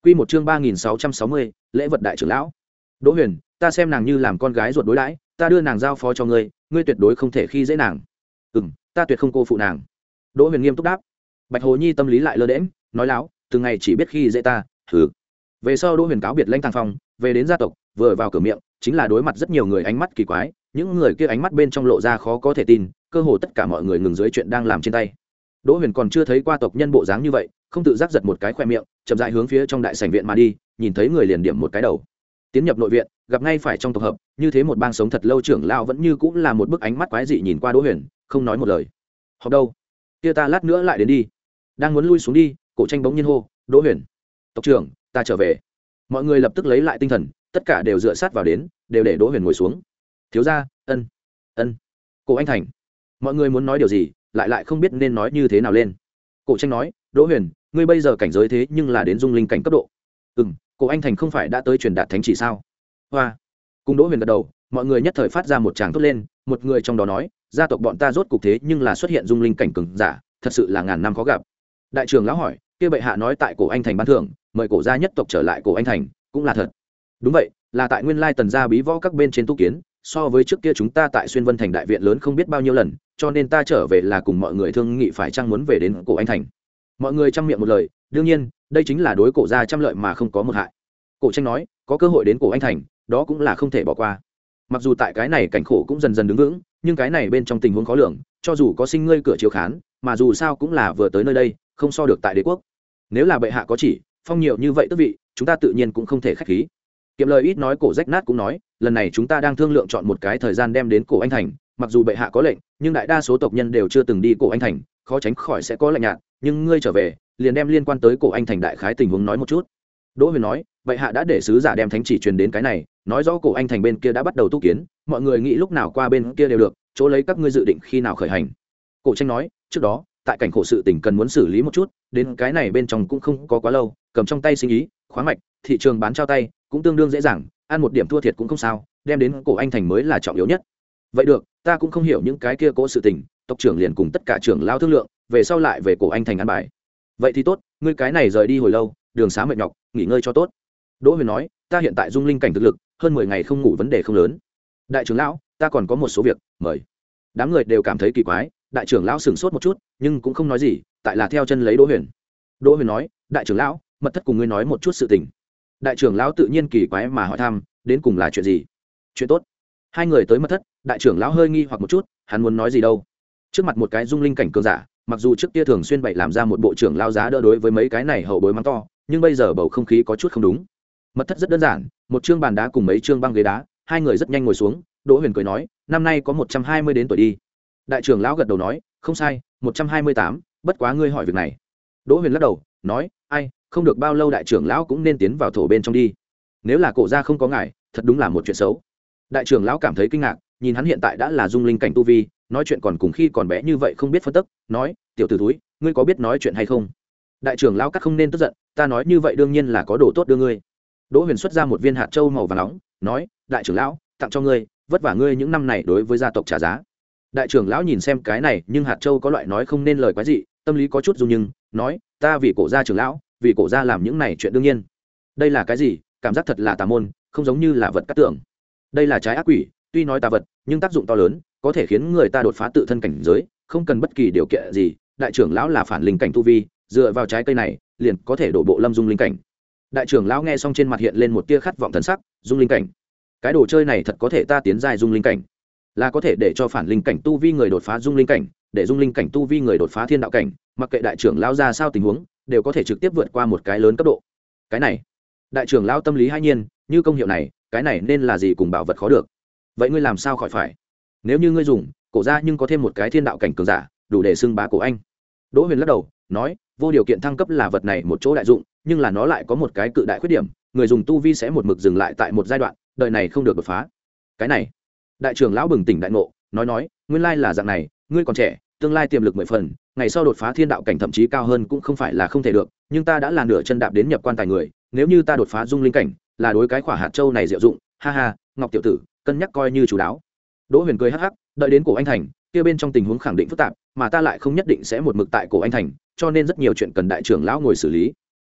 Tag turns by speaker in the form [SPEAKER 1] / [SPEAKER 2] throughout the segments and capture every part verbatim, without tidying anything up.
[SPEAKER 1] Quy một chương ba nghìn sáu trăm sáu mươi, lễ vật đại trưởng lão. Đỗ Huyền, ta xem nàng như làm con gái ruột đối đãi, ta đưa nàng giao phó cho ngươi, ngươi tuyệt đối không thể khi dễ nàng. Ừm, ta tuyệt không cô phụ nàng. Đỗ Huyền nghiêm túc đáp. Bạch Hồ Nhi tâm lý lại lơ đễnh, nói láo, từ ngày chỉ biết khi dễ ta, hừ. Về sau Đỗ Huyền cáo biệt Lãnh Thang Phong, về đến gia tộc, vừa vào cửa miệng, chính là đối mặt rất nhiều người ánh mắt kỳ quái, những người kia ánh mắt bên trong lộ ra khó có thể tin, cơ hồ tất cả mọi người ngừng dưới chuyện đang làm trên tay. Đỗ Huyền còn chưa thấy qua tộc nhân bộ dáng như vậy, không tự giác giật một cái khoe miệng, chậm rãi hướng phía trong đại sảnh viện mà đi, nhìn thấy người liền điểm một cái đầu. Tiến nhập nội viện, gặp ngay phải trong tộc hợp, như thế một bang sống thật lâu trưởng lão vẫn như cũng là một bức ánh mắt quái dị nhìn qua Đỗ Huyền, không nói một lời. Họp đâu? Kia ta lát nữa lại đến đi. Đang muốn lui xuống đi, Cổ Tranh bỗng nhiên hô, "Đỗ Huyền, tộc trưởng, ta trở về." Mọi người lập tức lấy lại tinh thần, tất cả đều dựa sát vào đến, đều để Đỗ Huyền ngồi xuống. "Thiếu gia, ân, ân." Cổ Anh Thành. Mọi người muốn nói điều gì, lại lại không biết nên nói như thế nào lên. Cổ Tranh nói, "Đỗ Huyền, ngươi bây giờ cảnh giới thế nhưng là đến dung linh cảnh cấp độ." "Ừm." Cổ Anh Thành không phải đã tới truyền đạt thánh chỉ sao? Hoa. Cùng Đỗ Huyền gật đầu, mọi người nhất thời phát ra một tràng thốt lên, một người trong đó nói, gia tộc bọn ta rốt cục thế nhưng là xuất hiện dung linh cảnh cường giả, thật sự là ngàn năm khó gặp. Đại trưởng lão hỏi, kia bệ hạ nói tại Cổ Anh Thành ban thưởng, mời cổ gia nhất tộc trở lại Cổ Anh Thành, cũng là thật. Đúng vậy, là tại nguyên lai Tần gia bí võ các bên trên tu kiến, so với trước kia chúng ta tại Xuyên Vân Thành đại viện lớn không biết bao nhiêu lần, cho nên ta trở về là cùng mọi người thương nghị phải chăng muốn về đến Cổ Anh Thành. Mọi người chăm miệng một lời, đương nhiên, đây chính là đối cổ gia trăm lợi mà không có một hại. Cổ Tranh nói, có cơ hội đến Cổ Anh Thành, đó cũng là không thể bỏ qua. Mặc dù tại cái này cảnh khổ cũng dần dần đứng vững, nhưng cái này bên trong tình huống khó lường, cho dù có sinh ngươi cửa chiếu khán, mà dù sao cũng là vừa tới nơi đây, không so được tại đế quốc. Nếu là bệ hạ có chỉ, phong nhiều như vậy tước vị, chúng ta tự nhiên cũng không thể khách khí. Kiệm lời ít nói, Cổ Rách Nát cũng nói, lần này chúng ta đang thương lượng chọn một cái thời gian đem đến Cổ Anh Thành, mặc dù bệ hạ có lệnh, nhưng đại đa số tộc nhân đều chưa từng đi Cổ Anh Thành, khó tránh khỏi sẽ có lạnh nhạt, nhưng ngươi trở về, liền đem liên quan tới Cổ Anh Thành đại khái tình huống nói một chút. Đỗ Huyền nói, bệ hạ đã để sứ giả đem thánh chỉ truyền đến cái này, nói rõ Cổ Anh Thành bên kia đã bắt đầu tu kiến, mọi người nghĩ lúc nào qua bên kia đều được, chỗ lấy các ngươi dự định khi nào khởi hành. Cổ Tranh nói, trước đó, tại cảnh khổ sự tình cần muốn xử lý một chút, đến cái này bên trong cũng không có quá lâu, cầm trong tay sinh ý, khoáng mạch, thị trường bán trao tay, cũng tương đương dễ dàng, ăn một điểm thua thiệt cũng không sao, đem đến Cổ Anh Thành mới là trọng yếu nhất. Vậy được, ta cũng không hiểu những cái kia cố sự tình, tộc trưởng liền cùng tất cả trưởng lao thương lượng, về sau lại về Cổ Anh Thành ăn bài. Vậy thì tốt, ngươi cái này rời đi hồi lâu, đường xá mệt nhọc, nghỉ ngơi cho tốt. Đỗ Huyền nói, ta hiện tại dung linh cảnh thực lực, hơn mười ngày không ngủ vấn đề không lớn. Đại trưởng lão, ta còn có một số việc, mời. Đám người đều cảm thấy kỳ quái, đại trưởng lão sửng sốt một chút, nhưng cũng không nói gì, tại là theo chân lấy Đỗ Huyền. Đỗ Huyền nói, đại trưởng lão, mật thất cùng ngươi nói một chút sự tình. Đại trưởng lão tự nhiên kỳ quái mà hỏi thăm, đến cùng là chuyện gì? Chuyện tốt. Hai người tới mật thất, đại trưởng lão hơi nghi hoặc một chút, hắn muốn nói gì đâu? Trước mặt một cái dung linh cảnh cường giả, mặc dù trước kia thường xuyên bày làm ra một bộ trưởng lao giá đỡ đối với mấy cái này hậu bối mắng to, nhưng bây giờ bầu không khí có chút không đúng. Mật thất rất đơn giản, một chương bàn đá cùng mấy chương băng ghế đá, hai người rất nhanh ngồi xuống. Đỗ Huyền cười nói, năm nay có một trăm hai mươi đến tuổi đi. Đại trưởng lão gật đầu nói, không sai, một trăm hai mươi tám, bất quá ngươi hỏi việc này. Đỗ Huyền lắc đầu, nói, ai, không được bao lâu đại trưởng lão cũng nên tiến vào thổ bên trong đi. Nếu là cổ gia không có ngài, thật đúng là một chuyện xấu. Đại trưởng lão cảm thấy kinh ngạc, nhìn hắn hiện tại đã là dung linh cảnh tu vi, nói chuyện còn cùng khi còn bé như vậy không biết phân tức, nói, tiểu tử thúi, ngươi có biết nói chuyện hay không? Đại trưởng lão cắt không nên tức giận, ta nói như vậy đương nhiên là có đồ tốt đưa ngươi. Đỗ Huyền xuất ra một viên hạt châu màu vàng nóng, nói, đại trưởng lão, tặng cho ngươi, vất vả ngươi những năm này đối với gia tộc trả giá. Đại trưởng lão nhìn xem cái này, nhưng hạt châu có loại nói không nên lời quái dị, tâm lý có chút run nhưng, nói, ta vì cổ gia trưởng lão, vì cổ gia làm những này chuyện đương nhiên. Đây là cái gì? Cảm giác thật là tà môn, không giống như là vật cát tưởng. Đây là trái ác quỷ, tuy nói tà vật, nhưng tác dụng to lớn, có thể khiến người ta đột phá tự thân cảnh giới, không cần bất kỳ điều kiện gì. Đại trưởng lão là phản linh cảnh tu vi, dựa vào trái cây này, liền có thể đổ bộ lâm dung linh cảnh. Đại trưởng lão nghe xong trên mặt hiện lên một tia khát vọng thần sắc, dung linh cảnh, cái đồ chơi này thật có thể ta tiến giai dung linh cảnh, là có thể để cho phản linh cảnh tu vi người đột phá dung linh cảnh, để dung linh cảnh tu vi người đột phá thiên đạo cảnh, mặc kệ đại trưởng lão ra sao tình huống, đều có thể trực tiếp vượt qua một cái lớn cấp độ. Cái này, đại trưởng lão tâm lý hai nhiên, như công hiệu này, cái này nên là gì cùng bảo vật khó được. Vậy ngươi làm sao khỏi phải? Nếu như ngươi dùng, cổ ra nhưng có thêm một cái thiên đạo cảnh cường giả, đủ để xưng bá cổ anh. Đỗ Huyền lắc đầu, nói, vô điều kiện thăng cấp là vật này một chỗ đại dụng, nhưng là nó lại có một cái cự đại khuyết điểm, người dùng tu vi sẽ một mực dừng lại tại một giai đoạn, đời này không được đột phá. Cái này, đại trưởng lão bừng tỉnh đại ngộ, nói nói, nguyên lai là dạng này, ngươi còn trẻ, tương lai tiềm lực mười phần, ngày sau đột phá thiên đạo cảnh thậm chí cao hơn cũng không phải là không thể được, nhưng ta đã là nửa chân đạp đến nhập quan tài người, nếu như ta đột phá dung linh cảnh, là đối cái khỏa hạt châu này diệu dụng, ha ha, Ngọc tiểu tử, cân nhắc coi như chú đáo. Đỗ Huyền cười hắc hắc, đợi đến Cổ Anh Thành, kia bên trong tình huống khẳng định phức tạp, mà ta lại không nhất định sẽ một mực tại Cổ Anh Thành, cho nên rất nhiều chuyện cần đại trưởng lão ngồi xử lý.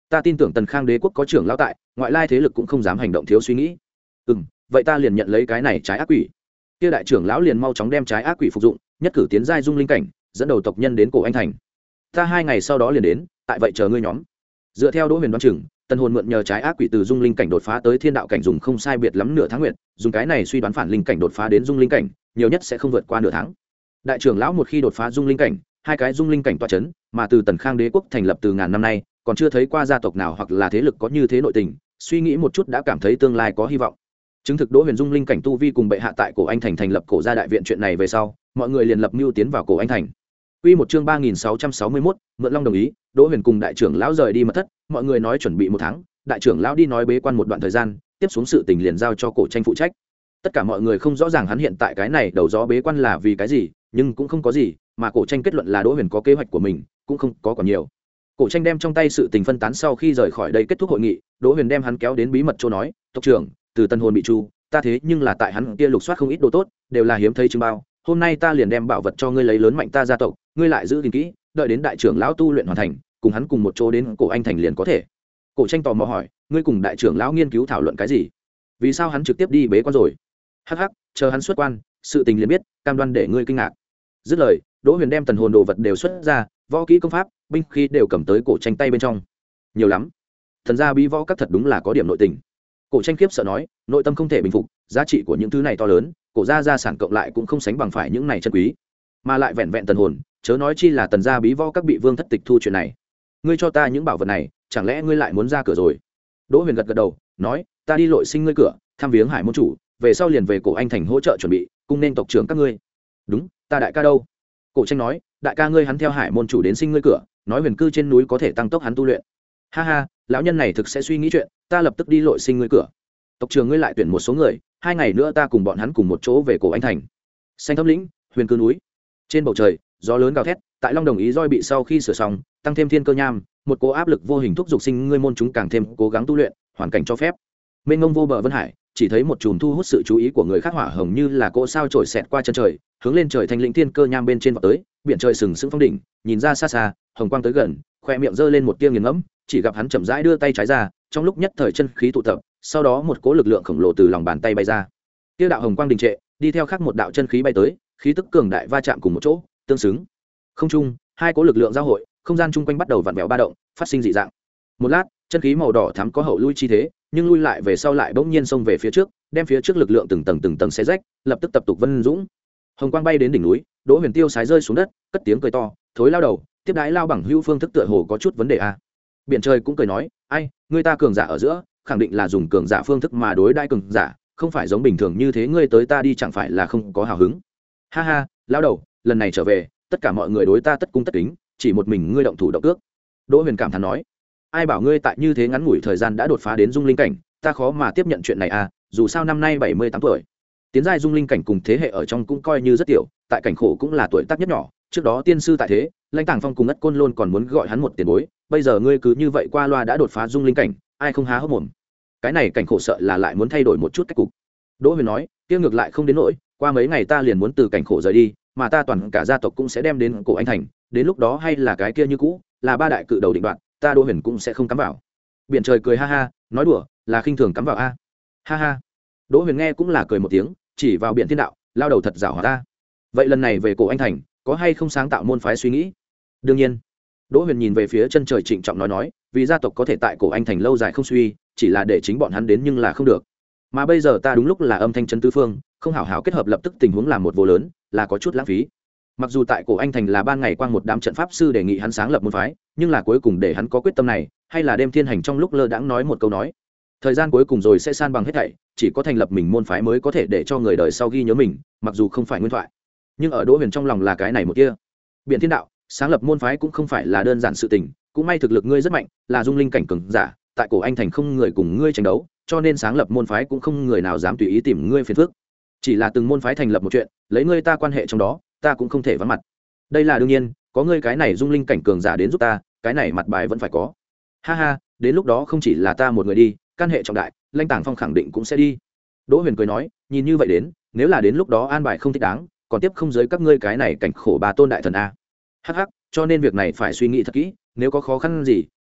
[SPEAKER 1] ta tin tưởng Tần Khang đế quốc có trưởng lão tại, ngoại lai thế lực cũng không dám hành động thiếu suy nghĩ. Ừ, vậy ta liền nhận lấy cái này trái ác quỷ. Kia đại trưởng lão liền mau chóng đem trái ác quỷ phục dụng, nhất cử tiến giai dung linh cảnh, dẫn đầu tộc nhân đến cổ anh thành. Ta hai ngày sau đó liền đến, tại vậy chờ ngươi nhóm. Dựa theo Đỗ Huyền đoán chừng, Tần hồn mượn nhờ trái ác quỷ từ dung linh cảnh đột phá tới thiên đạo cảnh dùng không sai biệt lắm nửa tháng nguyện, dùng cái này suy đoán phản linh cảnh đột phá đến dung linh cảnh, nhiều nhất sẽ không vượt qua nửa tháng. Đại trưởng lão một khi đột phá dung linh cảnh, hai cái dung linh cảnh tọa chấn, mà từ Tần Khang đế quốc thành lập từ ngàn năm nay, còn chưa thấy qua gia tộc nào hoặc là thế lực có như thế nội tình, suy nghĩ một chút đã cảm thấy tương lai có hy vọng. Chứng thực Đỗ Huyền dung linh cảnh tu vi cùng bệ hạ tại cổ anh thành thành lập cổ gia đại viện chuyện này về sau, mọi người liền lập mưu tiến vào cổ anh thành. Quy một chương ba nghìn sáu trăm sáu mươi mốt, mượn long đồng ý, Đỗ Huyền cùng đại trưởng lão rời đi mật thất, mọi người nói chuẩn bị một tháng, đại trưởng lão đi nói bế quan một đoạn thời gian, tiếp xuống sự tình liền giao cho cổ tranh phụ trách. Tất cả mọi người không rõ ràng hắn hiện tại cái này đầu gió bế quan là vì cái gì, nhưng cũng không có gì, mà cổ tranh kết luận là Đỗ Huyền có kế hoạch của mình, cũng không có còn nhiều. Cổ tranh đem trong tay sự tình phân tán sau khi rời khỏi đây kết thúc hội nghị, Đỗ Huyền đem hắn kéo đến bí mật chỗ nói, tộc trưởng, từ Tân hồn bị chu, ta thế nhưng là tại hắn kia lục soát không ít đồ tốt, đều là hiếm thấy chứng bao, hôm nay ta liền đem bảo vật cho ngươi lấy lớn mạnh ta gia tộc, ngươi lại giữ gìn kỹ, đợi đến đại trưởng lão tu luyện hoàn thành, cùng hắn cùng một chỗ đến cổ anh thành liền có thể. Cổ tranh tò mò hỏi, ngươi cùng đại trưởng lão nghiên cứu thảo luận cái gì? Vì sao hắn trực tiếp đi bế quan rồi? Hắc hắc, chờ hắn xuất quan, sự tình liền biết, cam đoan để ngươi kinh ngạc. Dứt lời, Đỗ Huyền đem tần hồn đồ vật đều xuất ra, võ kỹ công pháp, binh khí đều cầm tới cổ tranh tay bên trong. Nhiều lắm. Thần gia bí võ các thật đúng là có điểm nội tình. Cổ tranh khiếp sợ nói, nội tâm không thể bình phục, giá trị của những thứ này to lớn, cổ gia gia sản cộng lại cũng không sánh bằng phải những này chân quý, mà lại vẹn vẹn tần hồn, chớ nói chi là tần gia bí võ các bị vương thất tịch thu chuyện này. Ngươi cho ta những bảo vật này, chẳng lẽ ngươi lại muốn ra cửa rồi? Đỗ Huyền gật gật đầu, nói, ta đi lội sinh ngươi cửa, thăm viếng Hải môn chủ, về sau liền về cổ anh thành hỗ trợ chuẩn bị, cung nên tộc trưởng các ngươi. Đúng, ta đại ca đâu? Cổ tranh nói, đại ca ngươi hắn theo Hải môn chủ đến sinh ngươi cửa, nói huyền cư trên núi có thể tăng tốc hắn tu luyện. Ha ha, lão nhân này thực sẽ suy nghĩ chuyện, ta lập tức đi lội sinh ngươi cửa. Tộc trưởng ngươi lại tuyển một số người, hai ngày nữa ta cùng bọn hắn cùng một chỗ về cổ anh thành. Xanh thâm lĩnh, huyền cư núi. Trên bầu trời, gió lớn gào thét, tại Long Đồng ý roi bị sau khi sửa xong, tăng thêm thiên cơ nham, một cố áp lực vô hình thúc giục sinh ngươi môn chúng càng thêm cố gắng tu luyện, hoàn cảnh cho phép. Mênh mông vô bờ vân hải, chỉ thấy một chùm thu hút sự chú ý của người khác hỏa hồng như là cỗ sao trổi xẹt qua chân trời, hướng lên trời thanh lĩnh thiên cơ nham bên trên vọt tới, biển trời sừng sững phong đỉnh, nhìn ra xa xa, hồng quang tới gần, khoe miệng giơ lên một tia nghiền ngẫm, chỉ gặp hắn chậm rãi đưa tay trái ra, trong lúc nhất thời chân khí tụ tập, sau đó một cỗ lực lượng khổng lồ từ lòng bàn tay bay ra. Tia đạo hồng quang đình trệ, đi theo khác một đạo chân khí bay tới, khí tức cường đại va chạm cùng một chỗ, tương xứng. Không trung, hai cỗ lực lượng giao hội, không gian chung quanh bắt đầu vặn vẹo ba động, phát sinh dị dạng. Một lát, chân khí màu đỏ thắm có hậu lui chi thế, nhưng lui lại về sau lại bỗng nhiên xông về phía trước, đem phía trước lực lượng từng tầng từng tầng xé rách, lập tức tập tục vân dũng. Hồng quang bay đến đỉnh núi, Đỗ Huyền tiêu sái rơi xuống đất, cất tiếng cười to, thối lao đầu, tiếp đái lao bằng hữu phương thức tựa hồ có chút vấn đề a. À. Biển trời cũng cười nói, ai, người ta cường giả ở giữa, khẳng định là dùng cường giả phương thức mà đối đãi cường giả, không phải giống bình thường như thế ngươi tới ta đi chẳng phải là không có hào hứng. Ha ha, lao đầu, lần này trở về, tất cả mọi người đối ta tất cung tất kính, chỉ một mình ngươi động thủ động cước. Đỗ Huyền cảm thán nói, ai bảo ngươi tại như thế ngắn ngủi thời gian đã đột phá đến dung linh cảnh, ta khó mà tiếp nhận chuyện này à, dù sao năm nay bảy mươi tám tuổi. Tiến giai dung linh cảnh cùng thế hệ ở trong cũng coi như rất tiểu, tại cảnh khổ cũng là tuổi tác nhất nhỏ, trước đó tiên sư tại thế, Lãnh Tàng Phong cùng Ngất Côn Lôn còn muốn gọi hắn một tiền bối, bây giờ ngươi cứ như vậy qua loa đã đột phá dung linh cảnh, ai không há hốc mồm. Cái này cảnh khổ sợ là lại muốn thay đổi một chút cách cục. Đỗ Huyền nói, kia ngược lại không đến nỗi, qua mấy ngày ta liền muốn từ cảnh khổ rời đi, mà ta toàn cả gia tộc cũng sẽ đem đến cổ anh thành, đến lúc đó hay là cái kia như cũ, là ba đại cự đầu định đoạn, ta Đỗ Huyền cũng sẽ không cắm vào. Biển trời cười ha ha, nói đùa, là khinh thường cắm vào a. Ha ha. Đỗ Huyền nghe cũng là cười một tiếng, chỉ vào biển thiên đạo, lao đầu thật giảo hòa ta. Vậy lần này về cổ anh thành, có hay không sáng tạo môn phái suy nghĩ? Đương nhiên. Đỗ Huyền nhìn về phía chân trời trịnh trọng nói nói, vì gia tộc có thể tại cổ anh thành lâu dài không suy, chỉ là để chính bọn hắn đến nhưng là không được. Mà bây giờ ta đúng lúc là âm thanh chân tứ phương, không hảo hảo kết hợp lập tức tình huống làm một vô lớn, là có chút lãng phí. Mặc dù tại cổ anh thành là ban ngày quang một đám trận pháp sư đề nghị hắn sáng lập môn phái, nhưng là cuối cùng để hắn có quyết tâm này, hay là đêm thiên hành trong lúc lơ đãng nói một câu nói, thời gian cuối cùng rồi sẽ san bằng hết thảy, chỉ có thành lập mình môn phái mới có thể để cho người đời sau ghi nhớ mình, mặc dù không phải nguyên thoại, nhưng ở Đỗ Huyền trong lòng là cái này một kia. Biện thiên đạo, sáng lập môn phái cũng không phải là đơn giản sự tình, cũng may thực lực ngươi rất mạnh, là dung linh cảnh cường giả, tại cổ anh thành không người cùng ngươi tranh đấu, cho nên sáng lập môn phái cũng không người nào dám tùy ý tìm ngươi phiền phức. Chỉ là từng môn phái thành lập một chuyện, lấy ngươi ta quan hệ trong đó, ta cũng không thể vắng mặt. Đây là đương nhiên, có ngươi cái này dung linh cảnh cường giả đến giúp ta, cái này mặt bài vẫn phải có. Ha ha, đến lúc đó không chỉ là ta một người đi, căn hệ trọng đại, Lãnh Tàng Phong khẳng định cũng sẽ đi. Đỗ Huyền cười nói, nhìn như vậy đến, nếu là đến lúc đó an bài không thích đáng, còn tiếp không giới các ngươi cái này cảnh khổ ba tôn đại thần a. Hắc hắc, cho nên việc này phải suy nghĩ thật kỹ, nếu có khó khăn gì,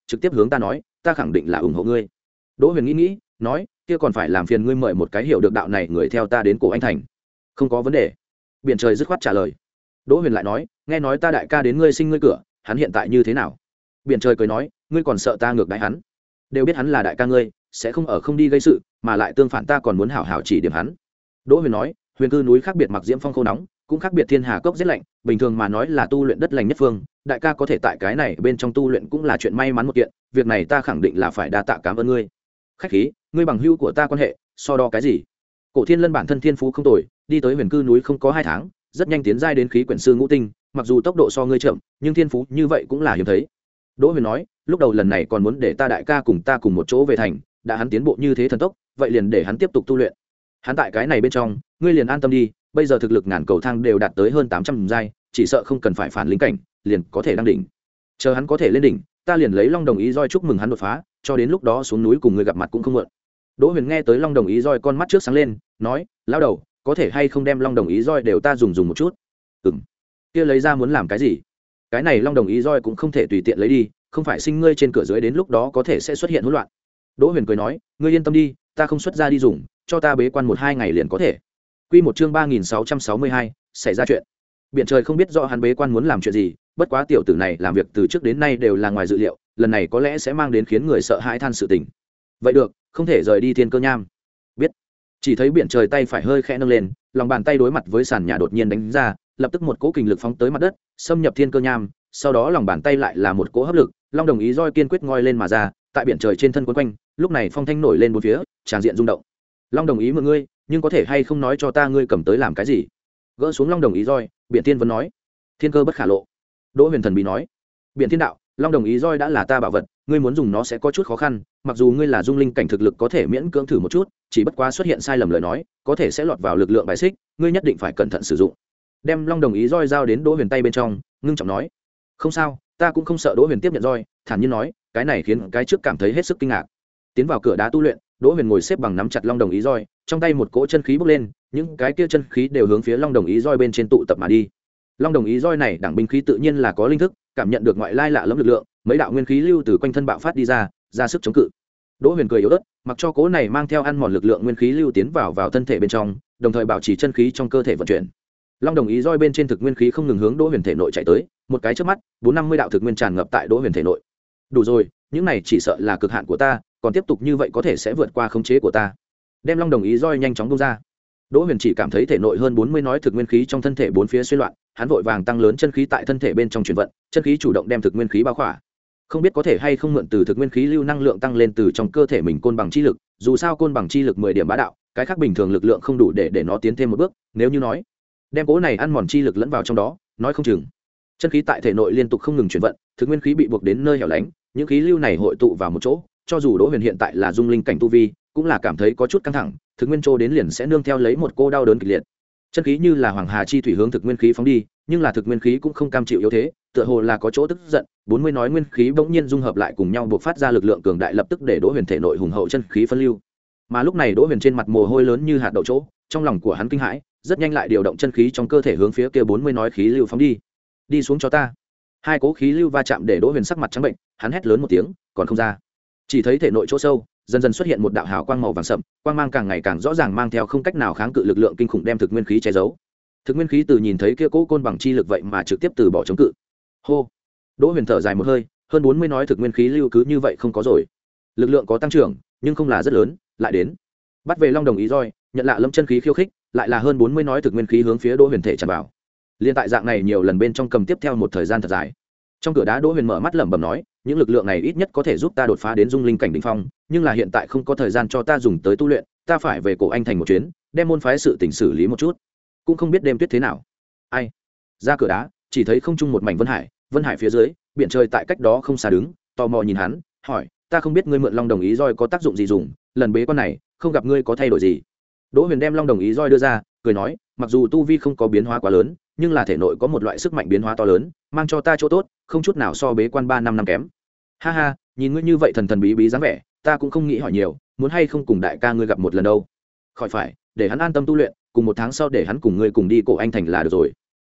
[SPEAKER 1] trực tiếp hướng ta nói ta khẳng định là ủng hộ ngươi. Đỗ Huyền nghĩ nghĩ nói kia còn phải làm phiền ngươi mời một cái hiểu được đạo này người theo ta đến cổ anh thành. Không có vấn đề. Biển Trời dứt khoát trả lời. Đỗ Huyền lại nói nghe nói ta đại ca đến ngươi sinh ngươi cửa, hắn hiện tại như thế nào? Biển Trời cười nói ngươi còn sợ ta ngược đãi hắn? Đều biết hắn là đại ca ngươi, sẽ không ở không đi gây sự, mà lại tương phản ta còn muốn hảo hảo chỉ điểm hắn. Đỗ Huyền nói huyền cư núi khác biệt mặc diễm phong khô nóng, cũng khác biệt thiên hà cốc rét lạnh, bình thường mà nói là tu luyện đất lành nhất phương, đại ca có thể tại cái này bên trong tu luyện cũng là chuyện may mắn một kiện, việc này ta khẳng định là phải đa tạ cảm ơn ngươi. Khách khí, ngươi bằng hữu của ta quan hệ, so đo cái gì? Cổ Thiên Lân bản thân thiên phú không tồi, đi tới huyền cư núi không có hai tháng, rất nhanh tiến giai đến khí quyển sư ngũ tinh, mặc dù tốc độ so ngươi chậm, nhưng thiên phú như vậy cũng là hiếm thấy. Đỗ Huyền nói, lúc đầu lần này còn muốn để ta đại ca cùng ta cùng một chỗ về thành, đã hắn tiến bộ như thế thần tốc, vậy liền để hắn tiếp tục tu luyện. Hắn tại cái này bên trong, ngươi liền an tâm đi, bây giờ thực lực ngàn cầu thang đều đạt tới hơn tám trăm giai, chỉ sợ không cần phải phản linh cảnh, liền có thể đăng đỉnh. Chờ hắn có thể lên đỉnh, ta liền lấy Long Đồng Ý roi chúc mừng hắn đột phá, cho đến lúc đó xuống núi cùng ngươi gặp mặt cũng không muộn. Đỗ Huyền nghe tới Long Đồng Ý roi con mắt trước sáng lên, nói, lão đầu, có thể hay không đem Long Đồng Ý roi đều ta dùng dùng một chút? Ừm. Kia lấy ra muốn làm cái gì? Cái này Long Đồng Ý roi cũng không thể tùy tiện lấy đi, không phải sinh ngươi trên cửa dưới đến lúc đó có thể sẽ xuất hiện hỗn loạn. Đỗ Huyền cười nói, ngươi yên tâm đi, ta không xuất ra đi dùng, cho ta bế quan một hai ngày liền có thể. Quy một chương ba nghìn sáu trăm sáu mươi hai, xảy ra chuyện. Biển Trời không biết rõ hắn bế quan muốn làm chuyện gì, bất quá tiểu tử này làm việc từ trước đến nay đều là ngoài dự liệu, lần này có lẽ sẽ mang đến khiến người sợ hãi than sự tình. Vậy được, không thể rời đi Thiên Cơ Nham. Biết. Chỉ thấy Biển Trời tay phải hơi khẽ nâng lên, lòng bàn tay đối mặt với sàn nhà đột nhiên đánh ra, lập tức một cỗ kình lực phóng tới mặt đất, xâm nhập Thiên Cơ Nham, sau đó lòng bàn tay lại là một cỗ hấp lực, Long Đồng Ý roi kiên quyết ngoi lên mà ra, tại Biển Trời trên thân quấn quanh, lúc này phong thanh nổi lên bốn phía, tràn diện rung động. Long Đồng Ý mượn ngươi, nhưng có thể hay không nói cho ta ngươi cầm tới làm cái gì? Gỡ xuống Long Đồng Ý roi, Biển Thiên vẫn nói, thiên cơ bất khả lộ. Đỗ Huyền thần bí nói, Biển Thiên đạo, Long Đồng Ý roi đã là ta bảo vật, ngươi muốn dùng nó sẽ có chút khó khăn, mặc dù ngươi là dung linh cảnh thực lực có thể miễn cưỡng thử một chút, chỉ bất quá xuất hiện sai lầm lời nói, có thể sẽ lọt vào lực lượng bài xích, ngươi nhất định phải cẩn thận sử dụng. Đem Long Đồng Ý roi giao đến Đỗ Huyền tay bên trong, ngưng trọng nói, không sao, ta cũng không sợ. Đỗ Huyền tiếp nhận roi, thản nhiên nói, cái này khiến cái trước cảm thấy hết sức kinh ngạc. Tiến vào cửa đá tu luyện, Đỗ Huyền ngồi xếp bằng nắm chặt Long Đồng Ý roi, trong tay một cỗ chân khí bốc lên, những cái kia chân khí đều hướng phía Long Đồng Ý roi bên trên tụ tập mà đi. Long Đồng Ý roi này đẳng binh khí tự nhiên là có linh thức, cảm nhận được ngoại lai lạ lẫm lực lượng, mấy đạo nguyên khí lưu từ quanh thân bạo phát đi ra, ra sức chống cự. Đỗ Huyền cười yếu ớt, mặc cho cỗ này mang theo ăn mòn lực lượng nguyên khí lưu tiến vào vào thân thể bên trong, đồng thời bảo trì chân khí trong cơ thể vận chuyển. Long Đồng Ý roi bên trên thực nguyên khí không ngừng hướng Đỗ Huyền thể nội chạy tới, một cái chớp mắt, bốn năm mươi đạo thực nguyên tràn ngập tại Đỗ Huyền thể nội. Đủ rồi, những này chỉ sợ là cực hạn của ta, còn tiếp tục như vậy có thể sẽ vượt qua khống chế của ta. Đem Long Đồng Ý roi nhanh chóng buông ra. Đỗ Huyền chỉ cảm thấy thể nội hơn bốn mươi nói thực nguyên khí trong thân thể bốn phía xuyên loạn, hắn vội vàng tăng lớn chân khí tại thân thể bên trong chuyển vận, chân khí chủ động đem thực nguyên khí bao khỏa. Không biết có thể hay không mượn từ thực nguyên khí lưu năng lượng tăng lên từ trong cơ thể mình côn bằng chi lực, dù sao côn bằng chi lực mười điểm bá đạo, cái khác bình thường lực lượng không đủ để để nó tiến thêm một bước, nếu như nói đem cố này ăn mòn chi lực lẫn vào trong đó, nói không chừng. Chân khí tại thể nội liên tục không ngừng chuyển vận, thực nguyên khí bị buộc đến nơi hẻo lánh, những khí lưu này hội tụ vào một chỗ, cho dù Đỗ Huyền hiện tại là dung linh cảnh tu vi, cũng là cảm thấy có chút căng thẳng, thực nguyên trô đến liền sẽ nương theo lấy một cô đau đớn kịch liệt. Chân khí như là hoàng hà chi thủy hướng thực nguyên khí phóng đi, nhưng là thực nguyên khí cũng không cam chịu yếu thế, tựa hồ là có chỗ tức giận, bốn mươi nói nguyên khí bỗng nhiên dung hợp lại cùng nhau bộc phát ra lực lượng cường đại, lập tức để Đỗ Huyền thể nội hùng hậu chân khí phân lưu. Mà lúc này Đỗ Huyền trên mặt mồ hôi lớn như hạt đậu chỗ, trong lòng của hắn kinh hãi, rất nhanh lại điều động chân khí trong cơ thể hướng phía kia bốn mươi nói khí lưu phóng đi. Đi xuống cho ta. Hai cố khí lưu va chạm để Đỗ Huyền sắc mặt trắng bệnh, hắn hét lớn một tiếng, còn không ra. Chỉ thấy thể nội chỗ sâu dần dần xuất hiện một đạo hào quang màu vàng sậm, quang mang càng ngày càng rõ ràng, mang theo không cách nào kháng cự lực lượng kinh khủng đem thực nguyên khí che giấu. Thực nguyên khí từ nhìn thấy kia cố côn bằng chi lực vậy mà trực tiếp từ bỏ chống cự. Hô. Đỗ Huyền thở dài một hơi, hơn bốn mươi nói thực nguyên khí lưu cứ như vậy không có rồi. Lực lượng có tăng trưởng, nhưng không là rất lớn, lại đến. Bắt về Long Đồng Ý roi, nhận lạ lâm chân khí khiêu khích, lại là hơn bốn mươi nói thực nguyên khí hướng phía Đỗ Huyền thể tràn vào. Liên tại dạng này nhiều lần bên trong cầm tiếp theo một thời gian thật dài. Trong cửa đá Đỗ Huyền mở mắt lẩm bẩm nói, những lực lượng này ít nhất có thể giúp ta đột phá đến dung linh cảnh đỉnh phong, nhưng là hiện tại không có thời gian cho ta dùng tới tu luyện, ta phải về cổ anh thành một chuyến, đem môn phái sự tình xử lý một chút. Cũng không biết đêm tuyết thế nào. Ai? Ra cửa đá, chỉ thấy không trung một mảnh vân hải, vân hải phía dưới, biển trời tại cách đó không xa đứng, tò mò nhìn hắn, hỏi, ta không biết ngươi mượn Long Đồng Ý roi có tác dụng gì dùng, lần bế quan này, không gặp ngươi có thay đổi gì. Đỗ Huyền đem Long Đồng Ý roi đưa ra, cười nói, mặc dù tu vi không có biến hóa quá lớn, nhưng là thể nội có một loại sức mạnh biến hóa to lớn, mang cho ta chỗ tốt, không chút nào so bế quan ba năm năm kém. Ha ha, nhìn ngươi như vậy thần thần bí bí dáng vẻ, ta cũng không nghĩ hỏi nhiều, muốn hay không cùng đại ca ngươi gặp một lần đâu. Khỏi phải, để hắn an tâm tu luyện, cùng một tháng sau để hắn cùng ngươi cùng đi cổ anh thành là được rồi.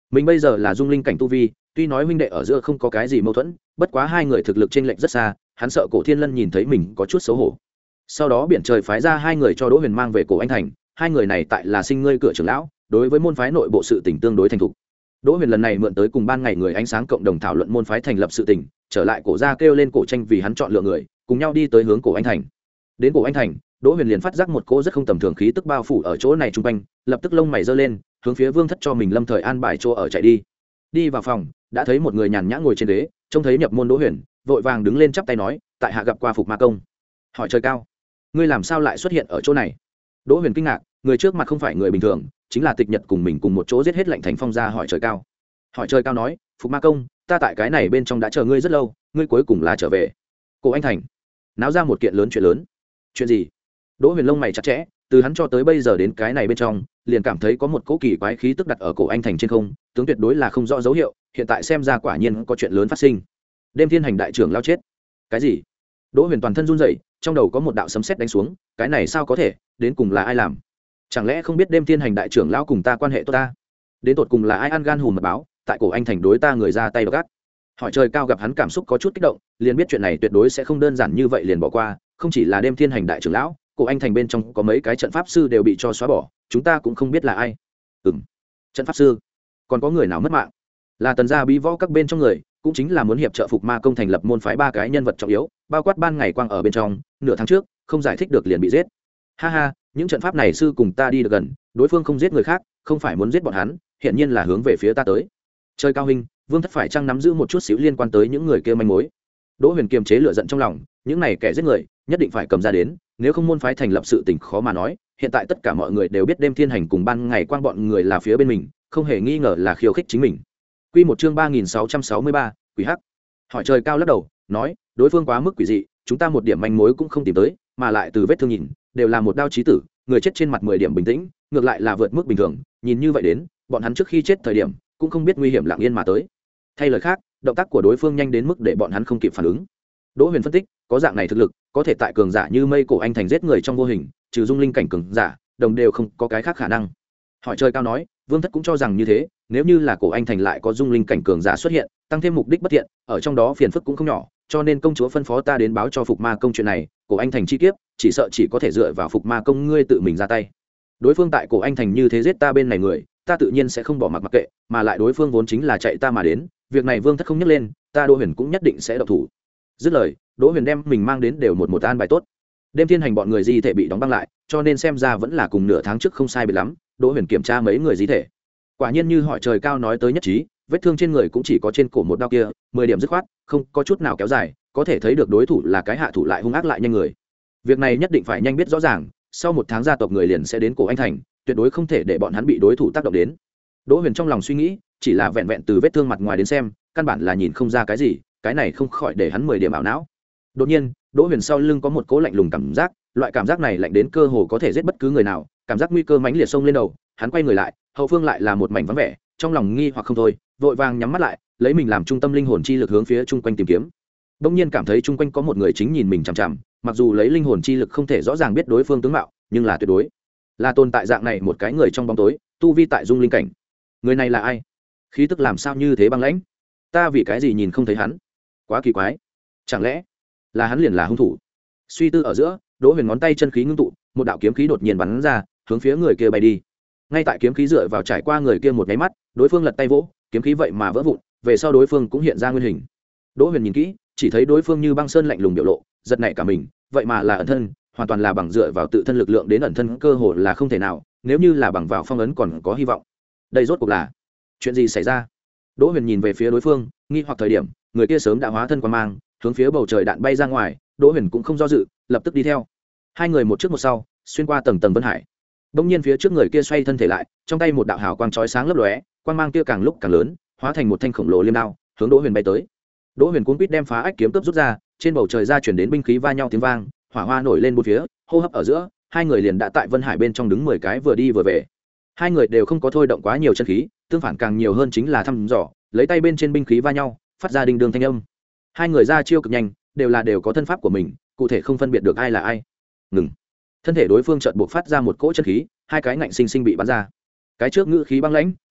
[SPEAKER 1] mình bây giờ là dung linh cảnh tu vi, tuy nói huynh đệ ở giữa không có cái gì mâu thuẫn, bất quá hai người thực lực chênh lệch rất xa, hắn sợ Cổ Thiên Lân nhìn thấy mình có chút xấu hổ. Sau đó biển trời phái ra hai người cho Đỗ Huyền mang về Cổ Anh Thành, hai người này tại là sinh ngươi cửa trưởng lão, đối với môn phái nội bộ sự tình tương đối thành thục. Đỗ Huyền lần này mượn tới cùng ban ngày người ánh sáng cộng đồng thảo luận môn phái thành lập sự tình, trở lại Cổ gia kêu lên Cổ Tranh vì hắn chọn lựa người, cùng nhau đi tới hướng Cổ Anh Thành. Đến Cổ Anh Thành, Đỗ Huyền liền phát giác một cỗ rất không tầm thường khí tức bao phủ ở chỗ này trung quanh, lập tức lông mày giơ lên, hướng phía Vương Thất cho mình lâm thời an bài chỗ ở chạy đi. Đi vào phòng, đã thấy một người nhàn nhã ngồi trên ghế, trông thấy nhập môn Đỗ Huyền, vội vàng đứng lên chắp tay nói, tại hạ gặp qua Phục Ma công. Hỏi trời cao, ngươi làm sao lại xuất hiện ở chỗ này? Đỗ Huyền kinh ngạc, người trước mặt không phải người bình thường, chính là Tịch Nhật cùng mình cùng một chỗ giết hết Lạnh Thành Phong ra Hỏi trời cao. Hỏi trời cao nói, Phục Ma công, ta tại cái này bên trong đã chờ ngươi rất lâu, ngươi cuối cùng là trở về. Cổ Anh Thành náo ra một kiện lớn chuyện lớn. Chuyện gì? Đỗ Huyền lông mày chặt chẽ, từ hắn cho tới bây giờ đến cái này bên trong, liền cảm thấy có một cỗ kỳ quái khí tức đặt ở Cổ Anh Thành trên không, tướng tuyệt đối là không rõ dấu hiệu, hiện tại xem ra quả nhiên có chuyện lớn phát sinh. Đêm Thiên Hành đại trưởng lao chết. Cái gì? Đỗ Huyền toàn thân run rẩy, trong đầu có một đạo sấm sét đánh xuống, cái này sao có thể, đến cùng là ai làm? Chẳng lẽ không biết Đêm Thiên Hành đại trưởng lão cùng ta quan hệ tốt ta? Đến tột cùng là ai ăn gan hùm mật báo, tại Cổ Anh Thành đối ta người ra tay độc ác? Hỏi trời cao gặp hắn cảm xúc có chút kích động, liền biết chuyện này tuyệt đối sẽ không đơn giản như vậy liền bỏ qua, không chỉ là Đêm Thiên Hành đại trưởng lão, Cổ Anh Thành bên trong có mấy cái trận pháp sư đều bị cho xóa bỏ, chúng ta cũng không biết là ai. Ừm, trận pháp sư? Còn có người nào mất mạng? Là Tần gia bí võ các bên trong người, cũng chính là muốn hiệp trợ Phục Ma công thành lập môn phái ba cái nhân vật trọng yếu, bao quát ban ngày quang ở bên trong, nửa tháng trước, không giải thích được liền bị giết. Ha ha, những trận pháp này sư cùng ta đi được gần, đối phương không giết người khác, không phải muốn giết bọn hắn, hiện nhiên là hướng về phía ta tới. Trời cao huynh, Vương Thất phải chăng nắm giữ một chút xíu liên quan tới những người kia manh mối? Đỗ Huyền kiềm chế lửa giận trong lòng, những này kẻ giết người, nhất định phải cầm ra đến, nếu không môn phái thành lập sự tình khó mà nói, hiện tại tất cả mọi người đều biết Đêm Thiên Hành cùng ban ngày quang bọn người là phía bên mình, không hề nghi ngờ là khiêu khích chính mình. Quy một chương ba nghìn sáu trăm sáu mươi ba, Quỷ Hắc. Hỏi trời cao lắc đầu, nói, đối phương quá mức quỷ dị, chúng ta một điểm manh mối cũng không tìm tới, mà lại từ vết thương nhìn, đều là một đao chí tử, người chết trên mặt mười điểm bình tĩnh, ngược lại là vượt mức bình thường, nhìn như vậy đến, bọn hắn trước khi chết thời điểm, cũng không biết nguy hiểm lặng yên mà tới. Thay lời khác, động tác của đối phương nhanh đến mức để bọn hắn không kịp phản ứng. Đỗ Huyền phân tích, có dạng này thực lực, có thể tại cường giả như Mây Cổ Anh Thành giết người trong vô hình, trừ dung linh cảnh cường giả, đồng đều không có cái khác khả năng. Hỏi trời cao nói, Vương Thất cũng cho rằng như thế, nếu như là Cổ Anh Thành lại có dung linh cảnh cường giả xuất hiện, tăng thêm mục đích bất thiện, ở trong đó phiền phức cũng không nhỏ, cho nên công chúa phân phó ta đến báo cho Phục Ma công chuyện này, Cổ Anh Thành chi kiếp, chỉ sợ chỉ có thể dựa vào Phục Ma công ngươi tự mình ra tay. Đối phương tại Cổ Anh Thành như thế giết ta bên này người, ta tự nhiên sẽ không bỏ mặc mặc kệ, mà lại đối phương vốn chính là chạy ta mà đến, việc này Vương Thất không nhắc lên, ta Đỗ Huyền cũng nhất định sẽ động thủ. Dứt lời, Đỗ Huyền đem mình mang đến đều một một an bài tốt. Đêm Thiên Hành bọn người di thể bị đóng băng lại, cho nên xem ra vẫn là cùng nửa tháng trước không sai biệt lắm. Đỗ Huyền kiểm tra mấy người di thể, quả nhiên như Hỏi trời cao nói tới nhất trí, vết thương trên người cũng chỉ có trên cổ một đao kia, mười điểm dứt khoát, không có chút nào kéo dài, có thể thấy được đối thủ là cái hạ thủ lại hung ác lại nhanh người. Việc này nhất định phải nhanh biết rõ ràng, sau một tháng gia tộc người liền sẽ đến Cổ Anh Thành, tuyệt đối không thể để bọn hắn bị đối thủ tác động đến. Đỗ Huyền trong lòng suy nghĩ, chỉ là vẹn vẹn từ vết thương mặt ngoài đến xem, căn bản là nhìn không ra cái gì, cái này không khỏi để hắn mười điểm ảo não. Đột nhiên, Đỗ Huyền sau lưng có một cỗ lạnh lùng cảm giác, loại cảm giác này lạnh đến cơ hồ có thể giết bất cứ người nào, cảm giác nguy cơ mãnh liệt xông lên đầu, hắn quay người lại, hậu phương lại là một mảnh vắng vẻ, trong lòng nghi hoặc không thôi, vội vàng nhắm mắt lại, lấy mình làm trung tâm linh hồn chi lực hướng phía chung quanh tìm kiếm. Bỗng nhiên cảm thấy chung quanh có một người chính nhìn mình chằm chằm, mặc dù lấy linh hồn chi lực không thể rõ ràng biết đối phương tướng mạo, nhưng là tuyệt đối là tồn tại dạng này một cái người trong bóng tối, tu vi tại dung linh cảnh. Người này là ai? Khí tức làm sao như thế băng lãnh? Ta vì cái gì nhìn không thấy hắn? Quá kỳ quái. Chẳng lẽ là hắn liền là hung thủ? Suy tư ở giữa, Đỗ Huyền ngón tay chân khí ngưng tụ, một đạo kiếm khí đột nhiên bắn ra, hướng phía người kia bay đi. Ngay tại kiếm khí dựa vào trải qua người kia một cái mắt, đối phương lật tay vỗ, kiếm khí vậy mà vỡ vụn, về sau đối phương cũng hiện ra nguyên hình. Đỗ Huyền nhìn kỹ, chỉ thấy đối phương như băng sơn lạnh lùng biểu lộ, giật nảy cả mình, vậy mà là ẩn thân, hoàn toàn là bằng dựa vào tự thân lực lượng đến ẩn thân, cơ hội là không thể nào, nếu như là bằng vào phong ấn còn có hy vọng. Đây rốt cuộc là chuyện gì xảy ra? Đỗ Huyền nhìn về phía đối phương, nghi hoặc thời điểm, người kia sớm đã hóa thân qua mang, hướng phía bầu trời đạn bay ra ngoài. Đỗ Huyền cũng không do dự, lập tức đi theo. Hai người một trước một sau, xuyên qua tầng tầng vân hải. Bỗng nhiên phía trước người kia xoay thân thể lại, trong tay một đạo hào quang chói sáng lấp lóe, quang mang kia càng lúc càng lớn, hóa thành một thanh khổng lồ liêm đao, hướng Đỗ Huyền bay tới. Đỗ Huyền cuống quýt đem phá ách kiếm cướp rút ra, trên bầu trời ra chuyển đến binh khí va nhau tiếng vang, hỏa hoa nổi lên bốn phía, hô hấp ở giữa, hai người liền đã tại vân hải bên trong đứng mười cái vừa đi vừa về. Hai người đều không có thôi động quá nhiều chân khí, tương phản càng nhiều hơn chính là thăm dò, lấy tay bên trên binh khí va nhau, phát ra đinh đường thanh âm. Hai người ra chiêu cực nhanh, đều là đều có thân pháp của mình, cụ thể không phân biệt được ai là ai. Ngừng. Thân thể đối phương chợt buộc phát ra một cỗ chân khí, hai cái ngạnh sinh sinh bị bắn ra. Cái trước ngữ khí băng lãnh,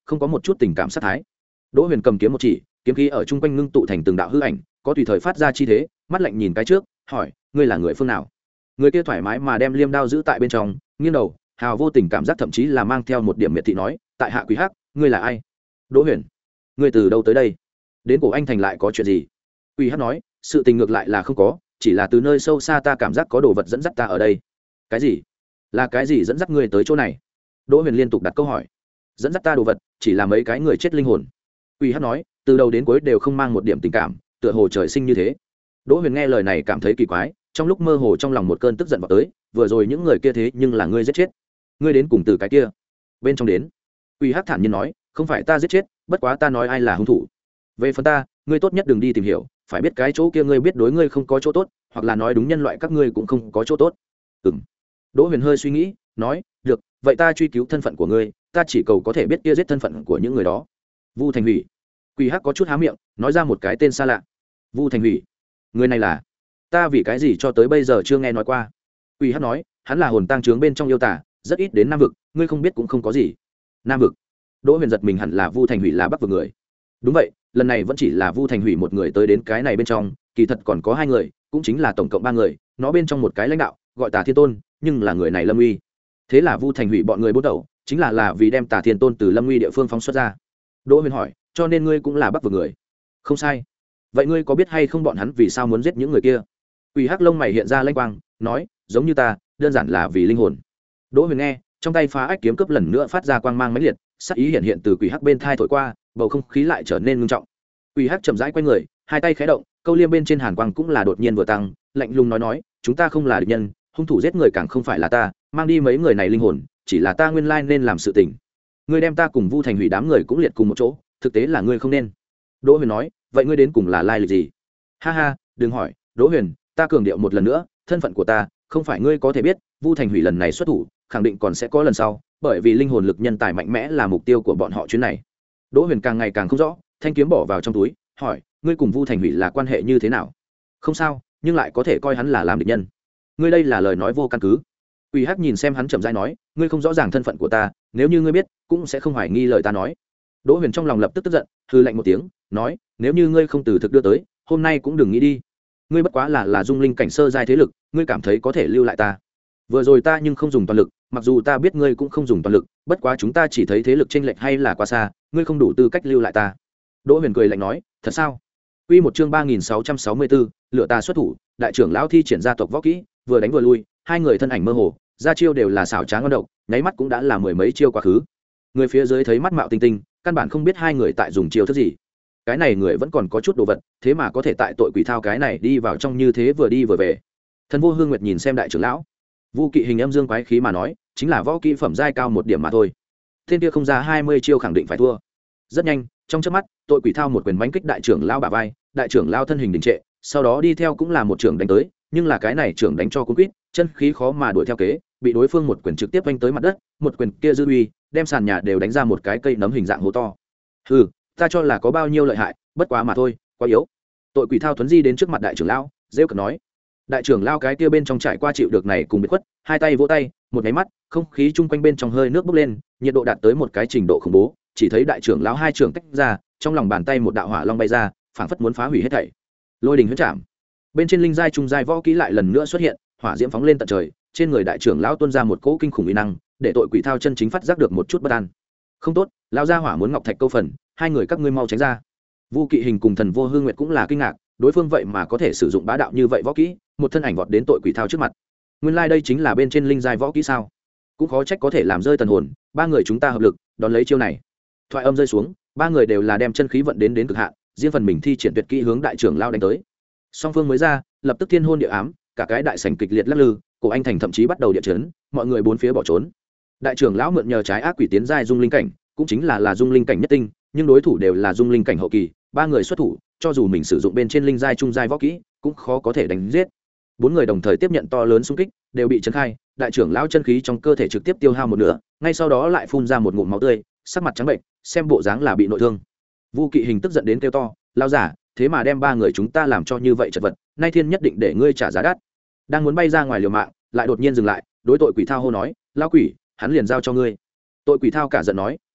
[SPEAKER 1] không có một chút tình cảm sát thái. Đỗ Huyền cầm kiếm một chỉ, kiếm khí ở trung quanh ngưng tụ thành từng đạo hư ảnh, có tùy thời phát ra chi thế, mắt lạnh nhìn cái trước, hỏi, ngươi là người phương nào? Người kia thoải mái mà đem liêm đao giữ tại bên trong, nghiêng đầu, hào vô tình cảm giác, thậm chí là mang theo một điểm miệt thị nói, tại hạ Quý Hắc, ngươi là ai? Đỗ Huyền, ngươi từ đâu tới đây? Đến Cổ Anh thành lại có chuyện gì? Quý Hắc nói, sự tình ngược lại là không có, chỉ là từ nơi sâu xa ta cảm giác có đồ vật dẫn dắt ta ở đây. Cái gì? Là cái gì dẫn dắt ngươi tới chỗ này? Đỗ Huyền liên tục đặt câu hỏi. Dẫn dắt ta đồ vật chỉ là mấy cái người chết linh hồn. Quý Hắc nói, từ đầu đến cuối đều không mang một điểm tình cảm, tựa hồ trời sinh như thế. Đỗ Huyền nghe lời này cảm thấy kỳ quái, trong lúc mơ hồ trong lòng một cơn tức giận vào tới, vừa rồi những người kia thế nhưng là ngươi giết chết. Ngươi đến cùng từ cái kia bên trong đến. Quý Hắc thản nhiên nói, không phải ta giết chết, bất quá ta nói ai là hung thủ. Về phần ta, ngươi tốt nhất đừng đi tìm hiểu, phải biết cái chỗ kia ngươi biết đối ngươi không có chỗ tốt, hoặc là nói đúng nhân loại các ngươi cũng không có chỗ tốt. Ừm. Đỗ Huyền hơi suy nghĩ, nói, được, vậy ta truy cứu thân phận của ngươi, ta chỉ cầu có thể biết kia giết thân phận của những người đó. Vu Thành Hủy. Quý Hắc có chút há miệng, nói ra một cái tên xa lạ. Vu Thành Hủy, người này là? Ta vì cái gì cho tới bây giờ chưa nghe nói qua? Quý Hắc nói, hắn là hồn tang trướng bên trong yêu tả, rất ít đến Nam vực, ngươi không biết cũng không có gì. Nam vực? Đỗ Huyền giật mình, hẳn là Vu Thành Hủy là Bắc vực người. Đúng vậy, lần này vẫn chỉ là Vu Thành Hủy một người tới đến cái này bên trong, kỳ thật còn có hai người, cũng chính là tổng cộng ba người, nó bên trong một cái lãnh đạo gọi Tà Thiên Tôn, nhưng là người này Lâm Uy. Thế là Vu Thành Hủy bọn người bố đầu, chính là là vì đem Tà Thiên Tôn từ Lâm Uy địa phương phóng xuất ra. Đỗ Huyền hỏi, cho nên ngươi cũng là Bắc vực người? Không sai. Vậy ngươi có biết hay không bọn hắn vì sao muốn giết những người kia? Quỷ Hắc lông mày hiện ra lanh quang, nói, giống như ta, đơn giản là vì linh hồn. Đỗ Huyền nghe, trong tay phá ách kiếm cướp lần nữa phát ra quang mang mãnh liệt, sắc ý hiện hiện từ Quỷ Hắc bên thai thổi qua, bầu không khí lại trở nên ngưng trọng. Quỷ Hắc chậm rãi quay người, hai tay khẽ động, câu liêm bên trên hàn quang cũng là đột nhiên vừa tăng, lạnh lùng nói nói, chúng ta không là địch nhân, hung thủ giết người càng không phải là ta, mang đi mấy người này linh hồn, chỉ là ta nguyên lai nên làm sự tình. Ngươi đem ta cùng Vu Thành Hủy đám người cũng liệt cùng một chỗ, thực tế là ngươi không nên. Đỗ Huyền nói, vậy ngươi đến cùng là lai lịch gì? Ha ha, đừng hỏi, Đỗ Huyền, ta cường điệu một lần nữa, thân phận của ta không phải ngươi có thể biết, Vu Thành Hủy lần này xuất thủ, khẳng định còn sẽ có lần sau, bởi vì linh hồn lực nhân tài mạnh mẽ là mục tiêu của bọn họ chuyến này. Đỗ Huyền càng ngày càng không rõ, thanh kiếm bỏ vào trong túi, hỏi, ngươi cùng Vu Thành Hủy là quan hệ như thế nào? Không sao, nhưng lại có thể coi hắn là làm địch nhân. Ngươi đây là lời nói vô căn cứ. Quỷ Hắc nhìn xem hắn chậm rãi nói, ngươi không rõ ràng thân phận của ta, nếu như ngươi biết, cũng sẽ không hoài nghi lời ta nói. Đỗ Huyền trong lòng lập tức tức giận, hừ lạnh một tiếng, nói, nếu như ngươi không từ thực đưa tới, hôm nay cũng đừng nghĩ đi. Ngươi bất quá là là dung linh cảnh sơ giai thế lực, ngươi cảm thấy có thể lưu lại ta? Vừa rồi ta nhưng không dùng toàn lực, mặc dù ta biết ngươi cũng không dùng toàn lực, bất quá chúng ta chỉ thấy thế lực chênh lệch hay là quá xa, ngươi không đủ tư cách lưu lại ta. Đỗ Huyền cười lạnh nói, thật sao? Quy một chương ba nghìn sáu trăm sáu mươi bốn, lựa ta xuất thủ, đại trưởng lão thi triển gia tộc võ kỹ, vừa đánh vừa lui, hai người thân ảnh mơ hồ, ra chiêu đều là xảo trá ngon độc, nháy mắt cũng đã là mười mấy chiêu quá khứ. Người phía dưới thấy mắt mạo tinh tinh, căn bản không biết hai người tại dùng chiêu thức gì. Cái này người vẫn còn có chút đồ vật, thế mà có thể tại tội quỷ thao cái này đi vào trong như thế vừa đi vừa về. Thần Vô Hương Nguyệt nhìn xem đại trưởng lão, Vu Kỵ hình âm dương quái khí mà nói, chính là võ kỹ phẩm giai cao một điểm mà thôi. Thiên kia không ra hai mươi chiêu khẳng định phải thua. Rất nhanh, trong chớp mắt, tội quỷ thao một quyền bánh kích đại trưởng lão bả vai, đại trưởng lão thân hình đình trệ, sau đó đi theo cũng là một trưởng đánh tới, nhưng là cái này trưởng đánh cho cuốn quýt, chân khí khó mà đuổi theo kế, bị đối phương một quyền trực tiếp vênh tới mặt đất, một quyền kia dư uy, đem sàn nhà đều đánh ra một cái cây nấm hình dạng hố to. Hừ, ta cho là có bao nhiêu lợi hại, bất quá mà thôi, quá yếu. Tội quỷ thao thuấn di đến trước mặt đại trưởng lão, rêu cợt nói. Đại trưởng lão cái kia bên trong trải qua chịu được này cùng biệt khuất, hai tay vỗ tay, một cái mắt, không khí chung quanh bên trong hơi nước bốc lên, nhiệt độ đạt tới một cái trình độ khủng bố, chỉ thấy đại trưởng lão hai trưởng tách ra, trong lòng bàn tay một đạo hỏa long bay ra, phảng phất muốn phá hủy hết thảy. Lôi đình huyễn trảm. Bên trên linh giai trung giai võ kỹ lại lần nữa xuất hiện, hỏa diễm phóng lên tận trời, trên người đại trưởng lão tuôn ra một cỗ kinh khủng uy năng, để tội quỷ thao chân chính phát giác được một chút bất an. Không tốt, lão gia hỏa muốn ngọc thạch câu phần, hai người các ngươi mau tránh ra. Vu Kỵ hình cùng Thần Vô Hương Nguyệt cũng là kinh ngạc, đối phương vậy mà có thể sử dụng bá đạo như vậy võ kỹ, một thân ảnh vọt đến tội quỷ thao trước mặt. Nguyên lai like đây chính là bên trên linh giai võ kỹ sao? Cũng khó trách có thể làm rơi tần hồn, ba người chúng ta hợp lực, đón lấy chiêu này. Thoại âm rơi xuống, ba người đều là đem chân khí vận đến đến cực hạn, riêng phần mình thi triển tuyệt kỹ hướng đại trưởng lao đánh tới. Song phương mới ra, lập tức thiên hôn địa ám, cả cái đại sảnh kịch liệt lắc lư, cổ anh thành thậm chí bắt đầu địa chấn, mọi người bốn phía bỏ trốn. Đại trưởng lão mượn nhờ trái ác quỷ tiến giai dung linh cảnh, cũng chính là là dung linh cảnh nhất tinh, nhưng đối thủ đều là dung linh cảnh hậu kỳ, ba người xuất thủ, cho dù mình sử dụng bên trên linh giai trung giai võ kỹ, cũng khó có thể đánh giết. Bốn người đồng thời tiếp nhận to lớn xung kích, đều bị chấn khai, đại trưởng lão chân khí trong cơ thể trực tiếp tiêu hao một nửa, ngay sau đó lại phun ra một ngụm máu tươi, sắc mặt trắng bệnh, xem bộ dáng là bị nội thương. Vu Kỵ hình tức giận đến kêu to, lao giả, thế mà đem ba người chúng ta làm cho như vậy chật vật, nay thiên nhất định để ngươi trả giá đắt. Đang muốn bay ra ngoài liều mạng, lại đột nhiên dừng lại, đối tội quỷ thao hô nói, lao quỷ, hắn liền giao cho ngươi. Tội quỷ thao cả giận nói,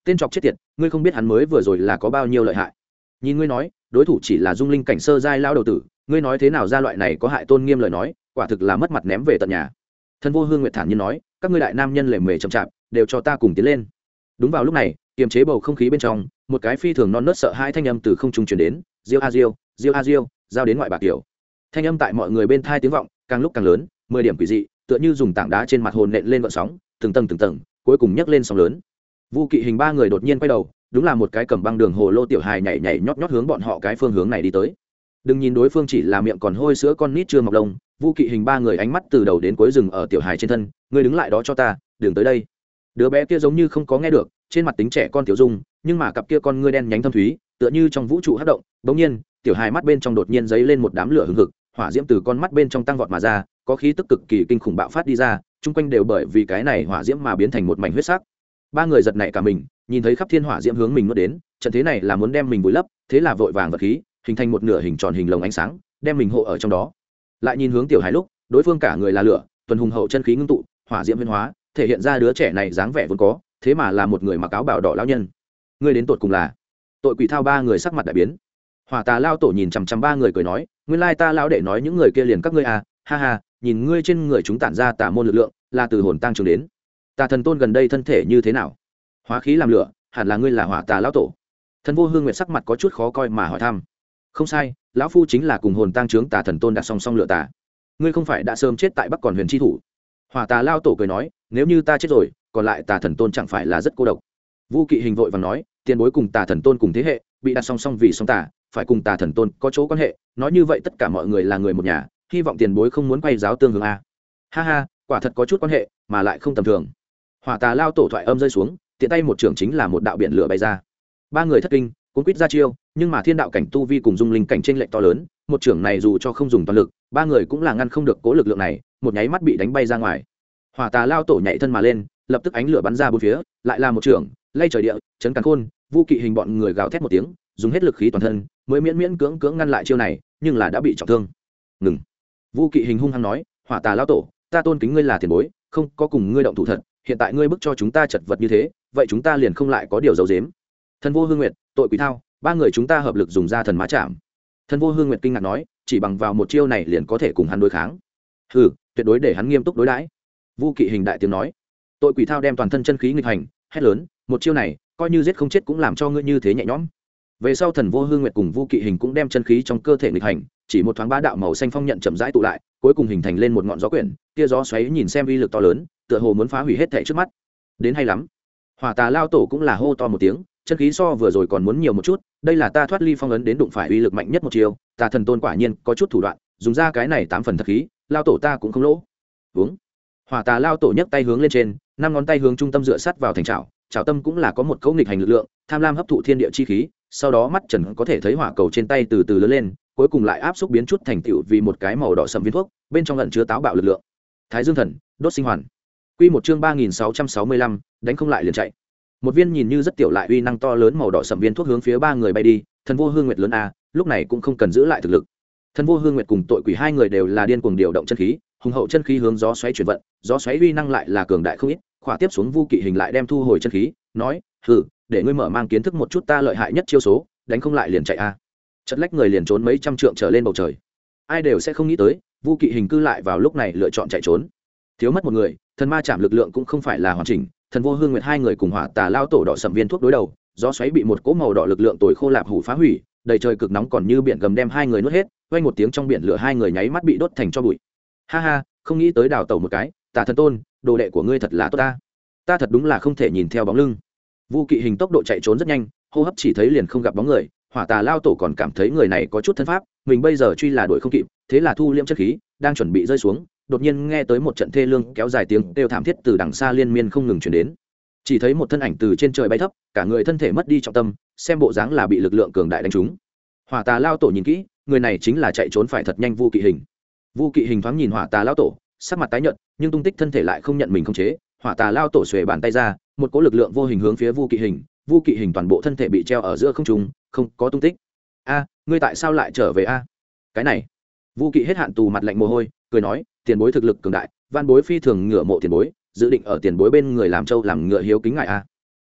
[SPEAKER 1] tên chọc chết tiệt, ngươi không biết hắn mới vừa rồi là có bao nhiêu lợi hại. Nhìn ngươi nói đối thủ chỉ là dung linh cảnh sơ giai lao đầu tử, ngươi nói thế nào ra loại này có hại tôn nghiêm lời nói, quả thực là mất mặt ném về tận nhà. Thần Vô Hương Nguyệt thản nhiên nói, các ngươi đại nam nhân lề mề chậm chạp, đều cho ta cùng tiến lên. Đúng vào lúc này, kiềm chế bầu không khí bên trong, một cái phi thường non nớt sợ hãi thanh âm từ không trung truyền đến, diêu a diêu, diêu a diêu, giao đến ngoại bạc tiểu. Thanh âm tại mọi người bên thai tiếng vọng càng lúc càng lớn, mười điểm quỷ dị, tựa như dùng tảng đá trên mặt hồn nện lên gợn sóng, từng tầng từng tầng, cuối cùng nhấc lên sóng lớn. Vu Kỵ Hình ba người đột nhiên quay đầu, đúng là một cái cầm băng đường hồ lô tiểu hài nhảy nhảy nhót nhót hướng bọn họ cái phương hướng này đi tới. Đừng nhìn đối phương chỉ là miệng còn hôi sữa con nít chưa mọc lông, Vu Kỵ Hình ba người ánh mắt từ đầu đến cuối dừng ở tiểu hài trên thân, ngươi đứng lại đó cho ta, đừng tới đây. Đứa bé kia giống như không có nghe được, trên mặt tính trẻ con tiểu dung, nhưng mà cặp kia con ngươi đen nhánh thâm thúy, tựa như trong vũ trụ hấp động. Bỗng nhiên, tiểu hài mắt bên trong đột nhiên giấy lên một đám lửa hừng hực, hỏa diễm từ con mắt bên trong tăng vọt mà ra, có khí tức cực kỳ kinh khủng bạo phát đi ra, chung quanh đều bởi vì cái này hỏa diễm mà biến thành một mảnh huyết sắc. Ba người giật nảy cả mình, nhìn thấy khắp thiên hỏa diễm hướng mình nuốt đến, trận thế này là muốn đem mình vùi lấp, thế là vội vàng vật khí, hình thành một nửa hình tròn hình lồng ánh sáng, đem mình hộ ở trong đó. Lại nhìn hướng tiểu hài lúc, đối phương cả người là lửa, tuần hùng hậu chân khí ngưng tụ, hỏa diễm biến hóa, thể hiện ra đứa trẻ này dáng vẻ vốn có, thế mà là một người mặc áo bào đỏ lão nhân. Ngươi đến tột cùng là? Tội Quỷ Thao ba người sắc mặt đại biến. Hỏa Tà lao tổ nhìn chằm chằm ba người cười nói, nguyên lai ta lão đệ nói những người kia liền các ngươi à, ha ha, nhìn ngươi trên người chúng tản ra tà môn lực lượng, là từ hồn tăng trường đến. Tà Thần Tôn gần đây thân thể như thế nào? Hóa khí làm lửa, hẳn là ngươi là Hỏa Tà lão tổ. Thần Vô Hương Nguyệt sắc mặt có chút khó coi mà hỏi thăm. Không sai, lão phu chính là cùng hồn tăng trướng Tà Thần Tôn đặt song song lửa tà. Ngươi không phải đã sớm chết tại Bắc Còn Huyền chi thủ? Hỏa Tà lao tổ cười nói, nếu như ta chết rồi, còn lại Tà Thần Tôn chẳng phải là rất cô độc. Vu Kỵ Hình vội vàng nói, tiền bối cùng Tà Thần Tôn cùng thế hệ, bị đặt song song vì song tà, phải cùng Tà Thần Tôn có chỗ quan hệ, nói như vậy tất cả mọi người là người một nhà, hy vọng tiền bối không muốn quay giáo tương hướng a. Ha ha, quả thật có chút quan hệ, mà lại không tầm thường. Hỏa Tà lao tổ thoại âm rơi xuống, tiện tay một trường chính là một đạo biển lửa bay ra. Ba người thất kinh, cuốn quýt ra chiêu, nhưng mà thiên đạo cảnh tu vi cùng dung linh cảnh trên lệch to lớn, một trường này dù cho không dùng toàn lực, ba người cũng là ngăn không được cố lực lượng này, một nháy mắt bị đánh bay ra ngoài. Hỏa Tà lao tổ nhảy thân mà lên, lập tức ánh lửa bắn ra bốn phía, lại là một trường, lay trời địa, chấn càn khôn. Vu Kỵ Hình bọn người gào thét một tiếng, dùng hết lực khí toàn thân, mới miễn miễn cưỡng cưỡng ngăn lại chiêu này, nhưng là đã bị trọng thương. Ngừng. Vu Kỵ Hình hung hăng nói, Hỏa Tà lao tổ, ta tôn kính ngươi là tiền bối, không có cùng ngươi động thủ thật, hiện tại ngươi bức cho chúng ta chật vật như thế, vậy chúng ta liền không lại có điều giấu giếm. Thần Vô Hương Nguyệt, Tội Quỷ Thao, ba người chúng ta hợp lực dùng ra thần mã chạm. Thần Vô Hương Nguyệt kinh ngạc nói, chỉ bằng vào một chiêu này liền có thể cùng hắn đối kháng? Hừ, tuyệt đối để hắn nghiêm túc đối đãi. Vu Kỵ Hình đại tiếng nói. Tội Quỷ Thao đem toàn thân chân khí nghịch hành, hét lớn, một chiêu này, coi như giết không chết cũng làm cho ngươi như thế nhẹ nhõm. Về sau Thần Vô Hương Nguyệt cùng Vu Kỵ Hình cũng đem chân khí trong cơ thể nghịch hành, chỉ một thoáng bá đạo màu xanh phong nhận chậm rãi tụ lại, cuối cùng hình thành lên một ngọn gió quyển, kia gió xoáy nhìn xem uy lực to lớn, tựa hồ muốn phá hủy hết thảy trước mắt. Đến hay lắm. Hỏa Tà lao tổ cũng là hô to một tiếng, chân khí so vừa rồi còn muốn nhiều một chút, đây là ta thoát ly phong ấn đến đụng phải uy lực mạnh nhất một chiều, Tà Thần Tôn quả nhiên có chút thủ đoạn, dùng ra cái này tám phần thật khí, lao tổ ta cũng không lỗ. Uống. Hỏa Tà lao tổ nhấc tay hướng lên trên, năm ngón tay hướng trung tâm dựa sát vào thành trảo, trảo tâm cũng là có một cấu nghịch hành lực lượng, tham lam hấp thụ thiên địa chi khí, sau đó mắt trần có thể thấy hỏa cầu trên tay từ từ lớn lên, cuối cùng lại áp xúc biến chút thành tựu vì một cái màu đỏ sẫm viên thuốc, bên trong ẩn chứa táo bạo lực lượng. Thái Dương Thần, đốt sinh hoàn. Quy một chương ba nghìn sáu trăm sáu mươi lăm, đánh không lại liền chạy. Một viên nhìn như rất tiểu lại uy năng to lớn màu đỏ sẫm viên thuốc hướng phía ba người bay đi, Thần Vô Hương Nguyệt lớn a, lúc này cũng không cần giữ lại thực lực. Thần Vô Hương Nguyệt cùng Tội Quỷ hai người đều là điên cuồng điều động chân khí, hùng hậu chân khí hướng gió xoáy chuyển vận, gió xoáy uy năng lại là cường đại không ít, khỏa tiếp xuống Vu Kỵ Hình lại đem thu hồi chân khí, nói, "Hừ, để ngươi mở mang kiến thức một chút ta lợi hại nhất chiêu số, đánh không lại liền chạy a." Chật lách người liền trốn mấy trăm trượng trở lên bầu trời. Ai đều sẽ không nghĩ tới, Vu Kỵ Hình cư lại vào lúc này lựa chọn chạy trốn. Thiếu mất một người, thần ma chạm lực lượng cũng không phải là hoàn chỉnh, Thần Vô Hương Nguyệt hai người cùng Hỏa Tà lao tổ đỏ sầm viên thuốc đối đầu, gió xoáy bị một cỗ màu đỏ lực lượng tồi khô lạp hủ phá hủy, đầy trời cực nóng còn như biển gầm đem hai người nuốt hết, vang một tiếng trong biển lửa hai người nháy mắt bị đốt thành tro bụi. Ha ha, không nghĩ tới đào tẩu một cái, Tà Thần Tôn, đồ đệ của ngươi thật là tốt ta. Ta thật đúng là không thể nhìn theo bóng lưng. Vu Kỵ Hình tốc độ chạy trốn rất nhanh, hô hấp chỉ thấy liền không gặp bóng người, Hỏa Tà lao tổ còn cảm thấy người này có chút thân pháp, mình bây giờ truy là đuổi không kịp, thế là thu liễm chất khí, đang chuẩn bị rơi xuống, đột nhiên nghe tới một trận thê lương kéo dài tiếng kêu thảm thiết từ đằng xa liên miên không ngừng truyền đến. Chỉ thấy một thân ảnh từ trên trời bay thấp, cả người thân thể mất đi trọng tâm, xem bộ dáng là bị lực lượng cường đại đánh trúng. Hỏa Tà lao tổ nhìn kỹ, người này chính là chạy trốn phải thật nhanh Vu Kỵ Hình. Vu Kỵ Hình thoáng nhìn Hỏa Tà lao tổ, sắc mặt tái nhợt, nhưng tung tích thân thể lại không nhận mình khống chế. Hỏa Tà lao tổ xuề bàn tay ra, một cỗ lực lượng vô hình hướng phía Vu Kỵ Hình, Vu Kỵ Hình toàn bộ thân thể bị treo ở giữa không trung, không có tung tích. A, ngươi tại sao lại trở về a? Cái này. Vu Kỵ hết hạn tù mặt lạnh mồ hôi, cười nói, tiền bối thực lực cường đại, van bối phi thường ngựa mộ tiền bối, dự định ở tiền bối bên người làm trâu làm ngựa hiếu kính ngài a.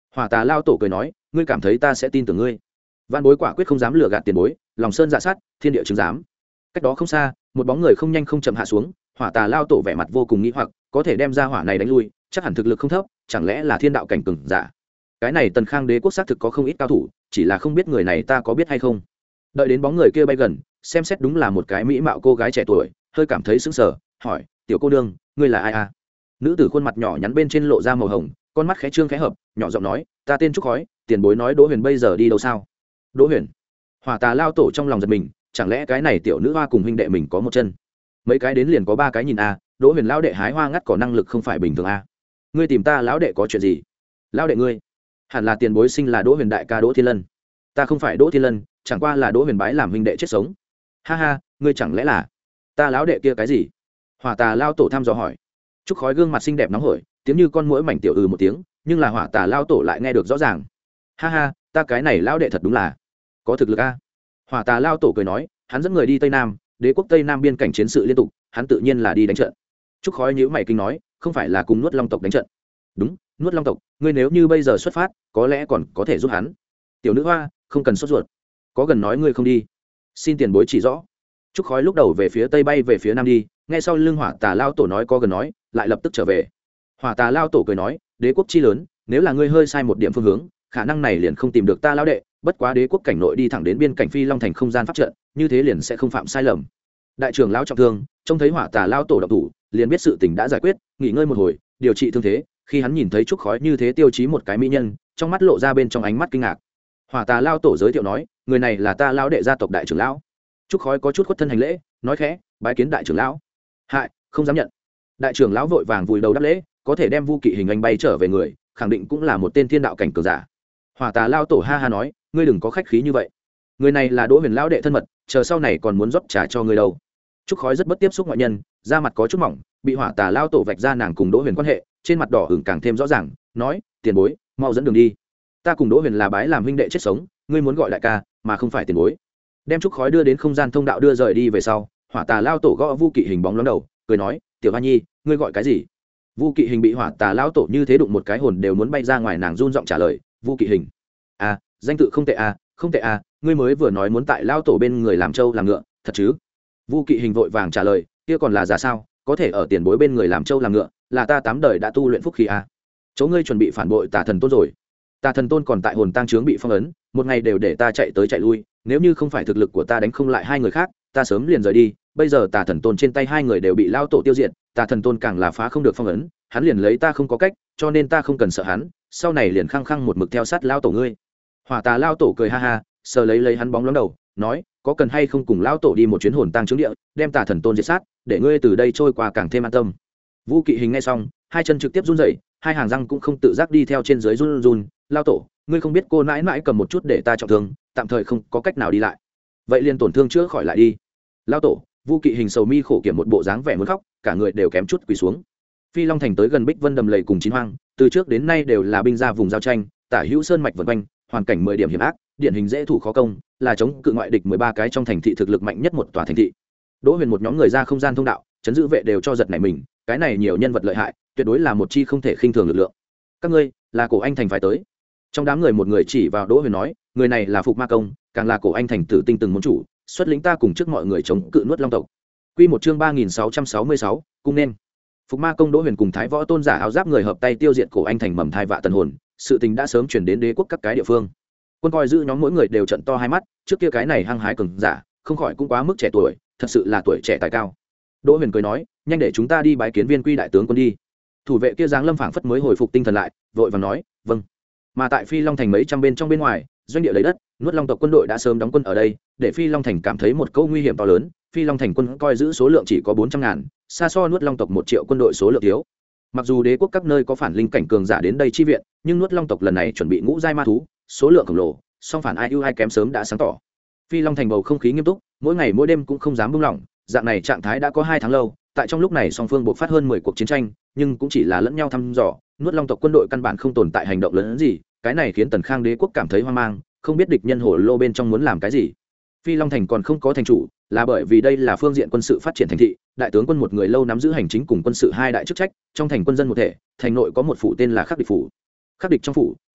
[SPEAKER 1] Hỏa Tà lao tổ cười nói, ngươi cảm thấy ta sẽ tin tưởng ngươi? Vạn bối quả quyết không dám lừa gạt tiền bối, lòng sơn dạ sát, thiên địa chứng giám. Cách đó không xa, một bóng người không nhanh không chậm hạ xuống. Hỏa Tà lao tổ vẻ mặt vô cùng nghi hoặc, có thể đem ra hỏa này đánh lui, chắc hẳn thực lực không thấp, chẳng lẽ là thiên đạo cảnh cường giả? Cái này Tần Khang đế quốc xác thực có không ít cao thủ, chỉ là không biết người này ta có biết hay không. Đợi đến bóng người kia bay gần, xem xét đúng là một cái mỹ mạo cô gái trẻ tuổi, hơi cảm thấy sững sờ, hỏi, tiểu cô nương, ngươi là ai à? Nữ tử khuôn mặt nhỏ nhắn bên trên lộ ra màu hồng, con mắt khẽ trương khẽ hợp, nhỏ giọng nói, ta tên Trúc Khói, tiền bối nói Đỗ Huyền bây giờ đi đâu sao? Đỗ Huyền? Hỏa Tà lao tổ trong lòng giật mình, chẳng lẽ cái này tiểu nữ hoa cùng huynh đệ mình có một chân? Mấy cái đến liền có ba cái nhìn a, Đỗ Huyền lão đệ hái hoa ngắt cỏ năng lực không phải bình thường a. Ngươi tìm ta lão đệ có chuyện gì? Lão đệ ngươi? Hẳn là tiền bối sinh là Đỗ Huyền đại ca Đỗ Thiên Lân. Ta không phải Đỗ Thiên Lân, chẳng qua là Đỗ Huyền bái làm huynh đệ chết sống. Ha ha, ngươi chẳng lẽ là ta lão đệ kia cái gì? Hỏa Tà lao tổ thăm dò hỏi. Trúc Khói gương mặt xinh đẹp nóng hổi, tiếng như con muỗi mảnh tiểu ừ một tiếng, nhưng là Hỏa Tà lao tổ lại nghe được rõ ràng. Ha ha, ta cái này lão đệ thật đúng là có thực lực a. Hỏa Tà lao tổ cười nói, hắn dẫn người đi Tây Nam, đế quốc Tây Nam biên cảnh chiến sự liên tục, hắn tự nhiên là đi đánh trận. Trúc Khói nhíu mày kinh nói, không phải là cùng Nuốt Long tộc đánh trận? Đúng, Nuốt Long tộc, ngươi nếu như bây giờ xuất phát, có lẽ còn có thể giúp hắn. Tiểu nữ hoa, không cần sốt ruột, có gần nói ngươi không đi, xin tiền bối chỉ rõ. Trúc Khói lúc đầu về phía tây bay về phía nam đi, nghe sau lưng Hỏa Tà lao tổ nói có gần nói, lại lập tức trở về. Hỏa Tà lao tổ cười nói, đế quốc chi lớn, nếu là ngươi hơi sai một điểm phương hướng, khả năng này liền không tìm được ta lão đệ, bất quá đế quốc cảnh nội đi thẳng đến biên cảnh Phi Long thành không gian pháp trận, như thế liền sẽ không phạm sai lầm. Đại trưởng lão trọng thương, trông thấy Hỏa Tà lao tổ động thủ, liền biết sự tình đã giải quyết, nghỉ ngơi một hồi, điều trị thương thế. Khi hắn nhìn thấy Trúc Khói như thế tiêu chí một cái mỹ nhân, trong mắt lộ ra bên trong ánh mắt kinh ngạc. Hỏa Tà lao tổ giới thiệu nói, người này là ta lão đệ gia tộc đại trưởng lão. Trúc Khói có chút khuất thân hành lễ, nói khẽ, bái kiến đại trưởng lão. Hại, không dám nhận. Đại trưởng lão vội vàng vùi đầu đáp lễ, có thể đem Vu Kỵ Hình anh bay trở về người, khẳng định cũng là một tên thiên đạo cảnh cường giả. Hỏa Tà lao tổ ha ha nói, ngươi đừng có khách khí như vậy, người này là Đỗ Huyền lão đệ thân mật, chờ sau này còn muốn rót trà cho ngươi đâu. Trúc Khói rất bất tiếp xúc ngoại nhân, da mặt có chút mỏng, bị Hỏa Tà lao tổ vạch ra nàng cùng Đỗ Huyền quan hệ, trên mặt đỏ ửng càng thêm rõ ràng, nói, tiền bối, mau dẫn đường đi. Ta cùng Đỗ Huyền là bái làm huynh đệ chết sống, ngươi muốn gọi đại ca, mà không phải tiền bối. Đem Trúc Khói đưa đến không gian thông đạo đưa rời đi về sau, Hỏa Tà lao tổ gõ Vu Kỵ Hình bóng loáng đầu, cười nói, tiểu hoa nhi, ngươi gọi cái gì? Vu Kỵ Hình bị Hỏa Tà lao tổ như thế đụng một cái hồn đều muốn bay ra ngoài, nàng run giọng trả lời, Vu Kỵ Hình. À, danh tự không tệ à, không tệ à, ngươi mới vừa nói muốn tại lao tổ bên người làm trâu làm ngựa, thật chứ? Vu Kỵ Hình vội vàng trả lời, kia còn là giả sao, có thể ở tiền bối bên người làm trâu làm ngựa, là ta tám đời đã tu luyện phúc khí à. Chỗ ngươi chuẩn bị phản bội Tà Thần Tôn rồi. Tà Thần Tôn còn tại hồn tang trướng bị phong ấn, một ngày đều để ta chạy tới chạy lui, nếu như không phải thực lực của ta đánh không lại hai người khác, ta sớm liền rời đi. Bây giờ Tà Thần Tôn trên tay hai người đều bị lao tổ tiêu diệt, Tà Thần Tôn càng là phá không được phong ấn, hắn liền lấy ta không có cách, cho nên ta không cần sợ hắn, sau này liền khăng khăng một mực theo sát lao tổ ngươi. Hỏa Tà lao tổ cười ha ha, sờ lấy lấy hắn bóng loáng đầu, nói, có cần hay không cùng lao tổ đi một chuyến hồn tang trướng địa, đem Tà Thần Tôn diệt sát, để ngươi từ đây trôi qua càng thêm an tâm. Vu Kỵ Hình nghe xong, hai chân trực tiếp run rẩy, hai hàng răng cũng không tự giác đi theo trên dưới run run. Lao tổ, ngươi không biết cô nãi nãi cầm một chút để ta trọng thương, tạm thời không có cách nào đi lại, vậy liền tổn thương chữa khỏi lại đi. Lao tổ, Vu Kỵ Hình sầu mi khổ kiểm một bộ dáng vẻ muốn khóc, cả người đều kém chút quỳ xuống. Phi Long thành tới gần Bích Vân đầm lầy cùng Chín Hoang, từ trước đến nay đều là binh ra vùng giao tranh, tả hữu sơn mạch vần quanh, hoàn cảnh mười điểm hiểm ác, điển hình dễ thủ khó công, là chống cự ngoại địch mười ba cái trong thành thị thực lực mạnh nhất một tòa thành thị. Đỗ Huyền một nhóm người ra không gian thông đạo, chấn giữ vệ đều cho giật nảy mình, cái này nhiều nhân vật lợi hại, tuyệt đối là một chi không thể khinh thường lực lượng. Các ngươi là Cổ Anh thành phải tới. Trong đám người một người chỉ vào Đỗ Huyền nói, người này là Phục Ma công, càng là Cổ Anh thành tử tinh từng môn chủ, xuất lĩnh ta cùng trước mọi người chống cự Nuốt Long tộc. Quy một chương ba nghìn sáu trăm sáu mươi sáu, cung nên. Phục Ma công Đỗ Huyền cùng Thái Võ tôn giả áo giáp người hợp tay tiêu diệt Cổ Anh thành mầm thai vạ tần hồn, sự tình đã sớm truyền đến đế quốc các cái địa phương. Quân coi giữ nhóm mỗi người đều trợn to hai mắt, trước kia cái này hăng hái cường giả, không khỏi cũng quá mức trẻ tuổi, thật sự là tuổi trẻ tài cao. Đỗ Huyền cười nói, nhanh để chúng ta đi bái kiến Viên Quy đại tướng quân đi. Thủ vệ kia giáng lâm phảng phất mới hồi phục tinh thần lại, vội vàng nói, vâng. Mà tại Phi Long thành mấy trăm bên trong bên ngoài, doanh địa lấy đất, Nuốt Long tộc quân đội đã sớm đóng quân ở đây, để Phi Long thành cảm thấy một câu nguy hiểm to lớn. Phi Long thành quân coi giữ số lượng chỉ có bốn trăm ngàn, xa so Nuốt Long tộc một triệu quân đội số lượng thiếu. Mặc dù đế quốc các nơi có phản linh cảnh cường giả đến đây chi viện, nhưng Nuốt Long tộc lần này chuẩn bị ngũ giai ma thú, số lượng khổng lồ, song phản ai ưu ai kém sớm đã sáng tỏ. Phi Long thành bầu không khí nghiêm túc, mỗi ngày mỗi đêm cũng không dám buông lỏng, dạng này trạng thái đã có hai tháng lâu. Tại trong lúc này song phương buộc phát hơn mười cuộc chiến tranh, nhưng cũng chỉ là lẫn nhau thăm dò, Nuốt Long tộc quân đội căn bản không tồn tại hành động lớn gì, cái này khiến Tần Khang đế quốc cảm thấy hoang mang, không biết địch nhân hồ lô bên trong muốn làm cái gì. Phi Long thành còn không có thành chủ, là bởi vì đây là phương diện quân sự phát triển thành thị, đại tướng quân một người lâu nắm giữ hành chính cùng quân sự hai đại chức trách, trong thành quân dân một thể, thành nội có một phủ tên là Khắc Địch phủ. Khắc Địch trong phủ,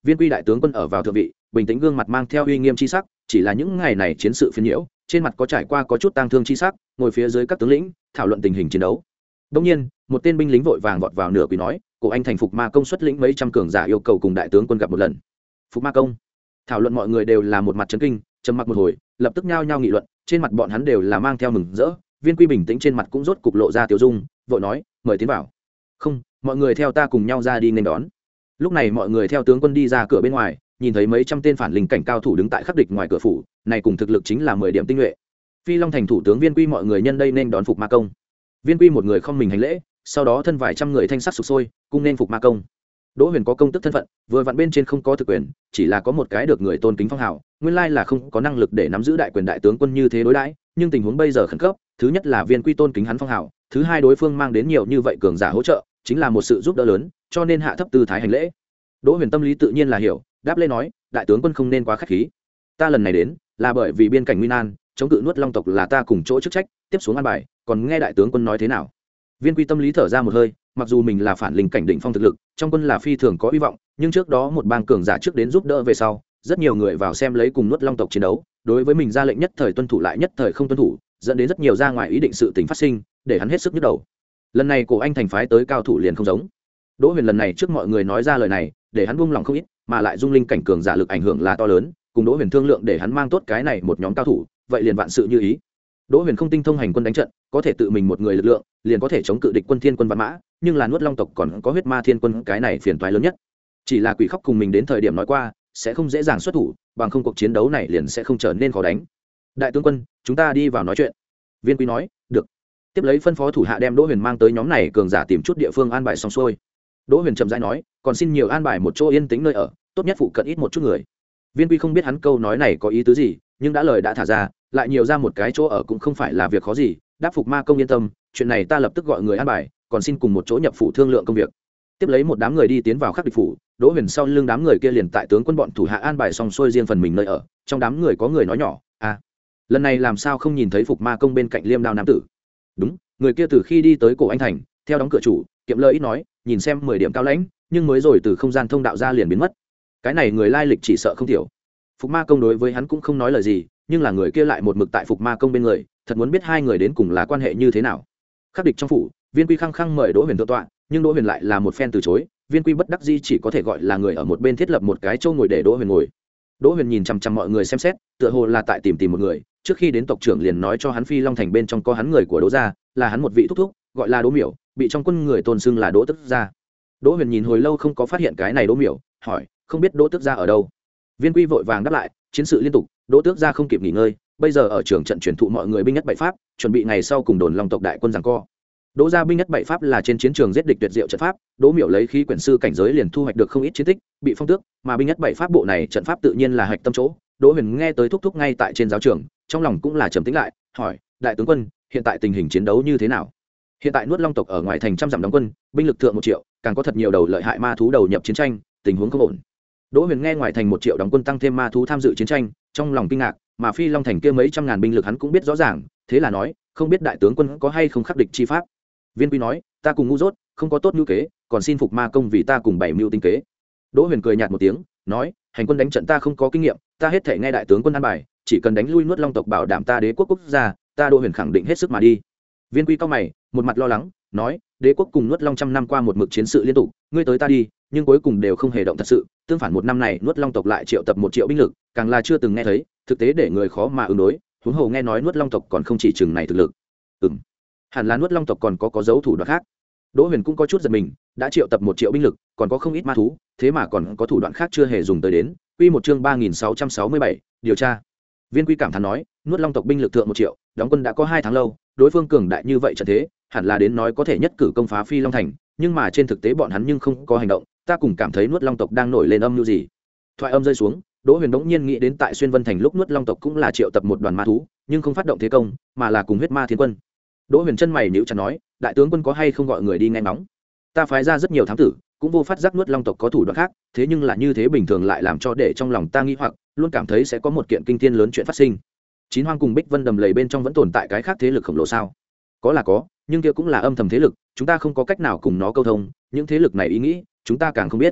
[SPEAKER 1] Viên Quy đại tướng quân ở vào thượng vị, bình tĩnh gương mặt mang theo uy nghiêm chi sắc, chỉ là những ngày này chiến sự phiền nhiễu, trên mặt có trải qua có chút tang thương chi sắc, ngồi phía dưới các tướng lĩnh, thảo luận tình hình chiến đấu. Đương nhiên, một tên binh lính vội vàng vọt vào nửa quỳ nói, "Cổ anh thành Phục Ma công xuất lĩnh mấy trăm cường giả yêu cầu cùng đại tướng quân gặp một lần." Phục Ma công. Thảo luận mọi người đều là một mặt chấn kinh, trầm mặc một hồi, lập tức nhao nhao nghị luận, trên mặt bọn hắn đều là mang theo mừng rỡ. Viên Quy bình tĩnh trên mặt cũng rốt cục lộ ra tiểu dung, vội nói, "Mời tiến vào." "Không, mọi người theo ta cùng nhau ra đi nên đón." Lúc này mọi người theo tướng quân đi ra cửa bên ngoài, nhìn thấy mấy trăm tên phản linh cảnh cao thủ đứng tại khắc địch ngoài cửa phủ, này cùng thực lực chính là mười điểm tinh nhuệ. Phi Long thành thủ tướng Viên Quy mọi người nhân đây nên đón Phục Ma công. Viên Quy một người không mình hành lễ, sau đó thân vài trăm người thanh sắc sục sôi, cung nên Phục Ma công. Đỗ Huyền có công tức thân phận, vừa vặn bên trên không có thực quyền, chỉ là có một cái được người tôn kính phong hào, nguyên lai là không có năng lực để nắm giữ đại quyền đại tướng quân như thế đối đãi, nhưng tình huống bây giờ khẩn cấp, thứ nhất là Viên Quy tôn kính hắn phong hào, thứ hai đối phương mang đến nhiều như vậy cường giả hỗ trợ, chính là một sự giúp đỡ lớn, cho nên hạ thấp tư thái hành lễ. Đỗ Huyền tâm lý tự nhiên là hiểu, đáp lễ nói, đại tướng quân không nên quá khách khí. Ta lần này đến, là bởi vì biên cảnh nguy nan, chống cự nuốt long tộc là ta cùng chỗ chức trách, tiếp xuống an bài, còn nghe đại tướng quân nói thế nào. Viên Quy tâm lý thở ra một hơi, mặc dù mình là phản linh cảnh đỉnh phong thực lực, trong quân là phi thường có hy vọng, nhưng trước đó một bang cường giả trước đến giúp đỡ về sau, rất nhiều người vào xem lấy cùng nuốt long tộc chiến đấu, đối với mình ra lệnh nhất thời tuân thủ lại nhất thời không tuân thủ, dẫn đến rất nhiều ra ngoài ý định sự tình phát sinh, để hắn hết sức nhức đầu. Lần này Cổ Anh thành phái tới cao thủ liền không giống. Đỗ Huyền lần này trước mọi người nói ra lời này, để hắn buông lòng không ít, mà lại dung linh cảnh cường giả lực ảnh hưởng là to lớn, cùng Đỗ Huyền thương lượng để hắn mang tốt cái này một nhóm cao thủ, vậy liền vạn sự như ý. Đỗ Huyền không tinh thông hành quân đánh trận, có thể tự mình một người lực lượng, liền có thể chống cự địch quân thiên quân vạn mã, nhưng là nuốt long tộc còn có huyết ma thiên quân, cái này phiền toái lớn nhất. Chỉ là Quỷ Khóc cùng mình đến thời điểm nói qua, sẽ không dễ dàng xuất thủ, bằng không cuộc chiến đấu này liền sẽ không trở nên khó đánh. Đại tướng quân, chúng ta đi vào nói chuyện. Viên Quy nói, được. Tiếp lấy phân phó thủ hạ đem Đỗ Huyền mang tới nhóm này cường giả tìm chút địa phương an bài xong xuôi. Đỗ Huyền chậm rãi nói, còn xin nhiều an bài một chỗ yên tĩnh nơi ở, tốt nhất phụ cận ít một chút người. Viên Quy không biết hắn câu nói này có ý tứ gì, nhưng đã lời đã thả ra, lại nhiều ra một cái chỗ ở cũng không phải là việc khó gì. Đáp Phục Ma công yên tâm, chuyện này ta lập tức gọi người an bài, còn xin cùng một chỗ nhập phủ thương lượng công việc. Tiếp lấy một đám người đi tiến vào khắc địch phủ, Đỗ Huyền sau lưng đám người kia liền tại tướng quân bọn thủ hạ an bài xong xuôi riêng phần mình nơi ở. Trong đám người có người nói nhỏ, à, lần này làm sao không nhìn thấy Phục Ma công bên cạnh Liêm Đao nam tử? Đúng, người kia từ khi đi tới Cổ Anh thành, theo đóng cửa chủ, kiệm lời ít nói, nhìn xem mười điểm cao lãnh, nhưng mới rồi từ không gian thông đạo ra liền biến mất. Cái này người lai lịch chỉ sợ không thiểu. Phục Ma công đối với hắn cũng không nói lời gì, nhưng là người kia lại một mực tại Phục Ma công bên người, thật muốn biết hai người đến cùng là quan hệ như thế nào. Khắc địch trong phủ, Viên Quy khăng khăng mời Đỗ Huyền thượng tọa, nhưng Đỗ Huyền lại là một phen từ chối. Viên Quy bất đắc dĩ chỉ có thể gọi là người ở một bên thiết lập một cái chỗ ngồi để Đỗ Huyền ngồi. Đỗ Huyền nhìn chằm chằm mọi người xem xét, tựa hồ là tại tìm tìm một người. Trước khi đến tộc trưởng liền nói cho hắn Phi Long thành bên trong có hắn người của Đỗ gia, là hắn một vị thúc thúc, gọi là Đỗ Miểu, bị trong quân người tôn xưng là Đỗ Tức gia. Đỗ Huyền nhìn hồi lâu không có phát hiện cái này Đỗ Miểu, hỏi, không biết Đỗ Tức gia ở đâu? Viên Quy vội vàng đáp lại, chiến sự liên tục, Đỗ Tước gia không kịp nghỉ ngơi, bây giờ ở trường trận truyền thụ mọi người binh nhất bảy pháp, chuẩn bị ngày sau cùng đồn long tộc đại quân giằng co. Đỗ gia binh nhất bảy pháp là trên chiến trường giết địch tuyệt diệu trận pháp, Đỗ Miểu lấy khí quyển sư cảnh giới liền thu hoạch được không ít chiến tích, bị phong tước, mà binh nhất bảy pháp bộ này trận pháp tự nhiên là hạch tâm chỗ. Đỗ Huyền nghe tới thúc thúc ngay tại trên giáo trường, trong lòng cũng là trầm tĩnh lại, hỏi, đại tướng quân, hiện tại tình hình chiến đấu như thế nào? Hiện tại nuốt long tộc ở ngoài thành trăm dặm đóng quân, binh lực thượng một triệu, càng có thật nhiều đầu lợi hại ma thú đầu nhập chiến tranh, tình huống không ổn. Đỗ Huyền nghe ngoài thành một triệu đóng quân tăng thêm ma thú tham dự chiến tranh, trong lòng kinh ngạc, mà Phi Long thành kia mấy trăm ngàn binh lực hắn cũng biết rõ ràng, thế là nói, không biết đại tướng quân có hay không khắc địch chi pháp. Viên Quy nói, ta cùng ngu dốt, không có tốt nhu kế, còn xin Phục Ma công vì ta cùng bảy mưu tinh kế. Đỗ Huyền cười nhạt một tiếng, nói, hành quân đánh trận ta không có kinh nghiệm, ta hết thể nghe đại tướng quân an bài, chỉ cần đánh lui nuốt long tộc bảo đảm ta đế quốc quốc gia, ta Đỗ Huyền khẳng định hết sức mà đi. Viên Quy cao mày, một mặt lo lắng, nói, đế quốc cùng nuốt long trăm năm qua một mực chiến sự liên tục, ngươi tới ta đi, nhưng cuối cùng đều không hề động thật sự, tương phản một năm này nuốt long tộc lại triệu tập một triệu binh lực, càng là chưa từng nghe thấy, thực tế để người khó mà ứng đối, huống hồ nghe nói nuốt long tộc còn không chỉ chừng này thực lực. Ừm, hẳn là nuốt long tộc còn có có dấu thủ đoạn khác. Đỗ Huyền cũng có chút giật mình, đã triệu tập một triệu binh lực, còn có không ít ma thú, thế mà còn có thủ đoạn khác chưa hề dùng tới đến. Quy một chương ba nghìn sáu trăm sáu mươi bảy, điều tra. Viên Quy cảm thán nói, nuốt long tộc binh lực thượng một triệu, đóng quân đã có hai tháng lâu, đối phương cường đại như vậy trận thế, hẳn là đến nói có thể nhất cử công phá Phi Long thành, nhưng mà trên thực tế bọn hắn nhưng không có hành động, ta cùng cảm thấy nuốt long tộc đang nổi lên âm mưu gì. Thoại âm rơi xuống, Đỗ Huyền đống nhiên nghĩ đến tại Xuyên Vân thành lúc nuốt long tộc cũng là triệu tập một đoàn ma thú, nhưng không phát động thế công, mà là cùng huyết ma thiên quân. Đỗ Huyền chân mày nhíu chặt nói, đại tướng quân có hay không gọi người đi nghe ngóng? Ta phái ra rất nhiều thám tử, cũng vô phát giác nuốt long tộc có thủ đoạn khác, thế nhưng là như thế bình thường lại làm cho để trong lòng ta nghi hoặc, luôn cảm thấy sẽ có một kiện kinh thiên lớn chuyện phát sinh. Chín Hoang cùng Bích Vân đầm lầy bên trong vẫn tồn tại cái khác thế lực khổng lồ sao? Có là có, nhưng kia cũng là âm thầm thế lực, chúng ta không có cách nào cùng nó câu thông, những thế lực này ý nghĩ, chúng ta càng không biết.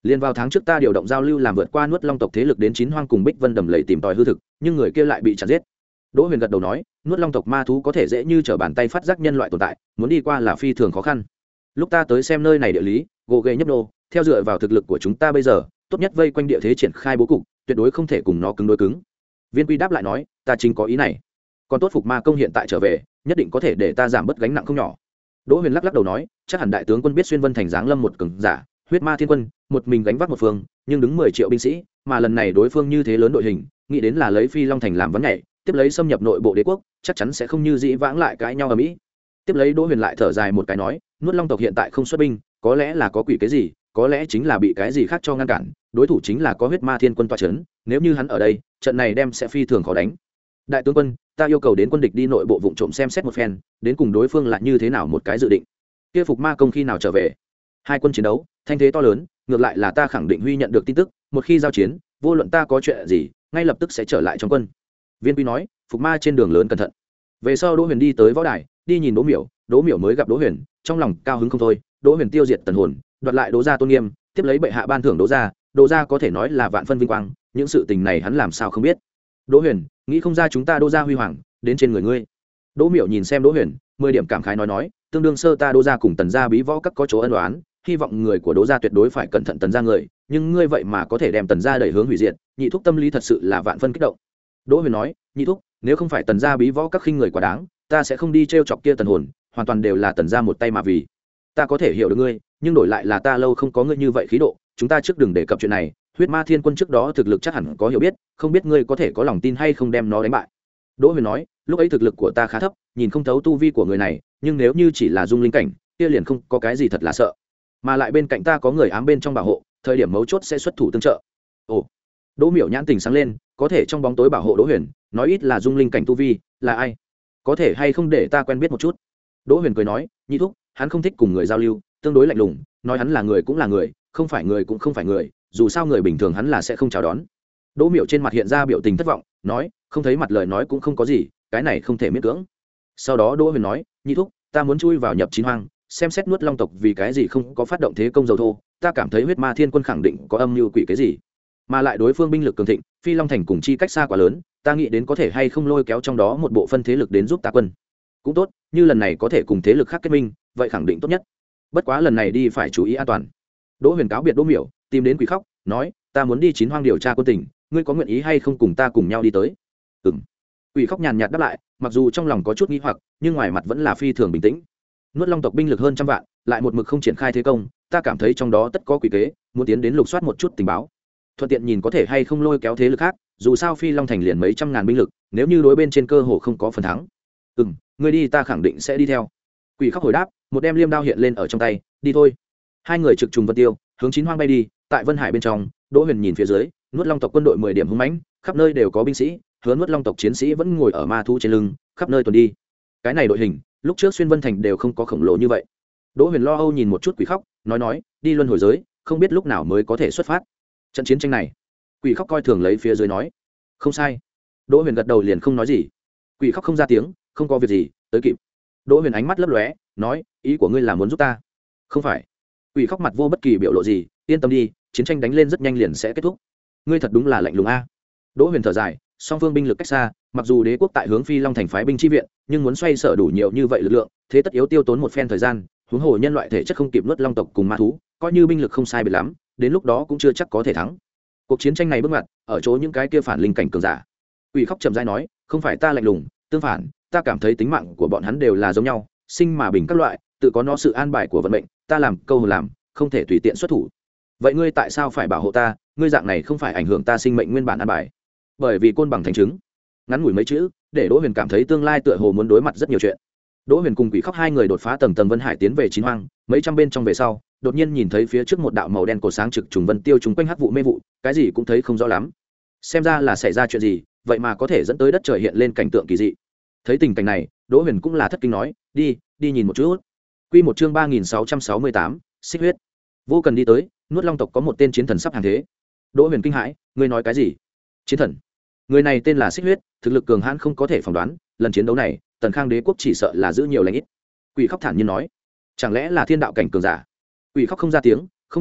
[SPEAKER 1] Liên vào tháng trước ta điều động giao lưu làm vượt qua nuốt long tộc thế lực đến chín hoang cùng Bích Vân đầm lầy tìm tòi hư thực, nhưng người kia lại bị chặt giết. Đỗ Huyền gật đầu nói, nuốt long tộc ma thú có thể dễ như trở bàn tay phát giác nhân loại tồn tại, muốn đi qua là phi thường khó khăn. Lúc ta tới xem nơi này địa lý, gồ ghề nhấp nô, theo dựa vào thực lực của chúng ta bây giờ, tốt nhất vây quanh địa thế triển khai bố cục, tuyệt đối không thể cùng nó cứng đối cứng. Viên Quy đáp lại nói, ta chính có ý này. Còn tốt Phục Ma công hiện tại trở về, nhất định có thể để ta giảm bớt gánh nặng không nhỏ. Đỗ Huyền lắc lắc đầu nói, chắc hẳn đại tướng quân biết xuyên vân thành giáng lâm một cường giả, huyết ma thiên quân, một mình gánh vác một phương, nhưng đứng mười triệu binh sĩ, mà lần này đối phương như thế lớn đội hình, nghĩ đến là lấy Phi Long thành làm vấn nhảy, tiếp lấy xâm nhập nội bộ đế quốc, chắc chắn sẽ không như dĩ vãng lại cãi nhau ở mỹ. Tiếp lấy Đỗ Huyền lại thở dài một cái nói, nuốt long tộc hiện tại không xuất binh, có lẽ là có quỷ cái gì, có lẽ chính là bị cái gì khác cho ngăn cản, đối thủ chính là có huyết ma thiên quân tọa chấn, nếu như hắn ở đây, trận này đem sẽ phi thường khó đánh. Đại tướng quân, ta yêu cầu đến quân địch đi nội bộ vụng trộm xem xét một phen, đến cùng đối phương là như thế nào một cái dự định. Kia Phục Ma công khi nào trở về? Hai quân chiến đấu, thanh thế to lớn, ngược lại là ta khẳng định Huy nhận được tin tức, một khi giao chiến, vô luận ta có chuyện gì, ngay lập tức sẽ trở lại trong quân. Viên Quy nói, Phục Ma trên đường lớn cẩn thận. Về sau Đỗ Huyền đi tới võ đài, đi nhìn Đỗ Miểu, Đỗ Miểu mới gặp Đỗ Huyền, trong lòng cao hứng không thôi. Đỗ Huyền tiêu diệt tần hồn, đoạt lại Đỗ gia tôn nghiêm, tiếp lấy bệ hạ ban thưởng Đỗ gia, Đỗ gia có thể nói là vạn phân vinh quang, những sự tình này hắn làm sao không biết. Đỗ Huyền, nghĩ không ra chúng ta Đỗ gia huy hoàng đến trên người ngươi. Đỗ Miểu nhìn xem Đỗ Huyền, mười điểm cảm khái nói nói, tương đương sơ ta Đỗ gia cùng tần gia bí võ các có chỗ ân oán, hy vọng người của Đỗ gia tuyệt đối phải cẩn thận tần gia người, nhưng ngươi vậy mà có thể đem tần gia đẩy hướng hủy diệt, nhị thúc tâm lý thật sự là vạn phân kích động. Đỗ Huyền nói, nhị thúc, nếu không phải tần gia bí võ các khinh người quá đáng, ta sẽ không đi trêu chọc kia tần hồn, hoàn toàn đều là tần gia một tay mà vì. Ta có thể hiểu được ngươi, nhưng đổi lại là ta lâu không có ngươi như vậy khí độ, chúng ta trước đừng đề cập chuyện này, huyết ma thiên quân trước đó thực lực chắc hẳn có hiểu biết, không biết ngươi có thể có lòng tin hay không đem nó đánh bại. Đỗ Huyền nói, lúc ấy thực lực của ta khá thấp, nhìn không thấu tu vi của người này, nhưng nếu như chỉ là dung linh cảnh, kia liền không có cái gì thật là sợ, mà lại bên cạnh ta có người ám bên trong bảo hộ, thời điểm mấu chốt sẽ xuất thủ tương trợ. Ồ. Đỗ Miểu nhãn tình sáng lên, có thể trong bóng tối bảo hộ Đỗ Huyền, nói ít là dung linh cảnh tu vi, là ai? Có thể hay không để ta quen biết một chút? Đỗ Huyền cười nói, nhị thúc, hắn không thích cùng người giao lưu, tương đối lạnh lùng, nói hắn là người cũng là người, không phải người cũng không phải người, dù sao người bình thường hắn là sẽ không chào đón. Đỗ Miểu trên mặt hiện ra biểu tình thất vọng, nói, không thấy mặt lời nói cũng không có gì, cái này không thể miễn cưỡng. Sau đó Đỗ Huyền nói, nhị thúc, ta muốn chui vào nhập chín hoang, xem xét nuốt long tộc vì cái gì không có phát động thế công dầu thô, ta cảm thấy huyết ma thiên quân khẳng định có âm mưu quỷ cái gì, mà lại đối phương binh lực cường thịnh, Phi Long thành cùng chi cách xa quá lớn, ta nghĩ đến có thể hay không lôi kéo trong đó một bộ phân thế lực đến giúp ta quân. Cũng tốt, như lần này có thể cùng thế lực khác kết minh, vậy khẳng định tốt nhất. Bất quá lần này đi phải chú ý an toàn. Đỗ Huyền cáo biệt Đỗ Miểu, tìm đến Quỷ Khóc, nói, ta muốn đi chín hoang điều tra quân tình, ngươi có nguyện ý hay không cùng ta cùng nhau đi tới? Ừm. Quỷ Khóc nhàn nhạt đáp lại, mặc dù trong lòng có chút nghi hoặc, nhưng ngoài mặt vẫn là phi thường bình tĩnh. Nuốt long tộc binh lực hơn trăm vạn, lại một mực không triển khai thế công, ta cảm thấy trong đó tất có quỷ kế, muốn tiến đến lục soát một chút tình báo, thuận tiện nhìn có thể hay không lôi kéo thế lực khác, dù sao Phi Long thành liền mấy trăm ngàn binh lực, nếu như đối bên trên cơ hồ không có phần thắng. Ừm, ngươi đi ta khẳng định sẽ đi theo. Quỷ Khóc hồi đáp, một đem liêm đao hiện lên ở trong tay, đi thôi. Hai người trực trùng vân tiêu, hướng chín hoang bay đi. Tại Vân Hải bên trong, Đỗ Huyền nhìn phía dưới, nuốt long tộc quân đội mười điểm hung mãnh, khắp nơi đều có binh sĩ, hứa nuốt long tộc chiến sĩ vẫn ngồi ở ma thú trên lưng, khắp nơi tuần đi. Cái này đội hình, lúc trước xuyên Vân thành đều không có khổng lồ như vậy. Đỗ Huyền lo âu nhìn một chút Quỷ Khóc, nói nói, đi luân hồi giới, không biết lúc nào mới có thể xuất phát. Trận chiến tranh này, Quỷ Khóc coi thường lấy phía dưới nói, không sai. Đỗ Huyền gật đầu liền không nói gì. Quỷ Khóc không ra tiếng, không có việc gì, tới kịp. Đỗ Huyền ánh mắt lấp lóe, nói, ý của ngươi là muốn giúp ta? Không phải. Quỷ Khóc mặt vô bất kỳ biểu lộ gì, yên tâm đi, chiến tranh đánh lên rất nhanh liền sẽ kết thúc. Ngươi thật đúng là lạnh lùng a. Đỗ Huyền thở dài, song phương binh lực cách xa, mặc dù đế quốc tại hướng Phi Long thành phái binh chi viện, nhưng muốn xoay sở đủ nhiều như vậy lực lượng, thế tất yếu tiêu tốn một phen thời gian, huống hồ nhân loại thể chất không kịp nuốt long tộc cùng ma thú, coi như binh lực không sai biệt lắm, đến lúc đó cũng chưa chắc có thể thắng. Cuộc chiến tranh này bước ngoặt, ở chỗ những cái kia phản linh cảnh cường giả. Quỷ Khóc trầm rãi nói, không phải ta lạnh lùng, tương phản, ta cảm thấy tính mạng của bọn hắn đều là giống nhau, sinh mà bình các loại, tự có nó sự an bài của vận mệnh, ta làm câu hồn làm, không thể tùy tiện xuất thủ. Vậy ngươi tại sao phải bảo hộ ta? Ngươi dạng này không phải ảnh hưởng ta sinh mệnh nguyên bản an bài? Bởi vì côn bằng thành chứng. Ngắn ngủi mấy chữ, để Đỗ Huyền cảm thấy tương lai tựa hồ muốn đối mặt rất nhiều chuyện. Đỗ Huyền cùng Quỷ Khóc hai người đột phá tầng tầng Vân Hải tiến về chín hoang, mấy trăm bên trong về sau, đột nhiên nhìn thấy phía trước một đạo màu đen cổ sáng trực trùng vân tiêu chúng quanh hắc vụ mê vụ, cái gì cũng thấy không rõ lắm. Xem ra là xảy ra chuyện gì, vậy mà có thể dẫn tới đất trời hiện lên cảnh tượng kỳ dị. Thấy tình cảnh này, Đỗ Huyền cũng là thất kinh nói, đi, đi nhìn một chút. Quy một chương ba nghìn sáu trăm sáu mươi tám, xích huyết. Vô cần đi tới, nuốt long tộc có một tên chiến thần sắp hàng thế. Đỗ Huyền kinh hãi, ngươi nói cái gì? Chiến thần? Người này tên là xích huyết, thực lực cường hãn không có thể phỏng đoán, lần chiến đấu này, Tần Khang đế quốc chỉ sợ là giữ nhiều lãnh ít. Quỷ Khóc thản nhiên nói, chẳng lẽ là thiên đạo cảnh cường giả? Quỷ Khóc không ra tiếng, không nhất định,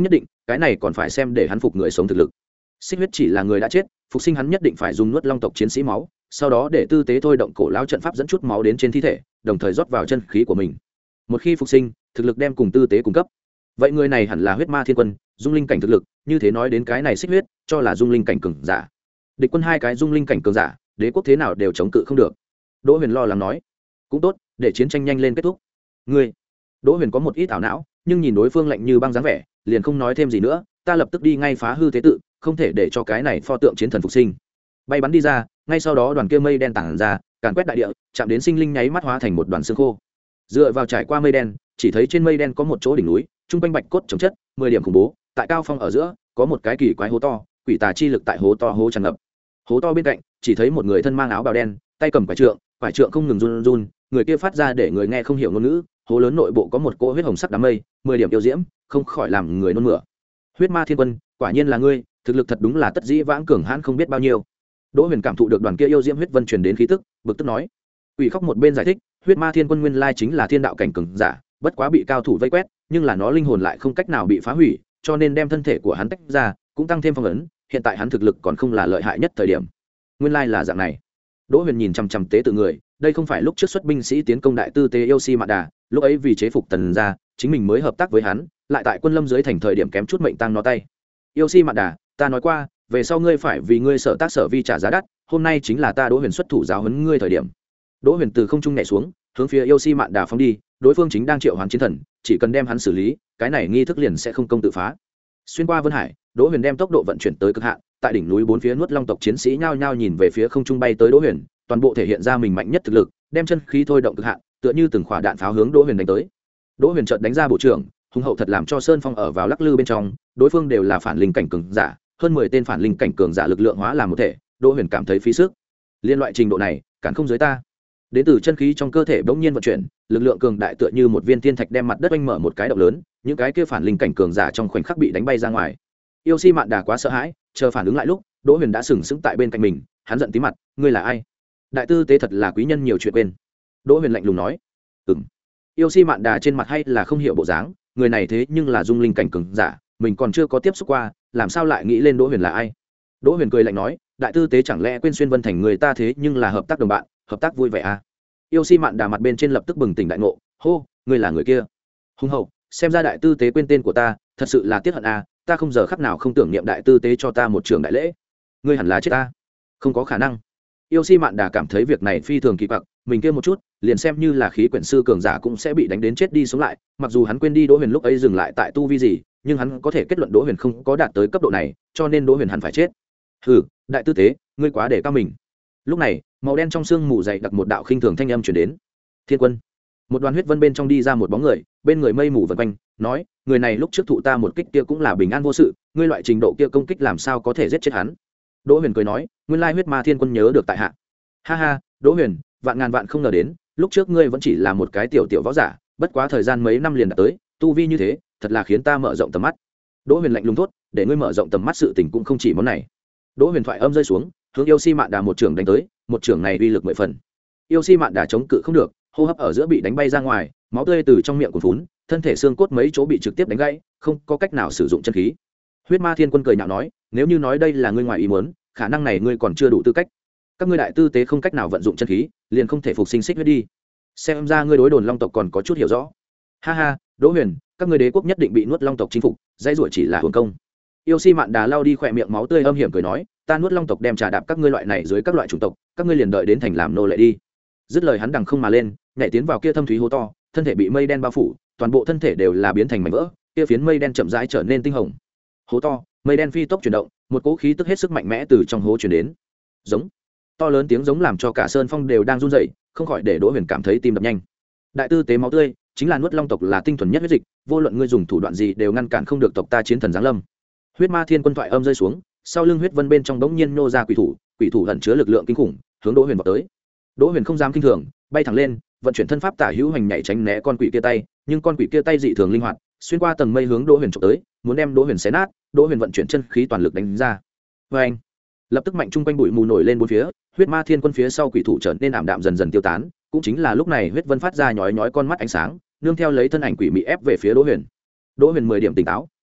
[SPEAKER 1] cái này còn phải xem để hắn phục người sống thực lực. Xích huyết chỉ là người đã chết, phục sinh hắn nhất định phải dùng nuốt long tộc chiến sĩ máu, sau đó để tư tế thôi động cổ lão trận pháp dẫn chút máu đến trên thi thể, đồng thời rót vào chân khí của mình. Một khi phục sinh, thực lực đem cùng tư tế cung cấp. Vậy người này hẳn là huyết ma thiên quân, dung linh cảnh thực lực, như thế nói đến cái này xích huyết, cho là dung linh cảnh cường giả. Địch quân hai cái dung linh cảnh cường giả, đế quốc thế nào đều chống cự không được. Đỗ Huyền lo lắng nói, cũng tốt, để chiến tranh nhanh lên kết thúc. Ngươi, Đỗ Huyền có một ít ảo não, nhưng nhìn đối phương lạnh như băng dáng vẻ, liền không nói thêm gì nữa. Ta lập tức đi ngay phá hư thế tự, không thể để cho cái này pho tượng chiến thần phục sinh. Bay bắn đi ra, ngay sau đó đoàn kia mây đen tản ra, càn quét đại địa, chạm đến sinh linh nháy mắt hóa thành một đoàn xương khô. Dựa vào trải qua mây đen, chỉ thấy trên mây đen có một chỗ đỉnh núi, trung quanh bạch cốt chống chất, mười điểm khủng bố. Tại cao phong ở giữa, có một cái kỳ quái hố to, quỷ tà chi lực tại hố to hố tràn ngập. Hố to bên cạnh, chỉ thấy một người thân mang áo bào đen, tay cầm quải trượng, quải trượng không ngừng run run, người kia phát ra để người nghe không hiểu ngôn ngữ. Hố lớn nội bộ có một cỗ huyết hồng sắc đám mây, mười điểm yêu diễm, không khỏi làm người nôn mửa. Huyết ma thiên quân, quả nhiên là ngươi, thực lực thật đúng là tất dĩ vãng cường hãn không biết bao nhiêu. Đỗ Huyền cảm thụ được đoàn kia yêu diễm huyết vân truyền đến khí tức, bực tức nói. Quỷ khóc một bên giải thích, huyết ma thiên quân nguyên lai chính là thiên đạo cảnh cường giả, bất quá bị cao thủ vây quét, nhưng là nó linh hồn lại không cách nào bị phá hủy, cho nên đem thân thể của hắn tách ra, cũng tăng thêm phong ấn, hiện tại hắn thực lực còn không là lợi hại nhất thời điểm. Nguyên lai là dạng này. Đỗ Huyền nhìn chằm chằm tế tự người, đây không phải lúc trước xuất binh sĩ tiến công đại tư tế yêu si mạn đà, lúc ấy vì chế phục tần gia, chính mình mới hợp tác với hắn, lại tại quân lâm dưới thành thời điểm kém chút mệnh tăng nó tay. Yêu si mạn đà, ta nói qua, về sau ngươi phải vì ngươi sở tác sở vi trả giá đắt, hôm nay chính là ta Đỗ Huyền xuất thủ giáo huấn ngươi thời điểm. Đỗ Huyền từ không trung nhảy xuống, hướng phía yêu si mạn đà phóng đi, đối phương chính đang triệu hoán chiến thần, chỉ cần đem hắn xử lý, cái này nghi thức liền sẽ không công tự phá. Xuyên qua vân hải, Đỗ Huyền đem tốc độ vận chuyển tới cực hạn, tại đỉnh núi bốn phía nuốt long tộc chiến sĩ nhao nhao nhìn về phía không trung bay tới Đỗ Huyền, toàn bộ thể hiện ra mình mạnh nhất thực lực, đem chân khí thôi động cực hạn, tựa như từng quả đạn pháo hướng Đỗ Huyền đánh tới. Đỗ Huyền chợt đánh ra bộ trưởng, hùng hậu thật làm cho Sơn Phong ở vào lắc lư bên trong, đối phương đều là phản linh cảnh cường giả, hơn mười tên phản linh cảnh cường giả lực lượng hóa làm một thể, Đỗ Huyền cảm thấy phí sức. Liên loại trình độ này, cản không dưới ta. Đến từ chân khí trong cơ thể bỗng nhiên vận chuyển, lực lượng cường đại tựa như một viên thiên thạch đem mặt đất oanh mở một cái động lớn, những cái kia phản linh cảnh cường giả trong khoảnh khắc bị đánh bay ra ngoài. Yêu si mạn đà quá sợ hãi, chờ phản ứng lại lúc, Đỗ Huyền đã sừng sững tại bên cạnh mình, hắn giận tí mặt, ngươi là ai? Đại tư tế thật là quý nhân nhiều chuyện quên. Đỗ Huyền lạnh lùng nói. Ừm. Yêu si mạn đà trên mặt hay là không hiểu bộ dáng, người này thế nhưng là dung linh cảnh cường giả, mình còn chưa có tiếp xúc qua, làm sao lại nghĩ lên Đỗ Huyền là ai? Đỗ Huyền cười lạnh nói, đại tư tế chẳng lẽ quên xuyên vân thành người ta thế nhưng là hợp tác đồng bạn, hợp tác vui vẻ à? Yêu si mạn đà mặt bên trên lập tức bừng tỉnh đại ngộ, hô, ngươi là người kia. Hùng hậu, xem ra đại tư tế quên tên của ta, thật sự là tiếc hận à, ta không giờ khắc nào không tưởng niệm đại tư tế cho ta một trường đại lễ. Ngươi hẳn là chết ta. Không có khả năng. Yêu si mạn đà cảm thấy việc này phi thường kỳ quặc, mình kia một chút, liền xem như là khí quyển sư cường giả cũng sẽ bị đánh đến chết đi sống lại, mặc dù hắn quên đi Đỗ Huyền lúc ấy dừng lại tại tu vi gì, nhưng hắn có thể kết luận Đỗ Huyền không có đạt tới cấp độ này, cho nên Đỗ Huyền hẳn phải chết. Hừ, đại tư tế, ngươi quá để cao mình. Lúc này, màu đen trong xương mù dày đặc một đạo khinh thường thanh âm truyền đến. Thiên quân. Một đoàn huyết vân bên trong đi ra một bóng người, bên người mây mù vần quanh, nói, người này lúc trước thụ ta một kích kia cũng là bình an vô sự, ngươi loại trình độ kia công kích làm sao có thể giết chết hắn? Đỗ Huyền cười nói, nguyên lai huyết ma thiên quân nhớ được tại hạ. Ha ha, Đỗ Huyền, vạn ngàn vạn không ngờ đến, lúc trước ngươi vẫn chỉ là một cái tiểu tiểu võ giả, bất quá thời gian mấy năm liền đã tới, tu vi như thế, thật là khiến ta mở rộng tầm mắt. Đỗ Huyền lạnh lùng thốt, để ngươi mở rộng tầm mắt sự tình cũng không chỉ món này. Đỗ Huyền thoại âm rơi xuống, hướng yêu si mạn đà một trường đánh tới, một trường này uy lực mười phần. Yêu si mạn đà chống cự không được, hô hấp ở giữa bị đánh bay ra ngoài, máu tươi từ trong miệng cuồn phún, thân thể xương cốt mấy chỗ bị trực tiếp đánh gãy, không có cách nào sử dụng chân khí. Huyết ma thiên quân cười nhạo nói, nếu như nói đây là ngươi ngoài ý muốn, khả năng này ngươi còn chưa đủ tư cách. Các ngươi đại tư tế không cách nào vận dụng chân khí, liền không thể phục sinh xích huyết đi. Xem ra ngươi đối đồn long tộc còn có chút hiểu rõ. Ha ha, Đỗ Huyền, các ngươi đế quốc nhất định bị nuốt long tộc chinh phục, dây rủa chỉ là hưởng công. Yêu si mạn đà lao đi khỏe miệng máu tươi âm hiểm cười nói, ta nuốt long tộc đem trà đạp các ngươi loại này dưới các loại chủng tộc, các ngươi liền đợi đến thành làm nô lệ đi. Dứt lời hắn đằng không mà lên, nhảy tiến vào kia thâm thúy hố to, thân thể bị mây đen bao phủ, toàn bộ thân thể đều là biến thành mảnh vỡ, kia phiến mây đen chậm rãi trở nên tinh hồng. Hố to, mây đen phi tốc chuyển động, một cỗ khí tức hết sức mạnh mẽ từ trong hố truyền đến. Giống. To lớn tiếng giống làm cho cả sơn phong đều đang run rẩy, không khỏi để Đỗ Huyền cảm thấy tim đập nhanh. Đại tư tế máu tươi, chính là nuốt long tộc là tinh thuần nhất huyết dịch, vô luận ngươi dùng thủ đoạn gì đều ngăn cản không được tộc ta chiến thần giáng lâm. Huyết ma thiên quân thoại âm rơi xuống, sau lưng huyết vân bên trong bỗng nhiên nô ra quỷ thủ, quỷ thủ ẩn chứa lực lượng kinh khủng, hướng Đỗ Huyền vọt tới. Đỗ Huyền không dám kinh thường, bay thẳng lên, vận chuyển thân pháp tả hữu hành nhảy tránh né con quỷ kia tay, nhưng con quỷ kia tay dị thường linh hoạt, xuyên qua tầng mây hướng Đỗ Huyền chụp tới, muốn đem Đỗ Huyền xé nát. Đỗ Huyền vận chuyển chân khí toàn lực đánh ra. Oeng! Lập tức mạnh trung quanh bụi mù nổi lên bốn phía, huyết ma thiên quân phía sau quỷ thủ trở nên ảm đạm dần dần tiêu tán, cũng chính là lúc này huyết vân phát ra nhói nhói con mắt ánh sáng, nương theo lấy thân ảnh quỷ mị ép về phía Đỗ Huyền. Đỗ Huyền mười điểm tỉnh táo,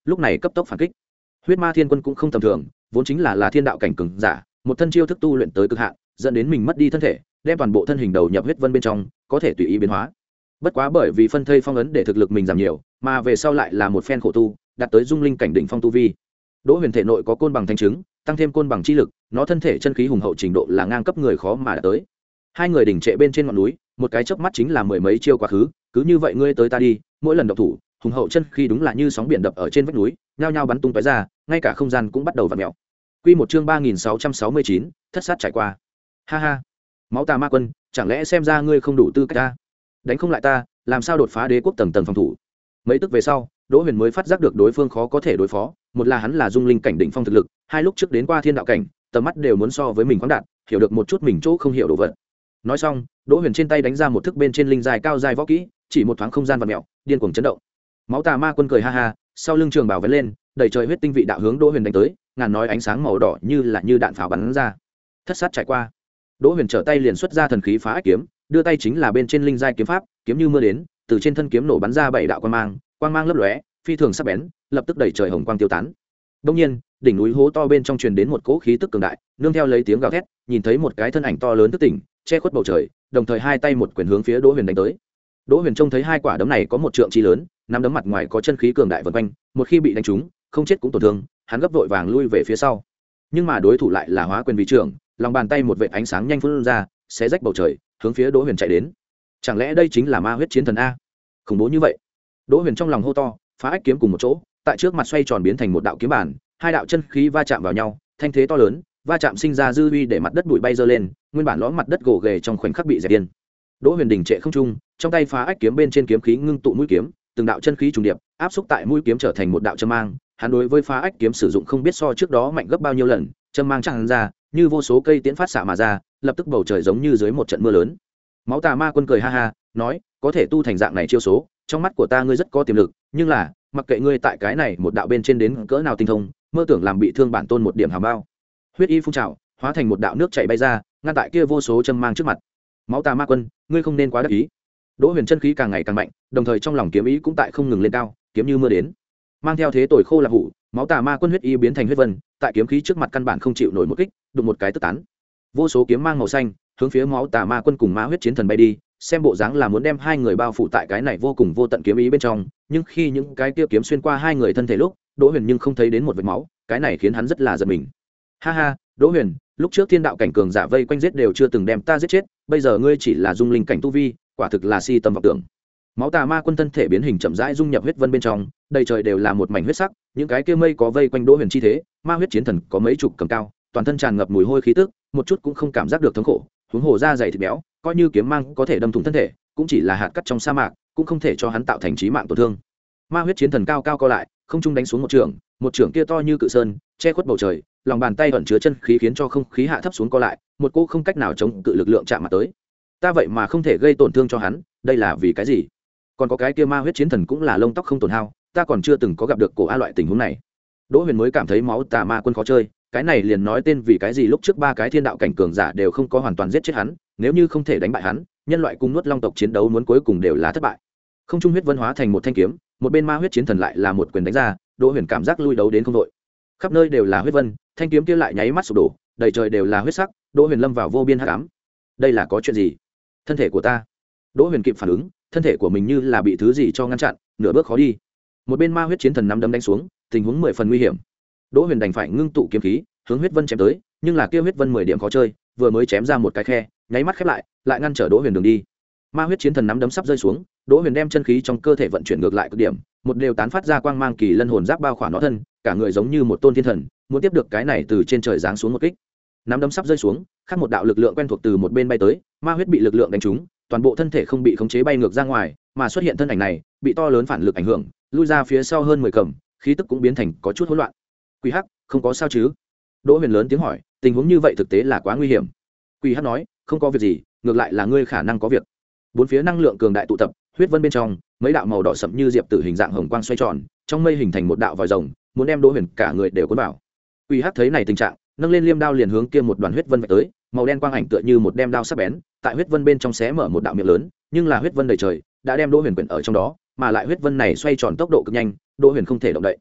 [SPEAKER 1] lúc này cấp tốc phản kích. Huyết Ma Thiên Quân cũng không tầm thường, vốn chính là là thiên đạo cảnh cường giả, một thân chiêu thức tu luyện tới cực hạn, dẫn đến mình mất đi thân thể, đem toàn bộ thân hình đầu nhập huyết vân bên trong, có thể tùy ý biến hóa. Bất quá bởi vì phân thây phong ấn để thực lực mình giảm nhiều, mà về sau lại là một phen khổ tu, đạt tới dung linh cảnh đỉnh phong tu vi. Đỗ Huyền thể nội có côn bằng thanh chứng, tăng thêm côn bằng chi lực, nó thân thể chân khí hùng hậu trình độ là ngang cấp người khó mà đạt tới. Hai người đỉnh trệ bên trên ngọn núi, một cái chớp mắt chính là mười mấy chiêu quá khứ, cứ như vậy ngươi tới ta đi, mỗi lần động thủ, hùng hậu chân khí đúng là như sóng biển đập ở trên vách núi, nhao nhao bắn tung tóe ra, ngay cả không gian cũng bắt đầu vặn mèo. Quy một chương ba nghìn sáu trăm sáu mươi chín, thất sát trải qua. Ha ha, máu tà ma quân, chẳng lẽ xem ra ngươi không đủ tư cách ta? Đánh không lại ta, làm sao đột phá đế quốc tầng tầng phòng thủ? Mấy tức về sau, Đỗ Huyền mới phát giác được đối phương khó có thể đối phó, một là hắn là dung linh cảnh đỉnh phong thực lực, hai lúc trước đến qua thiên đạo cảnh, tầm mắt đều muốn so với mình khoáng đạt, hiểu được một chút mình chỗ không hiểu đồ vật. Nói xong, Đỗ Huyền trên tay đánh ra một thức bên trên linh dài cao dài võ kỹ, chỉ một thoáng không gian vặn mèo, điên cuồng chấn động. Máu tà ma quân cười ha ha, sau lưng trường bảo vén lên, đầy trời huyết tinh vị đạo hướng Đỗ Huyền đánh tới, ngàn nói ánh sáng màu đỏ như là như đạn pháo bắn ra. Thất sát trải qua. Đỗ Huyền trở tay liền xuất ra thần khí phá ách kiếm, đưa tay chính là bên trên linh giai kiếm pháp, kiếm như mưa đến, từ trên thân kiếm nổ bắn ra bảy đạo quang mang, quang mang lấp lóe, phi thường sắc bén, lập tức đẩy trời hồng quang tiêu tán. Đương nhiên, đỉnh núi hố to bên trong truyền đến một cỗ khí tức cường đại, nương theo lấy tiếng gào thét, nhìn thấy một cái thân ảnh to lớn thức tỉnh, che khuất bầu trời, đồng thời hai tay một quyền hướng phía Đỗ Huyền đánh tới. Đỗ Huyền trông thấy hai quả đấm này có một trượng chi lớn, nắm đấm mặt ngoài có chân khí cường đại vần quanh, một khi bị đánh trúng, không chết cũng tổn thương, hắn gấp vội vàng lui về phía sau. Nhưng mà đối thủ lại là hóa quyền vị trưởng, lòng bàn tay một vệt ánh sáng nhanh phun ra, xé rách bầu trời, hướng phía Đỗ Huyền chạy đến. Chẳng lẽ đây chính là ma huyết chiến thần a? Khủng bố như vậy. Đỗ Huyền trong lòng hô to, phá ách kiếm cùng một chỗ, tại trước mặt xoay tròn biến thành một đạo kiếm bản, hai đạo chân khí va chạm vào nhau, thanh thế to lớn, va chạm sinh ra dư uy để mặt đất bụi bay dơ lên, nguyên bản lõm mặt đất gồ ghề trong khoảnh khắc bị dẹp điên. Đỗ Huyền đình trệ không trung, trong tay phá ách kiếm bên trên kiếm khí ngưng tụ mũi kiếm, từng đạo chân khí trùng điệp, áp xúc tại mũi kiếm trở thành một đạo châm mang. Hắn đối với phá ách kiếm sử dụng không biết so trước đó mạnh gấp bao nhiêu lần, châm mang tràn ra, như vô số cây tiễn phát xạ mà ra, lập tức bầu trời giống như dưới một trận mưa lớn. Máu tà ma quân cười ha ha, nói, có thể tu thành dạng này chiêu số, trong mắt của ta ngươi rất có tiềm lực, nhưng là, mặc kệ ngươi tại cái này một đạo bên trên đến cỡ nào tinh thông, mơ tưởng làm bị thương bản tôn một điểm hàm bao. Huyết y phun trào, hóa thành một đạo nước chảy bay ra, ngăn tại kia vô số châm mang trước mặt. Máu tà ma quân, ngươi không nên quá đắc ý. Đỗ Huyền chân khí càng ngày càng mạnh, đồng thời trong lòng kiếm ý cũng tại không ngừng lên cao, kiếm như mưa đến, mang theo thế tồi khô là hủ. Máu tà ma quân huyết y biến thành huyết vân, tại kiếm khí trước mặt căn bản không chịu nổi một kích, đụng một cái tức tán. Vô số kiếm mang màu xanh hướng phía máu tà ma quân cùng ma huyết chiến thần bay đi, xem bộ dáng là muốn đem hai người bao phủ tại cái này vô cùng vô tận kiếm ý bên trong. Nhưng khi những cái kia kiếm xuyên qua hai người thân thể lúc, Đỗ Huyền nhưng không thấy đến một vệt máu, cái này khiến hắn rất là giật mình. Ha ha, Đỗ Huyền, lúc trước thiên đạo cảnh cường giả vây quanh giết đều chưa từng đem ta giết chết, bây giờ ngươi chỉ là dung linh cảnh tu vi, quả thực là si tâm vọng tưởng. Máu tà ma quân thân thể biến hình chậm rãi dung nhập huyết vân bên trong, đầy trời đều là một mảnh huyết sắc, những cái kia mây có vây quanh Đỗ Huyền chi thế, ma huyết chiến thần có mấy chục cầm cao, toàn thân tràn ngập mùi hôi khí tức, một chút cũng không cảm giác được thống khổ, huống hồ da dày thịt béo, coi như kiếm mang có thể đâm thủng thân thể, cũng chỉ là hạt cát trong sa mạc, cũng không thể cho hắn tạo thành chí mạng tổn thương. Ma huyết chiến thần cao cao co lại, không trung đánh xuống một trường, một trường kia to như cự sơn, che khuất bầu trời, lòng bàn tay ẩn chứa chân khí khiến cho không khí hạ thấp xuống co lại, một cô không cách nào chống cự lực lượng chạm mặt tới. Ta vậy mà không thể gây tổn thương cho hắn, đây là vì cái gì? Còn có cái kia ma huyết chiến thần cũng là lông tóc không tổn hao, ta còn chưa từng có gặp được cổ a loại tình huống này. Đỗ Huyền mới cảm thấy máu tà ma quân khó chơi, cái này liền nói tên vì cái gì lúc trước ba cái thiên đạo cảnh cường giả đều không có hoàn toàn giết chết hắn, nếu như không thể đánh bại hắn, nhân loại cùng nuốt long tộc chiến đấu muốn cuối cùng đều là thất bại. Không trung huyết vân hóa thành một thanh kiếm, một bên ma huyết chiến thần lại là một quyền đánh ra, Đỗ Huyền cảm giác lui đấu đến không đội. Khắp nơi đều là huyết vân, thanh kiếm kia lại nháy mắt sụp đổ, đầy trời đều là huyết sắc, Đỗ Huyền lâm vào vô biên hắc ám. Đây là có chuyện gì? Thân thể của ta. Đỗ Huyền kịp phản ứng, thân thể của mình như là bị thứ gì cho ngăn chặn, nửa bước khó đi. Một bên ma huyết chiến thần nắm đấm đánh xuống, tình huống mười phần nguy hiểm. Đỗ Huyền đành phải ngưng tụ kiếm khí, hướng huyết vân chém tới, nhưng là kia huyết vân mười điểm khó chơi, vừa mới chém ra một cái khe, nháy mắt khép lại, lại ngăn trở Đỗ Huyền đường đi. Ma huyết chiến thần nắm đấm sắp rơi xuống, Đỗ Huyền đem chân khí trong cơ thể vận chuyển ngược lại cực điểm, một đều tán phát ra quang mang kỳ lân hồn giáp bao khỏa nó thân, cả người giống như một tôn thiên thần, muốn tiếp được cái này từ trên trời giáng xuống một kích. Nắm đấm sắp rơi xuống, khác một đạo lực lượng quen thuộc từ một bên bay tới, ma huyết bị lực lượng đánh trúng, toàn bộ thân thể không bị khống chế bay ngược ra ngoài, mà xuất hiện thân ảnh này, bị to lớn phản lực ảnh hưởng, lui ra phía sau hơn mười cầm, khí tức cũng biến thành có chút hỗn loạn. Quỷ Hắc, không có sao chứ? Đỗ Huyền lớn tiếng hỏi, tình huống như vậy thực tế là quá nguy hiểm. Quỷ Hắc nói, không có việc gì, ngược lại là ngươi khả năng có việc. Bốn phía năng lượng cường đại tụ tập, huyết vân bên trong, mấy đạo màu đỏ sẫm như diệp tử hình dạng hồng quang xoay tròn, trong mây hình thành một đạo vòi rồng, muốn đem Đỗ Huyền cả người đều cuốn vào. Quỷ Hắc thấy này tình trạng, nâng lên liêm đao liền hướng kia một đoàn huyết vân vạch tới, màu đen quang ảnh tựa như một đem đao sắc bén, tại huyết vân bên trong xé mở một đạo miệng lớn, nhưng là huyết vân đầy trời, đã đem Đỗ Huyền quyển ở trong đó, mà lại huyết vân này xoay tròn tốc độ cực nhanh, Đỗ Huyền không thể động đậy.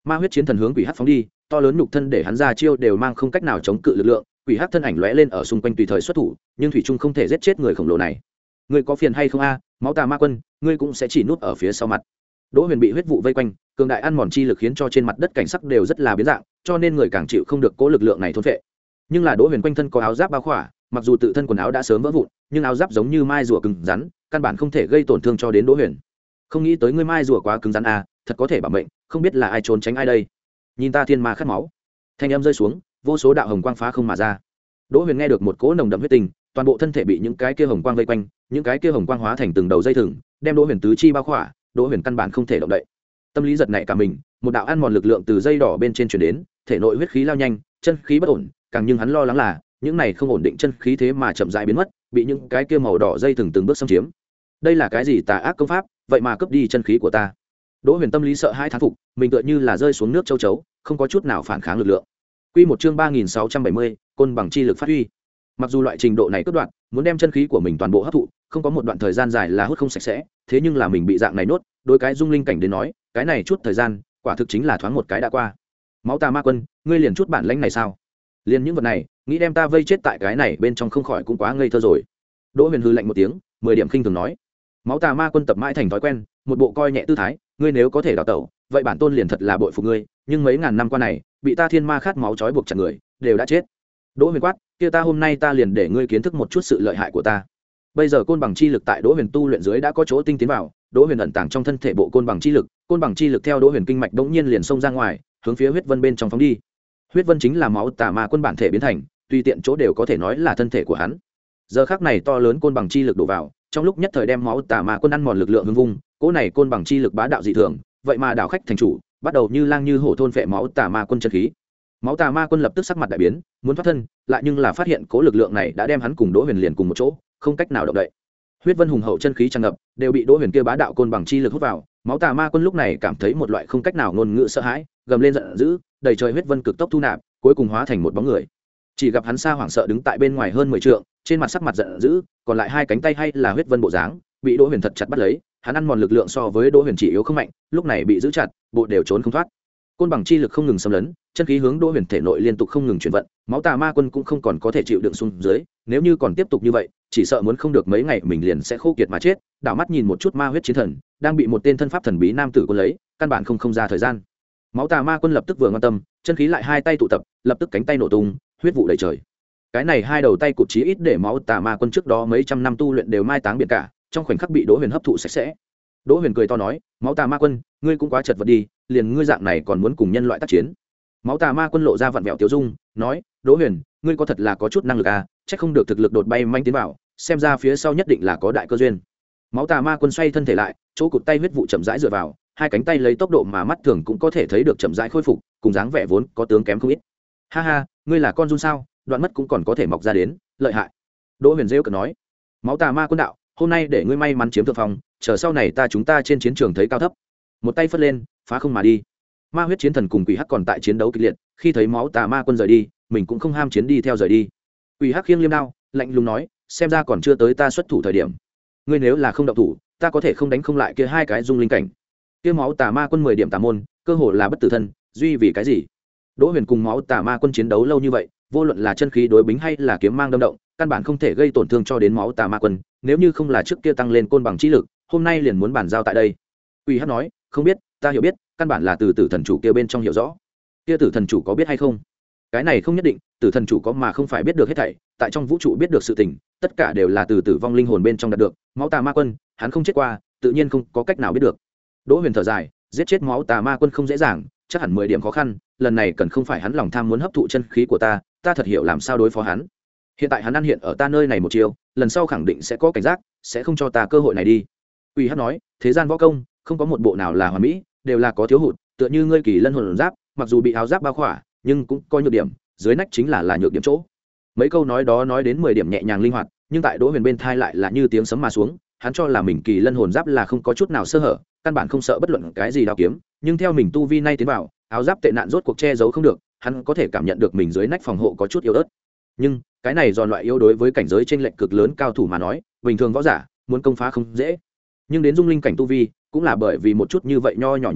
[SPEAKER 1] Ma huyết chiến thần hướng quỷ hắc phóng đi, to lớn nhục thân để hắn ra chiêu đều mang không cách nào chống cự lực lượng, quỷ hắc thân ảnh lóe lên ở xung quanh tùy thời xuất thủ, nhưng thủy trung không thể giết chết người khổng lồ này. Ngươi có phiền hay không a, máu tà ma quân, ngươi cũng sẽ chỉ núp ở phía sau mặt. Đỗ Huyền bị huyết vụ vây quanh, cường đại ăn mòn chi lực khiến cho trên mặt đất cảnh sắc đều rất là biến dạng, cho nên người càng chịu không được cố lực lượng này thôn phệ. Nhưng là Đỗ Huyền quanh thân có áo giáp bao khỏa, mặc dù tự thân quần áo đã sớm vỡ vụn, nhưng áo giáp giống như mai rùa cứng rắn, căn bản không thể gây tổn thương cho đến Đỗ Huyền. Không nghĩ tới ngươi mai rùa quá cứng rắn a, thật có thể bảo mệnh, không biết là ai trốn tránh ai đây. Nhìn ta thiên ma khát máu. Thanh âm rơi xuống, vô số đạo hồng quang phá không mà ra. Đỗ Huyền nghe được một cỗ nồng đậm huyết tình, toàn bộ thân thể bị những cái kia hồng quang vây quanh, những cái kia hồng quang hóa thành từng đầu dây thừng, đem Đỗ Huyền tứ chi bao khỏa, Đỗ Huyền căn bản không thể động đậy. Tâm lý giật nảy cả mình, một đạo ăn mòn lực lượng từ dây đỏ bên trên truyền đến, thể nội huyết khí lao nhanh, chân khí bất ổn, càng nhưng hắn lo lắng là, những này không ổn định chân khí thế mà chậm rãi biến mất, bị những cái kia màu đỏ dây thừng từng bước xâm chiếm. Đây là cái gì tà ác công pháp, vậy mà cướp đi chân khí của ta. Đỗ Huyền tâm lý sợ hãi thán phục, mình tựa như là rơi xuống nước châu chấu, không có chút nào phản kháng lực lượng. Quy một chương ba nghìn sáu trăm bảy mươi, côn bằng chi lực phát huy. Mặc dù loại trình độ này cướp đoạn, muốn đem chân khí của mình toàn bộ hấp thụ, không có một đoạn thời gian dài là hút không sạch sẽ, thế nhưng là mình bị dạng này nốt, đối cái dung linh cảnh đến nói, cái này chút thời gian, quả thực chính là thoáng một cái đã qua. Máu tà ma quân, ngươi liền chút bản lãnh này sao? Liền những vật này, nghĩ đem ta vây chết tại cái này bên trong không khỏi cũng quá ngây thơ rồi. Đỗ Huyền hừ lạnh một tiếng, mười điểm khinh thường nói. Máu tà ma quân tập mãi thành thói quen, một bộ coi nhẹ tư thái, ngươi nếu có thể đào tẩu, vậy bản tôn liền thật là bội phục ngươi, nhưng mấy ngàn năm qua này, bị ta thiên ma khát máu trói buộc chặt người, đều đã chết. Đỗ Huyền quát, kia ta hôm nay ta liền để ngươi kiến thức một chút sự lợi hại của ta. Bây giờ côn bằng chi lực tại Đỗ Huyền tu luyện dưới đã có chỗ tinh tiến vào, Đỗ Huyền ẩn tàng trong thân thể bộ côn bằng chi lực, côn bằng chi lực theo Đỗ Huyền kinh mạch bỗng nhiên liền xông ra ngoài, hướng phía huyết vân bên trong phóng đi. Huyết vân chính là máu tà ma quân bản thể biến thành, tùy tiện chỗ đều có thể nói là thân thể của hắn. Giờ khắc này to lớn côn bằng chi lực đổ vào, trong lúc nhất thời đem máu tà ma quân ăn mòn lực lượng hướng vung, cỗ này côn bằng chi lực bá đạo dị thường, vậy mà đảo khách thành chủ, bắt đầu như lang như hổ thôn phệ máu tà ma quân chân khí. Máu tà ma quân lập tức sắc mặt đại biến, muốn thoát thân, lại nhưng là phát hiện cố lực lượng này đã đem hắn cùng Đỗ Huyền liền cùng một chỗ, không cách nào động đậy. Huyết vân hùng hậu chân khí tràn ngập, đều bị Đỗ Huyền kia bá đạo côn bằng chi lực hút vào. Máu tà ma quân lúc này cảm thấy một loại không cách nào ngôn ngữ sợ hãi, gầm lên giận dữ, đầy trời huyết vân cực tốc thu nạp, cuối cùng hóa thành một bóng người. Chỉ gặp hắn xa hoảng sợ đứng tại bên ngoài hơn mười trượng, trên mặt sắc mặt giận dữ, còn lại hai cánh tay hay là huyết vân bộ dáng, bị Đỗ Huyền thật chặt bắt lấy, hắn ăn mòn lực lượng so với Đỗ Huyền chỉ yếu không mạnh, lúc này bị giữ chặt, bộ đều trốn không thoát. Côn bằng chi lực không ngừng xâm lấn, chân khí hướng Đỗ Huyền thể nội liên tục không ngừng chuyển vận, máu tà ma quân cũng không còn có thể chịu đựng xuống dưới, nếu như còn tiếp tục như vậy, chỉ sợ muốn không được mấy ngày mình liền sẽ khô kiệt mà chết. Đảo mắt nhìn một chút ma huyết chiến thần, đang bị một tên thân pháp thần bí nam tử quân lấy, căn bản không không ra thời gian. Máu tà ma quân lập tức vừa ngoan tâm, chân khí lại hai tay tụ tập, lập tức cánh tay nổ tung, huyết vụ đầy trời. Cái này hai đầu tay cụt chí ít để máu tà ma quân trước đó mấy trăm năm tu luyện đều mai táng biển cả, trong khoảnh khắc bị Đỗ Huyền hấp thụ sạch sẽ. Đỗ Huyền cười to nói, máu tà ma quân, ngươi cũng quá chật vật đi, liền ngươi dạng này còn muốn cùng nhân loại tác chiến. Máu tà ma quân lộ ra vặn vẹo tiêu dung, nói, Đỗ Huyền, ngươi có thật là có chút năng lực à, chắc không được thực lực đột bay manh tiến vào, xem ra phía sau nhất định là có đại cơ duyên. Máu tà ma quân xoay thân thể lại, chỗ cụt tay huyết vụ chậm rãi dựa vào, hai cánh tay lấy tốc độ mà mắt thường cũng có thể thấy được chậm rãi khôi phục, cùng dáng vẻ vốn có tướng kém không ít. Ha ha, ngươi là con run sao, đoạn mất cũng còn có thể mọc ra đến, lợi hại. Đỗ Huyền rêu cợt nói. Máu tà ma quân đạo, hôm nay để ngươi may mắn chiếm thượng phong, chờ sau này ta chúng ta trên chiến trường thấy cao thấp. Một tay phất lên, phá không mà đi. Ma huyết chiến thần cùng quỷ hắc còn tại chiến đấu kịch liệt, khi thấy máu tà ma quân rời đi, mình cũng không ham chiến đi theo rời đi. Quỷ hắc khiêng liêm đao, lạnh lùng nói, xem ra còn chưa tới ta xuất thủ thời điểm. Ngươi nếu là không động thủ, ta có thể không đánh không lại kia hai cái dung linh cảnh. Kia máu tà ma quân mười điểm tà môn, cơ hồ là bất tử thân, duy vì cái gì? Đỗ Huyền cùng máu tà ma quân chiến đấu lâu như vậy, vô luận là chân khí đối bính hay là kiếm mang đâm động, căn bản không thể gây tổn thương cho đến máu tà ma quân, nếu như không là trước kia tăng lên côn bằng chi lực, hôm nay liền muốn bàn giao tại đây. Quỷ hắc nói, không biết, ta hiểu biết, căn bản là từ tử thần chủ kia bên trong hiểu rõ. Kia tử thần chủ có biết hay không? Cái này không nhất định, tử thần chủ có mà không phải biết được hết thảy, tại trong vũ trụ biết được sự tình, tất cả đều là từ tử vong linh hồn bên trong đạt được. Máu tà ma quân, hắn không chết qua, tự nhiên không có cách nào biết được. Đỗ Huyền thở dài, giết chết máu tà ma quân không dễ dàng, chắc hẳn mười điểm khó khăn, lần này cần không phải hắn lòng tham muốn hấp thụ chân khí của ta, ta thật hiểu làm sao đối phó hắn. Hiện tại hắn ăn hiện ở ta nơi này một chiều, lần sau khẳng định sẽ có cảnh giác, sẽ không cho ta cơ hội này đi. Quỷ hắc nói, thế gian võ công, không có một bộ nào là hoàn mỹ, đều là có thiếu hụt, tựa như ngươi kỳ lân hồn giáp, mặc dù bị áo giáp bao khỏa, nhưng cũng có nhược điểm, dưới nách chính là là nhược điểm chỗ. Mấy câu nói đó nói đến mười điểm nhẹ nhàng linh hoạt, nhưng tại Đỗ Huyền bên thai lại là như tiếng sấm mà xuống, hắn cho là mình kỳ lân hồn giáp là không có chút nào sơ hở, căn bản không sợ bất luận cái gì đao kiếm, nhưng theo mình tu vi nay tiến vào, áo giáp tệ nạn rốt cuộc che giấu không được, hắn có thể cảm nhận được mình dưới nách phòng hộ có chút yếu ớt. Nhưng cái này giòn loại yếu đối với cảnh giới trên lệnh cực lớn cao thủ mà nói, bình thường võ giả muốn công phá không dễ. Nhưng đến dung linh cảnh tu vi, cũng là bởi vì một chút như vậy nho nhỏ nhược điểm,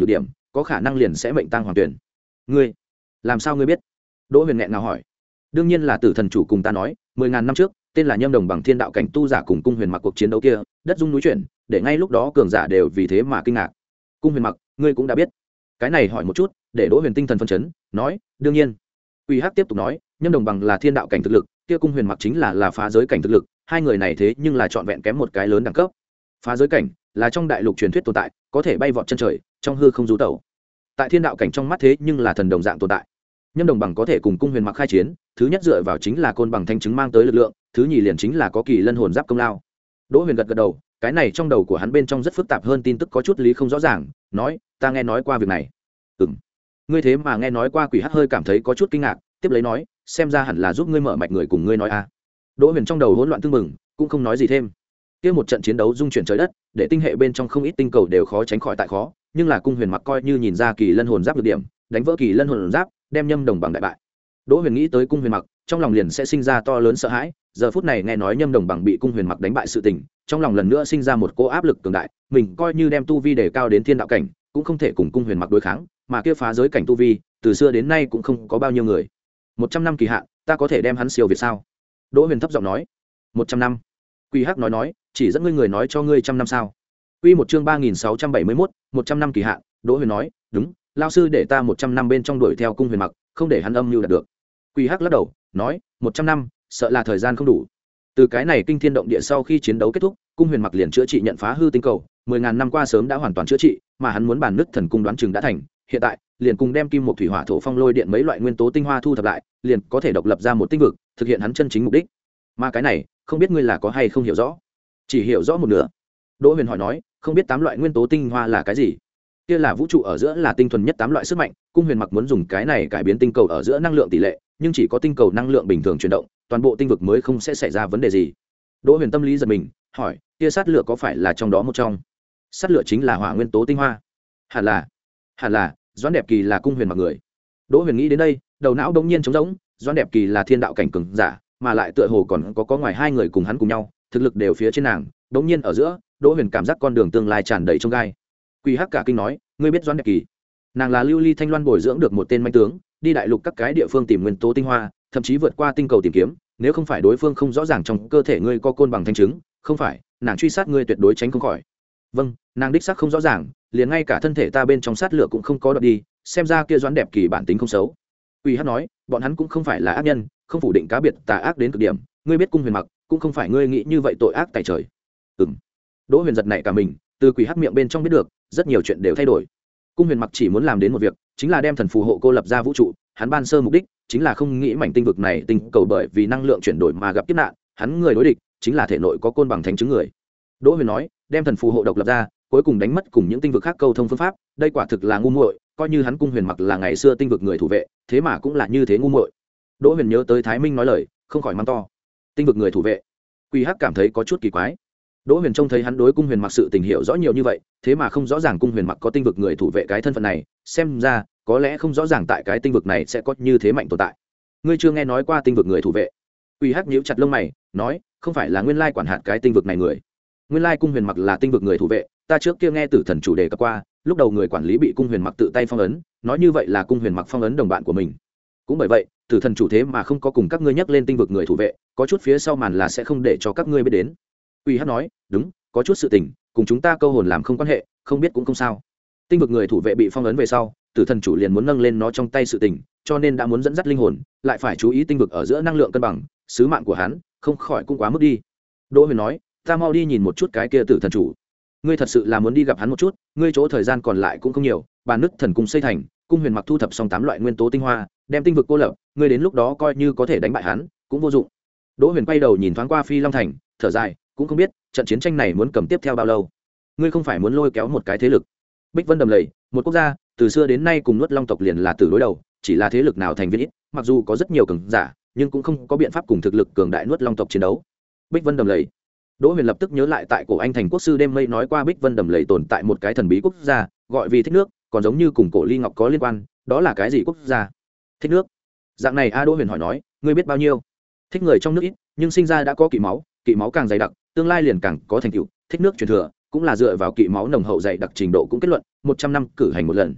[SPEAKER 1] có khả năng liền sẽ mệnh tăng hoàng tuyển. Ngươi làm sao ngươi biết? Đỗ Huyền nghẹn ngào hỏi. Đương nhiên là Tử Thần chủ cùng ta nói, mười ngàn năm trước tên là Nhâm Đồng bằng thiên đạo cảnh tu giả cùng Cung Huyền Mặc cuộc chiến đấu kia, đất rung núi chuyển, để ngay lúc đó cường giả đều vì thế mà kinh ngạc. Cung Huyền Mặc, ngươi cũng đã biết. Cái này hỏi một chút, để Đỗ Huyền tinh thần phấn chấn, nói, đương nhiên. Uy Hắc tiếp tục nói, Nhâm Đồng bằng là thiên đạo cảnh thực lực, kia Cung Huyền Mặc chính là là phá giới cảnh thực lực, hai người này thế nhưng là trọn vẹn kém một cái lớn đẳng cấp. Phá giới cảnh là trong đại lục truyền thuyết tồn tại, có thể bay vọt chân trời, trong hư không du tẩu. Tại thiên đạo cảnh trong mắt thế nhưng là thần đồng dạng tồn tại. Nhâm Đồng bằng có thể cùng Cung Huyền Mặc khai chiến, thứ nhất dựa vào chính là côn bằng thanh chứng mang tới lực lượng, thứ nhì liền chính là có kỳ lân hồn giáp công lao. Đỗ Huyền gật gật đầu, cái này trong đầu của hắn bên trong rất phức tạp hơn tin tức có chút lý không rõ ràng, nói, ta nghe nói qua việc này. Ừm, ngươi thế mà nghe nói qua? Quỷ Hắc hơi cảm thấy có chút kinh ngạc, tiếp lấy nói, xem ra hẳn là giúp ngươi mở mạch người cùng ngươi nói a. Đỗ Huyền trong đầu hỗn loạn tương mừng, cũng không nói gì thêm. Kia một trận chiến đấu dung chuyển trời đất, để tinh hệ bên trong không ít tinh cầu đều khó tránh khỏi tại khó, nhưng là Cung Huyền Mặc coi như nhìn ra kỳ lân hồn giáp được điểm, đánh vỡ kỳ lân hồn giáp, đem Nhâm Đồng bằng đại bại. Đỗ Huyền nghĩ tới Cung Huyền Mặc, trong lòng liền sẽ sinh ra to lớn sợ hãi, giờ phút này nghe nói Nhâm Đồng bằng bị Cung Huyền Mặc đánh bại sự tình, trong lòng lần nữa sinh ra một cỗ áp lực cường đại, mình coi như đem tu vi đề cao đến thiên đạo cảnh, cũng không thể cùng Cung Huyền Mặc đối kháng, mà kia phá giới cảnh tu vi, từ xưa đến nay cũng không có bao nhiêu người. Một trăm năm kỳ hạn, ta có thể đem hắn siêu việt sao? Đỗ Huyền thấp giọng nói. Một trăm năm. Quỷ Hắc nói nói, chỉ dẫn ngươi người nói cho ngươi trăm năm sao? Quy một chương ba nghìn sáu trăm bảy mươi mốt, một trăm năm kỳ hạn. Đỗ Huyền nói, đúng, lão sư để ta một trăm năm bên trong đuổi theo Cung Huyền Mặc, không để hắn âm mưu đạt được. Quỷ Hắc lắc đầu, nói, một trăm năm, sợ là thời gian không đủ. Từ cái này kinh thiên động địa sau khi chiến đấu kết thúc, Cung Huyền Mặc liền chữa trị nhận phá hư tinh cầu, mười ngàn năm qua sớm đã hoàn toàn chữa trị, mà hắn muốn bản nứt thần cung đoán chừng đã thành, hiện tại, liền cùng đem kim một thủy hỏa thổ phong lôi điện mấy loại nguyên tố tinh hoa thu thập lại, liền có thể độc lập ra một tinh vực, thực hiện hắn chân chính mục đích. Mà cái này, không biết ngươi là có hay không hiểu rõ? Chỉ hiểu rõ một nửa. Đỗ Huyền hỏi nói, không biết tám loại nguyên tố tinh hoa là cái gì? Kia là vũ trụ ở giữa là tinh thuần nhất tám loại sức mạnh, Cung Huyền Mặc muốn dùng cái này cải biến tinh cầu ở giữa năng lượng tỷ lệ, nhưng chỉ có tinh cầu năng lượng bình thường chuyển động, toàn bộ tinh vực mới không sẽ xảy ra vấn đề gì. Đỗ Huyền tâm lý giật mình, hỏi, kia sát lửa có phải là trong đó một trong? Sát lửa chính là hỏa nguyên tố tinh hoa. Hẳn là, hẳn là, Doãn Đẹp Kỳ là Cung Huyền Mặc người. Đỗ Huyền nghĩ đến đây, đầu não bỗng nhiên trống rỗng, Doãn Đẹp Kỳ là thiên đạo cảnh cường giả, mà lại tựa hồ còn có có ngoài hai người cùng hắn cùng nhau, thực lực đều phía trên nàng, bỗng nhiên ở giữa, Đỗ Huyền cảm giác con đường tương lai tràn đầy chông gai. Quỷ Hắc cả kinh nói, ngươi biết Doãn Đẹp Kỳ? Nàng là Lưu Ly Thanh Loan bồi dưỡng được một tên manh tướng, đi đại lục các cái địa phương tìm nguyên tố tinh hoa, thậm chí vượt qua tinh cầu tìm kiếm, nếu không phải đối phương không rõ ràng trong cơ thể ngươi có côn bằng thanh chứng, không phải, nàng truy sát ngươi tuyệt đối tránh không khỏi. Vâng, nàng đích xác không rõ ràng, liền ngay cả thân thể ta bên trong sát lửa cũng không có đoạt đi, xem ra kia Doãn Đẹp Kỳ bản tính không xấu. Uy Hắc nói, bọn hắn cũng không phải là ác nhân, không phủ định cá biệt tà ác đến cực điểm, ngươi biết Cung Huyền Mặc, cũng không phải ngươi nghĩ như vậy tội ác tại trời. Ừm. Đỗ Huyền giật nảy cả mình, từ Quỷ Hắc miệng bên trong biết được, rất nhiều chuyện đều thay đổi. Cung Huyền Mặc chỉ muốn làm đến một việc, chính là đem thần phù hộ cô lập ra vũ trụ, hắn ban sơ mục đích chính là không nghĩ mảnh tinh vực này tinh cầu bởi vì năng lượng chuyển đổi mà gặp kiếp nạn, hắn người đối địch chính là thể nội có côn bằng thánh chứng người. Đỗ Huyền nói, đem thần phù hộ độc lập ra, cuối cùng đánh mất cùng những tinh vực khác câu thông phương pháp, đây quả thực là ngu muội, coi như hắn Cung Huyền Mặc là ngày xưa tinh vực người thủ vệ, thế mà cũng là như thế ngu muội. Đỗ Huyền nhớ tới Thái Minh nói lời, không khỏi mắng to. Tinh vực người thủ vệ? Quỷ Hắc cảm thấy có chút kỳ quái. Đỗ Huyền trông thấy hắn đối Cung Huyền Mặc sự tình hiểu rõ nhiều như vậy, thế mà không rõ ràng Cung Huyền Mặc có tinh vực người thủ vệ cái thân phận này, xem ra có lẽ không rõ ràng tại cái tinh vực này sẽ có như thế mạnh tồn tại. Ngươi chưa nghe nói qua tinh vực người thủ vệ? Quỷ Hắc nhíu chặt lông mày, nói, không phải là nguyên lai quản hạt cái tinh vực này người. Nguyên lai Cung Huyền Mặc là tinh vực người thủ vệ, ta trước kia nghe Tử Thần chủ đề cập qua, lúc đầu người quản lý bị Cung Huyền Mặc tự tay phong ấn, nói như vậy là Cung Huyền Mặc phong ấn đồng bạn của mình. Cũng bởi vậy, Tử Thần chủ thế mà không có cùng các ngươi nhắc lên tinh vực người thủ vệ, có chút phía sau màn là sẽ không để cho các ngươi biết đến. Quỷ Hắc nói, đúng, có chút sự tình cùng chúng ta câu hồn làm không quan hệ, không biết cũng không sao. Tinh vực người thủ vệ bị phong ấn về sau, Tử Thần chủ liền muốn nâng lên nó trong tay sự tình, cho nên đã muốn dẫn dắt linh hồn, lại phải chú ý tinh vực ở giữa năng lượng cân bằng, sứ mạng của hắn không khỏi cũng quá mức đi. Đỗ Huyền nói, ta mau đi nhìn một chút cái kia Tử Thần chủ. Ngươi thật sự là muốn đi gặp hắn một chút, ngươi chỗ thời gian còn lại cũng không nhiều, bàn nứt thần cung xây thành, Cung Huyền Mặc thu thập xong tám loại nguyên tố tinh hoa, đem tinh vực cô lập, ngươi đến lúc đó coi như có thể đánh bại hắn, cũng vô dụng. Đỗ Huyền quay đầu nhìn thoáng qua Phi Long thành, thở dài, cũng không biết trận chiến tranh này muốn cầm tiếp theo bao lâu. Ngươi không phải muốn lôi kéo một cái thế lực? Bích Vân đầm lầy, một quốc gia từ xưa đến nay cùng Nuốt Long tộc liền là từ đối đầu, chỉ là thế lực nào thành viên ít, mặc dù có rất nhiều cường giả, nhưng cũng không có biện pháp cùng thực lực cường đại Nuốt Long tộc chiến đấu. Bích Vân đầm lầy. Đỗ Huyền lập tức nhớ lại tại cổ Anh thành quốc sư đêm mây nói qua Bích Vân đầm lầy tồn tại một cái thần bí quốc gia, gọi vì Thích Nước, còn giống như cùng cổ Ly Ngọc có liên quan, đó là cái gì quốc gia? Thích Nước. Dạng này a Đỗ Huyền hỏi nói, ngươi biết bao nhiêu? Thích người trong nước ít, nhưng sinh ra đã có kỵ máu, kỵ máu càng dày đặc, tương lai liền càng có thành tựu. Thích Nước truyền thừa cũng là dựa vào kỵ máu nồng hậu dày đặc trình độ cũng kết luận, một trăm năm cử hành một lần.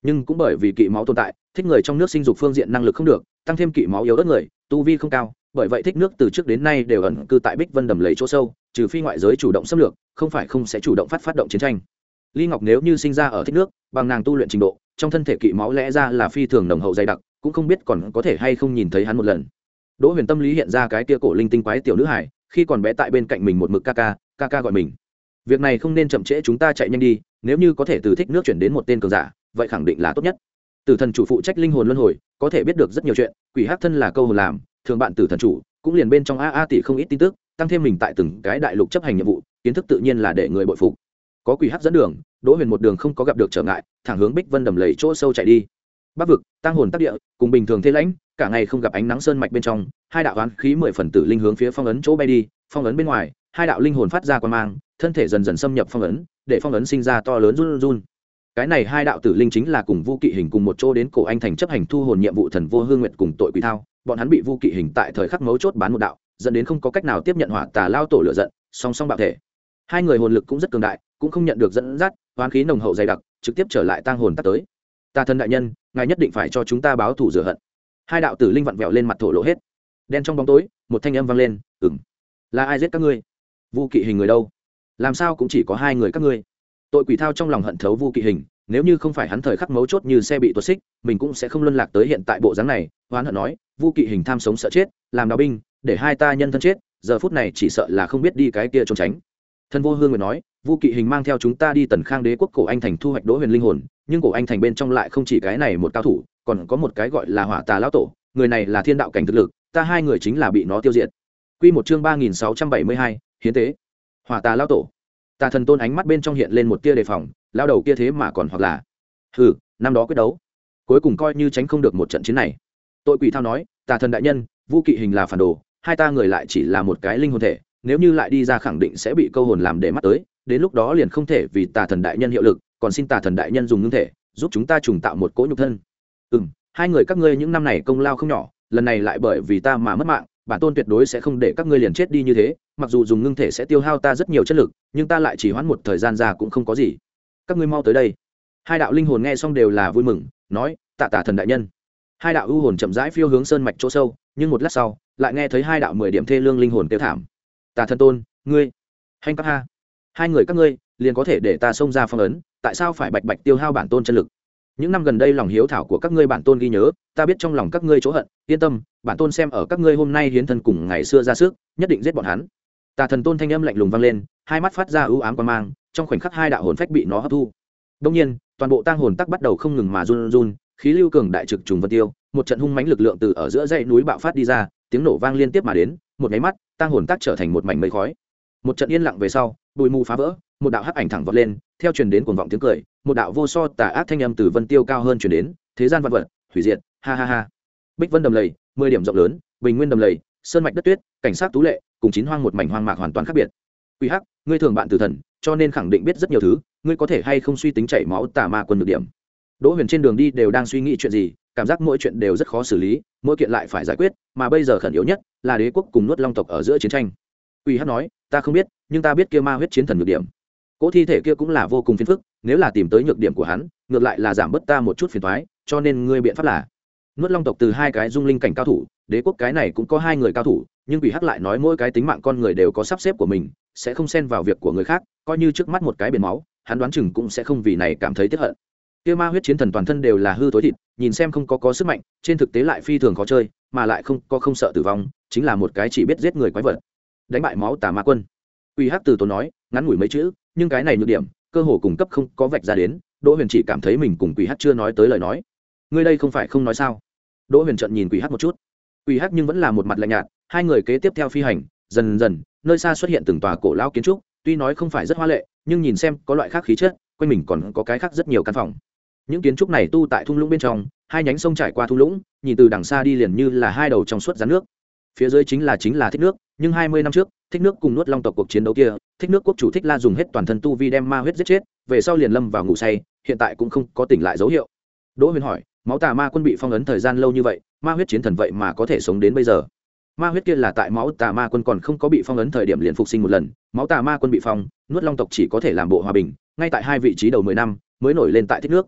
[SPEAKER 1] nhưng cũng bởi vì kỵ máu tồn tại, thích người trong nước sinh dục phương diện năng lực không được, tăng thêm kỵ máu yếu ớt người, tu vi không cao, bởi vậy thích nước từ trước đến nay đều ẩn cư tại Bích Vân đầm lầy chỗ sâu, trừ phi ngoại giới chủ động xâm lược, không phải không sẽ chủ động phát phát động chiến tranh. Ly Ngọc nếu như sinh ra ở thích nước, bằng nàng tu luyện trình độ, trong thân thể kỵ máu lẽ ra là phi thường nồng hậu dày đặc, cũng không biết còn có thể hay không nhìn thấy hắn một lần. Đỗ Huyền tâm lý hiện ra cái kia cổ linh tinh quái tiểu nữ hải, khi còn bé tại bên cạnh mình một mực ca ca, ca ca gọi mình. Việc này không nên chậm trễ, chúng ta chạy nhanh đi, nếu như có thể từ thích nước chuyển đến một tên cường giả, vậy khẳng định là tốt nhất. Tử thần chủ phụ trách linh hồn luân hồi, có thể biết được rất nhiều chuyện, quỷ hắc thân là câu hồn làm, thường bạn tử thần chủ, cũng liền bên trong a a tỷ không ít tin tức, tăng thêm mình tại từng cái đại lục chấp hành nhiệm vụ, kiến thức tự nhiên là để người bội phục. Có quỷ hắc dẫn đường, Đỗ Huyền một đường không có gặp được trở ngại, thẳng hướng Bích Vân đầm lầy chỗ sâu chạy đi. Bắc vực, tăng hồn tác địa, cùng bình thường thế lãnh, cả ngày không gặp ánh nắng sơn mạch bên trong, hai đạo oán khí mười phần tử linh hướng phía phong ấn chỗ bay đi, phong ấn bên ngoài, hai đạo linh hồn phát ra quang mang, thân thể dần dần xâm nhập phong ấn, để phong ấn sinh ra to lớn run run. Cái này hai đạo tử linh chính là cùng Vu Kỵ Hình cùng một chỗ đến Cổ Anh thành chấp hành thu hồn nhiệm vụ thần vô hương nguyệt cùng tội quỷ thao, bọn hắn bị Vu Kỵ Hình tại thời khắc mấu chốt bán một đạo, dẫn đến không có cách nào tiếp nhận hỏa tà lao tổ lửa giận, song song bạo thể. Hai người hồn lực cũng rất cường đại, cũng không nhận được dẫn dắt, oán khí nồng hậu dày đặc, trực tiếp trở lại tang hồn tắt tới. Tà thần đại nhân, ngài nhất định phải cho chúng ta báo thù rửa hận. Hai đạo tử linh vặn vẹo lên mặt thổ lộ hết. Đen trong bóng tối, một thanh âm vang lên, "Ừm, là ai giết các ngươi? Vu Kỵ Hình người đâu? Làm sao cũng chỉ có hai người các ngươi?" Tội quỷ thao trong lòng hận thấu Vu Kỵ Hình, nếu như không phải hắn thời khắc mấu chốt như xe bị tuột xích, mình cũng sẽ không luân lạc tới hiện tại bộ dáng này. Hoán hận nói, Vu Kỵ Hình tham sống sợ chết, làm đào binh, để hai ta nhân thân chết, giờ phút này chỉ sợ là không biết đi cái kia trốn tránh. Thần vô hương nguyệt nói, Vu Kỵ Hình mang theo chúng ta đi Tần Khang đế quốc Cổ Anh thành thu hoạch Đỗ Huyền linh hồn, nhưng Cổ Anh thành bên trong lại không chỉ cái này một cao thủ, còn có một cái gọi là Hỏa Tà lão tổ, người này là thiên đạo cảnh thực lực, ta hai người chính là bị nó tiêu diệt. Quy một chương ba nghìn sáu trăm bảy mươi hai, hiến tế. Hỏa Tà lão tổ. Tà thần tôn ánh mắt bên trong hiện lên một tia đề phòng, lão đầu kia thế mà còn hoặc là, hừ, năm đó quyết đấu, cuối cùng coi như tránh không được một trận chiến này. Tội quỷ thao nói, Tà thần đại nhân, Vu Kỵ Hình là phản đồ, hai ta người lại chỉ là một cái linh hồn thể, nếu như lại đi ra khẳng định sẽ bị câu hồn làm để mắt tới, đến lúc đó liền không thể vì Tà thần đại nhân hiệu lực, còn xin Tà thần đại nhân dùng ngưng thể giúp chúng ta trùng tạo một cỗ nhục thân. Ừm, hai người các ngươi những năm này công lao không nhỏ, lần này lại bởi vì ta mà mất mạng, bản tôn tuyệt đối sẽ không để các ngươi liền chết đi như thế, mặc dù dùng ngưng thể sẽ tiêu hao ta rất nhiều chất lực, nhưng ta lại chỉ hoãn một thời gian ra cũng không có gì. Các ngươi mau tới đây. Hai đạo linh hồn nghe xong đều là vui mừng, nói, tạ Tà thần đại nhân. Hai đạo u hồn chậm rãi phiêu hướng sơn mạch chỗ sâu, nhưng một lát sau, lại nghe thấy hai đạo mười điểm thê lương linh hồn kêu thảm. Tà thần tôn, ngươi, hành các ha, hai người các ngươi liền có thể để ta xông ra phong ấn, tại sao phải bạch bạch tiêu hao bản tôn chân lực? Những năm gần đây lòng hiếu thảo của các ngươi bản tôn ghi nhớ, ta biết trong lòng các ngươi chỗ hận, yên tâm, bản tôn xem ở các ngươi hôm nay hiến thân cùng ngày xưa ra sức, nhất định giết bọn hắn. Tà thần tôn thanh âm lạnh lùng vang lên, hai mắt phát ra ưu ám quang mang, trong khoảnh khắc hai đạo hồn phách bị nó hấp thu. Đương nhiên, toàn bộ tang hồn tắc bắt đầu không ngừng mà run run, khí lưu cường đại trực trùng vân tiêu, một trận hung mãnh lực lượng từ ở giữa dãy núi bạo phát đi ra, tiếng nổ vang liên tiếp mà đến, một cái mắt, tang hồn tắc trở thành một mảnh mây khói. Một trận yên lặng về sau, bụi mù phá vỡ, một đạo hắc ảnh thẳng vọt lên, theo truyền đến cuồng vọng tiếng cười, một đạo vô so tà ác thanh âm từ vân tiêu cao hơn truyền đến, thế gian vạn vật, hủy diệt, ha ha ha. Bích Vân đầm lầy, mười điểm rộng lớn, bình nguyên đầm lầy, sơn mạch đất tuyết, cảnh sát tú lệ, cùng chín hoang một mảnh hoang mạc hoàn toàn khác biệt. Quỷ hắc, ngươi thường bạn tử thần, cho nên khẳng định biết rất nhiều thứ, ngươi có thể hay không suy tính chảy máu tà ma quân được điểm. Đỗ Huyền trên đường đi đều đang suy nghĩ chuyện gì, cảm giác mỗi chuyện đều rất khó xử lý, mỗi kiện lại phải giải quyết, mà bây giờ khẩn yếu nhất là đế quốc cùng nuốt long tộc ở giữa chiến tranh. Quỷ hắc nói, ta không biết, nhưng ta biết kia ma huyết chiến thần nhược điểm. Cỗ thi thể kia cũng là vô cùng phiền phức, nếu là tìm tới nhược điểm của hắn, ngược lại là giảm bớt ta một chút phiền toái, cho nên ngươi biện pháp là nuốt long tộc từ hai cái dung linh cảnh cao thủ, đế quốc cái này cũng có hai người cao thủ, nhưng quỷ hắc lại nói mỗi cái tính mạng con người đều có sắp xếp của mình, sẽ không xen vào việc của người khác, coi như trước mắt một cái biển máu, hắn đoán chừng cũng sẽ không vì này cảm thấy tiếc hận. Kia ma huyết chiến thần toàn thân đều là hư tối thịt, nhìn xem không có có sức mạnh, trên thực tế lại phi thường khó chơi, mà lại không có không sợ tử vong, chính là một cái chỉ biết giết người quái vật. Đánh bại máu tà ma quân. Quỷ hắc từ tốn nói, ngắn ngủi mấy chữ, nhưng cái này nhược điểm, cơ hồ cung cấp không có vạch ra đến. Đỗ Huyền chỉ cảm thấy mình cùng quỷ hắc chưa nói tới lời nói. Ngươi đây không phải không nói sao? Đỗ Huyền trợn nhìn quỷ hắc một chút. Quỷ hắc nhưng vẫn là một mặt lạnh nhạt. Hai người kế tiếp theo phi hành, dần dần, nơi xa xuất hiện từng tòa cổ lão kiến trúc, tuy nói không phải rất hoa lệ, nhưng nhìn xem có loại khác khí chất, quanh mình còn có cái khác rất nhiều căn phòng. Những kiến trúc này tu tại thung lũng bên trong, hai nhánh sông trải qua thung lũng, nhìn từ đằng xa đi liền như là hai đầu trong suốt rắn nước. Phía dưới chính là chính là Thích Nước, nhưng hai mươi năm trước, Thích Nước cùng nuốt long tộc cuộc chiến đấu kia, Thích Nước quốc chủ Thích La dùng hết toàn thân tu vi đem ma huyết giết chết, về sau liền lâm vào ngủ say, hiện tại cũng không có tỉnh lại dấu hiệu. Đỗ Huyền hỏi, máu tà ma quân bị phong ấn thời gian lâu như vậy, ma huyết chiến thần vậy mà có thể sống đến bây giờ? Ma huyết kia là tại máu tà ma quân còn không có bị phong ấn thời điểm liền phục sinh một lần, máu tà ma quân bị phong, nuốt long tộc chỉ có thể làm bộ hòa bình, ngay tại hai vị trí đầu mười năm mới nổi lên tại Thích Nước.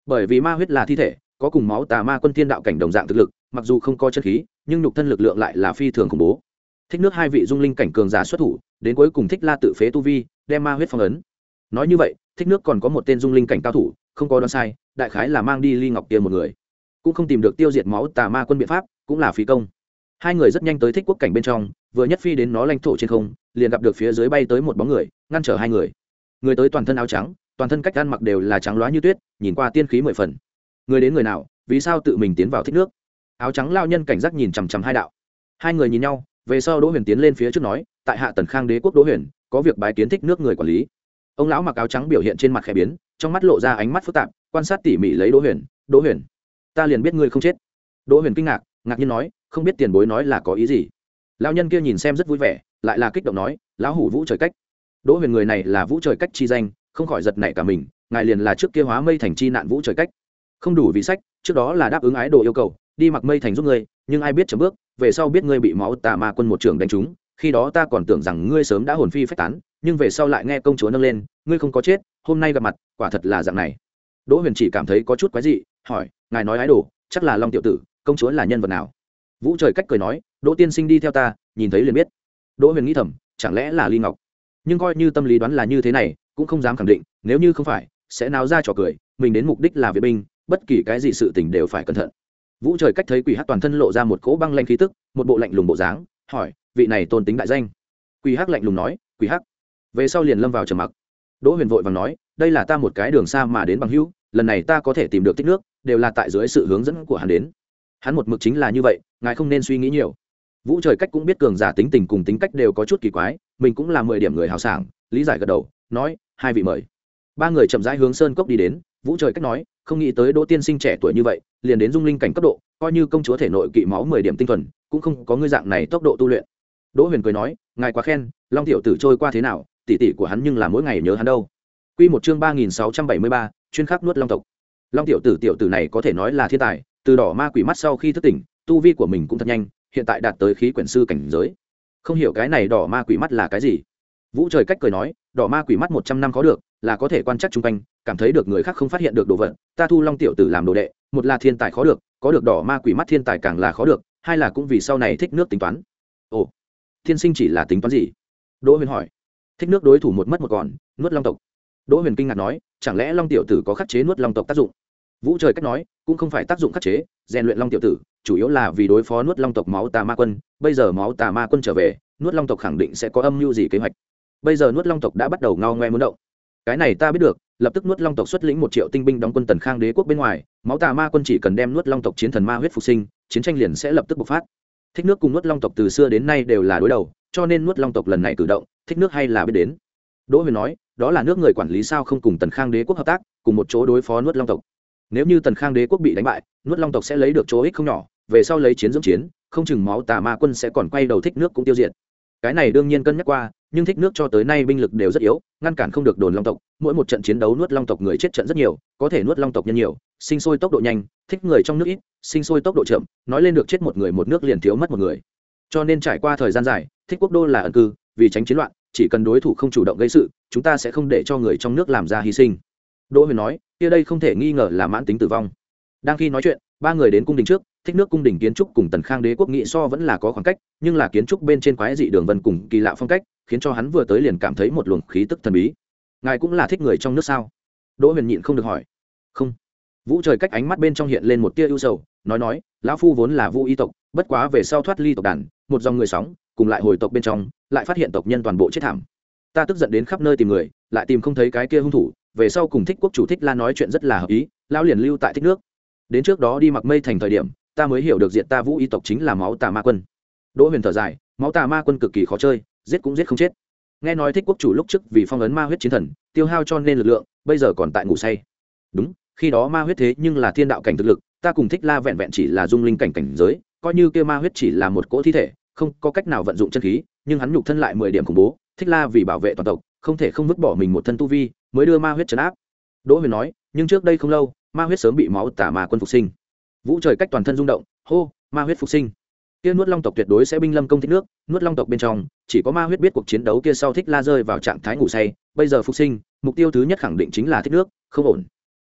[SPEAKER 1] bởi vì ma huyết là thi thể, có cùng máu tà ma quân thiên đạo cảnh đồng dạng thực lực, mặc dù không có chân khí nhưng nhục thân lực lượng lại là phi thường khủng bố. Thích nước hai vị dung linh cảnh cường giả xuất thủ, đến cuối cùng Thích La tự phế tu vi, đem ma huyết phong ấn. Nói như vậy, Thích nước còn có một tên dung linh cảnh cao thủ, không có đoán sai, đại khái là mang đi Ly Ngọc kia một người, cũng không tìm được tiêu diệt máu tà ma quân biện pháp, cũng là phí công. Hai người rất nhanh tới Thích quốc cảnh bên trong, vừa nhất phi đến nó lãnh thổ trên không, liền gặp được phía dưới bay tới một bóng người, ngăn trở hai người. Người tới toàn thân áo trắng, toàn thân cách ăn mặc đều là trắng loá như tuyết, nhìn qua tiên khí mười phần. Người đến người nào, vì sao tự mình tiến vào Thích nước? Áo trắng lao nhân cảnh giác nhìn chằm chằm hai đạo. Hai người nhìn nhau, về sau Đỗ Huyền tiến lên phía trước nói, tại hạ Tần Khang Đế quốc Đỗ Huyền, có việc bái kiến Thích nước người quản lý. Ông lão mặc áo trắng biểu hiện trên mặt khẽ biến, trong mắt lộ ra ánh mắt phức tạp, quan sát tỉ mỉ lấy Đỗ Huyền. Đỗ Huyền, ta liền biết ngươi không chết. Đỗ Huyền kinh ngạc, ngạc nhiên nói, không biết tiền bối nói là có ý gì. Lão nhân kia nhìn xem rất vui vẻ, lại là kích động nói, lão hủ Vũ Trời Cách. Đỗ Huyền người này là Vũ Trời Cách chi danh, không khỏi giật nảy cả mình, ngài liền là trước kia hóa mây thành chi nạn Vũ Trời Cách. Không đủ vì sách, trước đó là đáp ứng ái đồ yêu cầu, đi mặc mây thành giúp ngươi, nhưng ai biết chậm bước, về sau biết ngươi bị máu tà ma quân một trưởng đánh trúng, khi đó ta còn tưởng rằng ngươi sớm đã hồn phi phách tán, nhưng về sau lại nghe công chúa nâng lên, ngươi không có chết, hôm nay gặp mặt, quả thật là dạng này. Đỗ Huyền chỉ cảm thấy có chút quái dị, hỏi, ngài nói ái đồ, chắc là Long tiểu tử, công chúa là nhân vật nào? Vũ Trời Cách cười nói, Đỗ tiên sinh đi theo ta, nhìn thấy liền biết. Đỗ Huyền nghĩ thầm, chẳng lẽ là Ly Ngọc? Nhưng coi như tâm lý đoán là như thế này, cũng không dám khẳng định, nếu như không phải, sẽ náo ra trò cười, mình đến mục đích là viện binh, bất kỳ cái gì sự tình đều phải cẩn thận. Vũ Trời Cách thấy Quỷ Hắc toàn thân lộ ra một cỗ băng lanh khí tức, một bộ lạnh lùng bộ dáng, hỏi, vị này tôn tính đại danh? Quỷ Hắc lạnh lùng nói, Quỷ Hắc. Về sau liền lâm vào trầm mặc. Đỗ Huyền vội vàng nói, đây là ta một cái đường xa mà đến bằng hữu, lần này ta có thể tìm được Thích nước, đều là tại dưới sự hướng dẫn của hắn đến. Hắn một mực chính là như vậy, ngài không nên suy nghĩ nhiều. Vũ Trời Cách cũng biết cường giả tính tình cùng tính cách đều có chút kỳ quái, mình cũng là mười điểm người hào sảng, lý giải gật đầu, nói, hai vị mời. Ba người chậm rãi hướng sơn cốc đi đến. Vũ Trời Cách nói, không nghĩ tới Đỗ tiên sinh trẻ tuổi như vậy, liền đến dung linh cảnh cấp độ, coi như công chúa thể nội kỵ máu mười điểm tinh thuần, cũng không có ngươi dạng này tốc độ tu luyện. Đỗ Huyền cười nói, ngài quá khen, Long tiểu tử trôi qua thế nào, tỷ tỷ của hắn nhưng là mỗi ngày nhớ hắn đâu. Quy một chương ba nghìn sáu trăm bảy mươi ba, chuyên khắc nuốt long tộc. Long tiểu tử tiểu tử này có thể nói là thiên tài, từ đỏ ma quỷ mắt sau khi thức tỉnh, tu vi của mình cũng thật nhanh, hiện tại đạt tới khí quyển sư cảnh giới. Không hiểu cái này đỏ ma quỷ mắt là cái gì? Vũ Trời Cách cười nói, đỏ ma quỷ mắt một trăm năm có được, là có thể quan trắc xung quanh, cảm thấy được người khác không phát hiện được đồ vật, ta thu Long tiểu tử làm đồ đệ, một là thiên tài khó được, có được đỏ ma quỷ mắt thiên tài càng là khó được, hai là cũng vì sau này Thích nước tính toán. Ồ, thiên sinh chỉ là tính toán gì? Đỗ Huyền hỏi. Thích nước đối thủ một mất một còn, nuốt long tộc. Đỗ Huyền kinh ngạc nói, chẳng lẽ Long tiểu tử có khắc chế nuốt long tộc tác dụng? Vũ Trời Cách nói, cũng không phải tác dụng khắc chế, rèn luyện Long tiểu tử, chủ yếu là vì đối phó nuốt long tộc máu tà ma quân, bây giờ máu tà ma quân trở về, nuốt long tộc khẳng định sẽ có âm mưu gì kế hoạch. Bây giờ nuốt long tộc đã bắt đầu ngao ngoe muốn động. Cái này ta biết được, lập tức nuốt long tộc xuất lĩnh một triệu tinh binh đóng quân Tần Khang Đế quốc bên ngoài, máu tà ma quân chỉ cần đem nuốt long tộc chiến thần ma huyết phục sinh, chiến tranh liền sẽ lập tức bộc phát. Thích nước cùng nuốt long tộc từ xưa đến nay đều là đối đầu, cho nên nuốt long tộc lần này cử động, Thích nước hay là biết đến. Đỗ Huyền nói, đó là nước người quản lý sao không cùng Tần Khang Đế quốc hợp tác, cùng một chỗ đối phó nuốt long tộc. Nếu như Tần Khang Đế quốc bị đánh bại, nuốt long tộc sẽ lấy được chỗ ích không nhỏ, về sau lấy chiến dưỡng chiến, không chừng máu tà ma quân sẽ còn quay đầu Thích nước cũng tiêu diệt. Cái này đương nhiên cân nhắc qua, nhưng Thích nước cho tới nay binh lực đều rất yếu, ngăn cản không được đồn long tộc, mỗi một trận chiến đấu nuốt long tộc người chết trận rất nhiều, có thể nuốt long tộc nhân nhiều, sinh sôi tốc độ nhanh, thích người trong nước ít, sinh sôi tốc độ chậm, nói lên được chết một người một nước liền thiếu mất một người. Cho nên trải qua thời gian dài, Thích quốc đô là ẩn cư, vì tránh chiến loạn, chỉ cần đối thủ không chủ động gây sự, chúng ta sẽ không để cho người trong nước làm ra hy sinh. Đỗ Huyền nói, kia đây không thể nghi ngờ là mãn tính tử vong. Đang khi nói chuyện, ba người đến cung đình trước, Thích nước cung đình kiến trúc cùng Tần Khang Đế quốc nghị so vẫn là có khoảng cách, nhưng là kiến trúc bên trên quái dị đường vân cùng kỳ lạ phong cách, khiến cho hắn vừa tới liền cảm thấy một luồng khí tức thần bí. Ngài cũng là thích người trong nước sao? Đỗ Huyền nhịn không được hỏi. Không. Vũ Trời Cách ánh mắt bên trong hiện lên một tia ưu sầu, nói nói, lão phu vốn là Vũ y tộc, bất quá về sau thoát ly tộc đàn, một dòng người sóng, cùng lại hồi tộc bên trong, lại phát hiện tộc nhân toàn bộ chết thảm. Ta tức giận đến khắp nơi tìm người, lại tìm không thấy cái kia hung thủ, về sau cùng Thích quốc chủ Thích La nói chuyện rất là hợp ý, lão liền lưu tại Thích nước. Đến trước đó đi mặc mây thành thời điểm, ta mới hiểu được diện ta Vũ y tộc chính là máu tà ma quân. Đỗ Huyền thở dài, máu tà ma quân cực kỳ khó chơi, giết cũng giết không chết. Nghe nói Thích quốc chủ lúc trước vì phong ấn ma huyết chiến thần, tiêu hao cho nên lực lượng, bây giờ còn tại ngủ say. Đúng, khi đó ma huyết thế nhưng là thiên đạo cảnh thực lực, ta cùng Thích La vẹn vẹn chỉ là dung linh cảnh cảnh giới, coi như kia ma huyết chỉ là một cỗ thi thể, không có cách nào vận dụng chân khí, nhưng hắn nhục thân lại mười điểm khủng bố, Thích La vì bảo vệ toàn tộc, không thể không vứt bỏ mình một thân tu vi, mới đưa ma huyết trấn áp. Đỗ Huyền nói, nhưng trước đây không lâu, ma huyết sớm bị máu tà ma quân phục sinh. Vũ Trời Cách toàn thân rung động, hô, ma huyết phục sinh. Kia nuốt long tộc tuyệt đối sẽ binh lâm công Thích nước, nuốt long tộc bên trong, chỉ có ma huyết biết cuộc chiến đấu kia sau Thích La rơi vào trạng thái ngủ say, bây giờ phục sinh, mục tiêu thứ nhất khẳng định chính là Thích nước, không ổn.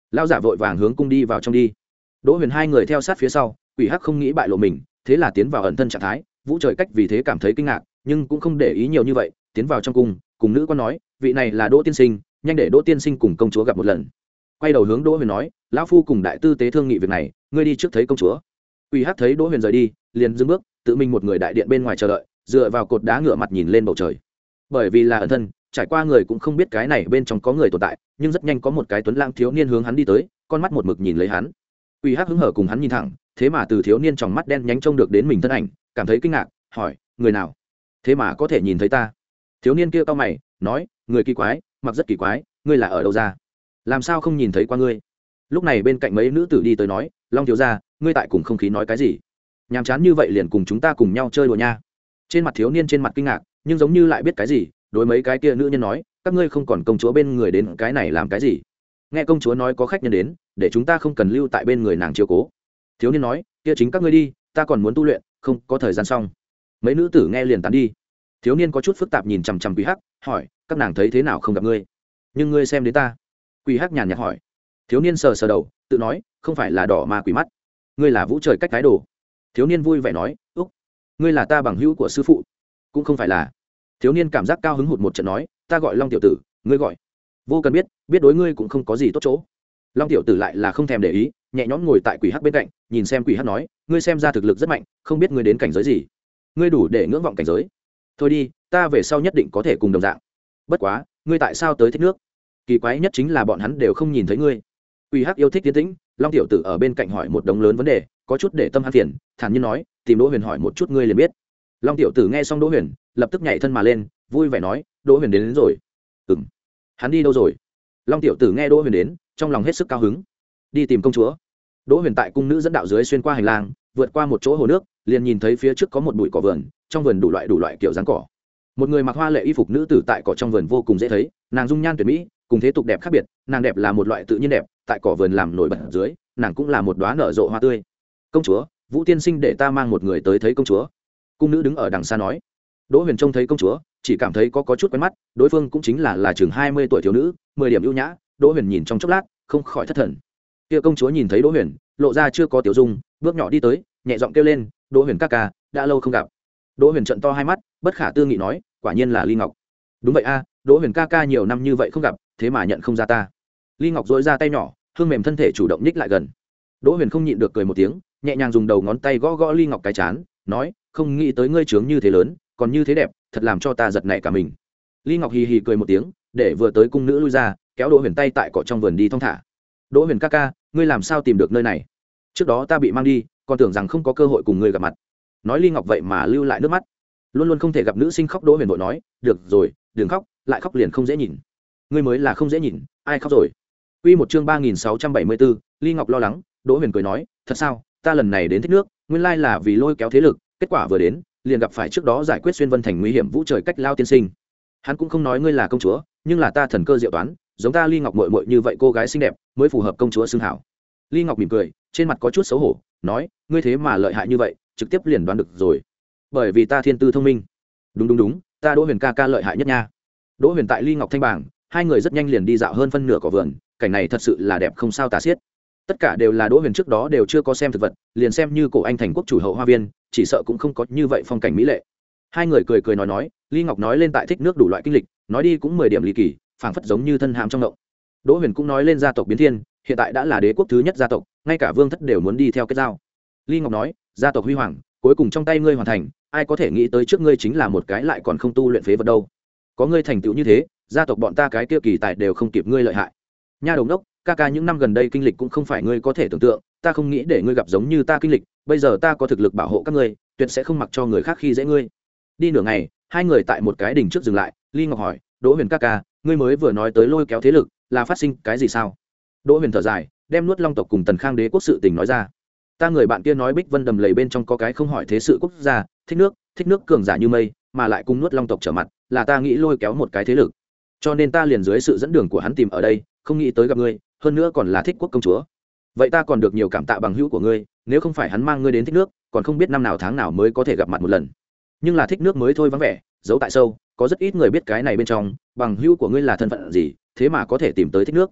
[SPEAKER 1] Lão giả vội vàng hướng cung đi vào trong đi. Đỗ Huyền hai người theo sát phía sau, quỷ hắc không nghĩ bại lộ mình, thế là tiến vào ẩn thân trạng thái. Vũ Trời Cách vì thế cảm thấy kinh ngạc, nhưng cũng không để ý nhiều như vậy, tiến vào trong cung, cùng nữ quan nói, vị này là Đỗ tiên sinh, nhanh để Đỗ tiên sinh cùng công chúa gặp một lần. Quay đầu hướng Đỗ Huyền nói, lão phu cùng đại tư tế thương nghị việc này, ngươi đi trước thấy công chúa. Quỷ hắc thấy Đỗ Huyền rời đi, liền dừng bước, tự mình một người đại điện bên ngoài chờ đợi, dựa vào cột đá ngửa mặt nhìn lên bầu trời. Bởi vì là ẩn thân, trải qua người cũng không biết cái này bên trong có người tồn tại, nhưng rất nhanh có một cái tuấn lãng thiếu niên hướng hắn đi tới, con mắt một mực nhìn lấy hắn. Quỷ hắc hứng hở cùng hắn nhìn thẳng, thế mà từ thiếu niên trong mắt đen nhánh trông được đến mình thân ảnh, cảm thấy kinh ngạc, hỏi, người nào? Thế mà có thể nhìn thấy ta? Thiếu niên kia cau mày, nói, người kỳ quái, mặc rất kỳ quái, ngươi là ở đâu ra? Làm sao không nhìn thấy qua ngươi? Lúc này bên cạnh mấy nữ tử đi tới nói, Long thiếu gia, ngươi tại cùng không khí nói cái gì? Nhàm chán như vậy liền cùng chúng ta cùng nhau chơi đùa nha. Trên mặt thiếu niên trên mặt kinh ngạc, nhưng giống như lại biết cái gì, đối mấy cái kia nữ nhân nói, các ngươi không còn công chúa bên người đến cái này làm cái gì? Nghe công chúa nói có khách nhân đến, để chúng ta không cần lưu tại bên người nàng chiếu cố. Thiếu niên nói, kia chính các ngươi đi, ta còn muốn tu luyện, không có thời gian xong. Mấy nữ tử nghe liền tán đi. Thiếu niên có chút phức tạp nhìn chằm chằm Quỷ hắc, hỏi, các nàng thấy thế nào không gặp ngươi? Nhưng ngươi xem đến ta. Quỷ hắc nhàn nhạt hỏi. Thiếu niên sờ sờ đầu, tự nói, không phải là đỏ mà quỷ mắt, ngươi là Vũ Trời Cách cái đồ. Thiếu niên vui vẻ nói, úc, ngươi là ta bằng hữu của sư phụ. Cũng không phải là. Thiếu niên cảm giác cao hứng hụt một trận nói, ta gọi Long tiểu tử, ngươi gọi vô cần biết, biết đối ngươi cũng không có gì tốt chỗ. Long tiểu tử lại là không thèm để ý, nhẹ nhõm ngồi tại Quỷ hắc bên cạnh, nhìn xem Quỷ hắc nói, ngươi xem ra thực lực rất mạnh, không biết ngươi đến cảnh giới gì? Ngươi đủ để ngưỡng vọng cảnh giới. Thôi đi, ta về sau nhất định có thể cùng đồng dạng. Bất quá, ngươi tại sao tới thích nước? Kỳ quái nhất chính là bọn hắn đều không nhìn thấy ngươi. Quỷ hắc yêu thích tiến tĩnh, Long tiểu tử ở bên cạnh hỏi một đống lớn vấn đề, có chút để tâm hắn phiền, thản nhiên nói, tìm Đỗ Huyền hỏi một chút ngươi liền biết. Long tiểu tử nghe xong Đỗ Huyền, lập tức nhảy thân mà lên, vui vẻ nói, Đỗ Huyền đến, đến rồi. Ừm, hắn đi đâu rồi? Long tiểu tử nghe Đỗ Huyền đến, trong lòng hết sức cao hứng. Đi tìm công chúa. Đỗ Huyền tại cung nữ dẫn đạo dưới xuyên qua hành lang, vượt qua một chỗ hồ nước, liền nhìn thấy phía trước có một bụi cỏ vườn, trong vườn đủ loại đủ loại kiểu dáng cỏ. Một người mặc hoa lệ y phục nữ tử tại cỏ trong vườn vô cùng dễ thấy, nàng dung nhan tuyệt mỹ, cùng thế tục đẹp khác biệt, nàng đẹp là một loại tự nhiên đẹp, tại cỏ vườn làm nổi bật dưới, nàng cũng là một đóa nở rộ hoa tươi. Công chúa, Vũ tiên sinh để ta mang một người tới thấy công chúa. Cung nữ đứng ở đằng xa nói. Đỗ Huyền trông thấy công chúa, chỉ cảm thấy có có chút quen mắt, đối phương cũng chính là là chừng hai mươi tuổi thiếu nữ, mười điểm ưu nhã. Đỗ Huyền nhìn trong chốc lát, không khỏi thất thần. Kia công chúa nhìn thấy Đỗ Huyền, lộ ra chưa có tiểu dung, bước nhỏ đi tới, nhẹ giọng kêu lên, Đỗ Huyền ca ca, đã lâu không gặp. Đỗ Huyền trợn to hai mắt, bất khả tư nghị nói, quả nhiên là Ly Ngọc. Đúng vậy a, Đỗ Huyền ca ca nhiều năm như vậy không gặp, thế mà nhận không ra ta. Ly Ngọc dỗi ra tay nhỏ, hương mềm thân thể chủ động nhích lại gần. Đỗ Huyền không nhịn được cười một tiếng, nhẹ nhàng dùng đầu ngón tay gõ gõ Ly Ngọc cái chán, nói, không nghĩ tới ngươi trướng như thế lớn, còn như thế đẹp, thật làm cho ta giật nảy cả mình. Ly Ngọc hì hì cười một tiếng, để vừa tới cung nữ lui ra, kéo Đỗ Huyền tay tại cỏ trong vườn đi thong thả. Đỗ Huyền ca ca, ngươi làm sao tìm được nơi này? Trước đó ta bị mang đi, còn tưởng rằng không có cơ hội cùng ngươi gặp mặt. Nói Ly Ngọc vậy mà lưu lại nước mắt. Luôn luôn không thể gặp nữ sinh khóc, Đỗ Huyền vội nói, được rồi, đừng khóc, lại khóc liền không dễ nhìn. Ngươi mới là không dễ nhìn, ai khóc rồi? Quy một chương ba nghìn sáu trăm bảy mươi bốn, Ly Ngọc lo lắng, Đỗ Huyền cười nói, thật sao, ta lần này đến thích nước, nguyên lai là vì lôi kéo thế lực, kết quả vừa đến, liền gặp phải trước đó giải quyết xuyên vân thành nguy hiểm Vũ Trời Cách lao tiên sinh. Hắn cũng không nói ngươi là công chúa, nhưng là ta thần cơ diệu toán, giống ta Ly Ngọc muội muội như vậy cô gái xinh đẹp, mới phù hợp công chúa xưng hảo. Ly Ngọc mỉm cười, trên mặt có chút xấu hổ, nói, ngươi thế mà lợi hại như vậy, trực tiếp liền đoán được rồi. Bởi vì ta thiên tư thông minh. Đúng đúng đúng, ta Đỗ Huyền ca ca lợi hại nhất nha. Đỗ Huyền tại Ly Ngọc thanh bảng, hai người rất nhanh liền đi dạo hơn phân nửa cỏ vườn, cảnh này thật sự là đẹp không sao tả xiết. Tất cả đều là Đỗ Huyền trước đó đều chưa có xem thực vật, liền xem như cổ anh thành quốc chủ hậu hoa viên, chỉ sợ cũng không có như vậy phong cảnh mỹ lệ. Hai người cười cười nói nói, Ly Ngọc nói lên tại thích nước đủ loại kinh lịch, nói đi cũng mười điểm ly kỳ, phảng phất giống như thân hàm trong động. Đỗ Huyền cũng nói lên gia tộc biến thiên, hiện tại đã là đế quốc thứ nhất gia tộc, ngay cả vương thất đều muốn đi theo kết giao. Ly Ngọc nói, gia tộc huy hoàng, cuối cùng trong tay ngươi hoàn thành, ai có thể nghĩ tới trước ngươi chính là một cái lại còn không tu luyện phế vật đâu. Có ngươi thành tựu như thế, gia tộc bọn ta cái kia kỳ tài đều không kịp ngươi lợi hại. Nha đầu đốc, ca ca những năm gần đây kinh lịch cũng không phải ngươi có thể tưởng tượng, ta không nghĩ để ngươi gặp giống như ta kinh lịch, bây giờ ta có thực lực bảo hộ các ngươi, tuyệt sẽ không mặc cho người khác khi dễ ngươi. Đi nửa ngày, hai người tại một cái đỉnh trước dừng lại, Ly Ngọc hỏi, Đỗ Huyền ca ca, ngươi mới vừa nói tới lôi kéo thế lực, là phát sinh cái gì sao? Đỗ Huyền thở dài, đem nuốt Long tộc cùng Tần Khang đế quốc sự tình nói ra. Ta người bạn kia nói Bích Vân đầm lầy bên trong có cái không hỏi thế sự quốc gia, thích nước, thích nước cường giả như mây, mà lại cùng nuốt Long tộc trở mặt, là ta nghĩ lôi kéo một cái thế lực. Cho nên ta liền dưới sự dẫn đường của hắn tìm ở đây, không nghĩ tới gặp ngươi, hơn nữa còn là thích quốc công chúa. Vậy ta còn được nhiều cảm tạ bằng hữu của ngươi, nếu không phải hắn mang ngươi đến thích nước, còn không biết năm nào tháng nào mới có thể gặp mặt một lần. Nhưng là thích nước mới thôi vắng vẻ, giấu tại sâu, có rất ít người biết cái này bên trong, bằng hữu của ngươi là thân phận gì, thế mà có thể tìm tới thích nước.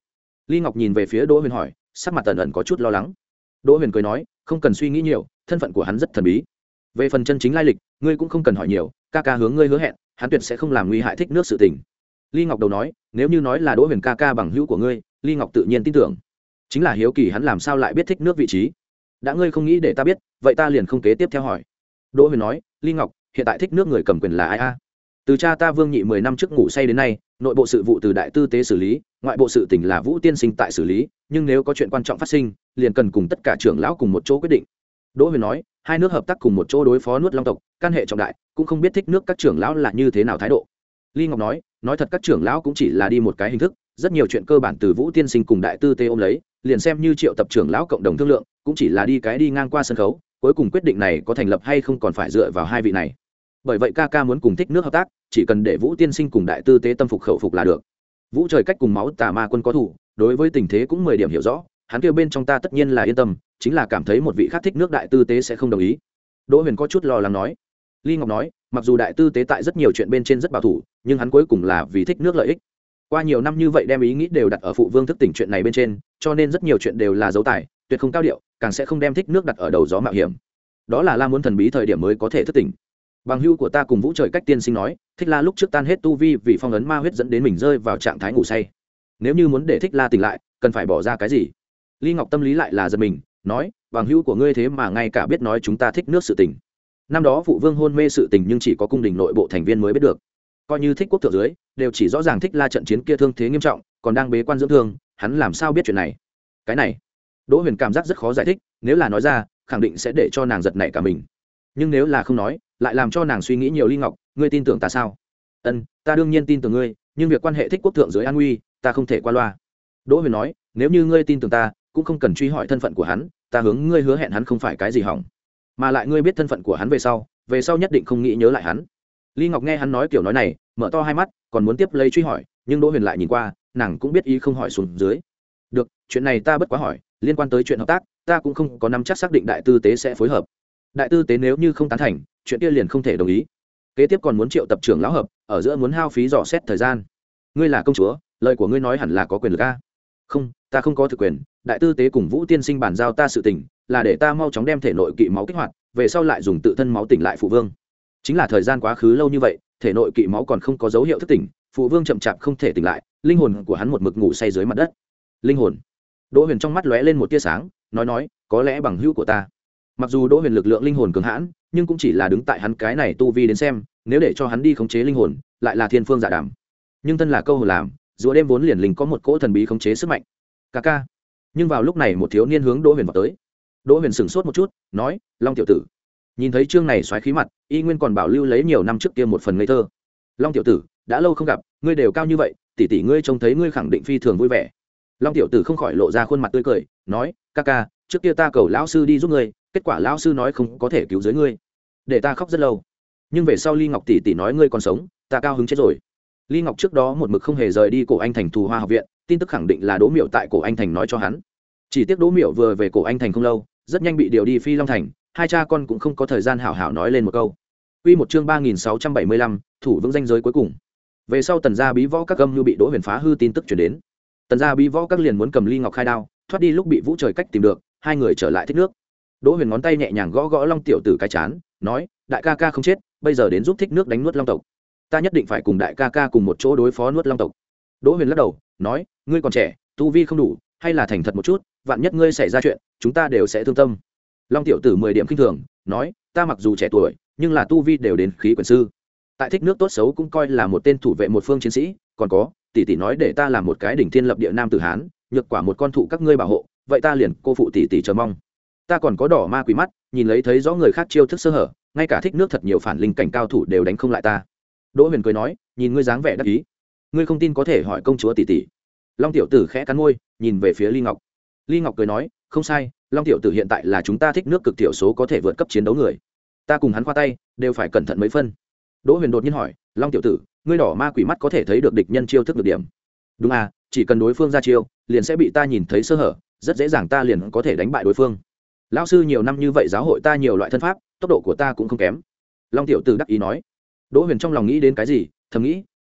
[SPEAKER 1] Ly Ngọc nhìn về phía Đỗ Huyền hỏi, sắc mặt ẩn ẩn có chút lo lắng. Đỗ Huyền cười nói, không cần suy nghĩ nhiều, thân phận của hắn rất thần bí. Về phần chân chính lai lịch, ngươi cũng không cần hỏi nhiều, ca ca hướng ngươi hứa hẹn, hắn tuyệt sẽ không làm nguy hại thích nước sự tình. Ly Ngọc đầu nói, nếu như nói là Đỗ Huyền ca ca bằng hữu của ngươi, Ly Ngọc tự nhiên tin tưởng. Chính là hiếu kỳ hắn làm sao lại biết thích nước vị trí. Đã ngươi không nghĩ để ta biết, vậy ta liền không kế tiếp theo hỏi. Đỗ Huyền nói, Ly Ngọc, hiện tại thích nước người cầm quyền là ai a? Từ cha ta Vương Nhị mười năm trước ngủ say đến nay, nội bộ sự vụ từ đại tư tế xử lý, ngoại bộ sự tình là Vũ tiên sinh tại xử lý, nhưng nếu có chuyện quan trọng phát sinh, liền cần cùng tất cả trưởng lão cùng một chỗ quyết định. Đỗ Huyền nói, hai nước hợp tác cùng một chỗ đối phó nuốt long tộc, can hệ trọng đại, cũng không biết thích nước các trưởng lão là như thế nào thái độ. Ly Ngọc nói, nói thật các trưởng lão cũng chỉ là đi một cái hình thức, rất nhiều chuyện cơ bản từ Vũ tiên sinh cùng đại tư tế ôm lấy, liền xem như triệu tập trưởng lão cộng đồng thương lượng, cũng chỉ là đi cái đi ngang qua sân khấu, cuối cùng quyết định này có thành lập hay không còn phải dựa vào hai vị này. Bởi vậy ca ca muốn cùng thích nước hợp tác, chỉ cần để Vũ tiên sinh cùng đại tư tế tâm phục khẩu phục là được. Vũ trời cách cùng máu tà ma quân có thủ, đối với tình thế cũng mười điểm hiểu rõ, hắn kêu bên trong ta tất nhiên là yên tâm, chính là cảm thấy một vị khác thích nước đại tư tế sẽ không đồng ý. Đỗ Huyền có chút lo lắng nói. Ly Ngọc nói, mặc dù đại tư tế tại rất nhiều chuyện bên trên rất bảo thủ, nhưng hắn cuối cùng là vì thích nước lợi ích. Qua nhiều năm như vậy đem ý nghĩ đều đặt ở phụ vương thức tỉnh chuyện này bên trên, cho nên rất nhiều chuyện đều là dấu tài, tuyệt không cao điệu, càng sẽ không đem thích nước đặt ở đầu gió mạo hiểm. Đó là La muốn thần bí thời điểm mới có thể thức tỉnh. Bằng hữu của ta cùng Vũ trời cách tiên sinh nói, Thích La lúc trước tan hết tu vi vì phong ấn ma huyết dẫn đến mình rơi vào trạng thái ngủ say. Nếu như muốn để Thích La tỉnh lại, cần phải bỏ ra cái gì? Ly Ngọc tâm lý lại là giật mình, nói, bằng hữu của ngươi thế mà ngay cả biết nói chúng ta thích nước sự tình. Năm đó phụ vương hôn mê sự tình nhưng chỉ có cung đình nội bộ thành viên mới biết được. Coi như thích quốc thượng dưới, đều chỉ rõ ràng Thích La trận chiến kia thương thế nghiêm trọng, còn đang bế quan dưỡng thương, hắn làm sao biết chuyện này? Cái này, Đỗ Huyền cảm giác rất khó giải thích, nếu là nói ra, khẳng định sẽ để cho nàng giật nảy cả mình. Nhưng nếu là không nói, lại làm cho nàng suy nghĩ nhiều. Ly Ngọc, ngươi tin tưởng ta sao? Ân, ta đương nhiên tin tưởng ngươi, nhưng việc quan hệ thích quốc thượng dưới an nguy, ta không thể qua loa. Đỗ Huyền nói, nếu như ngươi tin tưởng ta, cũng không cần truy hỏi thân phận của hắn, ta hướng ngươi hứa hẹn hắn không phải cái gì hỏng, mà lại ngươi biết thân phận của hắn về sau, về sau nhất định không nghĩ nhớ lại hắn. Ly Ngọc nghe hắn nói kiểu nói này, mở to hai mắt, còn muốn tiếp lấy truy hỏi, nhưng Đỗ Huyền lại nhìn qua, nàng cũng biết ý không hỏi xuống dưới. Được, chuyện này ta bất quá hỏi, liên quan tới chuyện hợp tác, ta cũng không có nắm chắc xác định đại tư tế sẽ phối hợp. Đại tư tế nếu như không tán thành, chuyện kia liền không thể đồng ý. Kế tiếp còn muốn triệu tập trưởng lão hợp, ở giữa muốn hao phí dò xét thời gian. Ngươi là công chúa, lời của ngươi nói hẳn là có quyền lực a. Không, ta không có thực quyền, đại tư tế cùng Vũ tiên sinh bàn giao ta sự tình, là để ta mau chóng đem thể nội kỵ máu kích hoạt, về sau lại dùng tự thân máu tỉnh lại phụ vương. Chính là thời gian quá khứ lâu như vậy, thể nội kỵ máu còn không có dấu hiệu thức tỉnh, phụ vương chậm chạp không thể tỉnh lại, linh hồn của hắn một mực ngủ say dưới mặt đất. Linh hồn? Đỗ Huyền trong mắt lóe lên một tia sáng, nói nói, có lẽ bằng hữu của ta. Mặc dù Đỗ Huyền lực lượng linh hồn cường hãn, nhưng cũng chỉ là đứng tại hắn cái này tu vi đến xem, nếu để cho hắn đi khống chế linh hồn, lại là thiên phương dạ đàm. Nhưng thân là câu hồn làm, rùa đêm vốn liền linh có một cỗ thần bí khống chế sức mạnh. Ca ca. Nhưng vào lúc này một thiếu niên hướng Đỗ Huyền vào tới. Đỗ Huyền sững sốt một chút, nói, Long tiểu tử. Nhìn thấy chương này xoáy khí mặt, y nguyên còn bảo lưu lấy nhiều năm trước kia một phần ngây thơ. Long tiểu tử, đã lâu không gặp, ngươi đều cao như vậy, tỷ tỷ ngươi trông thấy ngươi khẳng định phi thường vui vẻ. Long tiểu tử không khỏi lộ ra khuôn mặt tươi cười, nói, ca ca, trước kia ta cầu lão sư đi giúp ngươi, kết quả lão sư nói không có thể cứu dưới ngươi, để ta khóc rất lâu. Nhưng về sau Ly Ngọc tỷ tỷ nói ngươi còn sống, ta cao hứng chết rồi. Ly Ngọc trước đó một mực không hề rời đi Cổ Anh Thành Thù Hoa học viện, tin tức khẳng định là Đỗ Miểu tại Cổ Anh Thành nói cho hắn. Chỉ tiếc Đỗ Miểu vừa về Cổ Anh Thành không lâu, rất nhanh bị điều đi Phi Long Thành, hai cha con cũng không có thời gian hảo hảo nói lên một câu. Quy một chương ba nghìn sáu trăm bảy mươi lăm, thủ vững danh giới cuối cùng. Về sau Tần gia bí võ các âm như bị Đỗ Huyền phá hư tin tức truyền đến. Tần gia bí võ các liền muốn cầm Ly Ngọc khai đao, thoát đi lúc bị Vũ trời cách tìm được, hai người trở lại thích nước. Đỗ Huyền ngón tay nhẹ nhàng gõ gõ Long tiểu tử cái chán, nói, đại ca ca không chết, bây giờ đến giúp thích nước đánh nuốt Long tộc. Ta nhất định phải cùng đại ca ca cùng một chỗ đối phó nuốt Long tộc. Đỗ Huyền lắc đầu, nói, ngươi còn trẻ, tu vi không đủ, hay là thành thật một chút, vạn nhất ngươi xảy ra chuyện, chúng ta đều sẽ thương tâm. Long tiểu tử mười điểm khinh thường, nói, ta mặc dù trẻ tuổi, nhưng là tu vi đều đến khí quyền sư. Tại thích nước tốt xấu cũng coi là một tên thủ vệ một phương chiến sĩ, còn có, tỷ tỷ nói để ta làm một cái đỉnh thiên lập địa nam tử hán, nhược quả một con thụ các ngươi bảo hộ, vậy ta liền cô phụ tỷ tỷ chờ mong. Ta còn có đỏ ma quỷ mắt, nhìn lấy thấy rõ người khác chiêu thức sơ hở, ngay cả thích nước thật nhiều phản linh cảnh cao thủ đều đánh không lại ta. Đỗ Huyền cười nói, nhìn ngươi dáng vẻ đắc ý, ngươi không tin có thể hỏi công chúa tỷ tỷ. Long tiểu tử khẽ cắn môi, nhìn về phía Ly Ngọc. Ly Ngọc cười nói, không sai, Long tiểu tử hiện tại là chúng ta thích nước cực thiểu số có thể vượt cấp chiến đấu người, ta cùng hắn khoa tay đều phải cẩn thận mấy phân. Đỗ Huyền đột nhiên hỏi, Long tiểu tử, ngươi đỏ ma quỷ mắt có thể thấy được địch nhân chiêu thức được điểm? Đúng à, chỉ cần đối phương ra chiêu, liền sẽ bị ta nhìn thấy sơ hở, rất dễ dàng ta liền có thể đánh bại đối phương. Lão sư nhiều năm như vậy giáo hội ta nhiều loại thân pháp, tốc độ của ta cũng không kém. Long tiểu tử đắc ý nói. Đỗ Huyền trong lòng nghĩ đến cái gì, thầm nghĩ,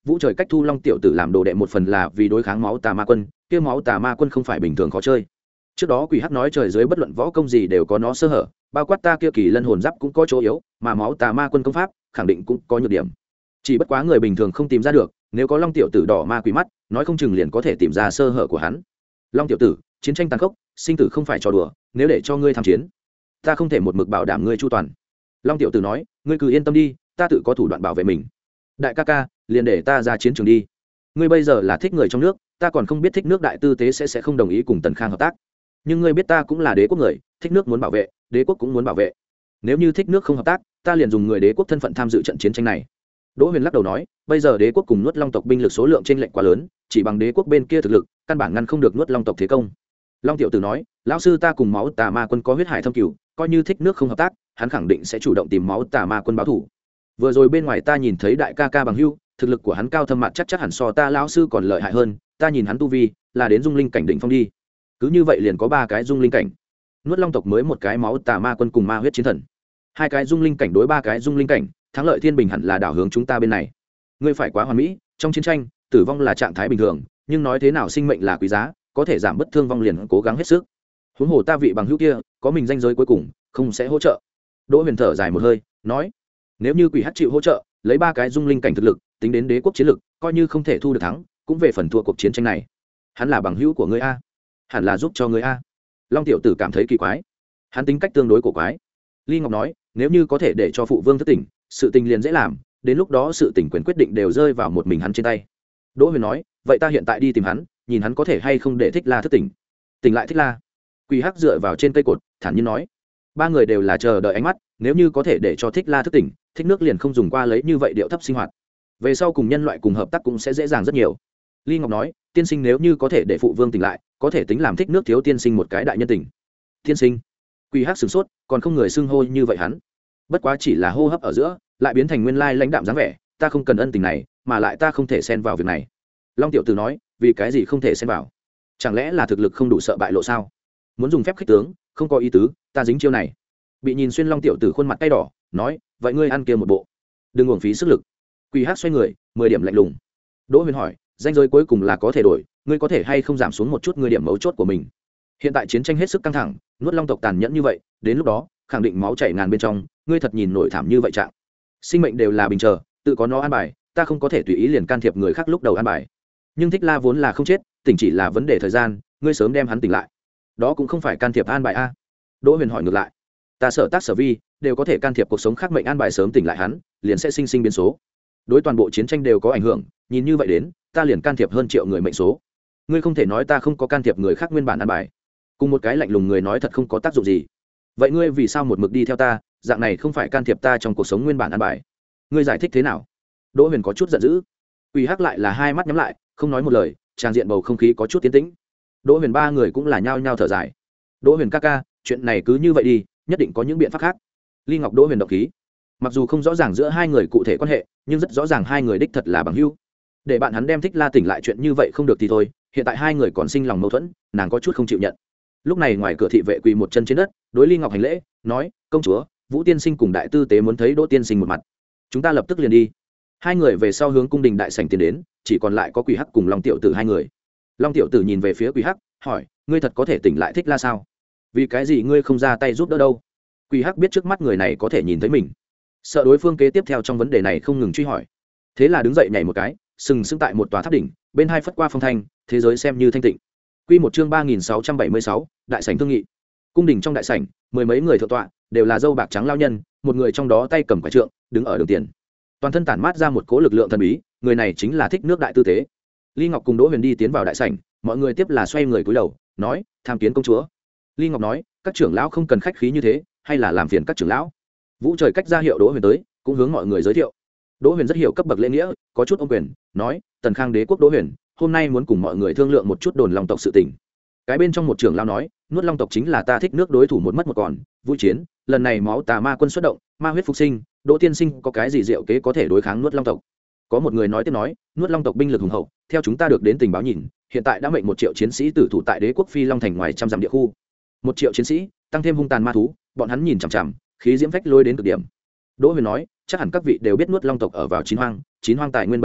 [SPEAKER 1] vũ trời cách thu long tiểu tử làm đồ đệ một phần là vì đối kháng máu tà ma quân, kia máu tà ma quân không phải bình thường khó chơi. Trước đó quỷ hắc nói trời dưới bất luận võ công gì đều có nó sơ hở, bao quát ta kia kỳ lân hồn giáp cũng có chỗ yếu, mà máu tà ma quân công pháp khẳng định cũng có nhược điểm. Chỉ bất quá người bình thường không tìm ra được, nếu có long tiểu tử đỏ ma quỷ mắt, nói không chừng liền có thể tìm ra sơ hở của hắn. Long tiểu tử, chiến tranh tàn khốc, sinh tử không phải trò đùa, nếu để cho ngươi tham chiến, ta không thể một mực bảo đảm ngươi chu toàn. Long tiểu tử nói, ngươi cứ yên tâm đi, ta tự có thủ đoạn bảo vệ mình. Đại ca ca, liền để ta ra chiến trường đi. Ngươi bây giờ là thích người trong nước, ta còn không biết thích nước đại tư tế sẽ sẽ không đồng ý cùng Tần Khang hợp tác. Nhưng ngươi biết ta cũng là đế quốc người, thích nước muốn bảo vệ, đế quốc cũng muốn bảo vệ. Nếu như thích nước không hợp tác, ta liền dùng người đế quốc thân phận tham dự trận chiến tranh này. Đỗ Huyền lắc đầu nói, bây giờ đế quốc cùng nuốt long tộc binh lực số lượng trên lệch quá lớn, chỉ bằng đế quốc bên kia thực lực, căn bản ngăn không được nuốt long tộc thế công. Long tiểu tử nói, lão sư ta cùng máu tà ma quân có huyết hải thâm cửu, coi như thích nước không hợp tác, hắn khẳng định sẽ chủ động tìm máu tà ma quân báo thù. Vừa rồi bên ngoài ta nhìn thấy đại ca ca bằng hưu, thực lực của hắn cao thâm mặt chắc chắc hẳn so ta lão sư còn lợi hại hơn, ta nhìn hắn tu vi là đến dung linh cảnh đỉnh phong đi. Cứ như vậy liền có ba cái dung linh cảnh. Nuốt long tộc mới một cái máu tà ma quân cùng ma huyết chiến thần, hai cái dung linh cảnh đối ba cái dung linh cảnh, thắng lợi thiên bình hẳn là đảo hướng chúng ta bên này. Ngươi phải quá hoàn mỹ, trong chiến tranh tử vong là trạng thái bình thường, nhưng nói thế nào sinh mệnh là quý giá, có thể giảm bất thương vong liền cố gắng hết sức. Huống hồ ta vị bằng hữu kia có mình danh giới cuối cùng, không sẽ hỗ trợ. Đỗ Huyền thở dài một hơi nói, nếu như quỷ hắc chịu hỗ trợ, lấy ba cái dung linh cảnh thực lực, tính đến đế quốc chiến lực, coi như không thể thu được thắng, cũng về phần thua cuộc chiến tranh này. Hắn là bằng hữu của ngươi a, hẳn là giúp cho ngươi a. Long tiểu tử cảm thấy kỳ quái, hắn tính cách tương đối cổ quái. Ly Ngọc nói, nếu như có thể để cho phụ vương thất tỉnh, sự tình liền dễ làm, đến lúc đó sự tình quyền quyết định đều rơi vào một mình hắn trên tay. Đỗ Huyền nói, vậy ta hiện tại đi tìm hắn, nhìn hắn có thể hay không để Thích La thất tỉnh. Tỉnh lại Thích La. Quỷ hắc dựa vào trên cây cột, thản nhiên nói, ba người đều là chờ đợi ánh mắt, nếu như có thể để cho Thích La thức tỉnh, Thích nước liền không dùng qua lấy như vậy điệu thấp sinh hoạt, về sau cùng nhân loại cùng hợp tác cũng sẽ dễ dàng rất nhiều. Ly Ngọc nói, tiên sinh nếu như có thể để phụ vương tỉnh lại, có thể tính làm Thích nước thiếu tiên sinh một cái đại nhân tình. Tiên sinh. Quỷ hắc sửng sốt, còn không người xưng hô như vậy hắn, bất quá chỉ là hô hấp ở giữa lại biến thành nguyên lai lãnh đạm dáng vẻ, ta không cần ân tình này, mà lại ta không thể xen vào việc này. Long tiểu tử nói, vì cái gì không thể xen vào? Chẳng lẽ là thực lực không đủ sợ bại lộ sao? Muốn dùng phép khích tướng, không có ý tứ, ta dính chiêu này. Bị nhìn xuyên Long tiểu tử khuôn mặt cay đỏ, nói, vậy ngươi ăn kia một bộ, đừng uổng phí sức lực. Quỷ hắc xoay người, mười điểm lạnh lùng. Đỗ Huyền hỏi, danh giới cuối cùng là có thể đổi, ngươi có thể hay không giảm xuống một chút ngươi điểm mấu chốt của mình? Hiện tại chiến tranh hết sức căng thẳng, nuốt long tộc tàn nhẫn như vậy, đến lúc đó khẳng định máu chảy ngàn bên trong, ngươi thật nhìn nổi thảm như vậy trạng. Sinh mệnh đều là bình chờ, tự có nó an bài, ta không có thể tùy ý liền can thiệp người khác lúc đầu an bài. Nhưng Thích La vốn là không chết, tỉnh chỉ là vấn đề thời gian, ngươi sớm đem hắn tỉnh lại, đó cũng không phải can thiệp an bài a. Đỗ Huyền hỏi ngược lại, ta sở tác sở vi đều có thể can thiệp cuộc sống khác mệnh an bài sớm tỉnh lại hắn, liền sẽ sinh sinh biến số, đối toàn bộ chiến tranh đều có ảnh hưởng, nhìn như vậy đến, ta liền can thiệp hơn triệu người mệnh số. Ngươi không thể nói ta không có can thiệp người khác nguyên bản an bài. Cùng một cái lạnh lùng người nói thật không có tác dụng gì. Vậy ngươi vì sao một mực đi theo ta, dạng này không phải can thiệp ta trong cuộc sống nguyên bản an bài? Ngươi giải thích thế nào? Đỗ Huyền có chút giận dữ. Quỷ hắc lại là hai mắt nhắm lại, không nói một lời, trang diện bầu không khí có chút tiến tĩnh. Đỗ Huyền ba người cũng là nhao nhao thở dài. Đỗ Huyền ca ca, chuyện này cứ như vậy đi, nhất định có những biện pháp khác. Ly Ngọc Đỗ Huyền động khí. Mặc dù không rõ ràng giữa hai người cụ thể quan hệ, nhưng rất rõ ràng hai người đích thật là bằng hữu. Để bạn hắn đem Thích La tỉnh lại chuyện như vậy không được thì thôi, hiện tại hai người còn sinh lòng mâu thuẫn, nàng có chút không chịu nhận. Lúc này ngoài cửa thị vệ quỳ một chân trên đất, đối Ly Ngọc hành lễ, nói, công chúa, Vũ tiên sinh cùng đại tư tế muốn thấy Đỗ tiên sinh một mặt, chúng ta lập tức liền đi. Hai người về sau hướng cung đình đại sảnh tiến đến, chỉ còn lại có Quỷ hắc cùng Long tiểu tử hai người. Long tiểu tử nhìn về phía Quỷ hắc, hỏi, ngươi thật có thể tỉnh lại Thích La sao? Vì cái gì ngươi không ra tay giúp đỡ đâu? Quỷ hắc biết trước mắt người này có thể nhìn thấy mình, sợ đối phương kế tiếp theo trong vấn đề này không ngừng truy hỏi, thế là đứng dậy nhảy một cái, sừng sững tại một tòa tháp đỉnh, bên hai phất qua phong thanh, thế giới xem như thanh tịnh. Quy một chương ba nghìn sáu trăm bảy mươi sáu, đại sảnh thương nghị. Cung đình trong đại sảnh, mười mấy người thượng tọa, đều là dâu bạc trắng lao nhân, một người trong đó tay cầm quải trượng, đứng ở đường tiền. Toàn thân tản mát ra một cỗ lực lượng thần bí, người này chính là Thích nước đại tư tế. Ly Ngọc cùng Đỗ Huyền đi tiến vào đại sảnh, mọi người tiếp là xoay người cúi đầu, nói, tham kiến công chúa. Ly Ngọc nói, các trưởng lão không cần khách khí như thế, hay là làm phiền các trưởng lão. Vũ Trời cách ra hiệu Đỗ Huyền tới, cũng hướng mọi người giới thiệu. Đỗ Huyền rất hiểu cấp bậc lễ nghĩa, có chút ôm quyền, nói, Tần Khang đế quốc Đỗ Huyền, hôm nay muốn cùng mọi người thương lượng một chút đồn long tộc sự tình. Cái bên trong một trưởng lão nói, nuốt long tộc chính là ta Thích nước đối thủ một mất một còn, vui chiến, lần này máu tà ma quân xuất động, ma huyết phục sinh, Đỗ tiên sinh có cái gì diệu kế có thể đối kháng nuốt long tộc? Có một người nói tiếp nói, nuốt long tộc binh lực hùng hậu, theo chúng ta được đến tình báo nhìn, hiện tại đã mệnh một triệu chiến sĩ tử thủ tại đế quốc Phi Long thành ngoài trăm dặm địa khu. Một triệu chiến sĩ, tăng thêm hung tàn ma thú, bọn hắn nhìn chằm chằm, khí diễm phách lôi đến cực điểm. Đỗ Huyền nói, chắc hẳn các vị đều biết nuốt long tộc ở vào chín hoang, chín hoang tài nguyên bần cùng,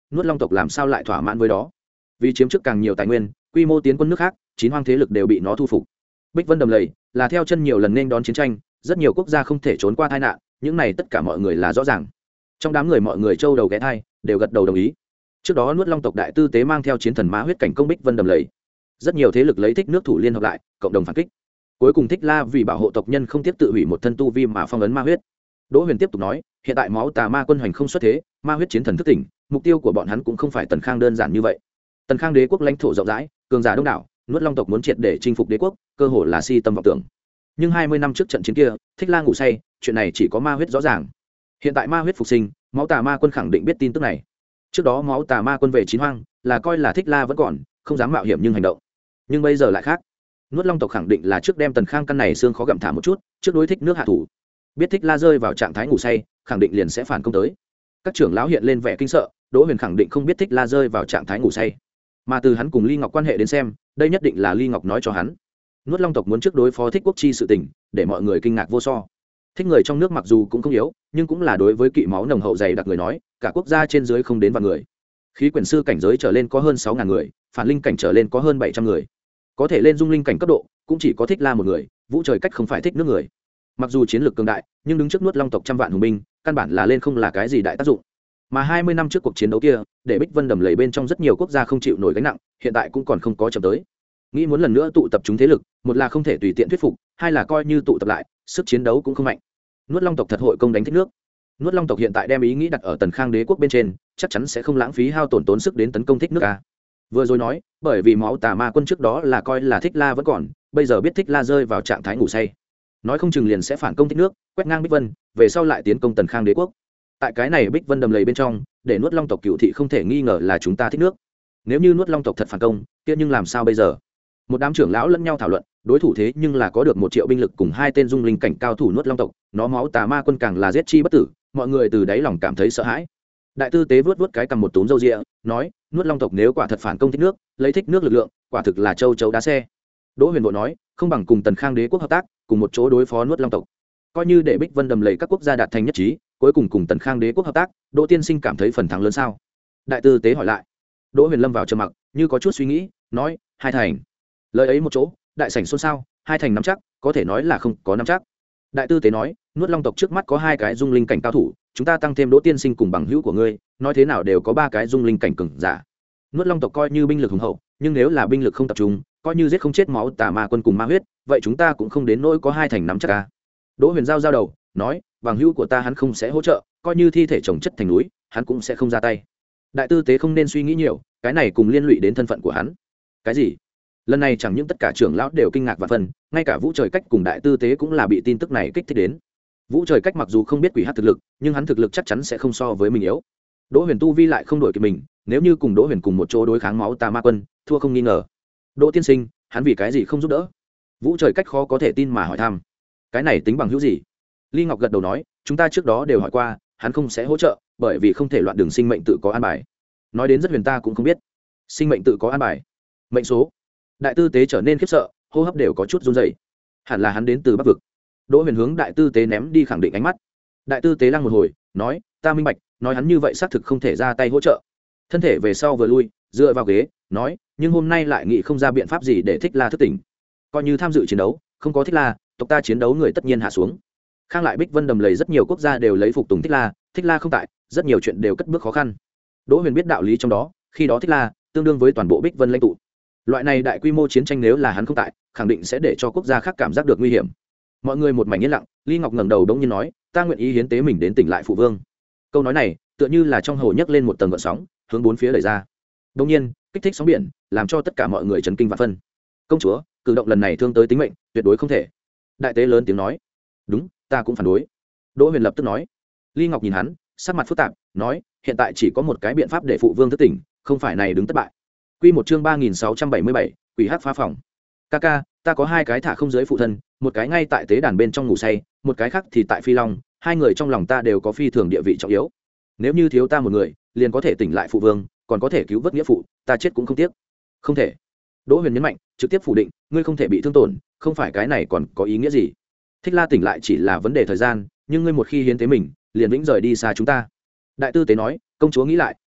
[SPEAKER 1] nuốt long tộc làm sao lại thỏa mãn với đó. Vì chiếm trước càng nhiều tài nguyên, quy mô tiến quân nước khác, chín hoang thế lực đều bị nó thu phục. Bích Vân đầm lầy là theo chân nhiều lần nên đón chiến tranh, rất nhiều quốc gia không thể trốn qua tai nạn, những này tất cả mọi người là rõ ràng. Trong đám người mọi người châu đầu ghé thai đều gật đầu đồng ý. Trước đó nuốt long tộc đại tư tế mang theo chiến thần mã huyết cảnh công Bích Vân đầm lầy, rất nhiều thế lực lấy thích nước thủ liên hợp lại cộng đồng phản kích. Cuối cùng Thích La vì bảo hộ tộc nhân không tiếp tự hủy một thân tu vi mà phong ấn ma huyết. Đỗ Huyền tiếp tục nói, hiện tại máu tà ma quân hành không xuất thế, ma huyết chiến thần thức tỉnh, mục tiêu của bọn hắn cũng không phải Tần Khang đơn giản như vậy. Tần Khang đế quốc lãnh thổ rộng rãi, cường giả đông đảo, nuốt long tộc muốn triệt để chinh phục đế quốc, cơ hội là si tâm vọng tưởng. Nhưng hai mươi năm trước trận chiến kia, Thích La ngủ say, chuyện này chỉ có ma huyết rõ ràng. Hiện tại ma huyết phục sinh, máu tà ma quân khẳng định biết tin tức này. Trước đó máu tà ma quân về chín hoang, là coi là Thích La vẫn còn, không dám mạo hiểm nhưng hành động. Nhưng bây giờ lại khác. Nuốt long tộc khẳng định là trước đem Tần Khang căn này xương khó gặm thả một chút, trước đối Thích nước hạ thủ. Biết Thích La rơi vào trạng thái ngủ say, khẳng định liền sẽ phản công tới. Các trưởng lão hiện lên vẻ kinh sợ, Đỗ Huyền khẳng định không biết Thích La rơi vào trạng thái ngủ say, mà từ hắn cùng Ly Ngọc quan hệ đến xem, đây nhất định là Ly Ngọc nói cho hắn. Nuốt long tộc muốn trước đối phó Thích quốc chi sự tình, để mọi người kinh ngạc vô so. Thích người trong nước mặc dù cũng không yếu, nhưng cũng là đối với kỵ máu nồng hậu dày đặc người nói, cả quốc gia trên dưới không đến vạn người. Khí quyển sư cảnh giới trở lên có hơn sáu ngàn người, phản linh cảnh trở lên có hơn bảy trăm người. Có thể lên dung linh cảnh cấp độ, cũng chỉ có Thích La một người, Vũ Trời Cách không phải thích nước người. Mặc dù chiến lược cường đại, nhưng đứng trước nuốt long tộc trăm vạn hùng binh, căn bản là lên không là cái gì đại tác dụng. Mà hai mươi năm trước cuộc chiến đấu kia, để Bích Vân đầm lầy bên trong rất nhiều quốc gia không chịu nổi gánh nặng, hiện tại cũng còn không có chậm tới. Nghĩ muốn lần nữa tụ tập chúng thế lực, một là không thể tùy tiện thuyết phục, hai là coi như tụ tập lại, sức chiến đấu cũng không mạnh. Nuốt long tộc thật hội công đánh Thích nước. Nuốt long tộc hiện tại đem ý nghĩ đặt ở Tần Khang đế quốc bên trên, chắc chắn sẽ không lãng phí hao tổn tốn sức đến tấn công Thích nước a. Vừa rồi nói, bởi vì máu tà ma quân trước đó là coi là Thích La vẫn còn, bây giờ biết Thích La rơi vào trạng thái ngủ say, nói không chừng liền sẽ phản công Thích nước, quét ngang Bích Vân, về sau lại tiến công Tần Khang đế quốc. Tại cái này Bích Vân đầm lầy bên trong, để nuốt long tộc cựu thị không thể nghi ngờ là chúng ta Thích nước. Nếu như nuốt long tộc thật phản công, kia nhưng làm sao bây giờ? Một đám trưởng lão lẫn nhau thảo luận, đối thủ thế nhưng là có được một triệu binh lực cùng hai tên dung linh cảnh cao thủ nuốt long tộc, nó máu tà ma quân càng là giết chi bất tử, mọi người từ đáy lòng cảm thấy sợ hãi. Đại tư tế vớt vớt cái cầm một túm râu ria, nói, nuốt long tộc nếu quả thật phản công Thích nước, lấy Thích nước lực lượng, quả thực là châu chấu đá xe. Đỗ Huyền Bộ nói, không bằng cùng Tần Khang đế quốc hợp tác, cùng một chỗ đối phó nuốt long tộc. Coi như để Bích Vân đầm lầy các quốc gia đạt thành nhất trí, cuối cùng cùng Tần Khang đế quốc hợp tác, Đỗ tiên sinh cảm thấy phần thắng lớn sao? Đại tư tế hỏi lại. Đỗ Huyền lâm vào trầm mặc, như có chút suy nghĩ, nói, hai thành. Lời ấy một chỗ, đại sảnh xôn xao, hai thành nắm chắc, có thể nói là không có nắm chắc. Đại tư tế nói, nuốt long tộc trước mắt có hai cái dung linh cảnh cao thủ, chúng ta tăng thêm Đỗ tiên sinh cùng bằng hữu của ngươi, nói thế nào đều có ba cái dung linh cảnh cường giả. Nuốt long tộc coi như binh lực hùng hậu, nhưng nếu là binh lực không tập trung, coi như giết không chết máu tà ma quân cùng ma huyết, vậy chúng ta cũng không đến nỗi có hai thành nắm chắc a. Đỗ Huyền giao giao đầu, nói, bằng hữu của ta hắn không sẽ hỗ trợ, coi như thi thể chồng chất thành núi, hắn cũng sẽ không ra tay. Đại tư tế không nên suy nghĩ nhiều, cái này cùng liên lụy đến thân phận của hắn. Cái gì? Lần này chẳng những tất cả trưởng lão đều kinh ngạc và phần, ngay cả Vũ Trời Cách cùng đại tư tế cũng là bị tin tức này kích thích đến. Vũ Trời Cách mặc dù không biết quỷ hát thực lực, nhưng hắn thực lực chắc chắn sẽ không so với mình yếu. Đỗ Huyền tu vi lại không đổi kịp mình, nếu như cùng Đỗ Huyền cùng một chỗ đối kháng máu tà ma quân, thua không nghi ngờ. Đỗ tiên sinh, hắn vì cái gì không giúp đỡ? Vũ Trời Cách khó có thể tin mà hỏi thăm. Cái này tính bằng hữu gì? Ly Ngọc gật đầu nói, chúng ta trước đó đều hỏi qua, hắn không sẽ hỗ trợ, bởi vì không thể loạn đường sinh mệnh tự có an bài. Nói đến rất huyền ta cũng không biết. Sinh mệnh tự có an bài? Mệnh số? Đại tư tế trở nên khiếp sợ, hô hấp đều có chút run rẩy. Hẳn là hắn đến từ Bắc vực. Đỗ Huyền hướng đại tư tế ném đi khẳng định ánh mắt. Đại tư tế lăng một hồi, nói, ta minh bạch, nói hắn như vậy xác thực không thể ra tay hỗ trợ. Thân thể về sau vừa lui, dựa vào ghế, nói, nhưng hôm nay lại nghĩ không ra biện pháp gì để Thích La thức tỉnh. Coi như tham dự chiến đấu, không có Thích La, tộc ta chiến đấu người tất nhiên hạ xuống. Khang lại Bích Vân đầm lầy rất nhiều quốc gia đều lấy phục tùng Thích La, Thích La không tại, rất nhiều chuyện đều cất bước khó khăn. Đỗ Huyền biết đạo lý trong đó, khi đó Thích La tương đương với toàn bộ Bích Vân lãnh tụ. Loại này đại quy mô chiến tranh nếu là hắn không tại, khẳng định sẽ để cho quốc gia khác cảm giác được nguy hiểm. Mọi người một mảnh yên lặng, Ly Ngọc ngẩng đầu đống nhiên nói, ta nguyện ý hiến tế mình đến tỉnh lại phụ vương. Câu nói này, tựa như là trong hồ nhấc lên một tầng gợn sóng, hướng bốn phía đẩy ra. Đống nhiên, kích thích sóng biển, làm cho tất cả mọi người chấn kinh và phân. Công chúa, cử động lần này thương tới tính mệnh, tuyệt đối không thể. Đại tế lớn tiếng nói, đúng, ta cũng phản đối. Đỗ Huyền lập tức nói. Ly Ngọc nhìn hắn, sắc mặt phức tạp, nói, hiện tại chỉ có một cái biện pháp để phụ vương thức tỉnh, không phải này đứng thất bại. Quy một chương ba nghìn sáu trăm bảy mươi bảy, quỷ hắc phá phòng. Kaka, ta có hai cái thả không giới phụ thân, một cái ngay tại tế đàn bên trong ngủ say, một cái khác thì tại Phi Long, hai người trong lòng ta đều có phi thường địa vị trọng yếu. Nếu như thiếu ta một người, liền có thể tỉnh lại phụ vương, còn có thể cứu vớt nghĩa phụ, ta chết cũng không tiếc. Không thể. Đỗ Huyền nhấn mạnh, trực tiếp phủ định, ngươi không thể bị thương tổn, không phải cái này còn có ý nghĩa gì? Thích La tỉnh lại chỉ là vấn đề thời gian, nhưng ngươi một khi hiến tế mình, liền vĩnh rời đi xa chúng ta. Đại tư tế nói, công chúa nghĩ lại,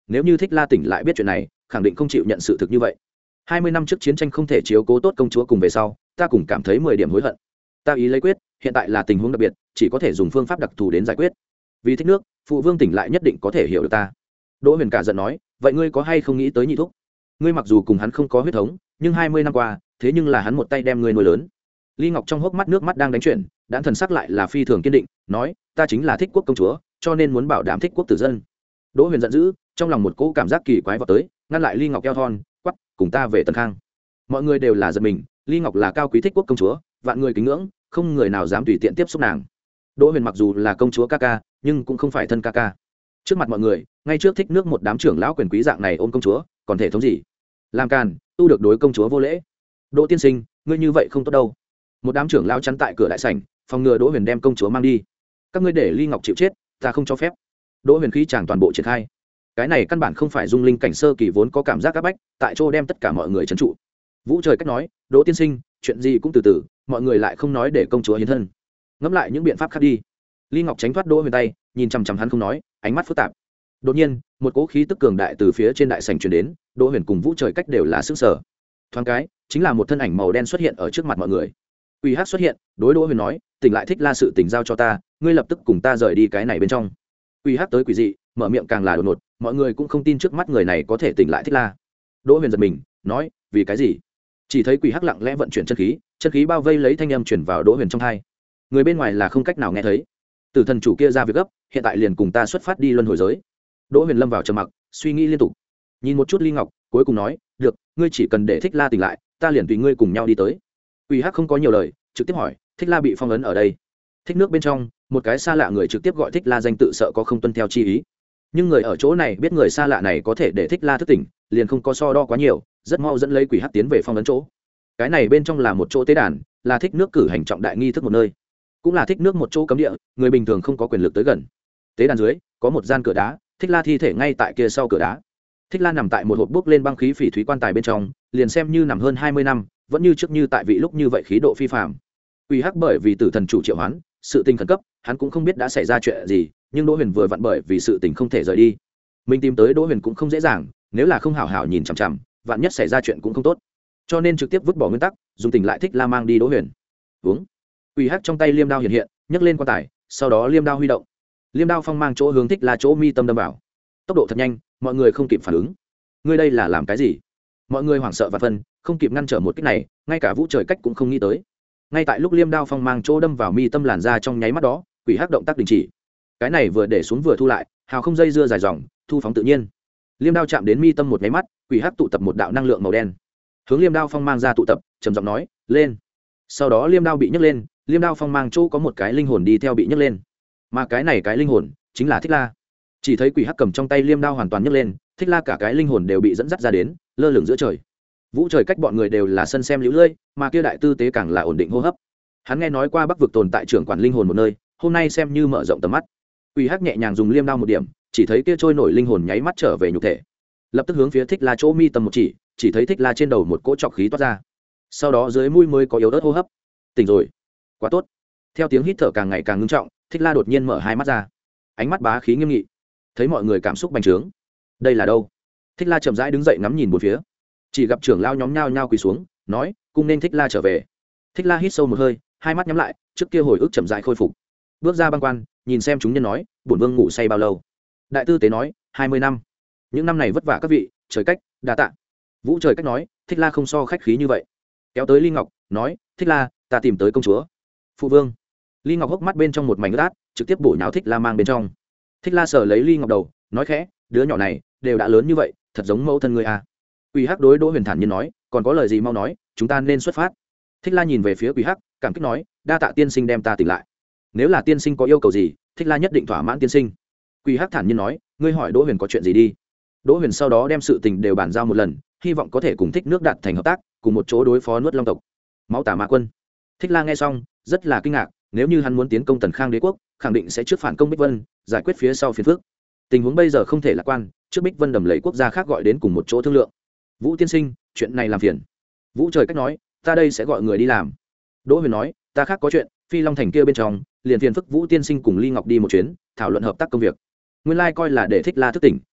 [SPEAKER 1] nếu như thích la tỉnh lại biết chuyện này khẳng định không chịu nhận sự thực như vậy. Hai mươi năm trước chiến tranh không thể chiếu cố tốt công chúa cùng về sau ta cùng cảm thấy mười điểm hối hận. Ta ý lấy quyết hiện tại là tình huống đặc biệt, chỉ có thể dùng phương pháp đặc thù đến giải quyết. Vì thích nước phụ vương tỉnh lại nhất định có thể hiểu được ta. Đỗ Huyền cả giận nói, vậy ngươi có hay không nghĩ tới nhị thúc? Ngươi mặc dù cùng hắn không có huyết thống, nhưng hai mươi năm qua thế nhưng là hắn một tay đem ngươi nuôi lớn. Ly Ngọc trong hốc mắt nước mắt đang đánh chuyển, đãn thần sắc lại là phi thường kiên định, nói, ta chính là thích quốc công chúa, cho nên muốn bảo đảm thích quốc tử dân. Đỗ Huyền giận dữ, trong lòng một cỗ cảm giác kỳ quái vọt tới, ngăn lại Ly Ngọc eo thon, quắc, cùng ta về Tần Khang. Mọi người đều là giật mình, Ly Ngọc là cao quý thích quốc công chúa, vạn người kính ngưỡng, không người nào dám tùy tiện tiếp xúc nàng. Đỗ Huyền mặc dù là công chúa ca ca, nhưng cũng không phải thân ca ca. Trước mặt mọi người, ngay trước thích nước một đám trưởng lão quyền quý dạng này ôm công chúa, còn thể thống gì? Làm càn, tu được đối công chúa vô lễ. Đỗ tiên sinh, ngươi như vậy không tốt đâu. Một đám trưởng lão chắn tại cửa đại sảnh, phòng ngừa Đỗ Huyền đem công chúa mang đi. Các ngươi để Ly Ngọc chịu chết, ta không cho phép. Đỗ Huyền khí chàng toàn bộ triển khai. Cái này căn bản không phải dung linh cảnh sơ kỳ vốn có cảm giác áp bách, tại chỗ đem tất cả mọi người trấn trụ. Vũ Trời cách nói, Đỗ tiên sinh, chuyện gì cũng từ từ, mọi người lại không nói để công chúa hiến thân. Ngẫm lại những biện pháp khác đi. Ly Ngọc tránh thoát Đỗ Huyền tay, nhìn chằm chằm hắn không nói, ánh mắt phức tạp. Đột nhiên, một cỗ khí tức cường đại từ phía trên đại sảnh truyền đến, Đỗ Huyền cùng Vũ Trời cách đều là sửng sở. Thoáng cái, chính là một thân ảnh màu đen xuất hiện ở trước mặt mọi người. Quỷ Hắc xuất hiện, đối Đỗ Huyền nói, tỉnh lại thích la sự tỉnh giao cho ta, ngươi lập tức cùng ta rời đi cái này bên trong. Quỷ Hắc tới quỷ dị, mở miệng càng là đột ngột, mọi người cũng không tin trước mắt người này có thể tỉnh lại thích la. Đỗ Huyền giật mình, nói, vì cái gì? Chỉ thấy Quỷ Hắc lặng lẽ vận chuyển chân khí, chân khí bao vây lấy thanh âm truyền vào Đỗ Huyền trong tai. Người bên ngoài là không cách nào nghe thấy. Tử thần chủ kia ra việc gấp, hiện tại liền cùng ta xuất phát đi luân hồi giới. Đỗ Huyền lâm vào trầm mặc, suy nghĩ liên tục. Nhìn một chút Ly Ngọc, cuối cùng nói, được, ngươi chỉ cần để thích la tỉnh lại, ta liền tùy ngươi cùng nhau đi tới. Quỷ Hắc không có nhiều lời, trực tiếp hỏi, thích la bị phong ấn ở đây. Thích nước bên trong, một cái xa lạ người trực tiếp gọi thích la danh tự, sợ có không tuân theo chi ý. Nhưng người ở chỗ này biết người xa lạ này có thể để thích la thức tỉnh, liền không có so đo quá nhiều, rất mau dẫn lấy Quỷ Hắc tiến về phong ấn chỗ. Cái này bên trong là một chỗ tế đàn, là thích nước cử hành trọng đại nghi thức một nơi, cũng là thích nước một chỗ cấm địa, người bình thường không có quyền lực tới gần. Tế đàn dưới có một gian cửa đá, thích la thi thể ngay tại kia sau cửa đá. Thích la nằm tại một hộp bốc lên băng khí phỉ thúy quan tài bên trong, liền xem như nằm hơn hai mươi năm, vẫn như trước như tại vị lúc như vậy, khí độ phi phàm. Quỷ Hắc bởi vì tử thần chủ triệu hoán, sự tình khẩn cấp, hắn cũng không biết đã xảy ra chuyện gì, nhưng Đỗ Huyền vừa vặn bởi vì sự tình không thể rời đi. Mình tìm tới Đỗ Huyền cũng không dễ dàng, nếu là không hảo hảo nhìn chằm chằm, vạn nhất xảy ra chuyện cũng không tốt. Cho nên trực tiếp vứt bỏ nguyên tắc, dùng tình lại thích la mang đi Đỗ Huyền. Uống. Quỷ Hắc trong tay liêm đao hiện hiện, nhấc lên quan tài, sau đó liêm đao huy động. Liêm đao phong mang chỗ hướng thích la chỗ mi tâm đâm vào. Tốc độ thật nhanh, mọi người không kịp phản ứng. Ngươi đây là làm cái gì? Mọi người hoảng sợ và phân, không kịp ngăn trở một kích này, ngay cả Vũ Trời cách cũng không nghĩ tới. Ngay tại lúc liêm đao phong mang chỗ đâm vào mi tâm làn ra trong nháy mắt đó, Quỷ Hắc động tác đình chỉ. Cái này vừa để xuống vừa thu lại, hào không dây dưa dài dòng, thu phóng tự nhiên. Liêm đao chạm đến mi tâm một nháy mắt, Quỷ Hắc tụ tập một đạo năng lượng màu đen, hướng liêm đao phong mang ra tụ tập, trầm giọng nói, lên. Sau đó liêm đao bị nhấc lên, liêm đao phong mang chỗ có một cái linh hồn đi theo bị nhấc lên, mà cái này cái linh hồn chính là thích la. Chỉ thấy Quỷ Hắc cầm trong tay liêm đao hoàn toàn nhấc lên, thích la cả cái linh hồn đều bị dẫn dắt ra đến, lơ lửng giữa trời. Vũ Trời cách bọn người đều là sân xem liễu lơi, mà kia đại tư tế càng là ổn định hô hấp. Hắn nghe nói qua Bắc vực tồn tại trưởng quản linh hồn một nơi, hôm nay xem như mở rộng tầm mắt. Quỷ Hắc nhẹ nhàng dùng liêm đao một điểm, chỉ thấy kia trôi nổi linh hồn nháy mắt trở về nhục thể, lập tức hướng phía thích la chỗ mi tâm một chỉ, chỉ thấy thích la trên đầu một cỗ trọc khí toát ra, sau đó dưới mũi mới có yếu ớt hô hấp. Tỉnh rồi, quá tốt. Theo tiếng hít thở càng ngày càng ngưng trọng, thích la đột nhiên mở hai mắt ra, ánh mắt bá khí nghiêm nghị, thấy mọi người cảm xúc bành trướng. Đây là đâu? Thích la chậm rãi đứng dậy ngắm nhìn bốn phía, chỉ gặp trưởng lao nhóm nhao nhao quỳ xuống, nói, cung nên thích la trở về. Thích la hít sâu một hơi, hai mắt nhắm lại, trước kia hồi ức chậm rãi khôi phục, bước ra băng quan, nhìn xem chúng nhân nói, bổn vương ngủ say bao lâu? Đại tư tế nói, hai mươi năm. Những năm này vất vả các vị, Trời cách, đa tạ. Vũ Trời cách nói, thích la không so khách khí như vậy. Kéo tới Ly Ngọc, nói, thích la, ta tìm tới công chúa. Phụ vương. Ly Ngọc hốc mắt bên trong một mảnh ướt át, trực tiếp bổ nháo thích la mang bên trong. Thích la sờ lấy Ly Ngọc đầu, nói khẽ, đứa nhỏ này đều đã lớn như vậy, thật giống mẫu thân người à. Quỷ Hắc đối Đỗ Huyền thản nhiên nói, còn có lời gì mau nói, chúng ta nên xuất phát. Thích la nhìn về phía Quỷ Hắc, cảm kích nói, đa tạ tiên sinh đem ta tỉnh lại. Nếu là tiên sinh có yêu cầu gì, thích la nhất định thỏa mãn tiên sinh. Quỷ Hắc thản nhiên nói, ngươi hỏi Đỗ Huyền có chuyện gì đi. Đỗ Huyền sau đó đem sự tình đều bàn giao một lần, hy vọng có thể cùng thích nước đạt thành hợp tác, cùng một chỗ đối phó nuốt long tộc, máu tà ma quân. Thích la nghe xong rất là kinh ngạc, nếu như hắn muốn tiến công Tần Khang đế quốc, khẳng định sẽ trước phản công Bích Vân, giải quyết phía sau phiền phức. Tình huống bây giờ không thể lạc quan, trước Bích Vân đầm lầy quốc gia khác gọi đến cùng một chỗ thương lượng. Vũ tiên sinh, chuyện này làm phiền. Vũ Trời cách nói, ta đây sẽ gọi người đi làm. Đỗ Huyền nói, ta khác có chuyện, Phi Long thành kia bên trong, liền phiền phức Vũ tiên sinh cùng Ly Ngọc đi một chuyến, thảo luận hợp tác công việc. Nguyên lai coi là để thích la thức tỉnh,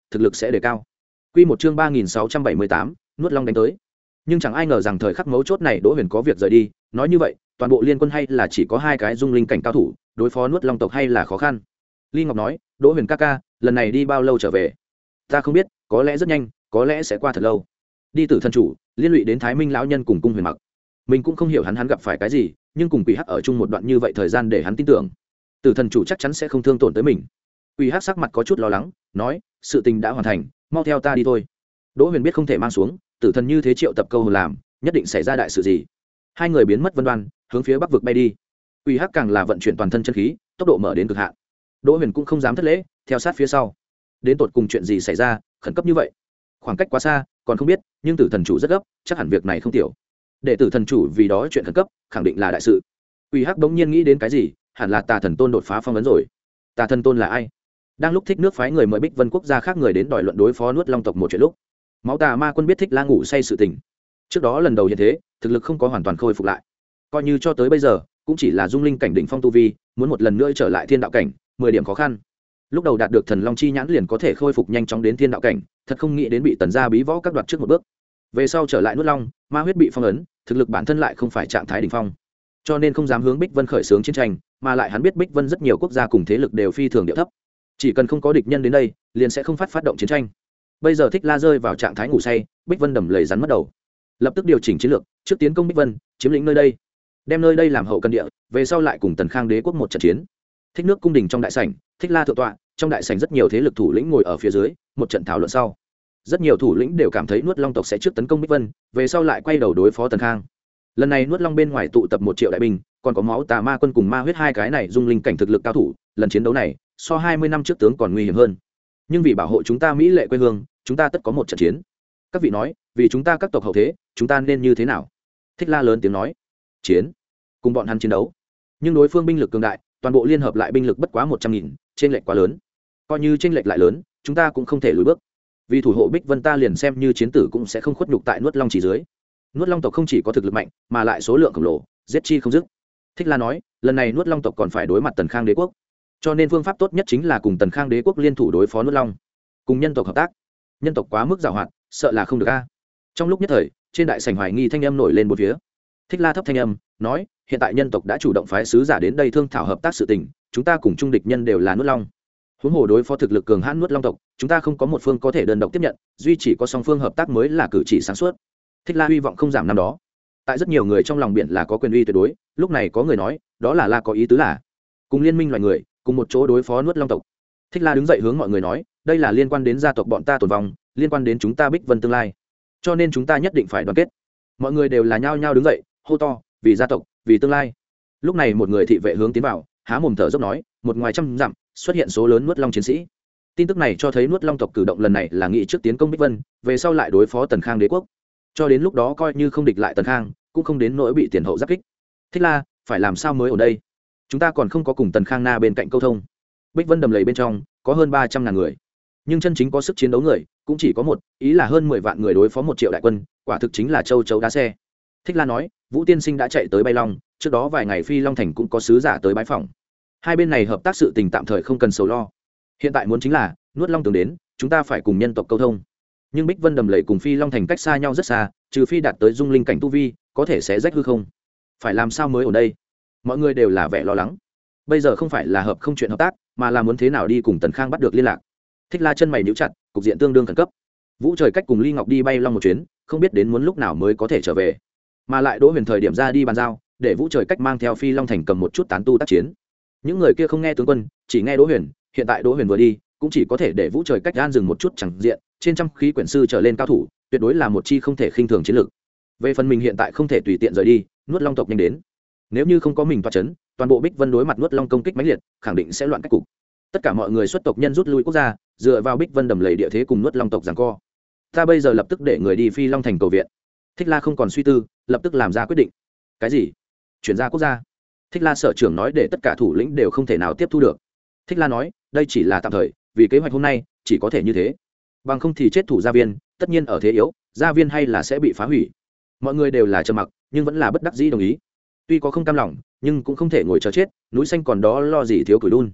[SPEAKER 1] thực lực sẽ đề cao. Quy một chương ba nghìn sáu trăm bảy mươi tám, nuốt long đánh tới. Nhưng chẳng ai ngờ rằng thời khắc mấu chốt này Đỗ Huyền có việc rời đi, nói như vậy, toàn bộ liên quân hay là chỉ có hai cái dung linh cảnh cao thủ, đối phó nuốt long tộc hay là khó khăn. Ly Ngọc nói, Đỗ Huyền ca ca, lần này đi bao lâu trở về? Ta không biết, có lẽ rất nhanh, có lẽ sẽ qua thật lâu. Đi Tử Thần chủ, liên lụy đến Thái Minh lão nhân cùng Cung Huyền Mặc. Mình cũng không hiểu hắn hắn gặp phải cái gì, nhưng cùng Quỷ Hắc ở chung một đoạn như vậy thời gian để hắn tin tưởng, Tử Thần chủ chắc chắn sẽ không thương tổn tới mình. Quỷ Hắc sắc mặt có chút lo lắng, nói, sự tình đã hoàn thành, mau theo ta đi thôi. Đỗ Huyền biết không thể mang xuống, Tử Thần như thế triệu tập câu hồn làm, nhất định xảy ra đại sự gì. Hai người biến mất vân đoan, hướng phía bắc vực bay đi. Quỷ Hắc càng là vận chuyển toàn thân chân khí, tốc độ mở đến cực hạn. Đỗ Huyền cũng không dám thất lễ, theo sát phía sau. Đến tột cùng chuyện gì xảy ra, khẩn cấp như vậy? Khoảng cách quá xa, còn không biết, nhưng Tử Thần chủ rất gấp, chắc hẳn việc này không tiểu. Để Tử Thần chủ vì đó chuyện khẩn cấp, khẳng định là đại sự. Quỷ Hắc bỗng nhiên nghĩ đến cái gì, hẳn là Tà Thần Tôn đột phá phong ấn rồi. Tà Thần Tôn là ai? Đang lúc Thích Nước phái người mời Bích Vân quốc gia khác người đến đòi luận đối phó nuốt long tộc một chuyện lúc, Máu Tà Ma Quân biết Thích La ngủ say sự tình. Trước đó lần đầu hiện thế, thực lực không có hoàn toàn khôi phục lại, coi như cho tới bây giờ cũng chỉ là dung linh cảnh đỉnh phong tu vi, muốn một lần nữa trở lại thiên đạo cảnh, mười điểm khó khăn. Lúc đầu đạt được Thần Long chi nhãn liền có thể khôi phục nhanh chóng đến thiên đạo cảnh, thật không nghĩ đến bị Tần gia bí võ các đoạt trước một bước. Về sau trở lại nuốt long, ma huyết bị phong ấn, thực lực bản thân lại không phải trạng thái đỉnh phong, cho nên không dám hướng Bích Vân khởi xướng chiến tranh, mà lại hắn biết Bích Vân rất nhiều quốc gia cùng thế lực đều phi thường địa thấp, chỉ cần không có địch nhân đến đây, liền sẽ không phát phát động chiến tranh. Bây giờ Thích La rơi vào trạng thái ngủ say, Bích Vân đầm lầy rắn mất đầu, lập tức điều chỉnh chiến lược, trước tiến công Bích Vân, chiếm lĩnh nơi đây, đem nơi đây làm hậu cần địa, về sau lại cùng Tần Khang đế quốc một trận chiến. Thích Nước cung đình trong đại sảnh, Thích La thượng tọa, trong đại sảnh rất nhiều thế lực thủ lĩnh ngồi ở phía dưới, một trận thảo luận sau, rất nhiều thủ lĩnh đều cảm thấy nuốt long tộc sẽ trước tấn công Bích Vân, về sau lại quay đầu đối phó Tần Khang. Lần này nuốt long bên ngoài tụ tập một triệu đại binh, còn có Máu Tà Ma Quân cùng Ma Huyết hai cái này dung linh cảnh thực lực cao thủ, lần chiến đấu này so hai mươi năm trước tướng còn nguy hiểm hơn. Nhưng vì bảo hộ chúng ta mỹ lệ quê hương, chúng ta tất có một trận chiến. Các vị nói, vì chúng ta các tộc hậu thế, chúng ta nên như thế nào? Thích La lớn tiếng nói, chiến, cùng bọn hắn chiến đấu. Nhưng đối phương binh lực cường đại, toàn bộ liên hợp lại binh lực bất quá một trăm nghìn, trên lệch quá lớn. Coi như trên lệch lại lớn, chúng ta cũng không thể lùi bước. Vì thủ hộ Bích Vân ta liền xem như chiến tử cũng sẽ không khuất nhục tại nuốt long chỉ dưới. Nuốt long tộc không chỉ có thực lực mạnh, mà lại số lượng khổng lồ, giết chi không dứt. Thích La nói, lần này nuốt long tộc còn phải đối mặt Tần Khang đế quốc, cho nên phương pháp tốt nhất chính là cùng Tần Khang đế quốc liên thủ đối phó nuốt long, cùng nhân tộc hợp tác. Nhân tộc quá mức giàu hoạt, sợ là không được a. Trong lúc nhất thời, trên đại sảnh hoài nghi thanh âm nổi lên một phía. Thích La thấp thanh âm nói, hiện tại nhân tộc đã chủ động phái sứ giả đến đây thương thảo hợp tác sự tình, chúng ta cùng trung địch nhân đều là nuốt long, huống hồ đối phó thực lực cường hãn nuốt long tộc, chúng ta không có một phương có thể đơn độc tiếp nhận, duy chỉ có song phương hợp tác mới là cử chỉ sáng suốt. Thích La hy vọng không giảm năm đó, tại rất nhiều người trong lòng biển là có quyền uy tuyệt đối, lúc này có người nói, đó là La có ý tứ là cùng liên minh loài người, cùng một chỗ đối phó nuốt long tộc. Thích La đứng dậy hướng mọi người nói, đây là liên quan đến gia tộc bọn ta tồn vong, liên quan đến chúng ta Bích Vân tương lai, cho nên chúng ta nhất định phải đoàn kết. Mọi người đều là nhao nhao đứng dậy, hô to, vì gia tộc, vì tương lai. Lúc này một người thị vệ hướng tiến vào, há mồm thở dốc nói, một ngoài trăm dặm xuất hiện số lớn nuốt long chiến sĩ. Tin tức này cho thấy nuốt long tộc cử động lần này là nghị trước tiến công Bích Vân, về sau lại đối phó Tần Khang đế quốc. Cho đến lúc đó coi như không địch lại Tần Khang, cũng không đến nỗi bị tiền hậu giáp kích. Thích La, phải làm sao mới ở đây? Chúng ta còn không có cùng Tần Khang na bên cạnh câu thông. Bích Vân đầm lầy bên trong có hơn ba trăm ngàn người, nhưng chân chính có sức chiến đấu người cũng chỉ có một, ý là hơn mười vạn người đối phó một triệu đại quân, quả thực chính là châu chấu đá xe. Thích La nói, Vũ tiên sinh đã chạy tới Bay Long, trước đó vài ngày Phi Long thành cũng có sứ giả tới bái phỏng. Hai bên này hợp tác sự tình tạm thời không cần sầu lo. Hiện tại muốn chính là nuốt long tướng đến, chúng ta phải cùng nhân tộc câu thông. Nhưng Bích Vân đầm lầy cùng Phi Long thành cách xa nhau rất xa, trừ phi đạt tới dung linh cảnh tu vi, có thể sẽ rách hư không. Phải làm sao mới ở đây? Mọi người đều là vẻ lo lắng. Bây giờ không phải là hợp không chuyện hợp tác, mà là muốn thế nào đi cùng Tần Khang bắt được liên lạc. Thích La chân mày nhíu chặt, cục diện tương đương khẩn cấp. Vũ Trời Cách cùng Ly Ngọc đi Bay Long một chuyến, không biết đến muốn lúc nào mới có thể trở về. Mà lại Đỗ Huyền thời điểm ra đi bàn giao, để Vũ Trời Cách mang theo Phi Long thành cầm một chút tán tu tác chiến. Những người kia không nghe tướng quân, chỉ nghe Đỗ Huyền, hiện tại Đỗ Huyền vừa đi, cũng chỉ có thể để Vũ Trời Cách an dừng một chút chẳng diện, trên trăm khí quyển sư trở lên cao thủ, tuyệt đối là một chi không thể khinh thường chiến lược. Về phần mình hiện tại không thể tùy tiện rời đi, nuốt long tộc nhanh đến. Nếu như không có mình toa chấn, toàn bộ Bích Vân đối mặt nuốt long công kích mãnh liệt, khẳng định sẽ loạn cách cục. Tất cả mọi người xuất tộc nhân rút lui quốc gia, dựa vào Bích Vân đầm lầy địa thế cùng nuốt long tộc giằng co. Ta bây giờ lập tức để người đi Phi Long thành cầu viện. Thích La không còn suy tư, lập tức làm ra quyết định. Cái gì? Chuyển ra quốc gia? Thích La sở trưởng nói để tất cả thủ lĩnh đều không thể nào tiếp thu được. Thích La nói, đây chỉ là tạm thời, vì kế hoạch hôm nay chỉ có thể như thế. Bằng không thì chết thủ gia viên, tất nhiên ở thế yếu, gia viên hay là sẽ bị phá hủy. Mọi người đều là trầm mặc, nhưng vẫn là bất đắc dĩ đồng ý. Tuy có không cam lòng, nhưng cũng không thể ngồi chờ chết, núi xanh còn đó lo gì thiếu củi đun.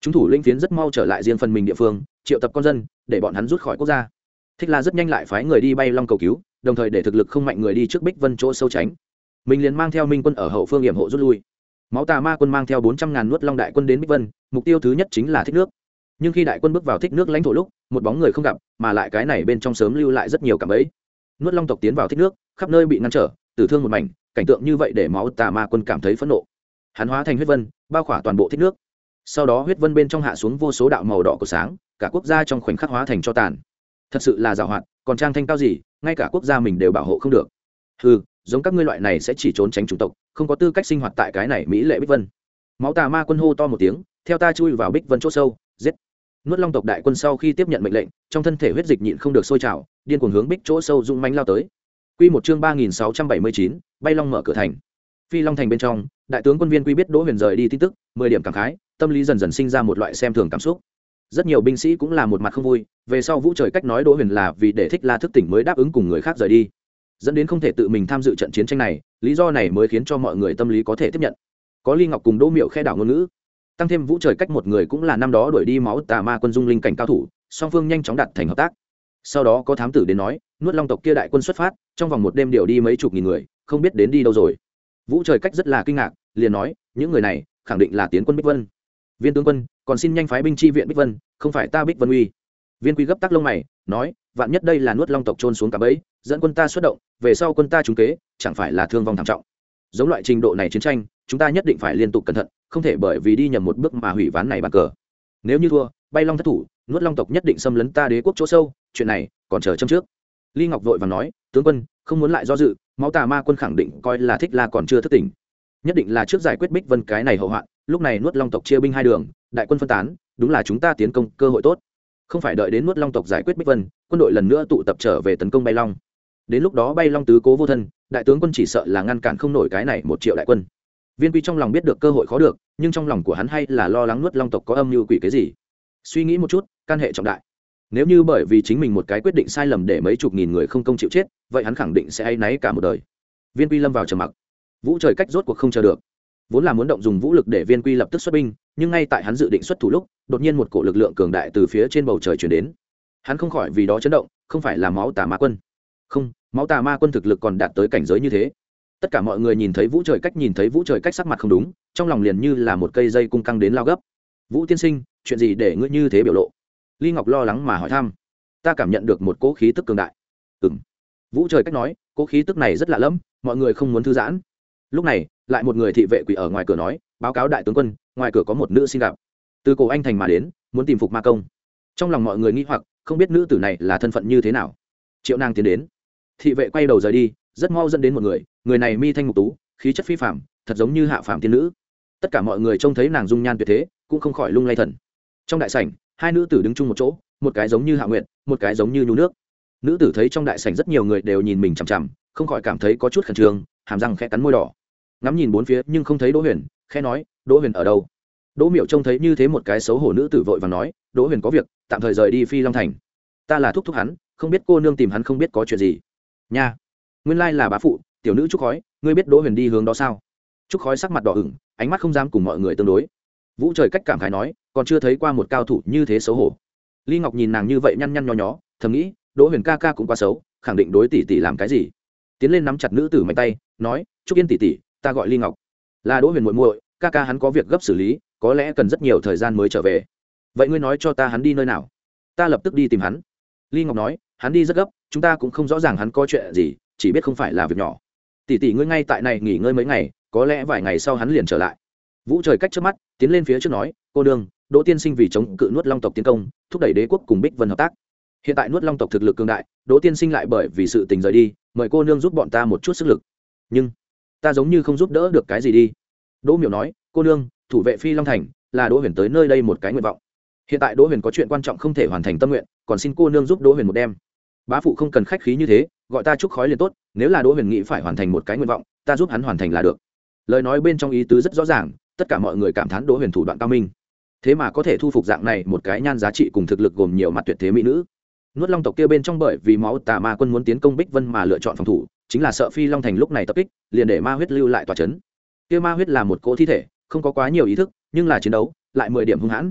[SPEAKER 1] chúng thủ lĩnh phiến rất mau trở lại riêng phần mình địa phương, triệu tập con dân để bọn hắn rút khỏi quốc gia. Thích La rất nhanh lại phái người đi bay long cầu cứu, đồng thời để thực lực không mạnh người đi trước Bích Vân chỗ sâu tránh. Mình liền mang theo minh quân ở hậu phương yểm hộ rút lui. Máu Tà Ma quân mang theo bốn trăm ngàn nuốt long đại quân đến Bích Vân, mục tiêu thứ nhất chính là Thích Nước. Nhưng khi đại quân bước vào Thích Nước lãnh thổ lúc, một bóng người không gặp, mà lại cái này bên trong sớm lưu lại rất nhiều cạm bẫy. Nuốt long tộc tiến vào Thích Nước, khắp nơi bị ngăn trở, tử thương một mảnh, cảnh tượng như vậy để Máu Tà Ma quân cảm thấy phẫn nộ. Hắn hóa thành huyết vân, bao khỏa toàn bộ Thích Nước. Sau đó huyết vân bên trong hạ xuống vô số đạo màu đỏ của sáng, cả quốc gia trong khoảnh khắc hóa thành cho tàn. Thật sự là giàu hoạt, còn trang thanh cao gì, ngay cả quốc gia mình đều bảo hộ không được. Hừ, giống các ngươi loại này sẽ chỉ trốn tránh chủng tộc, không có tư cách sinh hoạt tại cái này mỹ lệ Bích Vân. Máu Tà Ma quân hô to một tiếng, theo ta chui vào Bích Vân chỗ sâu, giết. Nuốt long tộc đại quân sau khi tiếp nhận mệnh lệnh, trong thân thể huyết dịch nhịn không được sôi trào, điên cuồng hướng Bích chỗ sâu dũng mãnh lao tới. Quy một chương ba nghìn sáu trăm bảy mươi chín, bay long mở cửa thành. Phi Long thành bên trong, đại tướng quân Viên Quy biết Đỗ Huyền rời đi tin tức, mười điểm cảm khái, tâm lý dần dần sinh ra một loại xem thường cảm xúc. Rất nhiều binh sĩ cũng là một mặt không vui, về sau Vũ Trời Cách nói Đỗ Huyền là vì để Thích La thức tỉnh mới đáp ứng cùng người khác rời đi, dẫn đến không thể tự mình tham dự trận chiến tranh này, lý do này mới khiến cho mọi người tâm lý có thể tiếp nhận. Có Ly Ngọc cùng Đỗ Miệu khe đảo ngôn ngữ, tăng thêm Vũ Trời Cách một người cũng là năm đó đuổi đi Máu Tà Ma quân dung linh cảnh cao thủ, song phương nhanh chóng đạt thành hợp tác. Sau đó có thám tử đến nói, nuốt long tộc kia đại quân xuất phát, trong vòng một đêm điều đi mấy chục nghìn người, không biết đến đi đâu rồi. Vũ Trời Cách rất là kinh ngạc, liền nói, những người này khẳng định là tiến quân Bích Vân. Viên tướng quân, còn xin nhanh phái binh chi viện Bích Vân, không phải ta Bích Vân uy. Viên Quy gấp tắc lông mày, nói, vạn nhất đây là nuốt long tộc trôn xuống cả bẫy, dẫn quân ta xuất động, về sau quân ta trúng kế, chẳng phải là thương vong thảm trọng. Giống loại trình độ này chiến tranh, chúng ta nhất định phải liên tục cẩn thận, không thể bởi vì đi nhầm một bước mà hủy ván này bàn cờ. Nếu như thua, bay long thất thủ, nuốt long tộc nhất định xâm lấn ta đế quốc chỗ sâu, chuyện này còn chờ châm trước. Ly Ngọc vội vàng nói, tướng quân, không muốn lại do dự, Máu Tà Ma quân khẳng định coi là Thích La còn chưa thức tỉnh, nhất định là trước giải quyết Bích Vân cái này hậu hoạn. Lúc này nuốt long tộc chia binh hai đường, đại quân phân tán, đúng là chúng ta tiến công cơ hội tốt. Không phải đợi đến nuốt long tộc giải quyết Bích Vân, quân đội lần nữa tụ tập trở về tấn công bay long. Đến lúc đó bay long tứ cố vô thân, đại tướng quân chỉ sợ là ngăn cản không nổi cái này một triệu đại quân. Viên Quy trong lòng biết được cơ hội khó được, nhưng trong lòng của hắn hay là lo lắng nuốt long tộc có âm mưu quỷ cái gì. Suy nghĩ một chút, can hệ trọng đại. Nếu như bởi vì chính mình một cái quyết định sai lầm để mấy chục nghìn người không công chịu chết, vậy hắn khẳng định sẽ áy náy cả một đời. Viên Quy lâm vào trầm mặc. Vũ Trời Cách rốt cuộc không chờ được, vốn là muốn động dùng vũ lực để Viên Quy lập tức xuất binh, nhưng ngay tại hắn dự định xuất thủ lúc, đột nhiên một cổ lực lượng cường đại từ phía trên bầu trời truyền đến. Hắn không khỏi vì đó chấn động, không phải là Máu Tà Ma quân. Không, Máu Tà Ma quân thực lực còn đạt tới cảnh giới như thế. Tất cả mọi người nhìn thấy Vũ Trời Cách nhìn thấy Vũ Trời Cách sắc mặt không đúng, trong lòng liền như là một cây dây cung căng đến lao gấp. Vũ tiên sinh, chuyện gì để ngươi như thế biểu lộ? Ly Ngọc lo lắng mà hỏi thăm. Ta cảm nhận được một cỗ khí tức cường đại. Ừm. Vũ Trời Cách nói, cỗ khí tức này rất lạ lẫm, mọi người không muốn thư giãn. Lúc này, lại một người thị vệ quỳ ở ngoài cửa nói, báo cáo đại tướng quân, ngoài cửa có một nữ xin gặp, từ cổ anh thành mà đến, muốn tìm Phục Ma công. Trong lòng mọi người nghi hoặc, không biết nữ tử này là thân phận như thế nào. Triệu nàng tiến đến. Thị vệ quay đầu rời đi, rất mau dẫn đến một người, người này mi thanh mục tú, khí chất phi phàm, thật giống như hạ phàm tiên nữ. Tất cả mọi người trông thấy nàng dung nhan tuyệt thế, cũng không khỏi lung lay thần. Trong đại sảnh, hai nữ tử đứng chung một chỗ, một cái giống như Hạ Nguyệt, một cái giống như nhu nước. Nữ tử thấy trong đại sảnh rất nhiều người đều nhìn mình chằm chằm, không khỏi cảm thấy có chút khẩn trương, hàm răng khẽ cắn môi đỏ. Ngắm nhìn bốn phía nhưng không thấy Đỗ Huyền, khẽ nói, Đỗ Huyền ở đâu? Đỗ Miệu trông thấy như thế một cái xấu hổ nữ tử vội vàng nói, Đỗ Huyền có việc, tạm thời rời đi Phi Long thành. Ta là thúc thúc hắn, không biết cô nương tìm hắn không biết có chuyện gì. Nha, nguyên lai là bá phụ, tiểu nữ Trúc Khói, ngươi biết Đỗ Huyền đi hướng đó sao? Trúc Khói sắc mặt đỏ ửng, ánh mắt không dám cùng mọi người tương đối. Vũ Trời Cách cảm khái nói, còn chưa thấy qua một cao thủ như thế xấu hổ. Ly Ngọc nhìn nàng như vậy nhăn nhăn nho nhó, thầm nghĩ, Đỗ Huyền ca ca cũng quá xấu, khẳng định đối tỷ tỷ làm cái gì. Tiến lên nắm chặt nữ tử mạnh tay, nói, Trúc Yên tỷ tỷ, ta gọi Ly Ngọc, là Đỗ Huyền muội muội, ca ca hắn có việc gấp xử lý, có lẽ cần rất nhiều thời gian mới trở về. Vậy ngươi nói cho ta hắn đi nơi nào, ta lập tức đi tìm hắn. Ly Ngọc nói, hắn đi rất gấp, chúng ta cũng không rõ ràng hắn có chuyện gì, chỉ biết không phải là việc nhỏ. Tỷ tỷ ngươi ngay tại này nghỉ ngơi mấy ngày, có lẽ vài ngày sau hắn liền trở lại. Vũ Trời Cách trước mắt tiến lên phía trước nói, cô đương, Đỗ tiên sinh vì chống cự nuốt long tộc tiến công, thúc đẩy đế quốc cùng Bích Vân hợp tác. Hiện tại nuốt long tộc thực lực cường đại, Đỗ tiên sinh lại bởi vì sự tình rời đi, mời cô nương giúp bọn ta một chút sức lực. Nhưng ta giống như không giúp đỡ được cái gì đi. Đỗ Miểu nói, cô nương, thủ vệ Phi Long thành là Đỗ Huyền tới nơi đây một cái nguyện vọng. Hiện tại Đỗ Huyền có chuyện quan trọng không thể hoàn thành tâm nguyện, còn xin cô nương giúp Đỗ Huyền một đêm. Bá phụ không cần khách khí như thế, gọi ta Trúc Khói liền tốt, nếu là Đỗ Huyền nghĩ phải hoàn thành một cái nguyện vọng, ta giúp hắn hoàn thành là được. Lời nói bên trong ý tứ rất rõ ràng, tất cả mọi người cảm thán Đỗ Huyền thủ đoạn cao minh, thế mà có thể thu phục dạng này một cái nhan giá trị cùng thực lực gồm nhiều mặt tuyệt thế mỹ nữ. Nuốt long tộc kia bên trong bởi vì Máu Tà Ma quân muốn tiến công Bích Vân mà lựa chọn phòng thủ, chính là sợ Phi Long thành lúc này tập kích, liền để ma huyết lưu lại tòa chấn. Kia ma huyết là một cỗ thi thể, không có quá nhiều ý thức, nhưng là chiến đấu lại mười điểm hung hãn.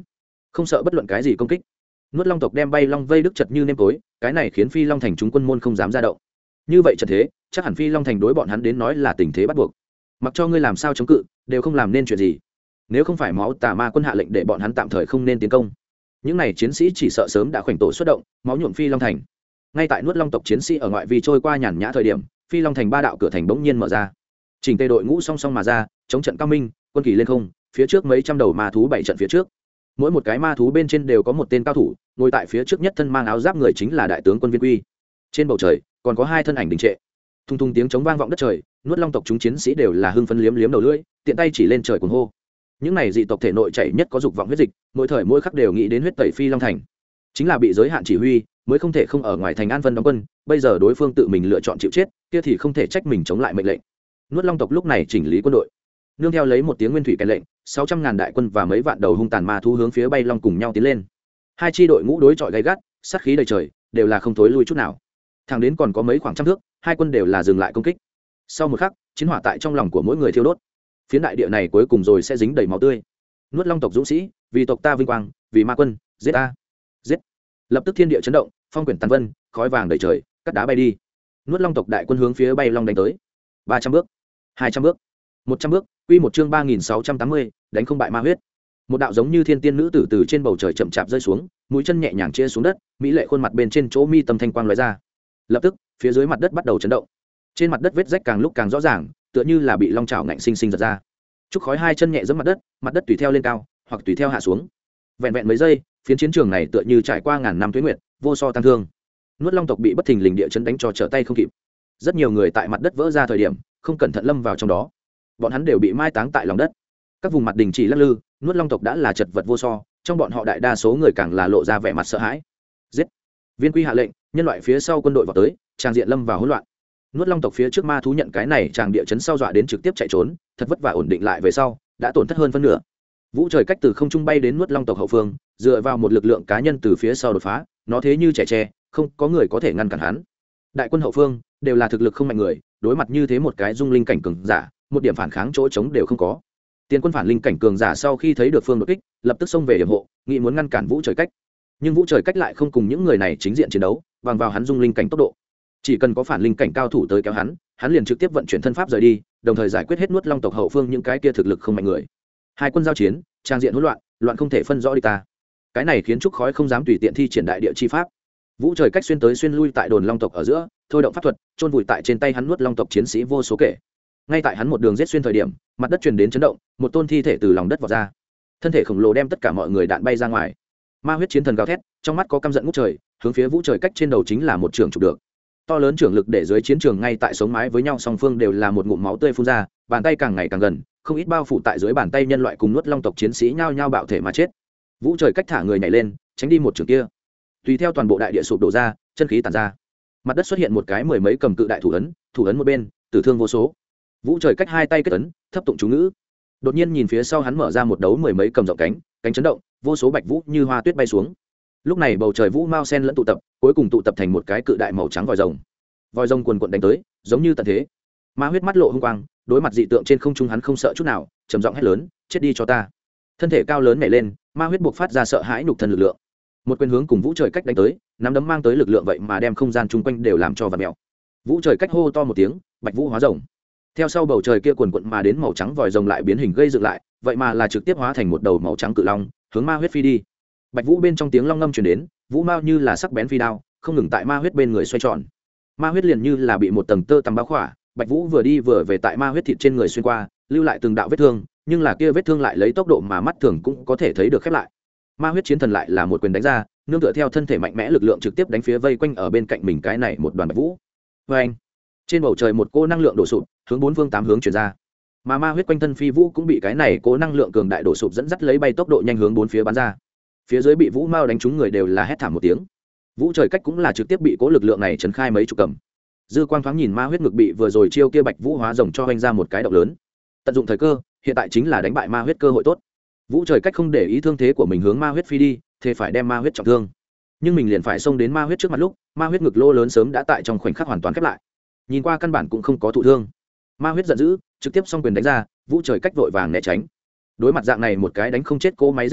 [SPEAKER 1] không sợ bất luận cái gì công kích. Nuốt long tộc đem bay long vây đức chật như nêm tối, cái này khiến Phi Long thành chúng quân môn không dám ra động. Như vậy trận thế, chắc hẳn Phi Long thành đối bọn hắn đến nói là tình thế bắt buộc. Mặc cho ngươi làm sao chống cự, đều không làm nên chuyện gì. Nếu không phải máu tà ma quân hạ lệnh để bọn hắn tạm thời không nên tiến công, những này chiến sĩ chỉ sợ sớm đã khoảnh tổ xuất động, máu nhuộm Phi Long thành. Ngay tại Nuốt long tộc chiến sĩ ở ngoại vi trôi qua nhàn nhã thời điểm, Phi Long thành ba đạo cửa thành bỗng nhiên mở ra. Chỉnh tề đội ngũ song song mà ra, chống trận cao minh, quân kỳ lên không, phía trước mấy trăm đầu ma thú bảy trận phía trước. Mỗi một cái ma thú bên trên đều có một tên cao thủ, ngồi tại phía trước nhất thân mang áo giáp người chính là đại tướng quân Viên Quy. Trên bầu trời còn có hai thân ảnh đình trệ. Thung thung tiếng chống vang vọng đất trời, Nuốt long tộc chúng chiến sĩ đều là hưng phấn liếm liếm đầu lưỡi, tiện tay chỉ lên trời cuồng hô. Những này dị tộc thể nội chảy nhất có dục vọng huyết dịch, mỗi thời mỗi khắc đều nghĩ đến huyết tẩy Phi Long thành. Chính là bị giới hạn chỉ huy, mới không thể không ở ngoài thành an vân đóng quân, bây giờ đối phương tự mình lựa chọn chịu chết, kia thì không thể trách mình chống lại mệnh lệnh. Nuốt long tộc lúc này chỉnh lý quân đội, nương theo lấy một tiếng nguyên thủy kèn lệnh, sáu trăm ngàn đại quân và mấy vạn đầu hung tàn ma thú hướng phía bay long cùng nhau tiến lên. Hai chi đội ngũ đối chọi gay gắt, sát khí đầy trời, đều là không thối lui chút nào. Thẳng đến còn có mấy khoảng trăm thước, hai quân đều là dừng lại công kích. Sau một khắc, chiến hỏa tại trong lòng của mỗi người thiêu đốt. Phiến đại địa này cuối cùng rồi sẽ dính đầy máu tươi. Nuốt long tộc dũng sĩ, vì tộc ta vinh quang, vì ma quân, giết ta, giết! Lập tức thiên địa chấn động, phong quyển tàn vân, khói vàng đầy trời, cắt đá bay đi. Nuốt long tộc đại quân hướng phía bay long đánh tới. Ba trăm bước, hai trăm bước, một trăm bước, quy một chương ba nghìn sáu trăm tám mươi, đánh không bại ma huyết. Một đạo giống như thiên tiên nữ tử từ trên bầu trời chậm chạp rơi xuống, mũi chân nhẹ nhàng chia xuống đất, mỹ lệ khuôn mặt bên trên chỗ mi tâm thanh quang lóe ra. Lập tức, phía dưới mặt đất bắt đầu chấn động. Trên mặt đất vết rách càng lúc càng rõ ràng, tựa như là bị long chảo ngạnh sinh sinh giật ra. Trúc khói hai chân nhẹ giẫm mặt đất, mặt đất tùy theo lên cao, hoặc tùy theo hạ xuống. Vẹn vẹn mấy giây, phiến chiến trường này tựa như trải qua ngàn năm tuế nguyệt, vô so tăng thương. Nuốt long tộc bị bất thình lình địa chấn đánh cho trở tay không kịp. Rất nhiều người tại mặt đất vỡ ra thời điểm, không cẩn thận lâm vào trong đó. Bọn hắn đều bị mai táng tại lòng đất. Các vùng mặt đình chỉ lắc lư, Nuốt long tộc đã là chật vật vô so, trong bọn họ đại đa số người càng là lộ ra vẻ mặt sợ hãi. Giết! Viên Quy hạ lệnh, nhân loại phía sau quân đội vào tới, tràng diện lâm vào hỗn loạn. Nuốt long tộc phía trước ma thú nhận cái này tràng địa chấn sau dọa đến trực tiếp chạy trốn, thật vất vả ổn định lại về sau, đã tổn thất hơn phân nửa. Vũ trời cách từ không trung bay đến Nuốt long tộc hậu phương, dựa vào một lực lượng cá nhân từ phía sau đột phá, nó thế như trẻ tre, không có người có thể ngăn cản hắn. Đại quân hậu phương đều là thực lực không mạnh người, đối mặt như thế một cái dung linh cảnh cường giả, một điểm phản kháng chỗ chống đều không có. Tiền quân phản linh cảnh cường giả sau khi thấy được phương đột kích, lập tức xông về hiểm hộ, nghĩ muốn ngăn cản Vũ trời cách. Nhưng Vũ trời cách lại không cùng những người này chính diện chiến đấu, bằng vào hắn dung linh cảnh tốc độ, chỉ cần có phản linh cảnh cao thủ tới kéo hắn, hắn liền trực tiếp vận chuyển thân pháp rời đi, đồng thời giải quyết hết Nuốt long tộc hậu phương những cái kia thực lực không mạnh người. Hai quân giao chiến, trang diện hỗn loạn, loạn không thể phân rõ đi ta. Cái này khiến Trúc khói không dám tùy tiện thi triển đại địa chi pháp. Vũ trời cách xuyên tới xuyên lui tại đồn long tộc ở giữa, thôi động pháp thuật, chôn vùi tại trên tay hắn Nuốt long tộc chiến sĩ vô số kể. Ngay tại hắn một đường giết xuyên thời điểm, mặt đất truyền đến chấn động, một tôn thi thể từ lòng đất vọt ra. Thân thể khổng lồ đem tất cả mọi người đạn bay ra ngoài. Ma huyết chiến thần gào thét, trong mắt có căm giận ngút trời, hướng phía Vũ trời cách trên đầu chính là một trường chụp được. To lớn trưởng lực để dưới chiến trường ngay tại sống mái với nhau song phương đều là một ngụm máu tươi phun ra, bàn tay càng ngày càng gần, không ít bao phủ tại dưới bàn tay nhân loại cùng Nuốt long tộc chiến sĩ nhao nhao bạo thể mà chết. Vũ trời cách thả người nhảy lên, tránh đi một trường kia. Tùy theo toàn bộ đại địa sụp đổ ra, chân khí tàn ra. Mặt đất xuất hiện một cái mười mấy cầm cự đại thủ ấn, thủ ấn một bên, tử thương vô số. Vũ trời cách hai tay kết ấn, thấp tụng chú ngữ. Đột nhiên nhìn phía sau hắn mở ra một đấu mười mấy cầm rộng cánh, cánh chấn động, vô số bạch vũ như hoa tuyết bay xuống. Lúc này bầu trời vũ mau sen lẫn tụ tập, cuối cùng tụ tập thành một cái cự đại màu trắng vòi rồng. Vòi rồng quần quần đánh tới, giống như tận thế. Ma huyết mắt lộ hung quang, đối mặt dị tượng trên không trung hắn không sợ chút nào, trầm giọng hét lớn, chết đi cho ta. Thân thể cao lớn nhảy lên, ma huyết buộc phát ra sợ hãi nhục thân lực lượng. Một quyền hướng cùng Vũ trời cách đánh tới, nắm đấm mang tới lực lượng vậy mà đem không gian chung quanh đều làm cho vặn mèo. Vũ trời cách hô to một tiếng, bạch vũ hóa rồng. Theo sau bầu trời kia quần quần mà đến màu trắng vòi rồng lại biến hình gây dựng lại, vậy mà là trực tiếp hóa thành một đầu màu trắng cự long, hướng ma huyết phi đi. Bạch vũ bên trong tiếng long ngâm truyền đến, vũ mao như là sắc bén phi đao, không ngừng tại ma huyết bên người xoay tròn. Ma huyết liền như là bị một tầng tơ tằm bao khỏa, bạch vũ vừa đi vừa về tại ma huyết thịt trên người xuyên qua, lưu lại từng đạo vết thương, nhưng là kia vết thương lại lấy tốc độ mà mắt thường cũng có thể thấy được khép lại. Ma huyết chiến thần lại là một quyền đánh ra, nương tựa theo thân thể mạnh mẽ lực lượng trực tiếp đánh phía vây quanh ở bên cạnh mình cái này một đoàn bạch vũ. Vê anh, trên bầu trời một cô năng lượng đổ sụp, hướng bốn phương tám hướng truyền ra. Mà ma huyết quanh thân phi vũ cũng bị cái này cố năng lượng cường đại đổ sụp dẫn dắt lấy bay tốc độ nhanh hướng bốn phía bắn ra. Phía dưới bị vũ mao đánh trúng người đều là hét thảm một tiếng. Vũ trời cách cũng là trực tiếp bị cố lực lượng này chấn khai mấy chục cầm. Dư quang thoáng nhìn ma huyết ngực bị vừa rồi chiêu kia bạch vũ hóa rồng cho hoành ra một cái động lớn. Tận dụng thời cơ, hiện tại chính là đánh bại ma huyết cơ hội tốt. Vũ trời cách không để ý thương thế của mình hướng ma huyết phi đi, thế phải đem ma huyết trọng thương. Nhưng mình liền phải xông đến ma huyết trước mặt lúc, ma huyết ngực lô lớn sớm đã tại trong khoảnh khắc hoàn toàn khép lại. Nhìn qua căn bản cũng không có thụ thương. Ma huyết giận dữ, trực tiếp song quyền đánh ra, Vũ trời cách vội vàng né tránh. Đối mặt dạng này một cái đánh không chết cố máy giết người,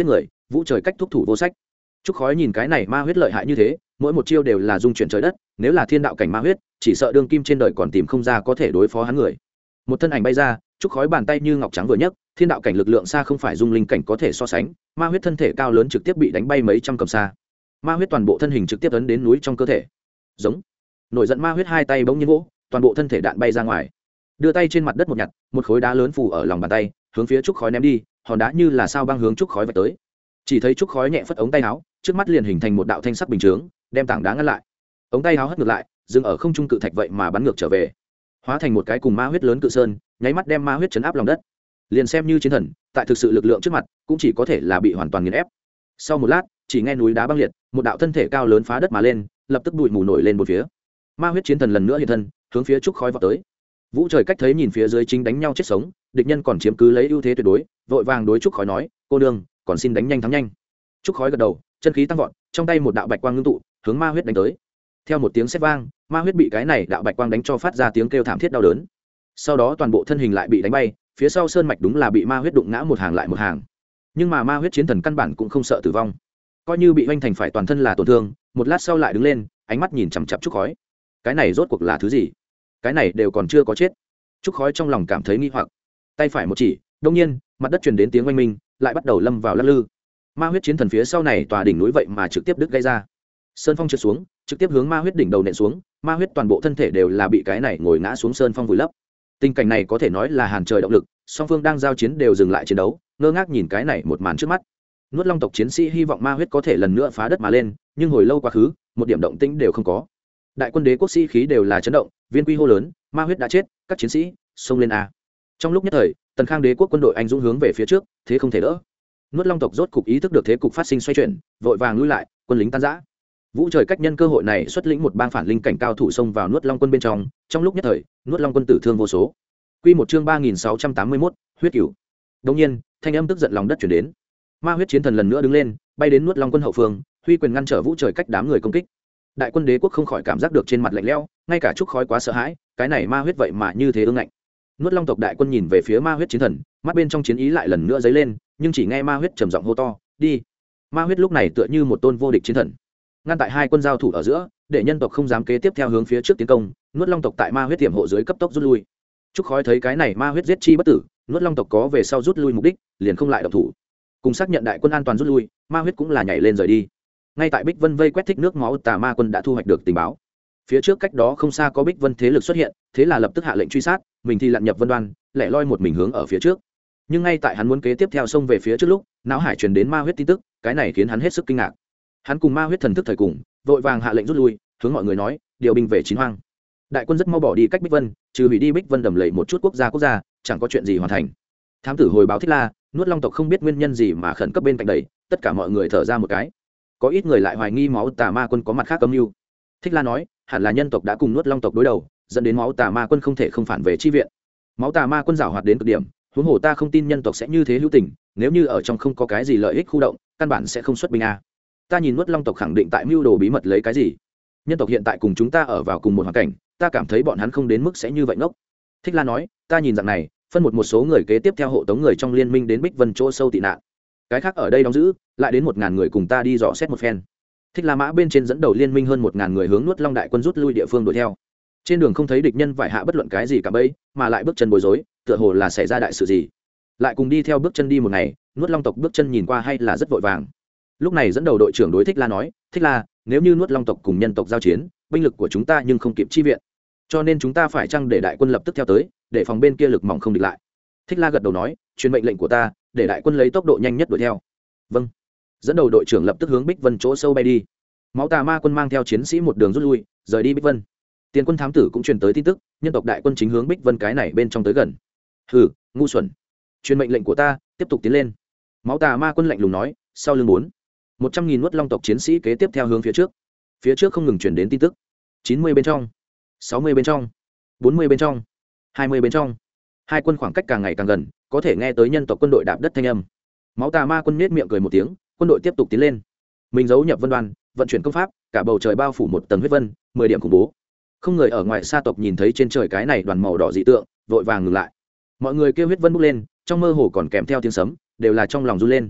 [SPEAKER 1] vũ trời cách thúc thủ vô sách. Trúc khói nhìn cái này ma huyết lợi hại như thế, mỗi một chiêu đều là dung chuyển trời đất, nếu là thiên đạo cảnh ma huyết chỉ sợ đương kim trên đời còn tìm không ra có thể đối phó hắn người. Một thân ảnh bay ra, Trúc khói bàn tay như ngọc trắng vừa nhấc, thiên đạo cảnh lực lượng xa không phải dung linh cảnh có thể so sánh, ma huyết thân thể cao lớn trực tiếp bị đánh bay mấy trăm cầm xa. Ma huyết toàn bộ thân hình trực tiếp ấn đến núi trong cơ thể. Giống. Nổi giận ma huyết hai tay bỗng nhiên vỗ, toàn bộ thân thể đạn bay ra ngoài. Đưa tay trên mặt đất một nhặt, một khối đá lớn phủ ở lòng bàn tay, hướng phía Trúc khói ném đi, hòn đá như là sao băng hướng Trúc khói vạch tới. Chỉ thấy Trúc khói nhẹ phất ống tay áo, trước mắt liền hình thành một đạo thanh sắc bình chướng, đem tảng đá ngăn lại. Ống tay áo hất ngược lại, dừng ở không trung cự thạch vậy mà bắn ngược trở về, hóa thành một cái cùng ma huyết lớn cự sơn, nháy mắt đem ma huyết chấn áp lòng đất. Liền xem như chiến thần, tại thực sự lực lượng trước mặt, cũng chỉ có thể là bị hoàn toàn nghiền ép. Sau một lát, chỉ nghe núi đá băng liệt, một đạo thân thể cao lớn phá đất mà lên, lập tức bụi mù nổi lên một phía. Ma huyết chiến thần lần nữa hiện thân, hướng phía Trúc khói vọt tới. Vũ trời cách thấy nhìn phía dưới chính đánh nhau chết sống, địch nhân còn chiếm cứ lấy ưu thế tuyệt đối, vội vàng đối Trúc khói nói, cô đương, còn xin đánh nhanh thắng nhanh. Trúc khói gật đầu, chân khí tăng vọt, trong tay một đạo bạch quang ngưng tụ, hướng ma huyết đánh tới. Theo một tiếng sét vang, ma huyết bị cái này đạo bạch quang đánh cho phát ra tiếng kêu thảm thiết đau đớn. Sau đó toàn bộ thân hình lại bị đánh bay, phía sau sơn mạch đúng là bị ma huyết đụng ngã một hàng lại một hàng. Nhưng mà ma huyết chiến thần căn bản cũng không sợ tử vong, coi như bị oanh thành phải toàn thân là tổn thương, một lát sau lại đứng lên, ánh mắt nhìn chằm chằm Trúc khói. Cái này rốt cuộc là thứ gì? Cái này đều còn chưa có chết. Trúc khói trong lòng cảm thấy nghi hoặc, tay phải một chỉ, đột nhiên mặt đất truyền đến tiếng oanh minh, lại bắt đầu lâm vào lắc lư. Ma huyết chiến thần phía sau này tòa đỉnh núi vậy mà trực tiếp đứt gây ra, sơn phong trượt xuống, trực tiếp hướng ma huyết đỉnh đầu nện xuống, ma huyết toàn bộ thân thể đều là bị cái này ngồi ngã xuống sơn phong vùi lấp. Tình cảnh này có thể nói là hàn trời động lực, song phương đang giao chiến đều dừng lại chiến đấu, ngơ ngác nhìn cái này một màn trước mắt. Nuốt long tộc chiến sĩ hy vọng ma huyết có thể lần nữa phá đất mà lên, nhưng hồi lâu quá khứ, một điểm động tĩnh đều không có. Đại quân đế quốc sĩ khí đều là chấn động, viên quy hô lớn, ma huyết đã chết, các chiến sĩ xông lên a. Trong lúc nhất thời, tần khang đế quốc quân đội anh dũng hướng về phía trước, thế không thể đỡ. Nuốt long tộc rốt cục ý thức được thế cục phát sinh xoay chuyển, vội vàng lui lại, quân lính tan rã. Vũ trời cách nhân cơ hội này xuất lĩnh một bang phản linh cảnh cao thủ xông vào nuốt long quân bên trong, trong lúc nhất thời, nuốt long quân tử thương vô số. Quy một chương ba nghìn sáu trăm tám mươi mốt, huyết cửu. Đột nhiên, thanh âm tức giận lòng đất truyền đến. Ma huyết chiến thần lần nữa đứng lên, bay đến nuốt long quân hậu phương, huy quyền ngăn trở vũ trời cách đám người công kích. Đại quân đế quốc không khỏi cảm giác được trên mặt lạnh lẽo, ngay cả Trúc khói quá sợ hãi, cái này ma huyết vậy mà như thế ương ngạnh. Nuốt long tộc đại quân nhìn về phía ma huyết chiến thần, mắt bên trong chiến ý lại lần nữa dấy lên, nhưng chỉ nghe ma huyết trầm giọng hô to, đi. Ma huyết lúc này tựa như một tôn vô địch chiến thần, ngăn tại hai quân giao thủ ở giữa, để nhân tộc không dám kế tiếp theo hướng phía trước tiến công. Nuốt long tộc tại ma huyết tiềm hộ dưới cấp tốc rút lui. Trúc khói thấy cái này ma huyết giết chi bất tử, nuốt long tộc có về sau rút lui mục đích, liền không lại động thủ. Cùng xác nhận đại quân an toàn rút lui, ma huyết cũng là nhảy lên rời đi. Ngay tại Bích Vân vây quét thích nước máu tà ma quân đã thu hoạch được tình báo, phía trước cách đó không xa có Bích Vân thế lực xuất hiện, thế là lập tức hạ lệnh truy sát, mình thì lặn nhập Vân Đoan, lẻ loi một mình hướng ở phía trước. Nhưng ngay tại hắn muốn kế tiếp theo xông về phía trước lúc, não hải truyền đến ma huyết tin tức, cái này khiến hắn hết sức kinh ngạc. Hắn cùng ma huyết thần thức thời cùng, vội vàng hạ lệnh rút lui, hướng mọi người nói, điều binh về Chín Hoang. Đại quân rất mau bỏ đi cách Bích Vân, trừ hủy đi Bích Vân đầm lầy một chút quốc gia quốc gia, chẳng có chuyện gì hoàn thành. Thám tử hồi báo Thích La, nuốt long tộc không biết nguyên nhân gì mà khẩn cấp bên cạnh đầy, tất cả mọi người thở ra một cái. Có ít người lại hoài nghi máu tà ma quân có mặt khác âm mưu. Thích La nói, hẳn là nhân tộc đã cùng nuốt long tộc đối đầu, dẫn đến máu tà ma quân không thể không phản về chi viện. Máu tà ma quân giảo hoạt đến cực điểm, huống hồ ta không tin nhân tộc sẽ như thế hữu tình, nếu như ở trong không có cái gì lợi ích khu động, căn bản sẽ không xuất binh a. Ta nhìn nuốt long tộc khẳng định tại mưu đồ bí mật lấy cái gì. Nhân tộc hiện tại cùng chúng ta ở vào cùng một hoàn cảnh, ta cảm thấy bọn hắn không đến mức sẽ như vậy ngốc. Thích La nói, ta nhìn rằng này, phân một một số người kế tiếp theo hộ tống người trong liên minh đến Bích Vân chỗ sâu tị nạn, cái khác ở đây đóng giữ, lại đến một ngàn người cùng ta đi dò xét một phen. Thích La mã bên trên dẫn đầu liên minh hơn một ngàn người hướng nuốt long đại quân rút lui địa phương đuổi theo. Trên đường không thấy địch nhân vải hạ bất luận cái gì cả bấy, mà lại bước chân bối rối, tựa hồ là xảy ra đại sự gì. Lại cùng đi theo bước chân đi một ngày, nuốt long tộc bước chân nhìn qua hay là rất vội vàng. Lúc này dẫn đầu đội trưởng đối Thích La nói, Thích La, nếu như nuốt long tộc cùng nhân tộc giao chiến, binh lực của chúng ta nhưng không kịp chi viện, cho nên chúng ta phải chăng để đại quân lập tức theo tới, để phòng bên kia lực mỏng không địch lại. Thích La gật đầu nói, truyền mệnh lệnh của ta, để đại quân lấy tốc độ nhanh nhất đuổi theo. Vâng. Dẫn đầu đội trưởng lập tức hướng Bích Vân chỗ sâu bay đi. Máu tà ma quân mang theo chiến sĩ một đường rút lui, rời đi Bích Vân. Tiền quân thám tử cũng truyền tới tin tức, nhân tộc đại quân chính hướng Bích Vân cái này bên trong tới gần. Hừ, ngu xuẩn. Truyền mệnh lệnh của ta, tiếp tục tiến lên. Máu tà ma quân lạnh lùng nói, sau lưng bốn một trăm nghìn nuốt long tộc chiến sĩ kế tiếp theo hướng phía trước. Phía trước không ngừng truyền đến tin tức. chín mươi bên trong, sáu mươi bên trong, bốn mươi bên trong, hai mươi bên trong. Hai quân khoảng cách càng ngày càng gần, có thể nghe tới nhân tộc quân đội đạp đất thanh âm. Máu tà ma quân nhếch miệng cười một tiếng, quân đội tiếp tục tiến lên. Mình giấu nhập Vân Đoan, vận chuyển công pháp, cả bầu trời bao phủ một tầng huyết vân, mười điểm khủng bố. Không người ở ngoài xa tộc nhìn thấy trên trời cái này đoàn màu đỏ dị tượng, vội vàng ngừng lại. Mọi người kêu huyết vân bốc lên, trong mơ hồ còn kèm theo tiếng sấm, đều là trong lòng run lên.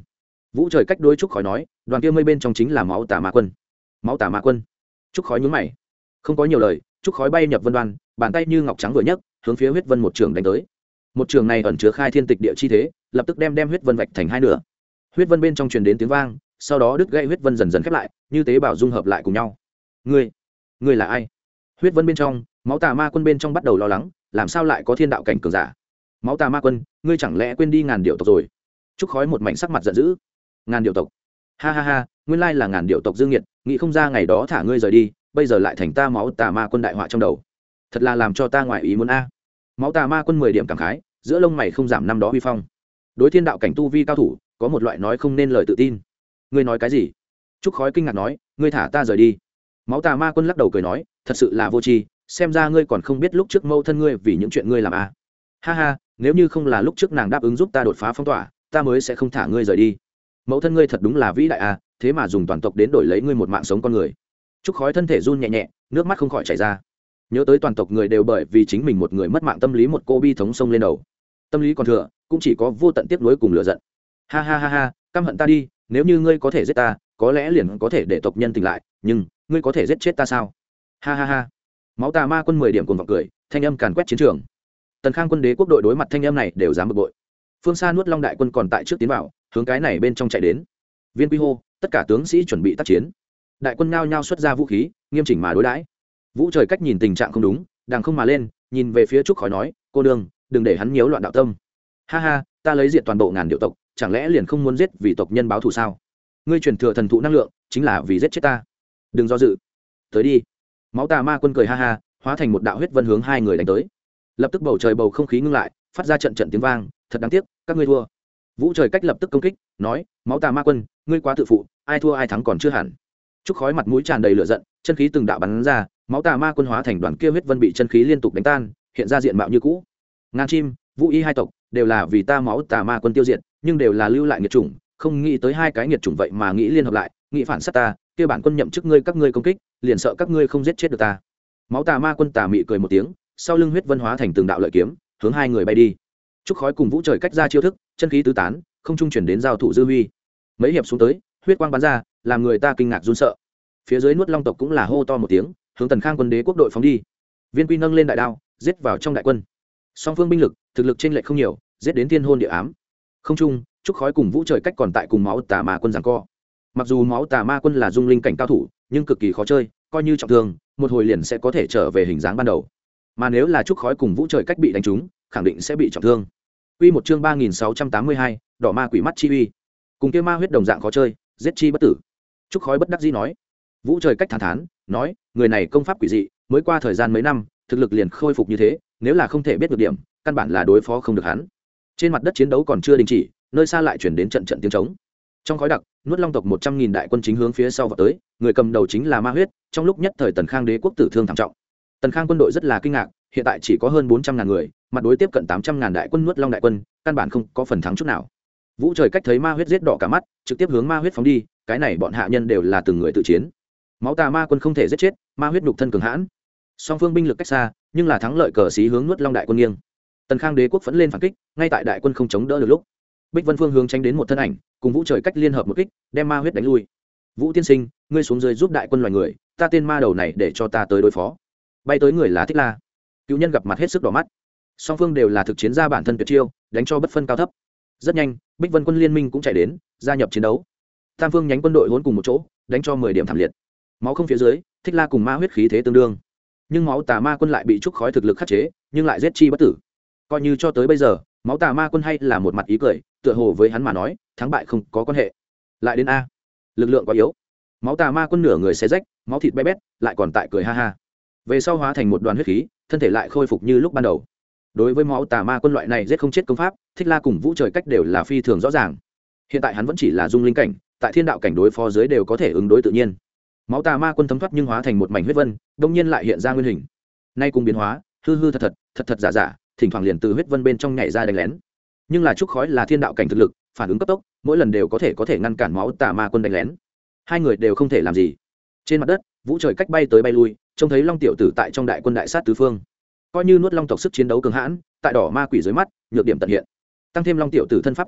[SPEAKER 1] Vũ Trời Cách đối trúc khói nói, đoàn kia mây bên trong chính là máu tà ma quân. Máu tà ma quân. Trúc khói nhướng mày, không có nhiều lời, trúc khói bay nhập vân đoan, bàn tay như ngọc trắng vừa nhấc, hướng phía huyết vân một trường đánh tới. Một trường này ẩn chứa khai thiên tịch địa chi thế, lập tức đem đem huyết vân vạch thành hai nửa. Huyết vân bên trong truyền đến tiếng vang, sau đó đứt gãy huyết vân dần dần khép lại, như tế bào dung hợp lại cùng nhau. Ngươi, ngươi là ai? Huyết vân bên trong, máu tà ma quân bên trong bắt đầu lo lắng, làm sao lại có thiên đạo cảnh cường giả? Máu tà ma quân, ngươi chẳng lẽ quên đi ngàn điệu tộc rồi? Trúc khói một mảnh sắc mặt giận dữ. Ngàn điệu tộc? Ha ha ha, nguyên lai là ngàn điệu tộc dương nghiệt, nghĩ không ra ngày đó thả ngươi rời đi, bây giờ lại thành ta máu tà ma quân đại họa trong đầu. Thật là làm cho ta ngoại ý muốn a. Máu tà ma quân mười điểm cảm khái, giữa lông mày không giảm năm đó huy phong. Đối thiên đạo cảnh tu vi cao thủ, có một loại nói không nên lời tự tin. Ngươi nói cái gì? Trúc khói kinh ngạc nói, ngươi thả ta rời đi. Máu tà ma quân lắc đầu cười nói, thật sự là vô tri, xem ra ngươi còn không biết lúc trước mâu thân ngươi vì những chuyện ngươi làm a. Ha ha, nếu như không là lúc trước nàng đáp ứng giúp ta đột phá phong tỏa, ta mới sẽ không thả ngươi rời đi. Mẫu thân ngươi thật đúng là vĩ đại a, thế mà dùng toàn tộc đến đổi lấy ngươi một mạng sống con người. Trúc khói thân thể run nhẹ nhẹ, nước mắt không khỏi chảy ra. Nhớ tới toàn tộc người đều bởi vì chính mình một người mất mạng, tâm lý một cô bi thống sông lên đầu. Tâm lý còn thừa, cũng chỉ có vô tận tiếc nuối cùng lửa giận. Ha ha ha ha, căm hận ta đi, nếu như ngươi có thể giết ta, có lẽ liền có thể để tộc nhân tỉnh lại, nhưng ngươi có thể giết chết ta sao? Ha ha ha. Máu tà ma quân mười điểm cuồng vọng cười, thanh âm càn quét chiến trường. Tần Khang quân đế quốc đội đối mặt thanh âm này đều dám bực bội. Phương xa nuốt long đại quân còn tại trước tiến vào, hướng cái này bên trong chạy đến. Viên quy hô, tất cả tướng sĩ chuẩn bị tác chiến. Đại quân nhao nhao xuất ra vũ khí, nghiêm chỉnh mà đối đãi. Vũ Trời Cách nhìn tình trạng không đúng, đằng không mà lên, nhìn về phía trúc khói nói, cô đương, đừng để hắn nhiễu loạn đạo tâm. Ha ha, ta lấy diệt toàn bộ ngàn điệu tộc, chẳng lẽ liền không muốn giết vì tộc nhân báo thù sao? Ngươi truyền thừa thần thụ năng lượng, chính là vì giết chết ta. Đừng do dự, tới đi. Máu tà ma quân cười ha ha, hóa thành một đạo huyết vân hướng hai người đánh tới. Lập tức bầu trời bầu không khí ngưng lại, phát ra trận trận tiếng vang, thật đáng tiếc, các ngươi thua. Vũ Trời Cách lập tức công kích, nói, máu tà ma quân, ngươi quá tự phụ, ai thua ai thắng còn chưa hẳn. Trúc khói mặt mũi tràn đầy lửa giận, chân khí từng đạo bắn ra, máu tà ma quân hóa thành đoàn kia huyết vân bị chân khí liên tục đánh tan, hiện ra diện mạo như cũ. Ngàn chim, Vũ Y hai tộc đều là vì ta máu tà ma quân tiêu diệt, nhưng đều là lưu lại nghiệt chủng, không nghĩ tới hai cái nghiệt chủng vậy mà nghĩ liên hợp lại, nghĩ phản sát ta, kia bản quân nhậm chức ngươi các ngươi công kích, liền sợ các ngươi không giết chết được ta. Máu tà ma quân tà mị cười một tiếng, sau lưng huyết vân hóa thành từng đạo lợi kiếm, hướng hai người bay đi. Trúc khói cùng Vũ Trời Cách ra chiêu thức, chân khí tứ tán, không trung chuyển đến giao thủ dư huy. Mấy hiệp xuống tới, huyết quang bắn ra, làm người ta kinh ngạc run sợ. Phía dưới nuốt long tộc cũng là hô to một tiếng, hướng Tần Khang quân đế quốc đội phóng đi. Viên Quy nâng lên đại đao, giết vào trong đại quân. Song phương binh lực, thực lực chênh lệch không nhiều, giết đến thiên hôn địa ám. Không trung, Trúc khói cùng Vũ Trời Cách còn tại cùng máu tà ma quân giằng co. Mặc dù máu tà ma quân là dung linh cảnh cao thủ, nhưng cực kỳ khó chơi, coi như trọng thương, một hồi liền sẽ có thể trở về hình dáng ban đầu. Mà nếu là Trúc khói cùng Vũ Trời Cách bị đánh trúng, khẳng định sẽ bị trọng thương. Quy một chương ba nghìn sáu trăm tám mươi hai, đỏ ma quỷ mắt chi uy. Cùng kia ma huyết đồng dạng khó chơi, giết chi bất tử. Trúc khói bất đắc dĩ nói. Vũ Trời Cách thản thán, nói, người này công pháp quỷ dị, mới qua thời gian mấy năm, thực lực liền khôi phục như thế, nếu là không thể biết được điểm, căn bản là đối phó không được hắn. Trên mặt đất chiến đấu còn chưa đình chỉ, nơi xa lại chuyển đến trận trận tiếng trống. Trong khói đặc, nuốt long tộc một trăm nghìn đại quân chính hướng phía sau vọt tới, người cầm đầu chính là ma huyết, trong lúc nhất thời Tần Khang đế quốc tử thương thảm trọng. Tần Khang quân đội rất là kinh ngạc, hiện tại chỉ có hơn bốn trăm ngàn người, mặt đối tiếp cận tám trăm ngàn đại quân nuốt long đại quân, căn bản không có phần thắng chút nào. Vũ Trời Cách thấy ma huyết giết đỏ cả mắt, trực tiếp hướng ma huyết phóng đi, cái này bọn hạ nhân đều là từng người tự chiến. Máu tà ma quân không thể giết chết, ma huyết nhục thân cường hãn. Song phương binh lực cách xa, nhưng là thắng lợi cờ xí hướng nuốt long đại quân nghiêng. Tần Khang đế quốc phẫn lên phản kích, ngay tại đại quân không chống đỡ được lúc, Bích Vân Phương hướng tránh đến một thân ảnh, cùng Vũ Trời Cách liên hợp một kích, đem ma huyết đánh lui. Vũ tiên sinh, ngươi xuống dưới giúp đại quân loài người, ta tên ma đầu này để cho ta tới đối phó. Bay tới người là Thích La. Cựu nhân gặp mặt hết sức đỏ mắt. Song phương đều là thực chiến gia bản thân tuyệt chiêu, đánh cho bất phân cao thấp. Rất nhanh, Bích Vân quân liên minh cũng chạy đến, gia nhập chiến đấu. Tam phương nhánh quân đội hỗn cùng một chỗ, đánh cho mười điểm thảm liệt. Máu không phía dưới, Thích La cùng ma huyết khí thế tương đương. Nhưng máu tà ma quân lại bị trúc khói thực lực khắc chế, nhưng lại giết chi bất tử. Coi như cho tới bây giờ, máu tà ma quân hay là một mặt ý cười, tựa hồ với hắn mà nói, thắng bại không có quan hệ. Lại đến a, lực lượng quá yếu. Máu tà ma quân nửa người xé rách, máu thịt bé bét, lại còn tại cười ha ha. Về sau hóa thành một đoàn huyết khí, thân thể lại khôi phục như lúc ban đầu. Đối với máu tà ma quân loại này giết không chết công pháp, Thích La cùng Vũ Trời Cách đều là phi thường rõ ràng. Hiện tại hắn vẫn chỉ là dung linh cảnh, tại thiên đạo cảnh đối phó dưới đều có thể ứng đối tự nhiên. Máu tà ma quân thấm thoát nhưng hóa thành một mảnh huyết vân, đông nhiên lại hiện ra nguyên hình. Nay cùng biến hóa, hư hư thật thật, thật thật giả giả, thỉnh thoảng liền từ huyết vân bên trong nhảy ra đánh lén. Nhưng là trúc khói là thiên đạo cảnh thực lực, phản ứng cấp tốc, mỗi lần đều có thể có thể ngăn cản máu tà ma quân đánh lén. Hai người đều không thể làm gì. Trên mặt đất, Vũ Trời Cách bay tới bay lui, trông thấy Long tiểu tử tại trong đại quân đại sát tứ phương. Coi như nuốt long tộc sức chiến đấu cường hãn, tại đỏ ma quỷ dưới mắt, nhược điểm tận hiện. Tăng thêm Long tiểu tử thân pháp quỷ dị,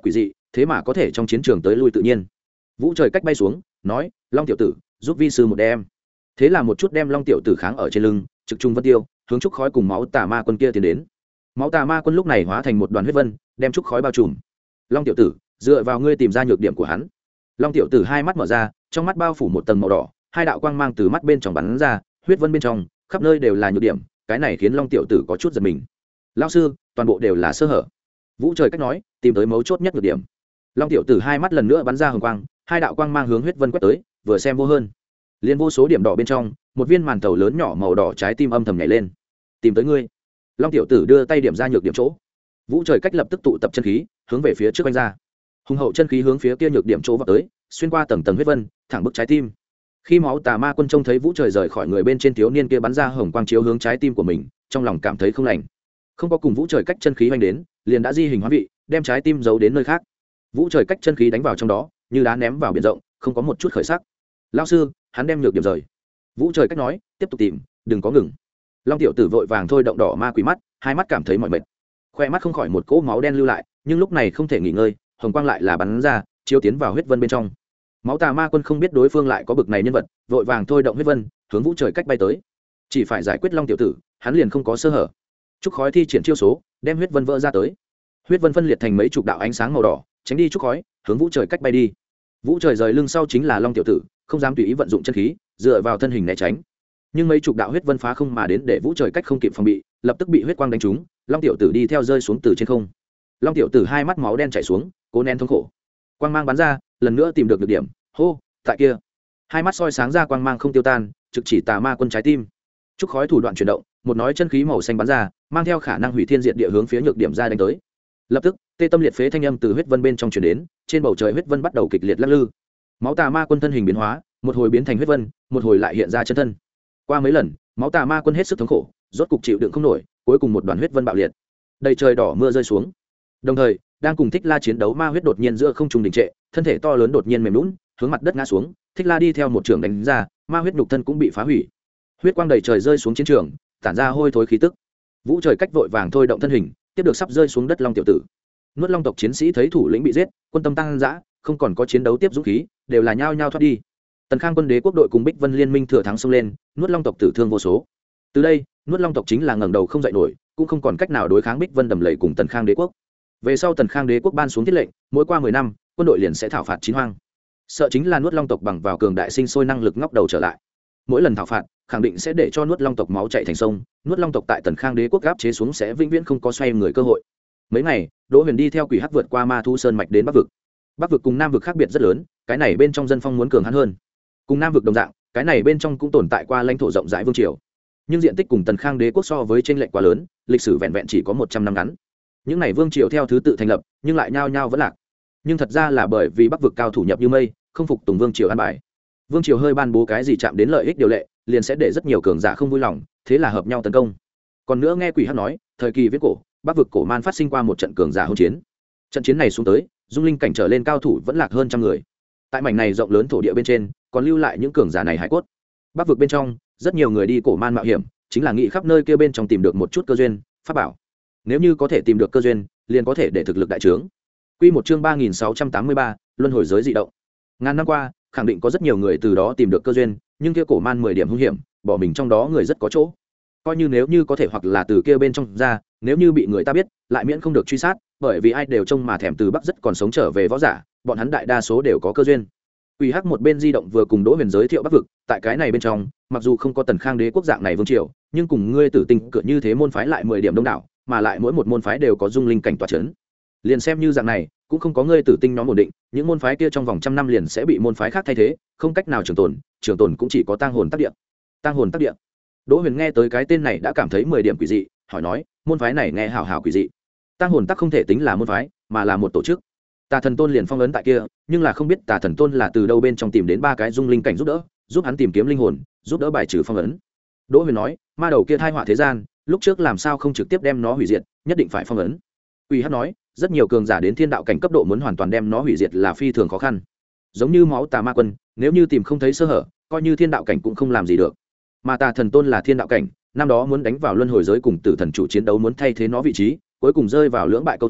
[SPEAKER 1] thế mà có thể trong chiến trường tới lui tự nhiên. Vũ Trời Cách bay xuống nói, Long tiểu tử, giúp vi sư một đem. Thế là một chút đem Long tiểu tử kháng ở trên lưng, trực trung vân tiêu, hướng trúc khói cùng máu tà ma quân kia tiến đến. Máu tà ma quân lúc này hóa thành một đoàn huyết vân, đem trúc khói bao trùm. Long tiểu tử, dựa vào ngươi tìm ra nhược điểm của hắn. Long tiểu tử hai mắt mở ra, trong mắt bao phủ một tầng màu đỏ, hai đạo quang mang từ mắt bên trong bắn ra, huyết vân bên trong khắp nơi đều là nhược điểm, cái này khiến Long tiểu tử có chút giật mình. Lão sư, toàn bộ đều là sơ hở. Vũ Trời Cách nói, tìm tới mấu chốt nhất nhược điểm. Long tiểu tử hai mắt lần nữa bắn ra hồng quang, hai đạo quang mang hướng huyết vân quét tới, vừa xem vô hơn. Liên vô số điểm đỏ bên trong, một viên màn thầu lớn nhỏ màu đỏ trái tim âm thầm nhảy lên. Tìm tới ngươi. Long tiểu tử đưa tay điểm ra nhược điểm chỗ. Vũ Trời Cách lập tức tụ tập chân khí, hướng về phía trước anh ra. Hùng hậu chân khí hướng phía kia nhược điểm chỗ vào tới, xuyên qua tầng tầng huyết vân, thẳng bức trái tim. Khi máu tà ma quân trông thấy Vũ Trời rời khỏi người bên trên thiếu niên kia bắn ra hồng quang chiếu hướng trái tim của mình, trong lòng cảm thấy không lành. Không có cùng Vũ Trời Cách chân khí hoành đến, liền đã di hình hóa vị, đem trái tim giấu đến nơi khác. Vũ Trời Cách chân khí đánh vào trong đó, như đá ném vào biển rộng, không có một chút khởi sắc. Lão sư, hắn đem nhược điểm rời. Vũ Trời Cách nói, tiếp tục tìm, đừng có ngừng. Long tiểu tử vội vàng thôi động đỏ ma quỷ mắt, hai mắt cảm thấy mỏi mệt, khoe mắt không khỏi một cỗ máu đen lưu lại, nhưng lúc này không thể nghỉ ngơi, hồng quang lại là bắn ra, chiếu tiến vào huyết vân bên trong. Máu tà ma quân không biết đối phương lại có bực này nhân vật, vội vàng thôi động huyết vân, hướng Vũ Trời Cách bay tới. Chỉ phải giải quyết Long tiểu tử, hắn liền không có sơ hở. Trúc khói thi triển chiêu số, đem huyết vân vỡ ra tới. Huyết vân phân liệt thành mấy chục đạo ánh sáng màu đỏ, tránh đi trúc khói, hướng Vũ Trời Cách bay đi. Vũ Trời rời lưng sau chính là Long tiểu tử, không dám tùy ý vận dụng chân khí, dựa vào thân hình né tránh. Nhưng mấy chục đạo huyết vân phá không mà đến để Vũ Trời Cách không kịp phòng bị, lập tức bị huyết quang đánh trúng, Long tiểu tử đi theo rơi xuống từ trên không. Long tiểu tử hai mắt máu đen chảy xuống, cố nén thống khổ. Quang mang bắn ra, lần nữa tìm được được điểm, hô, tại kia. Hai mắt soi sáng ra quang mang không tiêu tan, trực chỉ tà ma quân trái tim. Trúc khói thủ đoạn chuyển động, một nói chân khí màu xanh bắn ra, mang theo khả năng hủy thiên diệt địa hướng phía nhược điểm ra đánh tới. Lập tức, tê tâm liệt phế thanh âm từ huyết vân bên trong truyền đến, trên bầu trời huyết vân bắt đầu kịch liệt lắc lư. Máu tà ma quân thân hình biến hóa, một hồi biến thành huyết vân, một hồi lại hiện ra chân thân. Qua mấy lần, máu tà ma quân hết sức thống khổ, rốt cục chịu đựng không nổi, cuối cùng một đoàn huyết vân bạo liệt. Đầy trời đỏ mưa rơi xuống. Đồng thời, đang cùng Thích La chiến đấu ma huyết đột nhiên giữa không trung đình trệ, thân thể to lớn đột nhiên mềm nhũn, hướng mặt đất ngã xuống. Thích La đi theo một trường đánh ra, ma huyết nhục thân cũng bị phá hủy. Huyết quang đầy trời rơi xuống chiến trường, tản ra hôi thối khí tức. Vũ Trời Cách vội vàng thôi động thân hình, tiếp được sắp rơi xuống đất Long tiểu tử. Nuốt Long tộc chiến sĩ thấy thủ lĩnh bị giết, quân tâm tăng dã, không còn có chiến đấu tiếp dũng khí, đều là nhao nhao thoát đi. Tần Khang quân đế quốc đội cùng Bích Vân liên minh thừa thắng xông lên, Nuốt Long tộc tử thương vô số. Từ đây, Nuốt Long tộc chính là ngẩng đầu không dậy nổi, cũng không còn cách nào đối kháng Bích Vân đầm lầy cùng Tần Khang đế quốc. Về sau Tần Khang đế quốc ban xuống thiết lệnh, mỗi qua mười năm, quân đội liền sẽ thảo phạt chín hoang. Sợ chính là Nuốt Long tộc bằng vào cường đại sinh sôi năng lực ngóc đầu trở lại. Mỗi lần thảo phạt, khẳng định sẽ để cho Nuốt Long tộc máu chảy thành sông, Nuốt Long tộc tại Tần Khang đế quốc áp chế xuống sẽ vĩnh viễn không có xoay người cơ hội. Mấy ngày, Đỗ Huyền đi theo Quỷ Hắc vượt qua Ma Thu Sơn mạch đến Bắc vực. Bắc vực cùng Nam vực khác biệt rất lớn, cái này bên trong dân phong muốn cường hãn hơn. Cùng Nam vực đồng dạng, cái này bên trong cũng tồn tại qua lãnh thổ rộng rãi vương triều. Nhưng diện tích cùng Tần Khang đế quốc so với chênh lệch quá lớn, lịch sử vẹn vẹn chỉ có một trăm năm ngắn. Những này vương triều theo thứ tự thành lập, nhưng lại nhao nhao vẫn lạc. Nhưng thật ra là bởi vì Bắc vực cao thủ nhập như mây, không phục tùng vương triều an bài. Vương triều hơi ban bố cái gì chạm đến lợi ích điều lệ, liền sẽ để rất nhiều cường giả không vui lòng, thế là hợp nhau tấn công. Còn nữa nghe Quỷ Hắc nói, thời kỳ viễn cổ, Bắc vực cổ man phát sinh qua một trận cường giả hỗn chiến. Trận chiến này xuống tới, dung linh cảnh trở lên cao thủ vẫn lạc hơn trăm người. Tại mảnh này rộng lớn thổ địa bên trên, còn lưu lại những cường giả này hải cốt. Bắc vực bên trong, rất nhiều người đi cổ man mạo hiểm, chính là nghĩ khắp nơi kia bên trong tìm được một chút cơ duyên, pháp bảo. Nếu như có thể tìm được cơ duyên, liền có thể để thực lực đại trướng. Quy một chương ba nghìn sáu trăm tám mươi ba, luân hồi giới dị động. Ngàn năm qua, khẳng định có rất nhiều người từ đó tìm được cơ duyên, nhưng kia cổ man mười điểm hung hiểm, bỏ mình trong đó người rất có chỗ. Coi như nếu như có thể hoặc là từ kia bên trong ra, nếu như bị người ta biết, lại miễn không được truy sát, bởi vì ai đều trông mà thèm từ Bắc rất còn sống trở về võ giả, bọn hắn đại đa số đều có cơ duyên. Quỷ Hắc một bên di động vừa cùng Đỗ Huyền giới thiệu Bắc vực, tại cái này bên trong, mặc dù không có Tần Khang đế quốc dạng này vương triều, nhưng cùng ngươi tử tinh cửa như thế môn phái lại mười điểm đông đảo, mà lại mỗi một môn phái đều có dung linh cảnh tọa chấn. Liền xem như dạng này, cũng không có ngươi tử tinh nhóm ổn định, những môn phái kia trong vòng trăm năm liền sẽ bị môn phái khác thay thế, không cách nào trường tồn, trường tồn cũng chỉ có tang hồn tác địa. Tang hồn tác địa. Đỗ Huyền nghe tới cái tên này đã cảm thấy mười điểm quỷ dị, hỏi nói, môn phái này nghe hào hào quỷ dị. Tang hồn tác không thể tính là môn phái, mà là một tổ chức. Tà Thần Tôn liền phong ấn tại kia, nhưng là không biết Tà Thần Tôn là từ đâu bên trong tìm đến ba cái dung linh cảnh giúp đỡ, giúp hắn tìm kiếm linh hồn, giúp đỡ bài trừ phong ấn. Đỗ Huyền nói, ma đầu kia thai họa thế gian, lúc trước làm sao không trực tiếp đem nó hủy diệt, nhất định phải phong ấn. Quỷ Hắc nói, rất nhiều cường giả đến thiên đạo cảnh cấp độ muốn hoàn toàn đem nó hủy diệt là phi thường khó khăn. Giống như máu tà ma quân, nếu như tìm không thấy sơ hở, coi như thiên đạo cảnh cũng không làm gì được. Mà Tà Thần Tôn là thiên đạo cảnh, năm đó muốn đánh vào luân hồi giới cùng tử thần chủ chiến đấu muốn thay thế nó vị trí, cuối cùng rơi vào lưỡng bại câu thương,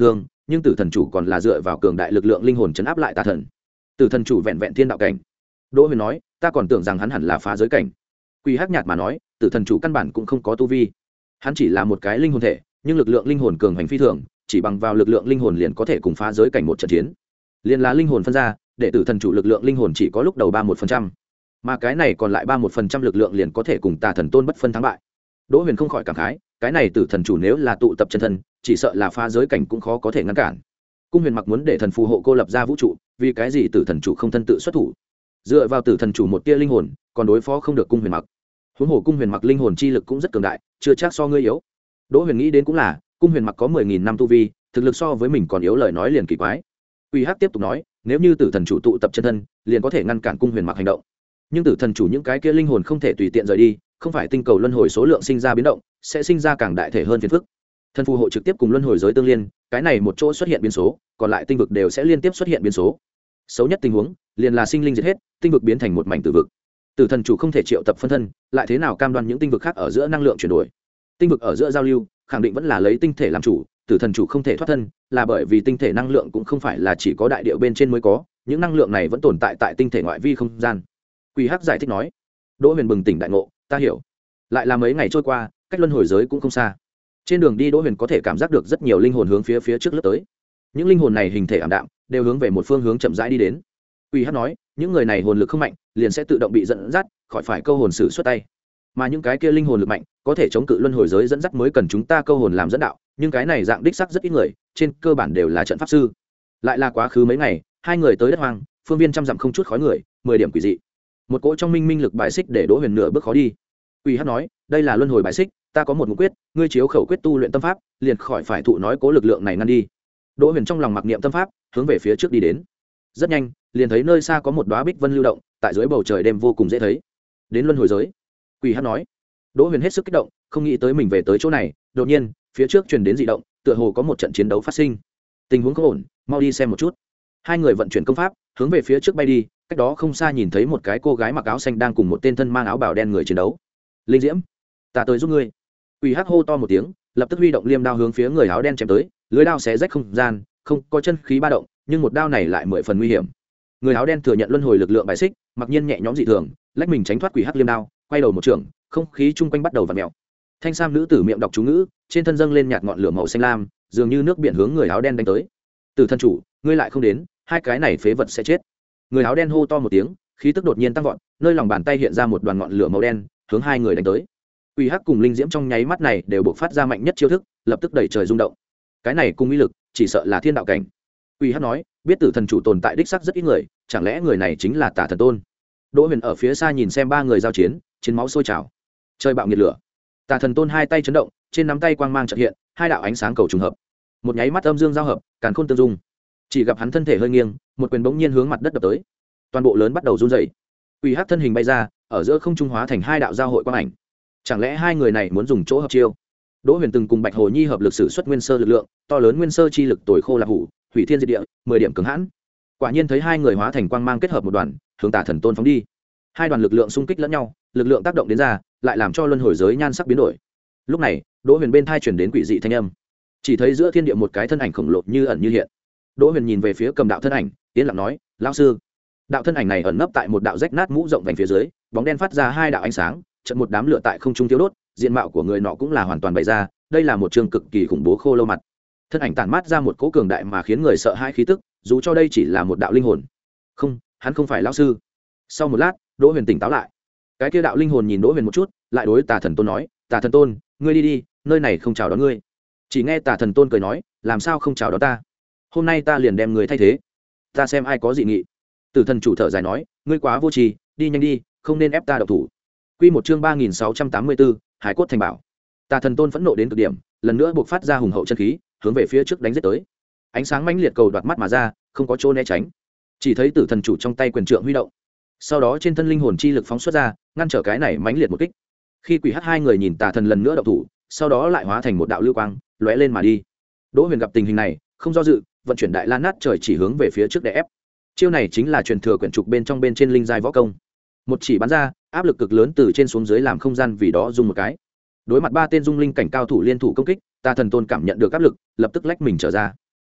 [SPEAKER 1] nhưng tử thần chủ còn là dựa vào cường đại lực lượng linh hồn chấn áp lại tà thần. Tử thần chủ vẹn vẹn thiên đạo cảnh. Đỗ Huyền nói, ta còn tưởng rằng hắn hẳn là phá giới cảnh. Quỷ Hắc nhạt mà nói, tử thần chủ căn bản cũng không có tu vi, hắn chỉ là một cái linh hồn thể, nhưng lực lượng linh hồn cường hành phi thường, chỉ bằng vào lực lượng linh hồn liền có thể cùng phá giới cảnh một trận chiến. Liền là linh hồn phân ra, để tử thần chủ lực lượng linh hồn chỉ có lúc đầu ba một phần trăm, mà cái này còn lại ba một phần trăm lực lượng liền có thể cùng tà thần tôn bất phân thắng bại. Đỗ Huyền không khỏi cảm khái, cái này tử thần chủ nếu là tụ tập chân thân, chỉ sợ là phá giới cảnh cũng khó có thể ngăn cản. Cung Huyền Mặc muốn để thần phù hộ cô lập ra vũ trụ, vì cái gì tử thần chủ không thân tự xuất thủ? Dựa vào tử thần chủ một tia linh hồn, còn đối phó không được Cung Huyền Mặc. Huống hồ Cung Huyền Mặc linh hồn chi lực cũng rất cường đại, chưa chắc so ngươi yếu. Đỗ Huyền nghĩ đến cũng là, Cung Huyền Mặc có mười nghìn năm tu vi, thực lực so với mình còn yếu, lời nói liền kỳ quái. Uy Hắc tiếp tục nói, nếu như tử thần chủ tụ tập chân thân, liền có thể ngăn cản Cung Huyền Mặc hành động. Nhưng tử thần chủ những cái kia linh hồn không thể tùy tiện rời đi, không phải tinh cầu luân hồi số lượng sinh ra biến động, sẽ sinh ra càng đại thể hơn phiền phức. Thần phù hộ trực tiếp cùng luân hồi giới tương liên, cái này một chỗ xuất hiện biến số, còn lại tinh vực đều sẽ liên tiếp xuất hiện biến số. Xấu nhất tình huống, liền là sinh linh diệt hết, tinh vực biến thành một mảnh tử vực. Tử thần chủ không thể triệu tập phân thân, lại thế nào cam đoan những tinh vực khác ở giữa năng lượng chuyển đổi? Tinh vực ở giữa giao lưu, khẳng định vẫn là lấy tinh thể làm chủ, tử thần chủ không thể thoát thân, là bởi vì tinh thể năng lượng cũng không phải là chỉ có đại địa bên trên mới có, những năng lượng này vẫn tồn tại tại tinh thể ngoại vi không gian. Quỷ Hắc giải thích nói. Đỗ Huyền bừng tỉnh đại ngộ, ta hiểu. Lại là mấy ngày trôi qua, cách luân hồi giới cũng không xa. Trên đường đi Đỗ Huyền có thể cảm giác được rất nhiều linh hồn hướng phía phía trước lướt tới. Những linh hồn này hình thể ảm đạm, đều hướng về một phương hướng chậm rãi đi đến. Quỷ Hắc nói, những người này hồn lực không mạnh, liền sẽ tự động bị dẫn dắt, khỏi phải câu hồn sử xuất tay. Mà những cái kia linh hồn lực mạnh, có thể chống cự luân hồi giới dẫn dắt mới cần chúng ta câu hồn làm dẫn đạo, nhưng cái này dạng đích sắc rất ít người, trên cơ bản đều là trận pháp sư. Lại là quá khứ mấy ngày, hai người tới đất hoang, phương viên trăm dặm không chút khói người, mười điểm quỷ dị. Một cỗ trong minh minh lực bài xích để Đỗ Huyền nửa bước khó đi. Quỷ Hắc nói, đây là luân hồi bài xích, ta có một ngũ quyết, ngươi chiếu khẩu quyết tu luyện tâm pháp, liền khỏi phải thụ nói cố lực lượng này ngăn đi. Đỗ Huyền trong lòng mặc niệm tâm pháp, hướng về phía trước đi đến. Rất nhanh, liền thấy nơi xa có một đóa bích vân lưu động, tại dưới bầu trời đêm vô cùng dễ thấy. Đến luân hồi giới. Quỷ Hắc nói. Đỗ Huyền hết sức kích động, không nghĩ tới mình về tới chỗ này, đột nhiên, phía trước truyền đến dị động, tựa hồ có một trận chiến đấu phát sinh. Tình huống có ổn, mau đi xem một chút. Hai người vận chuyển công pháp, hướng về phía trước bay đi, cách đó không xa nhìn thấy một cái cô gái mặc áo xanh đang cùng một tên thân mang áo bào đen người chiến đấu. Linh Diễm, ta tới giúp ngươi. Quỷ Hắc hô to một tiếng, lập tức huy động liêm đao hướng phía người áo đen chém tới, lưới đao xé rách không gian, không có chân khí ba động, nhưng một đao này lại mười phần nguy hiểm. Người áo đen thừa nhận luân hồi lực lượng bài xích, mặc nhiên nhẹ nhõm dị thường, lách mình tránh thoát Quỷ Hắc liêm đao, quay đầu một trường, không khí chung quanh bắt đầu vặn mèo. Thanh sam nữ tử miệng đọc chú ngữ, trên thân dâng lên nhạt ngọn lửa màu xanh lam, dường như nước biển hướng người áo đen đánh tới. Tử thần chủ, ngươi lại không đến, hai cái này phế vật sẽ chết. Người áo đen hô to một tiếng, khí tức đột nhiên tăng vọt, nơi lòng bàn tay hiện ra một đoàn ngọn lửa màu đen, hướng hai người đánh tới. Quỷ Hắc cùng Linh Diễm trong nháy mắt này đều bộc phát ra mạnh nhất chiêu thức, lập tức đẩy trời rung động. Cái này cùng uy lực, chỉ sợ là thiên đạo cảnh. Quỷ Hắc nói, biết tử thần chủ tồn tại đích xác rất ít người, chẳng lẽ người này chính là Tà Thần Tôn? Đỗ Huyền ở phía xa nhìn xem ba người giao chiến, chiến máu sôi trào, trời bạo nhiệt lửa. Tà Thần Tôn hai tay chấn động, trên nắm tay quang mang chợt hiện, hai đạo ánh sáng cầu trùng hợp. Một nháy mắt âm dương giao hợp, càn khôn tương dung. Chỉ gặp hắn thân thể hơi nghiêng, một quyền bỗng nhiên hướng mặt đất đập tới. Toàn bộ lớn bắt đầu run rẩy. Quỷ Hắc thân hình bay ra, ở giữa không trung hóa thành hai đạo giao hội quang ảnh. Chẳng lẽ hai người này muốn dùng chỗ hợp chiêu? Đỗ Huyền từng cùng Bạch Hồ Nhi hợp lực sử xuất nguyên sơ lực lượng, to lớn nguyên sơ chi lực tồi khô là hủ, hủy thiên diệt địa, mười điểm cứng hãn. Quả nhiên thấy hai người hóa thành quang mang kết hợp một đoàn, hướng Tà Thần Tôn phóng đi. Hai đoàn lực lượng xung kích lẫn nhau, lực lượng tác động đến ra, lại làm cho luân hồi giới nhan sắc biến đổi. Lúc này, Đỗ Huyền bên thai truyền đến quỷ dị thanh âm. Chỉ thấy giữa thiên địa một cái thân ảnh khổng lồ như ẩn như hiện. Đỗ Huyền nhìn về phía cầm đạo thân ảnh, tiến lặng nói, lão sư. Đạo thân ảnh này ẩn nấp tại một đạo rách nát mũ rộng vành phía dưới, bóng đen phát ra hai đạo ánh sáng, chợt một đám lửa tại không trung tiêu đốt, diện mạo của người nọ cũng là hoàn toàn bày ra, đây là một trường cực kỳ khủng bố khô lâu mặt. Thân ảnh tản mát ra một cỗ cường đại mà khiến người sợ hãi khí tức, dù cho đây chỉ là một đạo linh hồn. Không, hắn không phải lão sư. Sau một lát, Đỗ Huyền tỉnh táo lại. Cái kia đạo linh hồn nhìn Đỗ Huyền một chút, lại đối Tà Thần Tôn nói, Tà Thần Tôn, ngươi đi đi, nơi này không chào đón ngươi. Chỉ nghe Tà Thần Tôn cười nói, làm sao không chào đón ta? Hôm nay ta liền đem người thay thế, ta xem ai có dị nghị. Tử thần chủ thở dài nói, ngươi quá vô tri, đi nhanh đi, không nên ép ta động thủ. Quy một chương ba nghìn sáu trăm tám mươi bốn, Hải cốt thành bảo. Tà Thần Tôn phẫn nộ đến cực điểm, lần nữa buộc phát ra hùng hậu chân khí, hướng về phía trước đánh giết tới. Ánh sáng mãnh liệt cầu đoạt mắt mà ra, không có chỗ né tránh. Chỉ thấy Tử thần chủ trong tay quyền trượng huy động, sau đó trên thân linh hồn chi lực phóng xuất ra, ngăn trở cái này mãnh liệt một kích. Khi Quỷ Hắc hai người nhìn Tà Thần lần nữa động thủ, sau đó lại hóa thành một đạo lưu quang, lóe lên mà đi. Đỗ Huyền gặp tình hình này, không do dự, vận chuyển đại lan nát trời chỉ hướng về phía trước để ép. Chiêu này chính là truyền thừa quyển trục bên trong bên trên linh giai võ công. Một chỉ bắn ra, áp lực cực lớn từ trên xuống dưới làm không gian vì đó rung một cái. Đối mặt ba tên dung linh cảnh cao thủ liên thủ công kích, Tà Thần Tôn cảm nhận được áp lực, lập tức lách mình trở ra.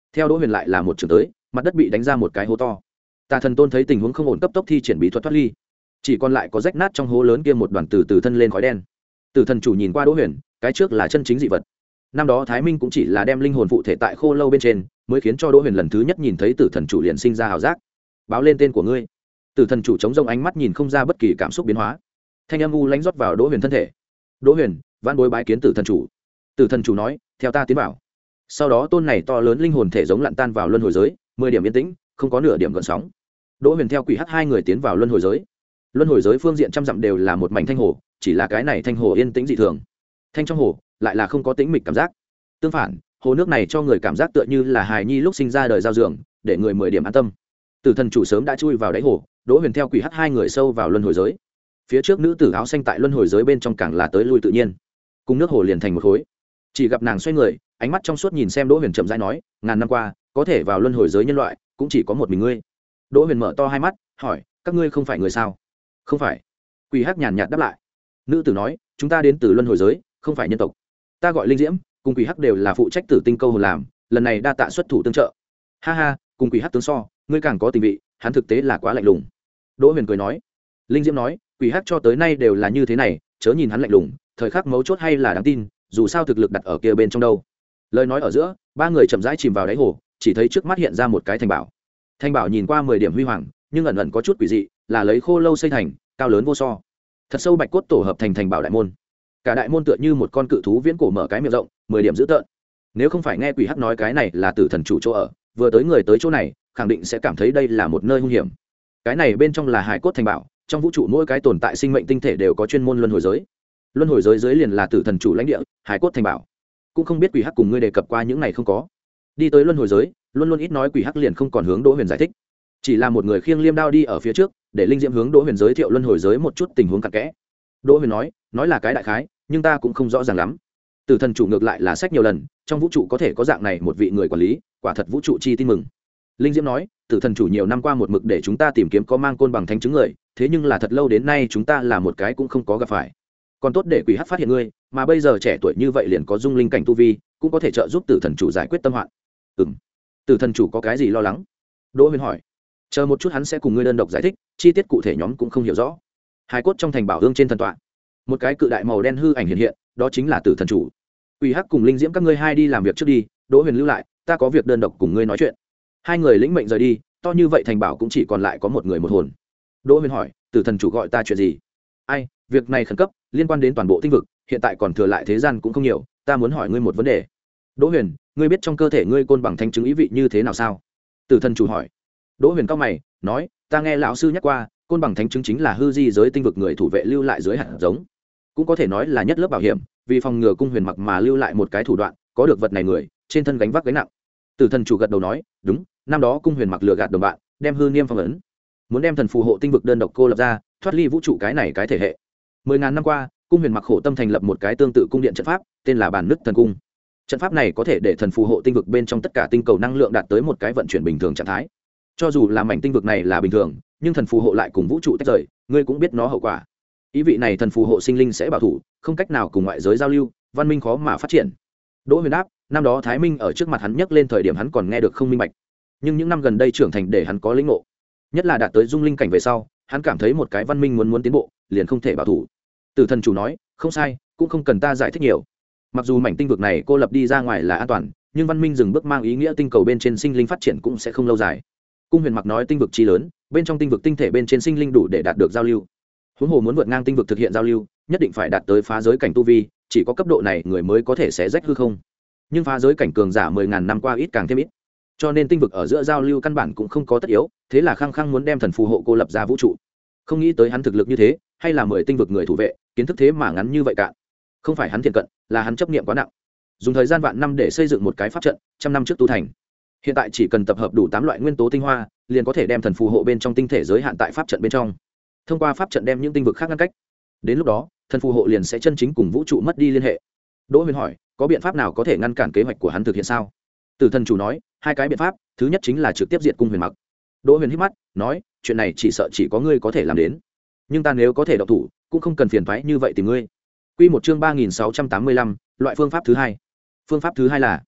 [SPEAKER 1] theo đỗ huyền lại là một trường tới, mặt đất bị đánh ra một cái hố to. Tà thần tôn thấy tình huống không ổn, cấp tốc thi triển bí thuật thoát ly, chỉ còn lại có rách nát trong hố lớn kia một đoàn từ từ thân lên khói đen. Tử thần chủ nhìn qua đỗ huyền, cái trước là chân chính dị vật. Năm đó Thái Minh cũng chỉ là đem linh hồn phụ thể tại khô lâu bên trên, mới khiến cho đỗ huyền lần thứ nhất nhìn thấy tử thần chủ liền sinh ra hào giác. Báo lên tên của ngươi. Tử thần chủ chống rông ánh mắt nhìn không ra bất kỳ cảm xúc biến hóa, thanh âm u lãnh rót vào đỗ huyền thân thể. Đỗ huyền, vãn bối bái kiến tử thần chủ. Tử thần chủ nói, theo ta tiến vào. Sau đó tôn này to lớn linh hồn thể giống lặn tan vào luân hồi giới, mười điểm yên tĩnh, không có nửa điểm gợn sóng. Đỗ huyền theo quỷ hắc hai người tiến vào luân hồi giới. Luân hồi giới phương diện trăm dặm đều là một mảnh thanh hồ, chỉ là cái này thanh hồ yên tĩnh dị thường. Thanh trong hồ lại là không có tĩnh mịch cảm giác. Tương phản, hồ nước này cho người cảm giác tựa như là hài nhi lúc sinh ra đời giao dường, để người mười điểm an tâm. Tử thần chủ sớm đã chui vào đáy hồ, Đỗ huyền theo quỷ hắc hai người sâu vào luân hồi giới. Phía trước nữ tử áo xanh tại luân hồi giới bên trong càng là tới lui tự nhiên, cùng nước hồ liền thành một khối. Chỉ gặp nàng xoay người, ánh mắt trong suốt nhìn xem Đỗ huyền, chậm rãi nói, ngàn năm qua có thể vào luân hồi giới nhân loại cũng chỉ có một mình ngươi. Đỗ huyền mở to hai mắt hỏi, các ngươi không phải người sao? Không phải. Quỷ hắc nhàn nhạt đáp lại. Nữ tử nói, chúng ta đến từ luân hồi giới, không phải nhân tộc. Ta gọi Linh Diễm, cùng quỷ hắc đều là phụ trách tử tinh câu hồn làm, lần này đa tạ xuất thủ tương trợ. Ha ha, cùng quỷ hắc tướng so, ngươi càng có tình vị, hắn thực tế là quá lạnh lùng. Đỗ huyền cười nói. Linh Diễm nói, quỷ hắc cho tới nay đều là như thế này, chớ nhìn hắn lạnh lùng, thời khắc mấu chốt hay là đáng tin, dù sao thực lực đặt ở kia bên trong đâu. Lời nói ở giữa, ba người chậm rãi chìm vào đáy hồ, chỉ thấy trước mắt hiện ra một cái thành bảo. Thành bảo nhìn qua mười điểm huy hoàng, nhưng ẩn ẩn có chút quỷ dị, là lấy khô lâu xây thành, cao lớn vô so. Thật sâu bạch cốt tổ hợp thành thành bảo đại môn. Cả đại môn tựa như một con cự thú viễn cổ mở cái miệng rộng, mười điểm dữ tợn. Nếu không phải nghe quỷ hắc nói cái này là tử thần chủ chỗ ở, vừa tới người tới chỗ này, khẳng định sẽ cảm thấy đây là một nơi hung hiểm. Cái này bên trong là hải cốt thành bảo, trong vũ trụ mỗi cái tồn tại sinh mệnh tinh thể đều có chuyên môn luân hồi giới. Luân hồi giới dưới liền là tử thần chủ lãnh địa, hải cốt thành bảo. Cũng không biết quỷ hắc cùng ngươi đề cập qua những này không có. Đi tới luân hồi giới, luôn luôn ít nói quỷ hắc liền không còn hướng Đỗ huyền giải thích, chỉ là một người khiêng liêm đao đi ở phía trước, để Linh Diễm hướng Đỗ huyền giới thiệu luân hồi giới một chút tình huống cặn kẽ. Đỗ huyền nói, nói là cái đại khái, nhưng ta cũng không rõ ràng lắm. Tử thần chủ ngược lại là sách nhiều lần, trong vũ trụ có thể có dạng này một vị người quản lý, quả thật vũ trụ chi tin mừng. Linh Diễm nói, tử thần chủ nhiều năm qua một mực để chúng ta tìm kiếm có mang côn bằng thánh chứng người, thế nhưng là thật lâu đến nay chúng ta là một cái cũng không có gặp phải. Còn tốt để quỷ hắc phát hiện ngươi, mà bây giờ trẻ tuổi như vậy liền có dung linh cảnh tu vi, cũng có thể trợ giúp tử thần chủ giải quyết tâm hoạn. Ừm, tử thần chủ có cái gì lo lắng? Đỗ huyền hỏi. Chờ một chút hắn sẽ cùng ngươi đơn độc giải thích, chi tiết cụ thể nhóm cũng không hiểu rõ. Hai cốt trong thành bảo hương trên thần tọa, một cái cự đại màu đen hư ảnh hiện hiện, đó chính là tử thần chủ. Quỷ hắc cùng Linh Diễm các ngươi hai đi làm việc trước đi, Đỗ huyền lưu lại, ta có việc đơn độc cùng ngươi nói chuyện. Hai người lĩnh mệnh rời đi, to như vậy thành bảo cũng chỉ còn lại có một người một hồn. Đỗ huyền hỏi, tử thần chủ gọi ta chuyện gì? Ai, việc này khẩn cấp, liên quan đến toàn bộ tinh vực, hiện tại còn thừa lại thế gian cũng không nhiều, ta muốn hỏi ngươi một vấn đề. Đỗ huyền, ngươi biết trong cơ thể ngươi côn bằng thánh chứng ý vị như thế nào sao? Tử thần chủ hỏi. Đỗ huyền cao mày nói, ta nghe lão sư nhắc qua, côn bằng thánh chứng chính là hư di giới tinh vực người thủ vệ lưu lại dưới hạt giống, cũng có thể nói là nhất lớp bảo hiểm, vì phòng ngừa cung huyền mặc mà lưu lại một cái thủ đoạn, có được vật này người trên thân gánh vác gánh nặng. Tử thần chủ gật đầu nói, đúng, năm đó cung huyền mặc lừa gạt đồng bạn, đem hư niêm phong ấn, muốn đem thần phù hộ tinh vực đơn độc cô lập ra, thoát ly vũ trụ cái này cái thể hệ. Mười ngàn năm qua, cung huyền mặc khổ tâm thành lập một cái tương tự cung điện trận pháp, tên là bàn nứt thần cung. Trận pháp này có thể để thần phù hộ tinh vực bên trong tất cả tinh cầu năng lượng đạt tới một cái vận chuyển bình thường trạng thái. Cho dù là mảnh tinh vực này là bình thường, nhưng thần phù hộ lại cùng vũ trụ tách rời, ngươi cũng biết nó hậu quả. Ý vị này thần phù hộ sinh linh sẽ bảo thủ, không cách nào cùng ngoại giới giao lưu, văn minh khó mà phát triển. Đỗ huyền đáp, năm đó Thái Minh ở trước mặt hắn nhắc lên thời điểm hắn còn nghe được không minh bạch, nhưng những năm gần đây trưởng thành để hắn có lĩnh ngộ, nhất là đạt tới dung linh cảnh về sau, hắn cảm thấy một cái văn minh muốn muốn tiến bộ, liền không thể bảo thủ. Tử thần chủ nói, không sai, cũng không cần ta giải thích nhiều. Mặc dù mảnh tinh vực này cô lập đi ra ngoài là an toàn, nhưng văn minh dừng bước mang ý nghĩa tinh cầu bên trên sinh linh phát triển cũng sẽ không lâu dài. Cung huyền mặc nói tinh vực chi lớn, bên trong tinh vực tinh thể bên trên sinh linh đủ để đạt được giao lưu. Huống hồ muốn vượt ngang tinh vực thực hiện giao lưu, nhất định phải đạt tới phá giới cảnh tu vi, chỉ có cấp độ này người mới có thể xé rách hư không. Nhưng phá giới cảnh cường giả mười ngàn năm qua ít càng thêm ít, cho nên tinh vực ở giữa giao lưu căn bản cũng không có tất yếu, thế là khăng khăng muốn đem thần phù hộ cô lập ra vũ trụ. Không nghĩ tới hắn thực lực như thế, hay là mười tinh vực người thủ vệ, kiến thức thế mà ngắn như vậy cạn. Không phải hắn thiện cận, là hắn chấp niệm quá nặng. Dùng thời gian vạn năm để xây dựng một cái pháp trận, trăm năm trước tu thành. Hiện tại chỉ cần tập hợp đủ tám loại nguyên tố tinh hoa, liền có thể đem thần phù hộ bên trong tinh thể giới hạn tại pháp trận bên trong. Thông qua pháp trận đem những tinh vực khác ngăn cách. Đến lúc đó, thần phù hộ liền sẽ chân chính cùng vũ trụ mất đi liên hệ. Đỗ huyền hỏi, có biện pháp nào có thể ngăn cản kế hoạch của hắn thực hiện sao? Tử thần chủ nói, hai cái biện pháp, thứ nhất chính là trực tiếp diệt cung huyền mặc. Đỗ huyền hít mắt nói, chuyện này chỉ sợ chỉ có ngươi có thể làm đến, nhưng ta nếu có thể động thủ, cũng không cần phiền toái như vậy tìm ngươi. Quy một chương ba nghìn sáu trăm tám mươi lăm, loại phương pháp thứ hai. Phương pháp thứ hai là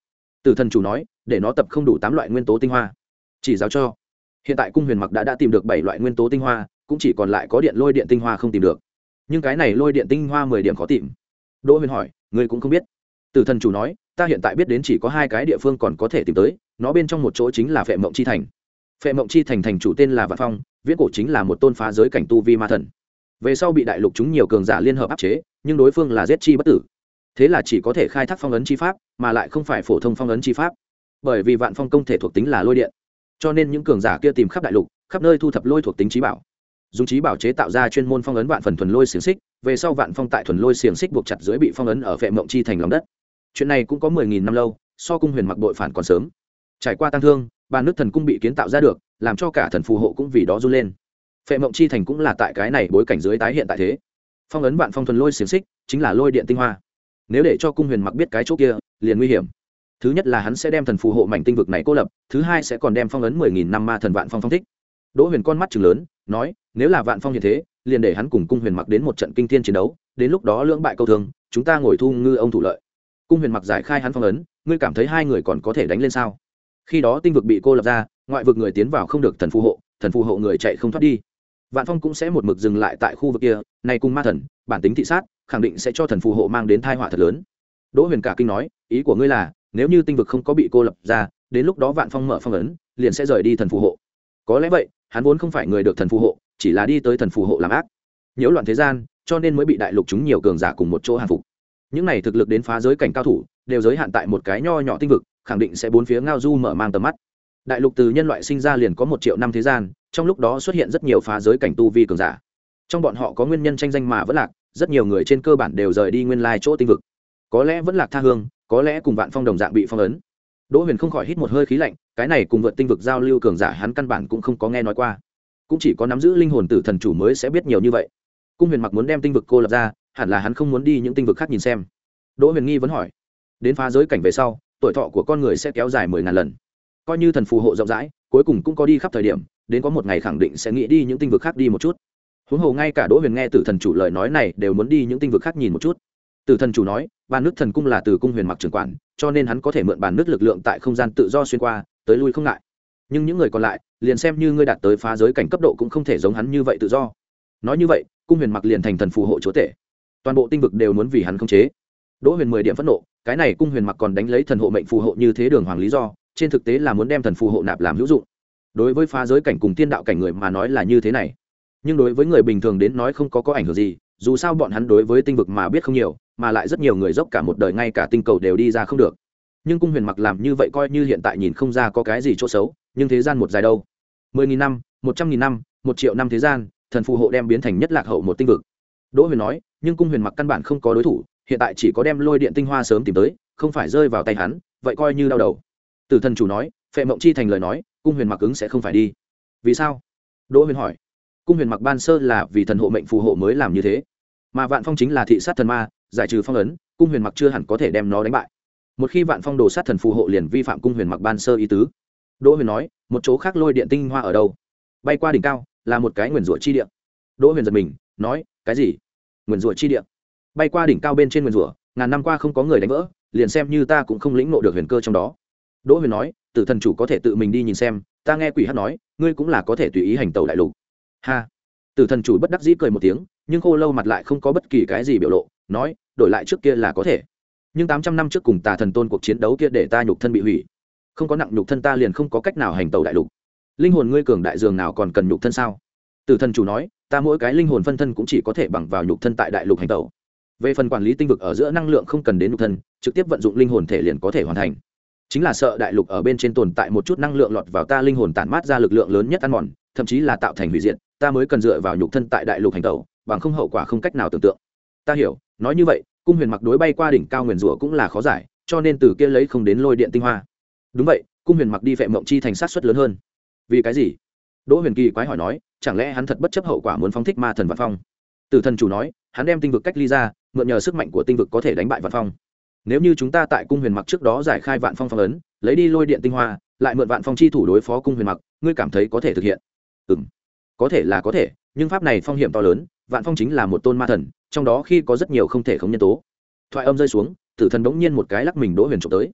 [SPEAKER 1] Tử thần chủ nói để nó tập không đủ tám loại nguyên tố tinh hoa chỉ giáo cho. Hiện tại cung huyền mặc đã đã tìm được bảy loại nguyên tố tinh hoa, cũng chỉ còn lại có điện lôi điện tinh hoa không tìm được, nhưng cái này lôi điện tinh hoa mười điểm khó tìm. Đỗ huyền hỏi ngươi cũng không biết. Tử thần chủ nói ta hiện tại biết đến chỉ có hai cái địa phương còn có thể tìm tới, nó bên trong một chỗ chính là Phệ Mộng Chi Thành. Phệ Mộng Chi Thành thành chủ tên là Vạn Phong, viễn cổ chính là một tôn phá giới cảnh tu vi ma thần, về sau bị đại lục chúng nhiều cường giả liên hợp áp chế, nhưng đối phương là giết chi bất tử, thế là chỉ có thể khai thác phong ấn chi pháp, mà lại không phải phổ thông phong ấn chi pháp, bởi vì Vạn Phong công thể thuộc tính là lôi điện, cho nên những cường giả kia tìm khắp đại lục, khắp nơi thu thập lôi thuộc tính trí bảo, dùng trí bảo chế tạo ra chuyên môn phong ấn vạn phần thuần lôi xiềng xích, về sau Vạn Phong tại thuần lôi xiềng xích buộc chặt dưới bị phong ấn ở Phệ Mộng Chi Thành lòng đất. Chuyện này cũng có mười nghìn năm lâu, so cung huyền mặc đội phản còn sớm. Trải qua tăng thương, bàn nước thần cung bị kiến tạo ra được, làm cho cả thần phù hộ cũng vì đó run lên. Phệ Mộng Chi Thành cũng là tại cái này bối cảnh dưới tái hiện tại thế. Phong ấn Vạn Phong thuần lôi xiềng xích chính là lôi điện tinh hoa, nếu để cho cung huyền mặc biết cái chỗ kia liền nguy hiểm. Thứ nhất là hắn sẽ đem thần phù hộ mảnh tinh vực này cô lập, thứ hai sẽ còn đem phong ấn mười nghìn năm ma thần Vạn Phong phong thích. Đỗ huyền con mắt trừng lớn nói nếu là Vạn Phong như thế liền để hắn cùng cung huyền mặc đến một trận kinh thiên chiến đấu, đến lúc đó lưỡng bại câu thương, chúng ta ngồi thu ngư ông thủ lợi. Cung huyền mặc giải khai hắn phong ấn, ngươi cảm thấy hai người còn có thể đánh lên sao? Khi đó tinh vực bị cô lập ra, ngoại vực người tiến vào không được thần phù hộ, thần phù hộ người chạy không thoát đi, Vạn Phong cũng sẽ một mực dừng lại tại khu vực kia. Này cùng ma thần bản tính thị sát, khẳng định sẽ cho thần phù hộ mang đến tai họa thật lớn. Đỗ huyền cả kinh nói ý của ngươi là nếu như tinh vực không có bị cô lập ra, đến lúc đó Vạn Phong mở phong ấn liền sẽ rời đi thần phù hộ. Có lẽ vậy, hắn vốn không phải người được thần phù hộ, chỉ là đi tới thần phù hộ làm ác, nhiễu loạn thế gian, cho nên mới bị đại lục chúng nhiều cường giả cùng một chỗ hàng phục. Những này thực lực đến phá giới cảnh cao thủ đều giới hạn tại một cái nho nhỏ tinh vực, khẳng định sẽ bốn phía ngao du mở mang tầm mắt. Đại lục từ nhân loại sinh ra liền có một triệu năm thế gian, trong lúc đó xuất hiện rất nhiều phá giới cảnh tu vi cường giả, trong bọn họ có nguyên nhân tranh danh mà vẫn lạc, rất nhiều người trên cơ bản đều rời đi nguyên lai chỗ tinh vực, có lẽ vẫn lạc tha hương, có lẽ cùng Vạn Phong đồng dạng bị phong ấn. Đỗ huyền không khỏi hít một hơi khí lạnh, cái này cùng vượt tinh vực giao lưu cường giả hắn căn bản cũng không có nghe nói qua, cũng chỉ có nắm giữ linh hồn tử thần chủ mới sẽ biết nhiều như vậy. Cung huyền mặc muốn đem tinh vực cô lập ra, hẳn là hắn không muốn đi những tinh vực khác nhìn xem. Đỗ huyền nghi vấn hỏi đến phá giới cảnh về sau, tuổi thọ của con người sẽ kéo dài mười ngàn lần, coi như thần phù hộ rộng rãi, cuối cùng cũng có đi khắp thời điểm, đến có một ngày khẳng định sẽ nghĩ đi những tinh vực khác đi một chút. Huống hồ ngay cả Đỗ huyền nghe tử thần chủ lời nói này đều muốn đi những tinh vực khác nhìn một chút. Tử thần chủ nói bàn nước thần cung là từ cung huyền mặc trưởng quản, cho nên hắn có thể mượn bàn nước lực lượng tại không gian tự do xuyên qua tới lui không ngại, nhưng những người còn lại liền xem như ngươi đạt tới phá giới cảnh cấp độ cũng không thể giống hắn như vậy tự do. Nói như vậy cung huyền mặc liền thành thần phù hộ chúa tể, toàn bộ tinh vực đều muốn vì hắn khống chế. Đỗ huyền mười điểm phẫn nộ, cái này cung huyền mặc còn đánh lấy thần hộ mệnh phù hộ như thế đường hoàng lý do, trên thực tế là muốn đem thần phù hộ nạp làm hữu dụng. Đối với phá giới cảnh cùng tiên đạo cảnh người mà nói là như thế này, nhưng đối với người bình thường đến nói không có có ảnh hưởng gì, dù sao bọn hắn đối với tinh vực mà biết không nhiều, mà lại rất nhiều người dốc cả một đời ngay cả tinh cầu đều đi ra không được. Nhưng cung huyền mặc làm như vậy coi như hiện tại nhìn không ra có cái gì chỗ xấu, nhưng thế gian một dài đâu, mười nghìn năm, một trăm nghìn năm, một triệu năm thế gian, thần phù hộ đem biến thành nhất lạc hậu một tinh vực. Đỗ huyền nói nhưng cung huyền mặc căn bản không có đối thủ, hiện tại chỉ có đem lôi điện tinh hoa sớm tìm tới, không phải rơi vào tay hắn, vậy coi như đau đầu. Tử thần chủ nói Phệ Mộng Chi Thành lời nói cung huyền mặc ứng sẽ không phải đi. Vì sao? Đỗ huyền hỏi. Cung huyền mặc ban sơ là vì thần hộ mệnh phù hộ mới làm như thế, mà Vạn Phong chính là thị sát thần ma, giải trừ phong ấn, cung huyền mặc chưa hẳn có thể đem nó đánh bại. Một khi Vạn Phong đồ sát thần phù hộ liền vi phạm cung huyền mặc ban sơ ý tứ. Đỗ huyền nói một chỗ khác lôi điện tinh hoa ở đâu? Bay qua đỉnh cao là một cái nguyền rủa chi địa. Đỗ huyền giật mình nói cái gì? Nguyền rủa chi địa? Bay qua đỉnh cao bên trên nguyền rủa, ngàn năm qua không có người đánh vỡ, liền xem như ta cũng không lĩnh ngộ được huyền cơ trong đó. Đỗ huyền nói tử thần chủ có thể tự mình đi nhìn xem, ta nghe quỷ hát nói ngươi cũng là có thể tùy ý hành tẩu đại lục. Ha! Tử thần chủ bất đắc dĩ cười một tiếng, nhưng khô lâu mặt lại không có bất kỳ cái gì biểu lộ, nói đổi lại trước kia là có thể, nhưng tám trăm năm trước cùng tà thần tôn cuộc chiến đấu kia để ta nhục thân bị hủy, không có nặng nhục thân ta liền không có cách nào hành tẩu đại lục. Linh hồn ngươi cường đại dường nào còn cần nhục thân sao? Tử thần chủ nói ta mỗi cái linh hồn phân thân cũng chỉ có thể bằng vào nhục thân tại đại lục hành tẩu, về phần quản lý tinh vực ở giữa năng lượng không cần đến nhục thân, trực tiếp vận dụng linh hồn thể liền có thể hoàn thành, chính là sợ đại lục ở bên trên tồn tại một chút năng lượng lọt vào ta linh hồn tản mát ra lực lượng lớn nhất ăn mòn, thậm chí là tạo thành hủy diệt, ta mới cần dựa vào nhục thân tại đại lục hành tẩu, bằng không hậu quả không cách nào tưởng tượng. Ta hiểu. Nói như vậy cung huyền mặc đối bay qua đỉnh cao nguyền rủa cũng là khó giải, cho nên từ kia lấy không đến lôi điện tinh hoa. Đúng vậy, cung huyền mặc đi Phệ Mộng Chi Thành sát suất lớn hơn. Vì cái gì? Đỗ huyền kỳ quái hỏi nói chẳng lẽ hắn thật bất chấp hậu quả muốn phóng thích ma thần Vạn Phong? Tử thần chủ nói hắn đem tinh vực cách ly ra, mượn nhờ sức mạnh của tinh vực có thể đánh bại Vạn Phong. Nếu như chúng ta tại cung huyền mặc trước đó giải khai Vạn Phong phong ấn, lấy đi lôi điện tinh hoa, lại mượn Vạn Phong chi thủ đối phó cung huyền mặc, ngươi cảm thấy có thể thực hiện? Ừm, có thể là có thể, nhưng pháp này phong hiểm to lớn, Vạn Phong chính là một tôn ma thần, trong đó khi có rất nhiều không thể khống nhân tố. Thoại âm rơi xuống, tử thần bỗng nhiên một cái lắc mình Đỗ huyền chụp tới.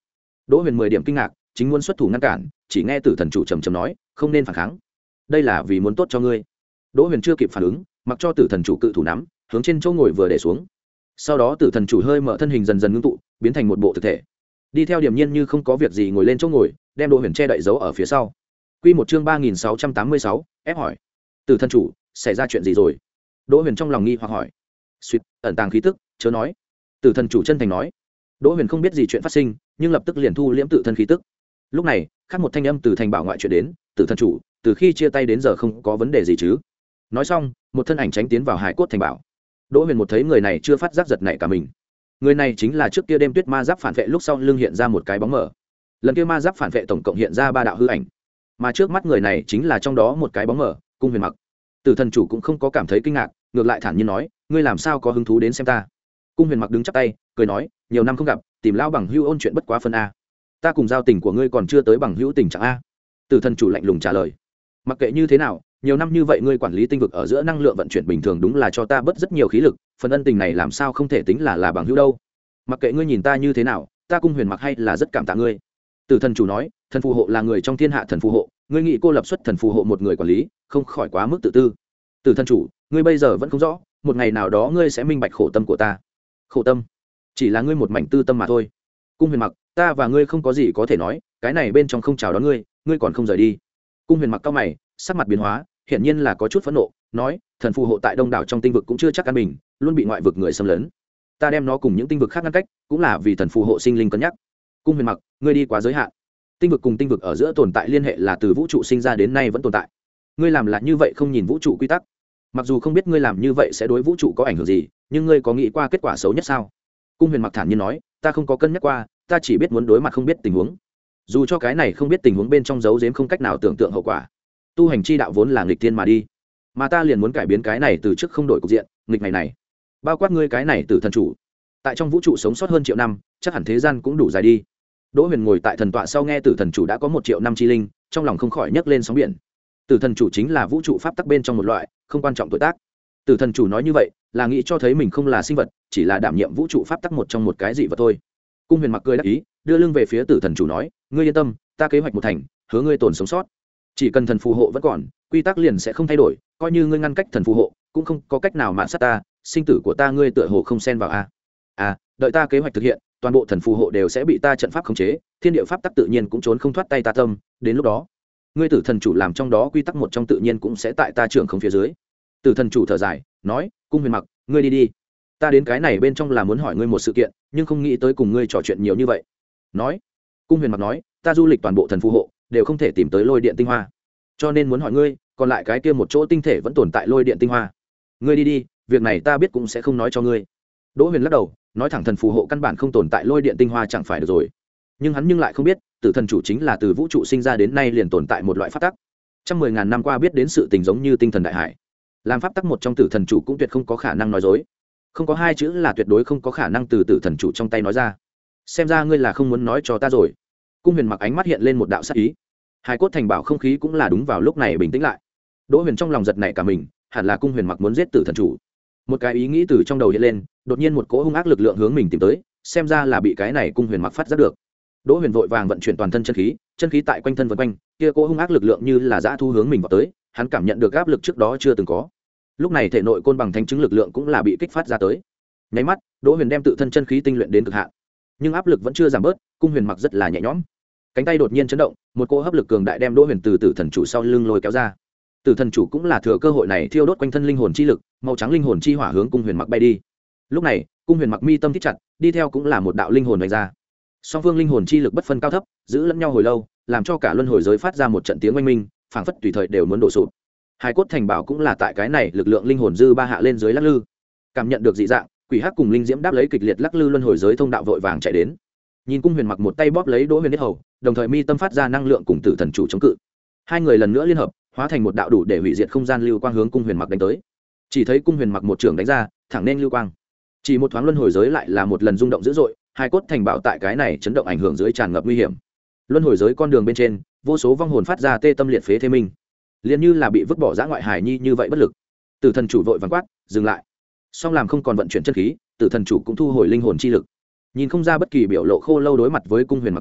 [SPEAKER 1] Đỗ Huyền mười điểm kinh ngạc, chính muốn xuất thủ ngăn cản, chỉ nghe tử thần chủ trầm trầm nói, không nên phản kháng, đây là vì muốn tốt cho ngươi. Đỗ Huyền chưa kịp phản ứng, mặc cho tử thần chủ cự thủ nắm, hướng trên chỗ ngồi vừa để xuống. Sau đó tử thần chủ hơi mở thân hình dần dần ngưng tụ, biến thành một bộ thực thể, đi theo điểm nhiên như không có việc gì ngồi lên chỗ ngồi, đem Đỗ Huyền che đậy giấu ở phía sau. Quy một chương ba nghìn sáu trăm tám mươi sáu, ép hỏi. Tử thần chủ, xảy ra chuyện gì rồi? Đỗ Huyền trong lòng nghi hoặc hỏi. Suýt, ẩn tàng khí tức, chớ nói. Tử thần chủ chân thành nói. Đỗ Huyền không biết gì chuyện phát sinh, nhưng lập tức liền thu liễm tự thân khí tức. Lúc này, khác một thanh âm từ thành bảo ngoại chuyện đến, Tử thần chủ, từ khi chia tay đến giờ không có vấn đề gì chứ? Nói xong, một thân ảnh tránh tiến vào hải cốt thành bảo. Đỗ Huyền một thấy người này chưa phát giác giật nảy cả mình. Người này chính là trước kia đêm tuyết ma giáp phản vệ lúc sau lưng hiện ra một cái bóng mờ. Lần kia ma giáp phản vệ tổng cộng hiện ra ba đạo hư ảnh, mà trước mắt người này chính là trong đó một cái bóng mờ, Cung Huyền Mặc. Tử thần chủ cũng không có cảm thấy kinh ngạc, ngược lại thản nhiên nói, ngươi làm sao có hứng thú đến xem ta? Cung Huyền Mặc đứng chắp tay, cười nói, nhiều năm không gặp, tìm lão bằng hữu ôn chuyện bất quá phân a. Ta cùng giao tình của ngươi còn chưa tới bằng hữu tình trạng a. Tử thần chủ lạnh lùng trả lời. Mặc kệ như thế nào, nhiều năm như vậy ngươi quản lý tinh vực ở giữa năng lượng vận chuyển bình thường đúng là cho ta bớt rất nhiều khí lực, phần ân tình này làm sao không thể tính là là bằng hữu đâu. Mặc kệ ngươi nhìn ta như thế nào, ta Cung Huyền Mặc hay là rất cảm tạ ngươi. Tử thần chủ nói, thần phù hộ là người trong thiên hạ thần phù hộ, ngươi nghĩ cô lập xuất thần phù hộ một người quản lý, không khỏi quá mức tự tư. Tử thần chủ, ngươi bây giờ vẫn không rõ, một ngày nào đó ngươi sẽ minh bạch khổ tâm của ta. Khổ tâm? Chỉ là ngươi một mảnh tư tâm mà thôi. Cung Huyền Mặc, ta và ngươi không có gì có thể nói, cái này bên trong không chào đón ngươi, ngươi còn không rời đi. Cung Huyền Mặc cau mày, sắc mặt biến hóa, hiển nhiên là có chút phẫn nộ, nói, thần phù hộ tại đông đảo trong tinh vực cũng chưa chắc an bình, luôn bị ngoại vực người xâm lấn. Ta đem nó cùng những tinh vực khác ngăn cách, cũng là vì thần phù hộ sinh linh cân nhắc. Cung Huyền Mặc, ngươi đi quá giới hạn. Tinh vực cùng tinh vực ở giữa tồn tại liên hệ là từ vũ trụ sinh ra đến nay vẫn tồn tại. Ngươi làm là như vậy không nhìn vũ trụ quy tắc. Mặc dù không biết ngươi làm như vậy sẽ đối vũ trụ có ảnh hưởng gì, nhưng ngươi có nghĩ qua kết quả xấu nhất sao? Cung Huyền Mặc thản nhiên nói, ta không có cân nhắc qua, ta chỉ biết muốn đối mặt không biết tình huống. Dù cho cái này không biết tình huống bên trong giấu giếm không cách nào tưởng tượng hậu quả. Tu hành chi đạo vốn là nghịch thiên mà đi, mà ta liền muốn cải biến cái này từ trước không đổi cục diện, nghịch này này. Bao quát ngươi cái này Tử thần chủ, tại trong vũ trụ sống sót hơn triệu năm, chắc hẳn thế gian cũng đủ dài đi. Đỗ Huyền ngồi tại thần tọa sau nghe Tử thần chủ đã có một triệu năm chi linh, trong lòng không khỏi nhấc lên sóng biển. Tử thần chủ chính là vũ trụ pháp tắc bên trong một loại, không quan trọng tuổi tác. Tử thần chủ nói như vậy, là nghĩ cho thấy mình không là sinh vật, chỉ là đảm nhiệm vũ trụ pháp tắc một trong một cái dị vật thôi. Cung Huyền Mặc cười đáp ý, đưa lưng về phía Tử thần chủ nói, ngươi yên tâm, ta kế hoạch một thành, hứa ngươi tồn sống sót. Chỉ cần thần phù hộ vẫn còn, quy tắc liền sẽ không thay đổi, coi như ngươi ngăn cách thần phù hộ, cũng không có cách nào mạn sát ta, sinh tử của ta ngươi tựa hồ không xen vào a. À. à, đợi ta kế hoạch thực hiện, toàn bộ thần phù hộ đều sẽ bị ta trận pháp khống chế, thiên địa pháp tắc tự nhiên cũng trốn không thoát tay ta tâm, đến lúc đó, ngươi Tử thần chủ làm trong đó quy tắc một trong tự nhiên cũng sẽ tại ta trưởng không phía dưới. Tử thần chủ thở dài, nói, Cung Huyền Mặc, ngươi đi đi. Ta đến cái này bên trong là muốn hỏi ngươi một sự kiện, nhưng không nghĩ tới cùng ngươi trò chuyện nhiều như vậy. Nói, Cung Huyền Mặc nói, ta du lịch toàn bộ thần phù hộ, đều không thể tìm tới lôi điện tinh hoa, cho nên muốn hỏi ngươi, còn lại cái kia một chỗ tinh thể vẫn tồn tại lôi điện tinh hoa. Ngươi đi đi, việc này ta biết cũng sẽ không nói cho ngươi. Đỗ Huyền lắc đầu, nói thẳng thần phù hộ căn bản không tồn tại lôi điện tinh hoa chẳng phải được rồi. Nhưng hắn nhưng lại không biết, Tử thần chủ chính là từ vũ trụ sinh ra đến nay liền tồn tại một loại pháp tắc. Trăm mười ngàn năm qua biết đến sự tình giống như tinh thần đại hải. Làm pháp tắc một trong Tử thần chủ cũng tuyệt không có khả năng nói dối. Không có hai chữ là tuyệt đối không có khả năng từ Tử thần chủ trong tay nói ra. Xem ra ngươi là không muốn nói cho ta rồi. Cung Huyền Mặc ánh mắt hiện lên một đạo sát ý. Hải cốt thành bảo không khí cũng là đúng vào lúc này bình tĩnh lại. Đỗ Huyền trong lòng giật nảy cả mình, hẳn là Cung Huyền Mặc muốn giết Tử thần chủ. Một cái ý nghĩ từ trong đầu hiện lên, đột nhiên một cỗ hung ác lực lượng hướng mình tìm tới, xem ra là bị cái này Cung Huyền Mặc phát giác được. Đỗ Huyền vội vàng vận chuyển toàn thân chân khí, chân khí tại quanh thân vần quanh, kia cỗ hung ác lực lượng như là dã thu hướng mình vào tới, hắn cảm nhận được áp lực trước đó chưa từng có. Lúc này thể nội côn bằng thánh chứng lực lượng cũng là bị kích phát ra tới. Nháy mắt, Đỗ Huyền đem tự thân chân khí tinh luyện đến cực hạn, nhưng áp lực vẫn chưa giảm bớt, Cung Huyền Mặc rất là nhẹ nhõm. Cánh tay đột nhiên chấn động, một cỗ hấp lực cường đại đem Đỗ Huyền từ Tử thần chủ sau lưng lôi kéo ra. Tử thần chủ cũng là thừa cơ hội này thiêu đốt quanh thân linh hồn chi lực, màu trắng linh hồn chi hỏa hướng Cung Huyền Mặc bay đi. Lúc này, Cung Huyền Mặc mi tâm thích chặt, đi theo cũng là một đạo linh hồn đánh ra. Song phương linh hồn chi lực bất phân cao thấp, giữ lẫn nhau hồi lâu, làm cho cả luân hồi giới phát ra một trận tiếng oanh minh, phảng phất tùy thời đều muốn đổ sụp. Hải cốt thành bảo cũng là tại cái này lực lượng linh hồn dư ba hạ lên dưới lắc lư. Cảm nhận được dị dạng, Quỷ Hắc cùng Linh Diễm đáp lấy kịch liệt lắc lư luân hồi giới thông đạo vội vàng chạy đến. Nhìn Cung Huyền Mặc một tay bóp lấy Đỗ Huyền Nhất Hầu, đồng thời mi tâm phát ra năng lượng cùng Tử thần chủ chống cự. Hai người lần nữa liên hợp, hóa thành một đạo đủ để hủy diệt không gian lưu quang hướng Cung Huyền Mặc đánh tới. Chỉ thấy Cung Huyền Mặc một trường đánh ra, thẳng nên lưu quang. Chỉ một thoáng luân hồi giới lại là một lần rung động dữ dội, hai cốt thành bảo tại cái này chấn động ảnh hưởng dưới tràn ngập nguy hiểm. Luân hồi giới con đường bên trên, vô số vong hồn phát ra tê tâm liệt phế thế mình, liền như là bị vứt bỏ dã ngoại hải nhi như vậy bất lực. Tử thần chủ vội vàng quát, dừng lại. Song làm không còn vận chuyển chân khí, Tử thần chủ cũng thu hồi linh hồn chi lực. Nhìn không ra bất kỳ biểu lộ khô lâu đối mặt với Cung Huyền Mặc nói,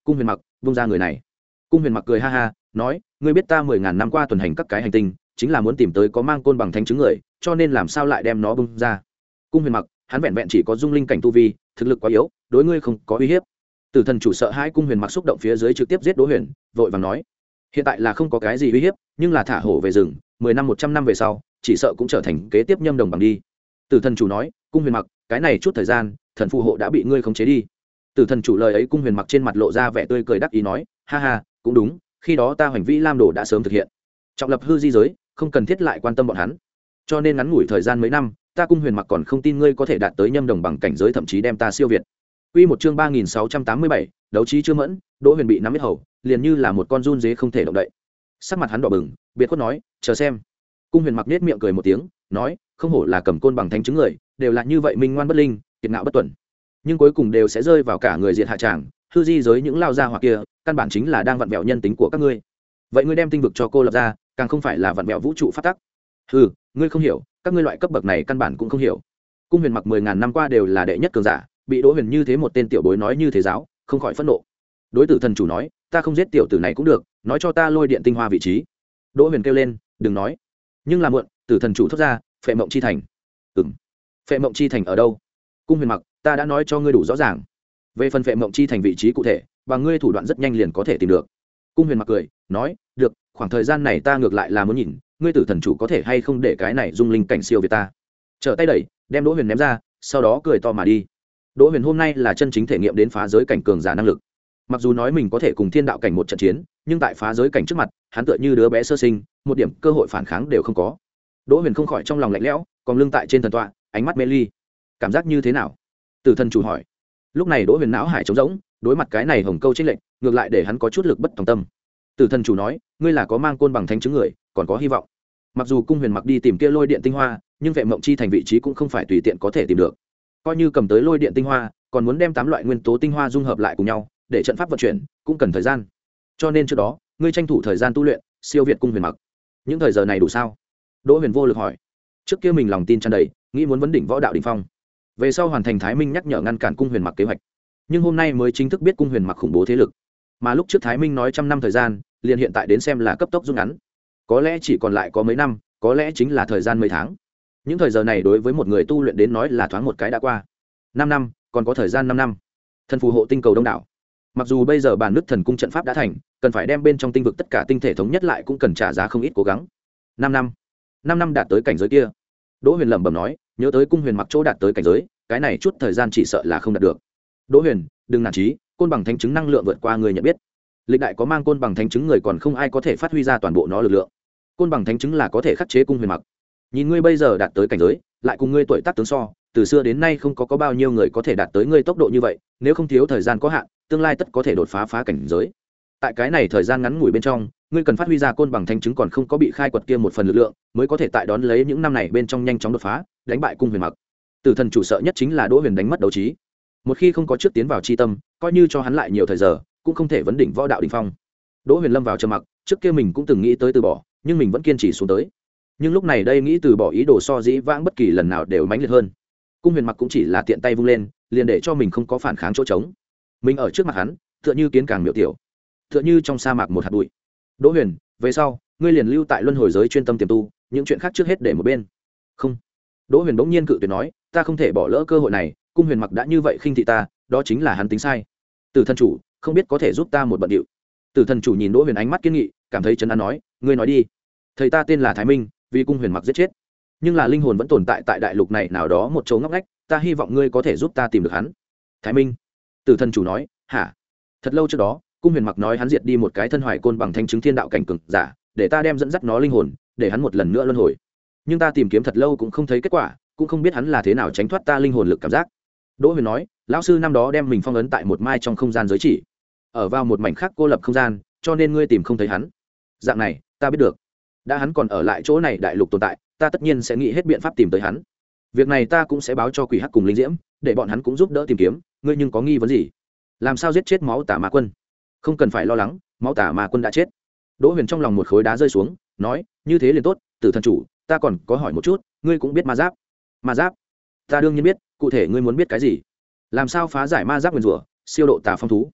[SPEAKER 1] cung huyền mặc vung ra người này. Cung huyền mặc cười ha ha nói, ngươi biết ta mười ngàn năm qua tuần hành các cái hành tinh chính là muốn tìm tới có mang côn bằng thánh chứng người, cho nên làm sao lại đem nó bung ra. Cung huyền mặc hắn vẹn vẹn chỉ có dung linh cảnh tu vi, thực lực quá yếu, đối ngươi không có uy hiếp. Tử thần chủ sợ hai cung huyền mặc xúc động phía dưới trực tiếp giết Đỗ Huyền, vội vàng nói, hiện tại là không có cái gì uy hiếp, nhưng là thả hổ về rừng, mười năm một trăm năm về sau chỉ sợ cũng trở thành kế tiếp nhâm đồng bằng đi. Tử thần chủ nói, cung huyền mặc cái này chút thời gian thần phù hộ đã bị ngươi khống chế đi. Tử thần chủ lời ấy cung huyền mặc trên mặt lộ ra vẻ tươi cười đắc ý nói, ha ha, cũng đúng, khi đó ta hoành vĩ lam đồ đã sớm thực hiện trọng lập hư di giới, không cần thiết lại quan tâm bọn hắn, cho nên ngắn ngủi thời gian mấy năm ta cung huyền mặc còn không tin ngươi có thể đạt tới nhâm đồng bằng cảnh giới, thậm chí đem ta siêu việt. Quy một chương ba nghìn sáu trăm tám mươi bảy, đấu trí chưa mẫn. Đỗ Huyền bị nắm hết hầu, liền như là một con run dế không thể động đậy. Sắc mặt hắn đỏ bừng, biệt khuất nói, chờ xem. Cung huyền mặc nết miệng cười một tiếng, nói, không hổ là cầm côn bằng thánh chứng người, đều là như vậy minh ngoan bất linh, kiệt ngạo bất tuần, nhưng cuối cùng đều sẽ rơi vào cả người diệt hạ tràng. Hư di giới những lao gia hỏa kia căn bản chính là đang vặn vẹo nhân tính của các ngươi. Vậy ngươi đem tinh vực cho cô lập ra, càng không phải là vặn vẹo vũ trụ pháp tắc. Hừ, ngươi không hiểu, các ngươi loại cấp bậc này căn bản cũng không hiểu. Cung huyền mặc mười ngàn năm qua đều là đệ nhất cường giả, bị Đỗ Huyền như thế một tên tiểu bối nói như thế giáo, không khỏi phẫn nộ. Đối tử thần chủ nói, ta không giết tiểu tử này cũng được, nói cho ta lôi điện tinh hoa vị trí. Đỗ Huyền kêu lên, đừng nói. Nhưng là muộn, tử thần chủ thốt ra, Phệ Mộng chi thành. Ừm, Phệ Mộng chi thành ở đâu? Cung huyền mặc, ta đã nói cho ngươi đủ rõ ràng. Về phần Phệ Mộng chi thành vị trí cụ thể, bằng ngươi thủ đoạn rất nhanh liền có thể tìm được. Cung huyền mặc cười nói, được, khoảng thời gian này ta ngược lại là muốn nhìn ngươi tử thần chủ có thể hay không để cái này dung linh cảnh siêu việt ta. Trở tay đẩy, đem Đỗ Huyền ném ra, sau đó cười to mà đi. Đỗ Huyền hôm nay là chân chính thể nghiệm đến phá giới cảnh cường giả năng lực. Mặc dù nói mình có thể cùng thiên đạo cảnh một trận chiến, nhưng tại phá giới cảnh trước mặt, hắn tựa như đứa bé sơ sinh, một điểm cơ hội phản kháng đều không có. Đỗ Huyền không khỏi trong lòng lạnh lẽo, còn lưng tại trên thần tọa, ánh mắt mê ly. Cảm giác như thế nào? Tử thần chủ hỏi. Lúc này Đỗ Huyền não hải trống rỗng, đối mặt cái này hồng câu chênh lệnh, ngược lại để hắn có chút lực bất tòng tâm. Tử thần chủ nói, ngươi là có mang côn bằng thánh chứng người, còn có hy vọng. Mặc dù cung huyền mặc đi tìm kia lôi điện tinh hoa, nhưng Phệ Mộng chi thành vị trí cũng không phải tùy tiện có thể tìm được. Coi như cầm tới lôi điện tinh hoa, còn muốn đem tám loại nguyên tố tinh hoa dung hợp lại cùng nhau, để trận pháp vận chuyển, cũng cần thời gian. Cho nên trước đó, ngươi tranh thủ thời gian tu luyện, siêu việt cung huyền mặc. Những thời giờ này đủ sao? Đỗ Huyền vô lực hỏi. Trước kia mình lòng tin tràn đầy, nghĩ muốn vấn đỉnh võ đạo đỉnh phong. Về sau hoàn thành Thái Minh nhắc nhở ngăn cản cung huyền mặc kế hoạch. Nhưng hôm nay mới chính thức biết cung huyền mặc khủng bố thế lực. Mà lúc trước Thái Minh nói trăm năm thời gian, liền hiện tại đến xem là cấp tốc rút ngắn. Có lẽ chỉ còn lại có mấy năm, có lẽ chính là thời gian mấy tháng. Những thời giờ này đối với một người tu luyện đến nói là thoáng một cái đã qua. Năm năm, còn có thời gian năm năm. Thần phù hộ tinh cầu đông đảo. Mặc dù bây giờ bản nứt thần cung trận pháp đã thành, cần phải đem bên trong tinh vực tất cả tinh thể thống nhất lại cũng cần trả giá không ít cố gắng. Năm năm. Năm năm đạt tới cảnh giới kia. Đỗ Huyền lẩm bẩm nói, nhớ tới cung huyền mặc chỗ đạt tới cảnh giới, cái này chút thời gian chỉ sợ là không đạt được. Đỗ Huyền, đừng nản chí, côn bằng thánh chứng năng lượng vượt qua người nhận biết. Lịch đại có mang côn bằng thánh chứng người còn không ai có thể phát huy ra toàn bộ nó lực lượng. Côn bằng thánh chứng là có thể khắc chế cung huyền mặc. Nhìn ngươi bây giờ đạt tới cảnh giới, lại cùng ngươi tuổi tác tướng so, từ xưa đến nay không có có bao nhiêu người có thể đạt tới ngươi tốc độ như vậy, nếu không thiếu thời gian có hạn, tương lai tất có thể đột phá phá cảnh giới. Tại cái này thời gian ngắn ngủi bên trong, ngươi cần phát huy ra côn bằng thánh chứng còn không có bị khai quật kia một phần lực lượng, mới có thể tại đón lấy những năm này bên trong nhanh chóng đột phá, đánh bại cung huyền mặc. Tử thần chủ sợ nhất chính là Đỗ Huyền đánh mất đấu trí. Một khi không có trước tiến vào chi tâm, coi như cho hắn lại nhiều thời giờ, cũng không thể vấn đỉnh võ đạo đỉnh phong. Đỗ Huyền lâm vào trầm mặc, trước kia mình cũng từng nghĩ tới từ bỏ, nhưng mình vẫn kiên trì xuống tới. Nhưng lúc này đây nghĩ từ bỏ ý đồ so dĩ vãng bất kỳ lần nào đều mãnh liệt hơn. Cung huyền mặc cũng chỉ là tiện tay vung lên, liền để cho mình không có phản kháng chỗ trống. Mình ở trước mặt hắn, tựa như kiến càng miểu tiểu, tựa như trong sa mạc một hạt bụi. Đỗ Huyền, về sau, ngươi liền lưu tại luân hồi giới chuyên tâm tiềm tu, những chuyện khác trước hết để một bên. Không. Đỗ Huyền bỗng nhiên cự tuyệt nói, ta không thể bỏ lỡ cơ hội này, cung huyền mặc đã như vậy khinh thị ta, đó chính là hắn tính sai. Tử thần chủ, không biết có thể giúp ta một bận điệu. Tử thần chủ nhìn Đỗ Huyền ánh mắt kiên nghị, cảm thấy trấn an nói, ngươi nói đi. Thầy ta tên là Thái Minh, vì cung huyền mặc giết chết, nhưng là linh hồn vẫn tồn tại tại đại lục này nào đó một chỗ ngóc ngách, ta hy vọng ngươi có thể giúp ta tìm được hắn. Thái Minh. Tử thần chủ nói, hả? Thật lâu trước đó, cung huyền mặc nói hắn diệt đi một cái thân hoài côn bằng thanh chứng thiên đạo cảnh cường giả, để ta đem dẫn dắt nó linh hồn, để hắn một lần nữa luân hồi. Nhưng ta tìm kiếm thật lâu cũng không thấy kết quả, cũng không biết hắn là thế nào tránh thoát ta linh hồn lực cảm giác. Đỗ Huyền nói, lão sư năm đó đem mình phong ấn tại một mai trong không gian giới chỉ, ở vào một mảnh khác cô lập không gian, cho nên ngươi tìm không thấy hắn. Dạng này, ta biết được. Đã hắn còn ở lại chỗ này đại lục tồn tại, ta tất nhiên sẽ nghĩ hết biện pháp tìm tới hắn. Việc này ta cũng sẽ báo cho Quỷ Hắc cùng Linh Diễm, để bọn hắn cũng giúp đỡ tìm kiếm. Ngươi nhưng có nghi vấn gì? Làm sao giết chết Máu Tả Ma Quân? Không cần phải lo lắng, Máu Tả Ma Quân đã chết. Đỗ Huyền trong lòng một khối đá rơi xuống, nói, như thế liền tốt. Tử thần chủ, ta còn có hỏi một chút, ngươi cũng biết ma giáp? Ma giáp? Ta đương nhiên biết, cụ thể ngươi muốn biết cái gì? Làm sao phá giải ma giáp nguyên rủa, siêu độ tà phong thú?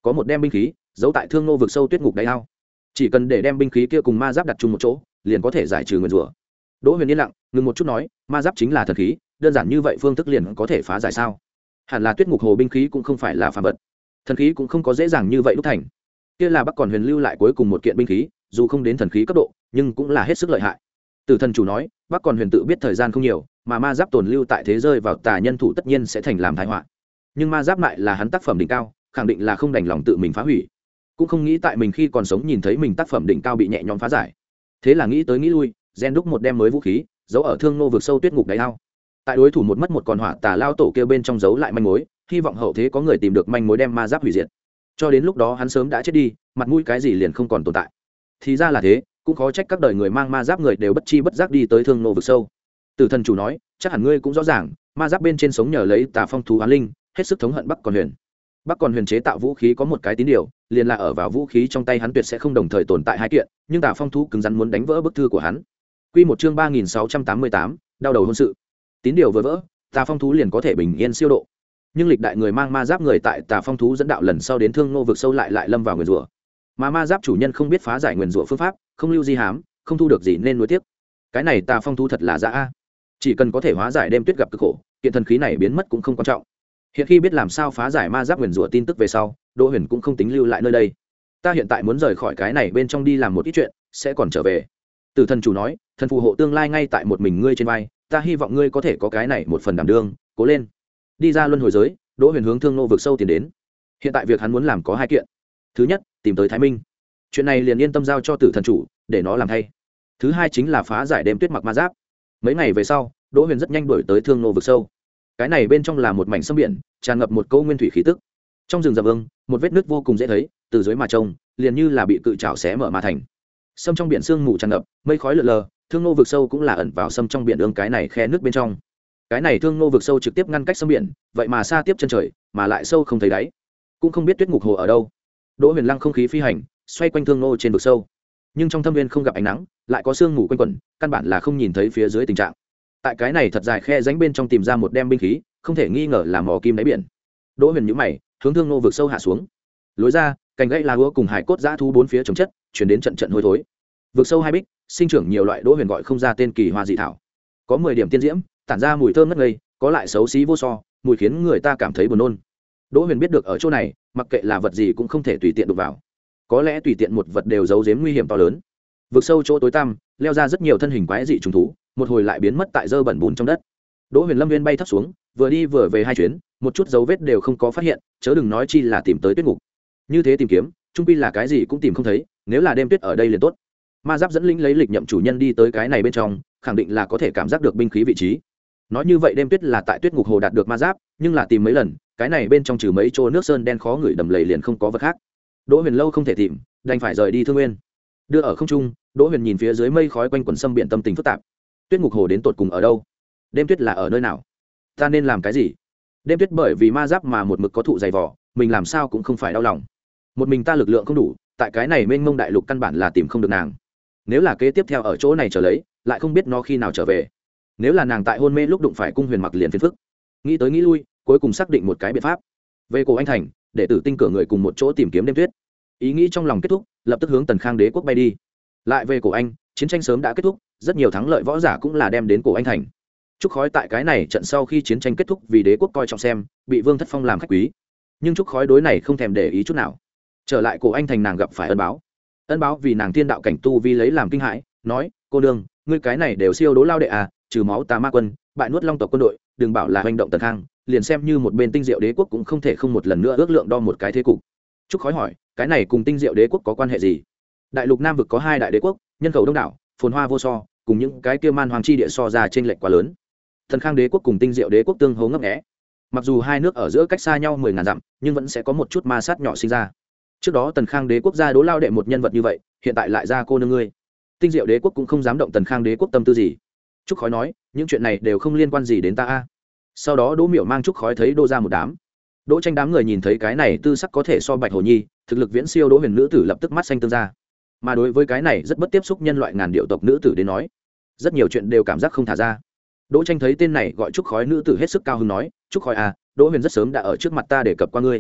[SPEAKER 1] có một đem binh khí giấu tại thương nô vực sâu tuyết ngục đáy ao, chỉ cần để đem binh khí kia cùng ma giáp đặt chung một chỗ liền có thể giải trừ nguyền rủa. Đỗ Huyền yên lặng ngừng một chút nói, ma giáp chính là thần khí, đơn giản như vậy phương thức liền có thể phá giải sao? Hẳn là tuyết ngục hồ binh khí cũng không phải là phàm vật, thần khí cũng không có dễ dàng như vậy đúc thành. Kia là Bắc Còn Huyền lưu lại cuối cùng một kiện binh khí, dù không đến thần khí cấp độ nhưng cũng là hết sức lợi hại. Tử thần chủ nói, Bắc Còn Huyền tự biết thời gian không nhiều, mà ma giáp tồn lưu tại thế rơi vào tà nhân thủ tất nhiên sẽ thành làm tai họa. Nhưng ma giáp lại là hắn tác phẩm đỉnh cao, khẳng định là không đành lòng tự mình phá hủy, cũng không nghĩ tại mình khi còn sống nhìn thấy mình tác phẩm đỉnh cao bị nhẹ nhõm phá giải. Thế là nghĩ tới nghĩ lui, gen đúc một đem mới vũ khí giấu ở thương nô vực sâu tuyết ngục đáy ao, tại đối thủ một mất một còn hỏa tà lao tổ kêu bên trong giấu lại manh mối, hy vọng hậu thế có người tìm được manh mối đem ma giáp hủy diệt. Cho đến lúc đó hắn sớm đã chết đi, mặt mũi cái gì liền không còn tồn tại. Thì ra là thế, cũng khó trách các đời người mang ma giáp người đều bất chi bất giác đi tới thương nô vực sâu. Tử thần chủ nói, chắc hẳn ngươi cũng rõ ràng, ma giáp bên trên sống nhờ lấy tà phong thú hoán linh, hết sức thống hận Bắc Còn Huyền. Bắc Còn Huyền chế tạo vũ khí có một cái tín điều, liền là ở vào vũ khí trong tay hắn tuyệt sẽ không đồng thời tồn tại hai kiện, nhưng tà phong thú cứng rắn muốn đánh vỡ bức thư của hắn. Quy một chương ba nghìn sáu trăm tám mươi tám, đau đầu hôn sự. Tín điều vừa vỡ, tà phong thú liền có thể bình yên siêu độ. Nhưng lịch đại người mang ma giáp người tại tà phong thú dẫn đạo lần sau đến thương nô vực sâu lại lại lâm vào nguyền rủa. Mà ma giáp chủ nhân không biết phá giải nguyền rủa phương pháp, không lưu di hám, không thu được gì nên nuối tiếc. Cái này tà phong thú thật là dã a. Chỉ cần có thể hóa giải đêm tuyết gặp cực khổ, kiện thần khí này biến mất cũng không quan trọng. Hiện khi biết làm sao phá giải ma giáp nguyền rủa tin tức về sau, Đỗ Huyền cũng không tính lưu lại nơi đây. Ta hiện tại muốn rời khỏi cái này bên trong đi làm một ít chuyện, sẽ còn trở về. Tử thần chủ nói, thần phù hộ tương lai ngay tại một mình ngươi trên vai, ta hy vọng ngươi có thể có cái này một phần đảm đương, cố lên. Đi ra luân hồi giới, Đỗ Huyền hướng thương nô vực sâu tiến đến. Hiện tại việc hắn muốn làm có hai kiện. Thứ nhất, tìm tới Thái Minh. Chuyện này liền yên tâm giao cho Tử thần chủ, để nó làm thay. Thứ hai chính là phá giải đêm tuyết mặc ma giáp. Mấy ngày về sau, Đỗ Huyền rất nhanh đuổi tới thương nô vực sâu. Cái này bên trong là một mảnh sông biển, tràn ngập một câu nguyên thủy khí tức. Trong rừng rậm ương, một vết nứt vô cùng dễ thấy, từ dưới mà trông, liền như là bị cự trảo xé mở mà thành. Sâm trong biển sương mù tràn ngập, mây khói lượn lờ, thương nô vực sâu cũng là ẩn vào sâm trong biển ương cái này khe nước bên trong. Cái này thương nô vực sâu trực tiếp ngăn cách sông biển, vậy mà xa tiếp chân trời, mà lại sâu không thấy đáy, cũng không biết tuyết ngục hồ ở đâu. Đỗ Huyền lăng không khí phi hành, xoay quanh thương nô trên vực sâu, nhưng trong thâm viên không gặp ánh nắng, lại có sương mù quanh quẩn, căn bản là không nhìn thấy phía dưới tình trạng. Tại cái này thật dài khe rãnh bên trong tìm ra một đem binh khí, không thể nghi ngờ là mỏ kim đáy biển. Đỗ Huyền nhíu mày, hướng thương nô vực sâu hạ xuống. Lối ra, cành gãy lá úa cùng hải cốt dã thú bốn phía chồng chất, chuyển đến trận trận hôi thối. Vực sâu hai bích, sinh trưởng nhiều loại Đỗ Huyền gọi không ra tên kỳ hoa dị thảo. Có mười điểm tiên diễm, tản ra mùi thơm ngất ngây, có lại xấu xí vô so, mùi khiến người ta cảm thấy buồn nôn. Đỗ Huyền biết được ở chỗ này, mặc kệ là vật gì cũng không thể tùy tiện đụng vào. Có lẽ tùy tiện một vật đều giấu giếm nguy hiểm to lớn. Vực sâu chỗ tối tăm, leo ra rất nhiều thân hình quái dị trùng thú, một hồi lại biến mất tại dơ bẩn bùn trong đất. Đỗ Huyền lâm viên bay thấp xuống, vừa đi vừa về hai chuyến, một chút dấu vết đều không có phát hiện, chớ đừng nói chi là tìm tới tuyết ngục. Như thế tìm kiếm, trung quy là cái gì cũng tìm không thấy, nếu là đêm tuyết ở đây liền tốt. Ma giáp dẫn linh lấy lịch nhậm chủ nhân đi tới cái này bên trong, khẳng định là có thể cảm giác được binh khí vị trí. Nói như vậy đêm tuyết là tại tuyết ngục hồ đạt được ma giáp, nhưng là tìm mấy lần, cái này bên trong trừ mấy chỗ nước sơn đen khó ngửi đầm lầy liền không có vật khác. Đỗ Huyền lâu không thể tìm, đành phải rời đi Thương Nguyên. Đưa ở không trung, Đỗ Huyền nhìn phía dưới mây khói quanh quần sâm biển tâm tình phức tạp. Tuyết ngục hồ đến tột cùng ở đâu? Đêm tuyết là ở nơi nào? Ta nên làm cái gì? Đêm tuyết bởi vì ma giáp mà một mực có thụ dày vỏ, mình làm sao cũng không phải đau lòng. Một mình ta lực lượng không đủ, tại cái này mênh mông đại lục căn bản là tìm không được nàng. Nếu là kế tiếp theo ở chỗ này trở lấy, lại không biết nó khi nào trở về. Nếu là nàng tại hôn mê lúc đụng phải Cung Huyền Mặc liền phiền phức. Nghĩ tới nghĩ lui, cuối cùng xác định một cái biện pháp. Về Cổ Anh Thành, để Tử Tinh cửa người cùng một chỗ tìm kiếm đêm tuyết. Ý nghĩ trong lòng kết thúc, lập tức hướng Tần Khang Đế quốc bay đi. Lại về Cổ Anh, chiến tranh sớm đã kết thúc, rất nhiều thắng lợi võ giả cũng là đem đến Cổ Anh Thành. Trúc Khói tại cái này trận sau khi chiến tranh kết thúc vì đế quốc coi trọng xem, bị Vương Thất Phong làm khách quý. Nhưng Trúc Khói đối này không thèm để ý chút nào. Trở lại Cổ Anh Thành nàng gặp phải Ân Báo. Ân Báo vì nàng tiên đạo cảnh tu vi lấy làm kinh hãi, nói: "Cô nương, ngươi cái này đều siêu đố lao đệ à, trừ máu tà ma quân, bại nuốt long tộc quân đội, đừng bảo là hành động Tần Khang, liền xem như một bên Tinh Diệu Đế quốc cũng không thể không một lần nữa ước lượng đo một cái thế cục." Trúc Khói hỏi: "Cái này cùng Tinh Diệu Đế quốc có quan hệ gì?" Đại lục Nam vực có hai đại đế quốc, nhân khẩu đông đảo, phồn hoa vô so, cùng những cái kia man hoàng chi địa so ra trên lệch quá lớn. Thần Khang Đế quốc cùng Tinh Diệu Đế quốc tương hỗ ngấp nghé. Mặc dù hai nước ở giữa cách xa nhau mười ngàn dặm, nhưng vẫn sẽ có một chút ma sát nhỏ sinh ra. Trước đó Tần Khang Đế quốc gia đố lao đệ một nhân vật như vậy, hiện tại lại ra cô nương ngươi. Tinh Diệu Đế quốc cũng không dám động Tần Khang Đế quốc tâm tư gì. Trúc Khói nói: "Những chuyện này đều không liên quan gì đến ta a." Sau đó Đỗ Miểu mang Trúc Khói thấy Đỗ ra một đám. Đỗ Tranh đám người nhìn thấy cái này tư sắc có thể so Bạch Hồ Nhi, thực lực viễn siêu Đỗ Huyền nữ tử lập tức mắt xanh tương ra. Mà đối với cái này rất bất tiếp xúc nhân loại ngàn điệu tộc nữ tử đến nói, rất nhiều chuyện đều cảm giác không thả ra. Đỗ Tranh thấy tên này gọi Trúc Khói nữ tử hết sức cao hứng nói: "Trúc Khói à, Đỗ Huyền rất sớm đã ở trước mặt ta để cập qua ngươi.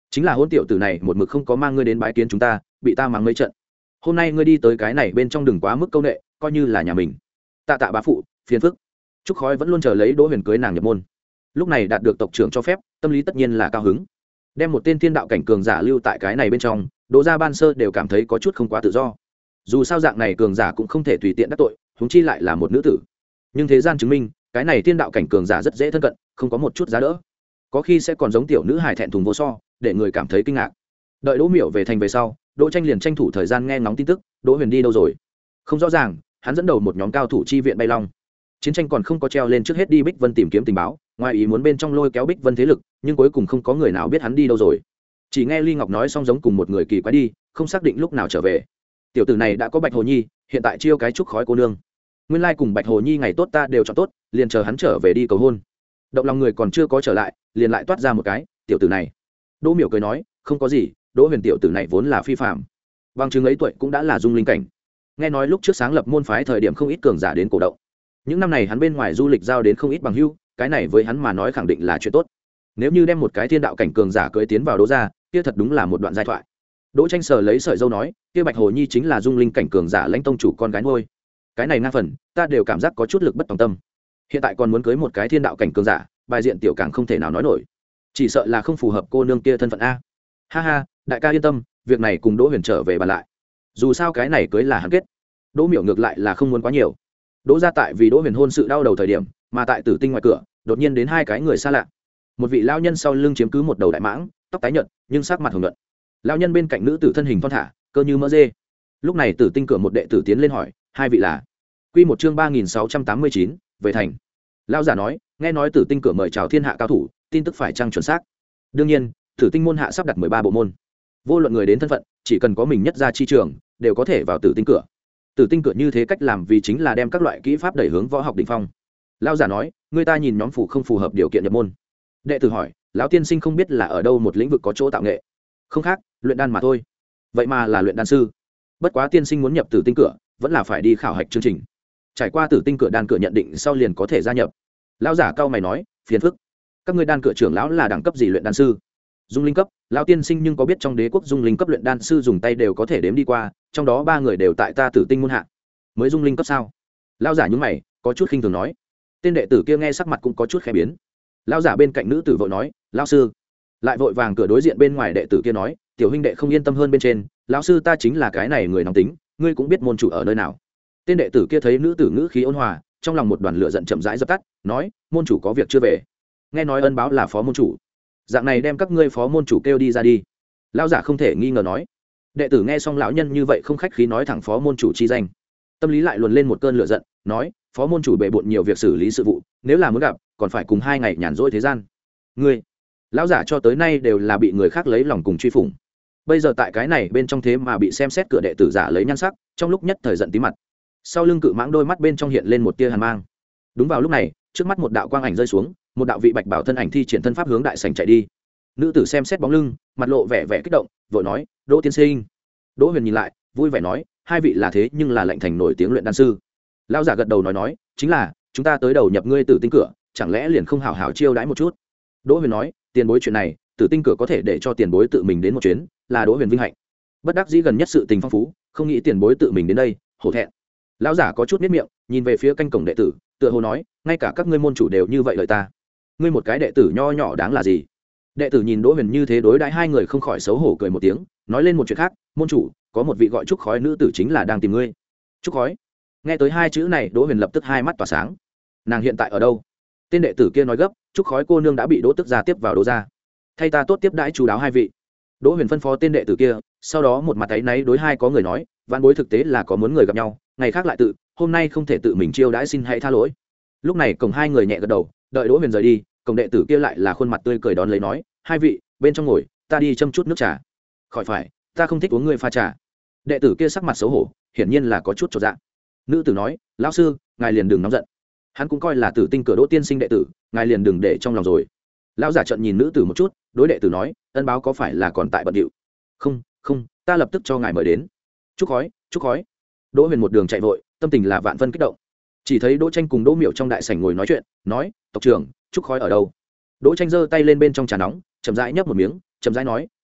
[SPEAKER 1] chính là hôn tiểu tử này một mực không có mang ngươi đến bái kiến chúng ta, bị ta mắng mấy trận. Hôm nay ngươi đi tới cái này bên trong đừng quá mức câu nệ, coi như là nhà mình. Tạ tạ bá phụ, phiền phức. Trúc Khói vẫn luôn chờ lấy Đỗ Huyền cưới nàng nhập môn. Lúc này đạt được tộc trưởng cho phép, tâm lý tất nhiên là cao hứng. Đem một tên thiên đạo cảnh cường giả lưu tại cái này bên trong, Đỗ gia ban sơ đều cảm thấy có chút không quá tự do. Dù sao dạng này cường giả cũng không thể tùy tiện đắc tội, huống chi lại là một nữ tử. Nhưng thế gian chứng minh, cái này thiên đạo cảnh cường giả rất dễ thân cận, không có một chút giá đỡ. Có khi sẽ còn giống tiểu nữ hài thẹn thùng vô so, để người cảm thấy kinh ngạc. Đợi Đỗ Miểu về thành về sau, Đỗ Tranh liền tranh thủ thời gian nghe ngóng tin tức, Đỗ Huyền đi đâu rồi? Không rõ ràng, hắn dẫn đầu một nhóm cao thủ chi viện bay long. Chiến tranh còn không có treo lên, trước hết đi Bích Vân tìm kiếm tình báo, ngoài ý muốn bên trong lôi kéo Bích Vân thế lực, nhưng cuối cùng không có người nào biết hắn đi đâu rồi. Chỉ nghe Ly Ngọc nói xong giống cùng một người kỳ quái đi, không xác định lúc nào trở về. Tiểu tử này đã có Bạch Hồ Nhi, hiện tại chiêu cái Trúc Khói cô nương. Nguyên lai cùng Bạch Hồ Nhi ngày tốt ta đều chọn tốt, liền chờ hắn trở về đi cầu hôn. Động lòng người còn chưa có trở lại, liền lại toát ra một cái, tiểu tử này. Đỗ Miểu cười nói, không có gì, Đỗ Huyền tiểu tử này vốn là phi phàm, bằng chứng ấy tuổi cũng đã là dung linh cảnh. Nghe nói lúc trước sáng lập môn phái thời điểm không ít cường giả đến cổ động. Những năm này hắn bên ngoài du lịch giao đến không ít bằng hữu, cái này với hắn mà nói khẳng định là chuyện tốt. Nếu như đem một cái thiên đạo cảnh cường giả cưới tiến vào Đỗ gia, kia thật đúng là một đoạn giai thoại. Đỗ Tranh sờ lấy sợi dâu nói, kia Bạch Hồ Nhi chính là dung linh cảnh cường giả lãnh tông chủ con gái nuôi. Cái này ngang phần, ta đều cảm giác có chút lực bất tòng tâm. Hiện tại còn muốn cưới một cái thiên đạo cảnh cường giả, bài diện tiểu càng không thể nào nói nổi. Chỉ sợ là không phù hợp cô nương kia thân phận a. Ha ha, đại ca yên tâm, việc này cùng Đỗ Huyền trở về bàn lại. Dù sao cái này cưới là hắn kết. Đỗ Miểu ngược lại là không muốn quá nhiều. Đỗ gia tại vì Đỗ Huyền hôn sự đau đầu thời điểm, mà tại Tử Tinh ngoài cửa, đột nhiên đến hai cái người xa lạ. Một vị lão nhân sau lưng chiếm cứ một đầu đại mãng, tóc tái nhợt, nhưng sắc mặt hồng nhuận. Lão nhân bên cạnh nữ tử thân hình thon thả, cơ như mỡ dê. Lúc này Tử Tinh cửa một đệ tử tiến lên hỏi, hai vị là? Quy một chương ba nghìn sáu trăm tám mươi chín, về thành. Lão giả nói, nghe nói Tử Tinh cửa mời chào thiên hạ cao thủ, tin tức phải chăng chuẩn xác? Đương nhiên, Tử Tinh môn hạ sắp đặt mười ba bộ môn. Vô luận người đến thân phận, chỉ cần có mình nhất gia chi trường, đều có thể vào Tử Tinh cửa. Tử Tinh cửa như thế cách làm vì chính là đem các loại kỹ pháp đẩy hướng võ học đỉnh phong. Lão giả nói, người ta nhìn nhóm phủ không phù hợp điều kiện nhập môn. Đệ tử hỏi, lão tiên sinh không biết là ở đâu một lĩnh vực có chỗ tạo nghệ? Không khác, luyện đan mà thôi. Vậy mà là luyện đan sư. Bất quá tiên sinh muốn nhập Tử Tinh cửa, vẫn là phải đi khảo hạch chương trình. Trải qua Tử Tinh cửa đan cửa nhận định sau liền có thể gia nhập. Lão giả cao mày nói, phiền phức. Các ngươi đan cửa trưởng lão là đẳng cấp gì luyện đan sư? Dung linh cấp. Lão tiên sinh nhưng có biết trong đế quốc dung linh cấp luyện đan sư dùng tay đều có thể đếm đi qua, trong đó ba người đều tại ta Tử Tinh môn hạ. Mới dung linh cấp sao? Lão giả nhướng mày, có chút khinh thường nói. Tên đệ tử kia nghe sắc mặt cũng có chút khẽ biến. Lão giả bên cạnh nữ tử vội nói, lão sư. Lại vội vàng cửa đối diện bên ngoài đệ tử kia nói, tiểu huynh đệ không yên tâm hơn bên trên, lão sư ta chính là cái này người nóng tính, ngươi cũng biết môn chủ ở nơi nào. Tên đệ tử kia thấy nữ tử ngữ khí ôn hòa, trong lòng một đoàn lửa giận chậm rãi dập tắt, nói, môn chủ có việc chưa về. Nghe nói ân báo là phó môn chủ, dạng này đem các ngươi phó môn chủ kêu đi ra đi. Lão giả không thể nghi ngờ nói. Đệ tử nghe xong lão nhân như vậy không khách khí nói thẳng phó môn chủ chi danh, tâm lý lại luồn lên một cơn lửa giận, nói, phó môn chủ bệ bộn nhiều việc xử lý sự vụ, nếu là muốn gặp còn phải cùng hai ngày nhàn rỗi thế gian. Ngươi, lão giả cho tới nay đều là bị người khác lấy lòng cùng truy phủng, bây giờ tại cái này bên trong thế mà bị xem xét cửa đệ tử giả lấy nhan sắc, trong lúc nhất thời giận tí mặt. Sau lưng cự mãng đôi mắt bên trong hiện lên một tia hàn mang. Đúng vào lúc này, trước mắt một đạo quang ảnh rơi xuống, một đạo vị bạch bảo thân ảnh thi triển thân pháp hướng đại sảnh chạy đi. Nữ tử xem xét bóng lưng, mặt lộ vẻ vẻ kích động, vội nói, Đỗ tiên sinh. Đỗ Huyền nhìn lại, vui vẻ nói, hai vị là thế nhưng là lệnh thành nổi tiếng luyện đan sư. Lão giả gật đầu nói nói, chính là, chúng ta tới đầu nhập ngươi Tử Tinh cửa, chẳng lẽ liền không hảo hảo chiêu đãi một chút? Đỗ Huyền nói, tiền bối chuyện này, Tử Tinh cửa có thể để cho tiền bối tự mình đến một chuyến, là Đỗ Huyền vinh hạnh. Bất đắc dĩ gần nhất sự tình phong phú, không nghĩ tiền bối tự mình đến đây, hổ thẹn. Lão giả có chút miết miệng, nhìn về phía canh cổng đệ tử, tựa hồ nói, ngay cả các ngươi môn chủ đều như vậy lợi ta, ngươi một cái đệ tử nho nhỏ đáng là gì? Đệ tử nhìn Đỗ Huyền như thế đối đãi hai người không khỏi xấu hổ cười một tiếng, nói lên một chuyện khác, môn chủ, có một vị gọi Trúc Khói nữ tử chính là đang tìm ngươi. Trúc Khói? Nghe tới hai chữ này, Đỗ Huyền lập tức hai mắt tỏa sáng. Nàng hiện tại ở đâu? Tên đệ tử kia nói gấp, Trúc Khói cô nương đã bị Đỗ Tức gia tiếp vào Đỗ gia, thay ta tốt tiếp đãi chú đáo hai vị. Đỗ Huyền phân phó tên đệ tử kia, sau đó một mặt áy náy đối hai có người nói, vạn bối thực tế là có muốn người gặp nhau, ngày khác lại tự, hôm nay không thể tự mình chiêu đãi, xin hãy tha lỗi. Lúc này cổng hai người nhẹ gật đầu, đợi Đỗ Huyền rời đi, cổng đệ tử kia lại là khuôn mặt tươi cười đón lấy nói, hai vị, bên trong ngồi, ta đi châm chút nước trà. Khỏi phải, ta không thích uống người pha trà. Đệ tử kia sắc mặt xấu hổ, hiển nhiên là có chút chột dạ. Nữ tử nói, lão sư, ngài liền đừng nóng giận, hắn cũng coi là Tử Tinh cửa Đỗ tiên sinh đệ tử, ngài liền đừng để trong lòng rồi. Lão giả trợn nhìn nữ tử một chút, đối đệ tử nói, ân báo có phải là còn tại bận điệu? Không, không, ta lập tức cho ngài mời đến. Chúc khói, chúc khói. Đỗ Huyền một đường chạy vội, tâm tình là vạn vân kích động. Chỉ thấy Đỗ Tranh cùng Đỗ Miểu trong đại sảnh ngồi nói chuyện, nói, tộc trưởng, chúc khói ở đâu? Đỗ Tranh giơ tay lên bên trong trà nóng, chậm rãi nhấp một miếng, chậm rãi nói,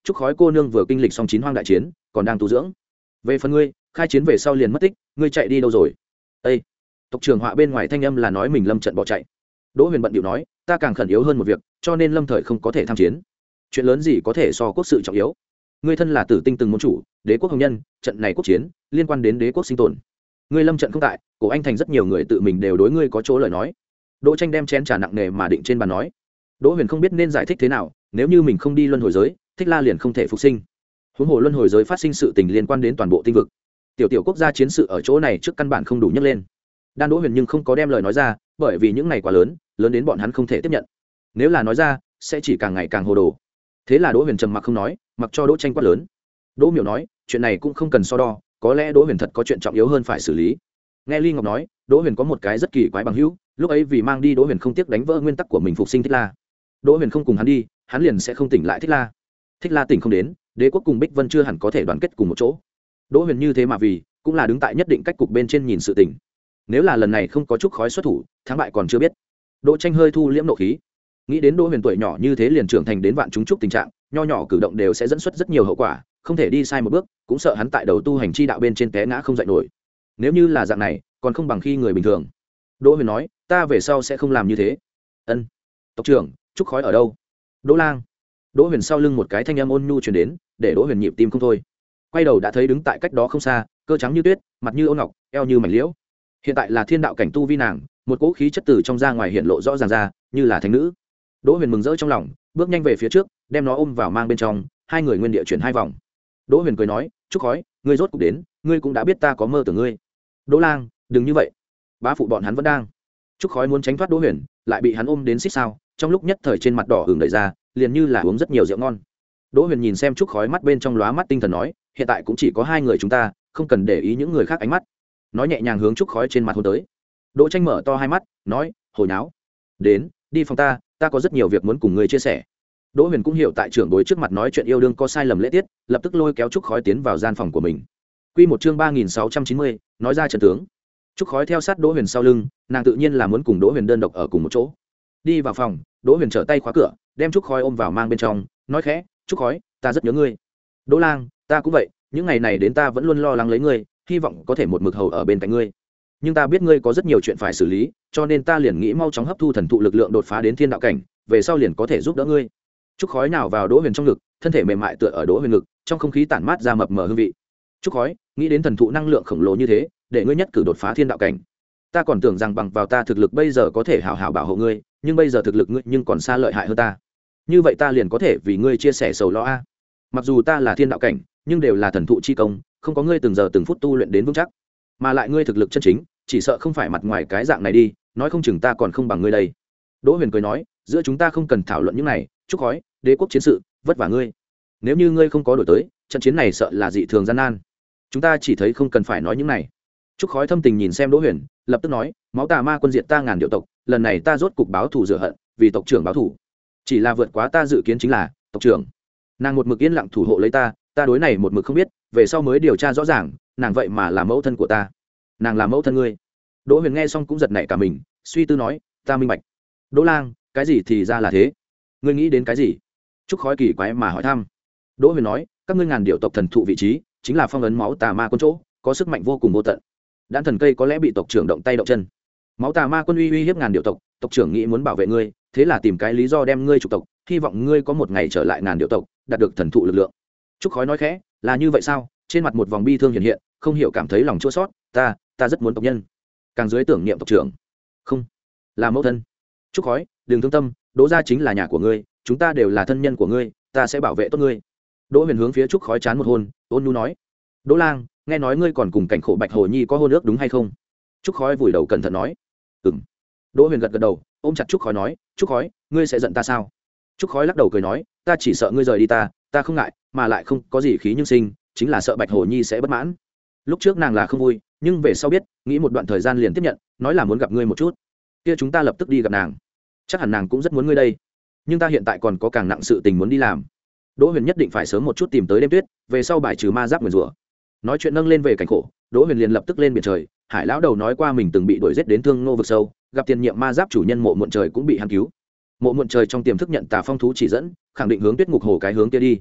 [SPEAKER 1] chúc khói cô nương vừa kinh lịch xong chín hoang đại chiến còn đang tu dưỡng. Về phần ngươi, khai chiến về sau liền mất tích, ngươi chạy đi đâu rồi? Ê! Tộc trưởng họa bên ngoài thanh âm là nói mình lâm trận bỏ chạy. Đỗ Huyền bận điệu nói, ta càng khẩn yếu hơn một việc, cho nên lâm thời không có thể tham chiến. Chuyện lớn gì có thể so quốc sự trọng yếu? Ngươi thân là Tử Tinh từng môn chủ, đế quốc hồng nhân, trận này quốc chiến liên quan đến đế quốc sinh tồn. Ngươi lâm trận không tại, cổ anh thành rất nhiều người tự mình đều đối ngươi có chỗ lời nói. Đỗ Tranh đem chén trà nặng nề mà định trên bàn nói. Đỗ Huyền không biết nên giải thích thế nào, nếu như mình không đi luân hồi giới, Thích La liền không thể phục sinh. Huống hồ luân hồi giới phát sinh sự tình liên quan đến toàn bộ tinh vực. Tiểu tiểu quốc gia chiến sự ở chỗ này trước căn bản không đủ nhắc lên. Đan Đỗ Huyền nhưng không có đem lời nói ra, bởi vì những này quá lớn, lớn đến bọn hắn không thể tiếp nhận. Nếu là nói ra, sẽ chỉ càng ngày càng hồ đồ. Thế là Đỗ Huyền trầm mặc không nói, mặc cho Đỗ Tranh quát lớn. Đỗ Miểu nói, chuyện này cũng không cần so đo, có lẽ Đỗ Huyền thật có chuyện trọng yếu hơn phải xử lý. Nghe Ly Ngọc nói, Đỗ Huyền có một cái rất kỳ quái bằng hữu, lúc ấy vì mang đi Đỗ Huyền không tiếc đánh vỡ nguyên tắc của mình phục sinh Thích La. Đỗ Huyền không cùng hắn đi, hắn liền sẽ không tỉnh lại Thích La. Thích La tỉnh không đến, đế quốc cùng Bích Vân chưa hẳn có thể đoàn kết cùng một chỗ. Đỗ Huyền như thế mà vì, cũng là đứng tại nhất định cách cục bên trên nhìn sự tình. Nếu là lần này không có chút khói xuất thủ, thắng bại còn chưa biết. Đỗ Tranh hơi thu liễm nộ khí, nghĩ đến Đỗ Huyền tuổi nhỏ như thế liền trưởng thành đến vạn chúng trúc tình trạng, nho nhỏ cử động đều sẽ dẫn xuất rất nhiều hậu quả, không thể đi sai một bước, cũng sợ hắn tại đầu tu hành chi đạo bên trên té ngã không dậy nổi. Nếu như là dạng này, còn không bằng khi người bình thường. Đỗ Huyền nói, ta về sau sẽ không làm như thế. Ân. Tộc trưởng, trúc khói ở đâu? Đỗ Lang. Đỗ Huyền sau lưng một cái thanh âm ôn nhu truyền đến, để Đỗ Huyền nhịp tim không thôi. Quay đầu đã thấy đứng tại cách đó không xa, cơ trắng như tuyết, mặt như ôn ngọc, eo như mảnh liễu. Hiện tại là thiên đạo cảnh tu vi nàng, một cỗ khí chất từ trong ra ngoài hiện lộ rõ ràng ra, như là thánh nữ. Đỗ Huyền mừng rỡ trong lòng, bước nhanh về phía trước, đem nó ôm vào mang bên trong, hai người nguyên địa chuyển hai vòng. Đỗ Huyền cười nói, trúc khói, ngươi rốt cục đến, ngươi cũng đã biết ta có mơ tưởng ngươi. Đỗ Lang, đừng như vậy. Bá phụ bọn hắn vẫn đang. Trúc khói muốn tránh thoát Đỗ Huyền, lại bị hắn ôm đến xích sao, trong lúc nhất thời trên mặt đỏ hửng đẩy ra, liền như là uống rất nhiều rượu ngon. Đỗ Huyền nhìn xem Trúc khói mắt bên trong lóa mắt tinh thần nói, hiện tại cũng chỉ có hai người chúng ta, không cần để ý những người khác ánh mắt. Nói nhẹ nhàng hướng Trúc khói trên mặt hôn tới. Đỗ Tranh mở to hai mắt, nói, hồi náo. Đến, đi phòng ta, ta có rất nhiều việc muốn cùng ngươi chia sẻ. Đỗ Huyền cũng hiểu tại trưởng bối trước mặt nói chuyện yêu đương có sai lầm lễ tiết, lập tức lôi kéo Trúc khói tiến vào gian phòng của mình. Quy một chương ba nghìn sáu trăm chín mươi, nói ra trận tướng. Trúc khói theo sát Đỗ Huyền sau lưng, nàng tự nhiên là muốn cùng Đỗ Huyền đơn độc ở cùng một chỗ. Đi vào phòng, Đỗ Huyền trở tay khóa cửa, đem Trúc khói ôm vào mang bên trong, nói khẽ, Trúc khói, ta rất nhớ ngươi. Đỗ Lang, ta cũng vậy, những ngày này đến ta vẫn luôn lo lắng lấy ngươi, hy vọng có thể một mực hầu ở bên cạnh ngươi. Nhưng ta biết ngươi có rất nhiều chuyện phải xử lý, cho nên ta liền nghĩ mau chóng hấp thu thần thụ lực lượng đột phá đến thiên đạo cảnh, về sau liền có thể giúp đỡ ngươi. Trúc khói nào vào Đỗ Huyền trong ngực, thân thể mềm mại tựa ở Đỗ Huyền ngực, trong không khí tản mát ra mập mờ hương vị. Trúc khói, nghĩ đến thần thụ năng lượng khổng lồ như thế, để ngươi nhất cử đột phá thiên đạo cảnh. Ta còn tưởng rằng bằng vào ta thực lực bây giờ có thể hảo hảo bảo hộ ngươi, nhưng bây giờ thực lực ngươi nhưng còn xa lợi hại hơn ta. Như vậy ta liền có thể vì ngươi chia sẻ sầu lo a. Mặc dù ta là thiên đạo cảnh, nhưng đều là thần thụ chi công, không có ngươi từng giờ từng phút tu luyện đến vững chắc, mà lại ngươi thực lực chân chính, chỉ sợ không phải mặt ngoài cái dạng này đi, nói không chừng ta còn không bằng ngươi đây. Đỗ Huyền cười nói, giữa chúng ta không cần thảo luận những này, Trúc khói, đế quốc chiến sự, vất vả ngươi. Nếu như ngươi không có đổi tới, trận chiến này sợ là dị thường gian nan. Chúng ta chỉ thấy không cần phải nói những này. Trúc khói thâm tình nhìn xem Đỗ Huyền, lập tức nói, máu tà ma quân diệt ta ngàn điệu tộc, lần này ta rốt cục báo thù rửa hận, vì tộc trưởng báo thù. Chỉ là vượt quá ta dự kiến chính là, tộc trưởng. Nàng một mực yên lặng thủ hộ lấy ta, ta đối này một mực không biết, về sau mới điều tra rõ ràng, nàng vậy mà là mẫu thân của ta. Nàng là mẫu thân ngươi. Đỗ Huyền nghe xong cũng giật nảy cả mình, suy tư nói, ta minh bạch. Đỗ Lang, cái gì thì ra là thế? Ngươi nghĩ đến cái gì? Trúc khói kỳ quái mà hỏi thăm. Đỗ Huyền nói, các ngươi ngàn điệu tộc thần thụ vị trí, chính là phong ấn máu tà ma quân chỗ, có sức mạnh vô cùng vô tận. Đan thần cây có lẽ bị tộc trưởng động tay động chân. Máu tà ma quân uy uy hiếp ngàn điệu tộc, tộc trưởng nghĩ muốn bảo vệ ngươi, thế là tìm cái lý do đem ngươi trục tộc, hy vọng ngươi có một ngày trở lại ngàn điệu tộc, đạt được thần thụ lực lượng. Trúc khói nói khẽ, là như vậy sao? Trên mặt một vòng bi thương hiện hiện, không hiểu cảm thấy lòng chua xót, ta, ta rất muốn tộc nhân. Càng dưới tưởng niệm tộc trưởng. Không, là mẫu thân. Trúc khói, đừng thương tâm, Đỗ gia chính là nhà của ngươi, chúng ta đều là thân nhân của ngươi, ta sẽ bảo vệ tốt ngươi. Đỗ Huyền hướng phía Trúc khói chán một hôn, ôn nhu nói, Đỗ Lang, nghe nói ngươi còn cùng cảnh khổ Bạch Hồ Nhi có hôn ước đúng hay không? Trúc khói vùi đầu cẩn thận nói, ừm. Đỗ Huyền gật gật đầu, ôm chặt Trúc khói nói, Trúc khói, ngươi sẽ giận ta sao? Trúc khói lắc đầu cười nói, ta chỉ sợ ngươi rời đi ta, ta không ngại, mà lại không có gì khí nhưng sinh, chính là sợ Bạch Hồ Nhi sẽ bất mãn. Lúc trước nàng là không vui, nhưng về sau biết, nghĩ một đoạn thời gian liền tiếp nhận, nói là muốn gặp ngươi một chút. Kia chúng ta lập tức đi gặp nàng. Chắc hẳn nàng cũng rất muốn ngươi đây, nhưng ta hiện tại còn có càng nặng sự tình muốn đi làm. Đỗ Huyền nhất định phải sớm một chút tìm tới đêm tuyết, về sau bài trừ ma giáp nguyền rủa. Nói chuyện nâng lên về cảnh khổ, Đỗ Huyền liền lập tức lên biển trời. Hải lão đầu nói qua mình từng bị đuổi giết đến Thương Nô vực sâu, gặp tiền nhiệm ma giáp chủ nhân Mộ Muộn Trời cũng bị hắn cứu. Mộ Muộn Trời trong tiềm thức nhận Tà Phong thú chỉ dẫn, khẳng định hướng Tuyết Ngục Hồ cái hướng kia đi.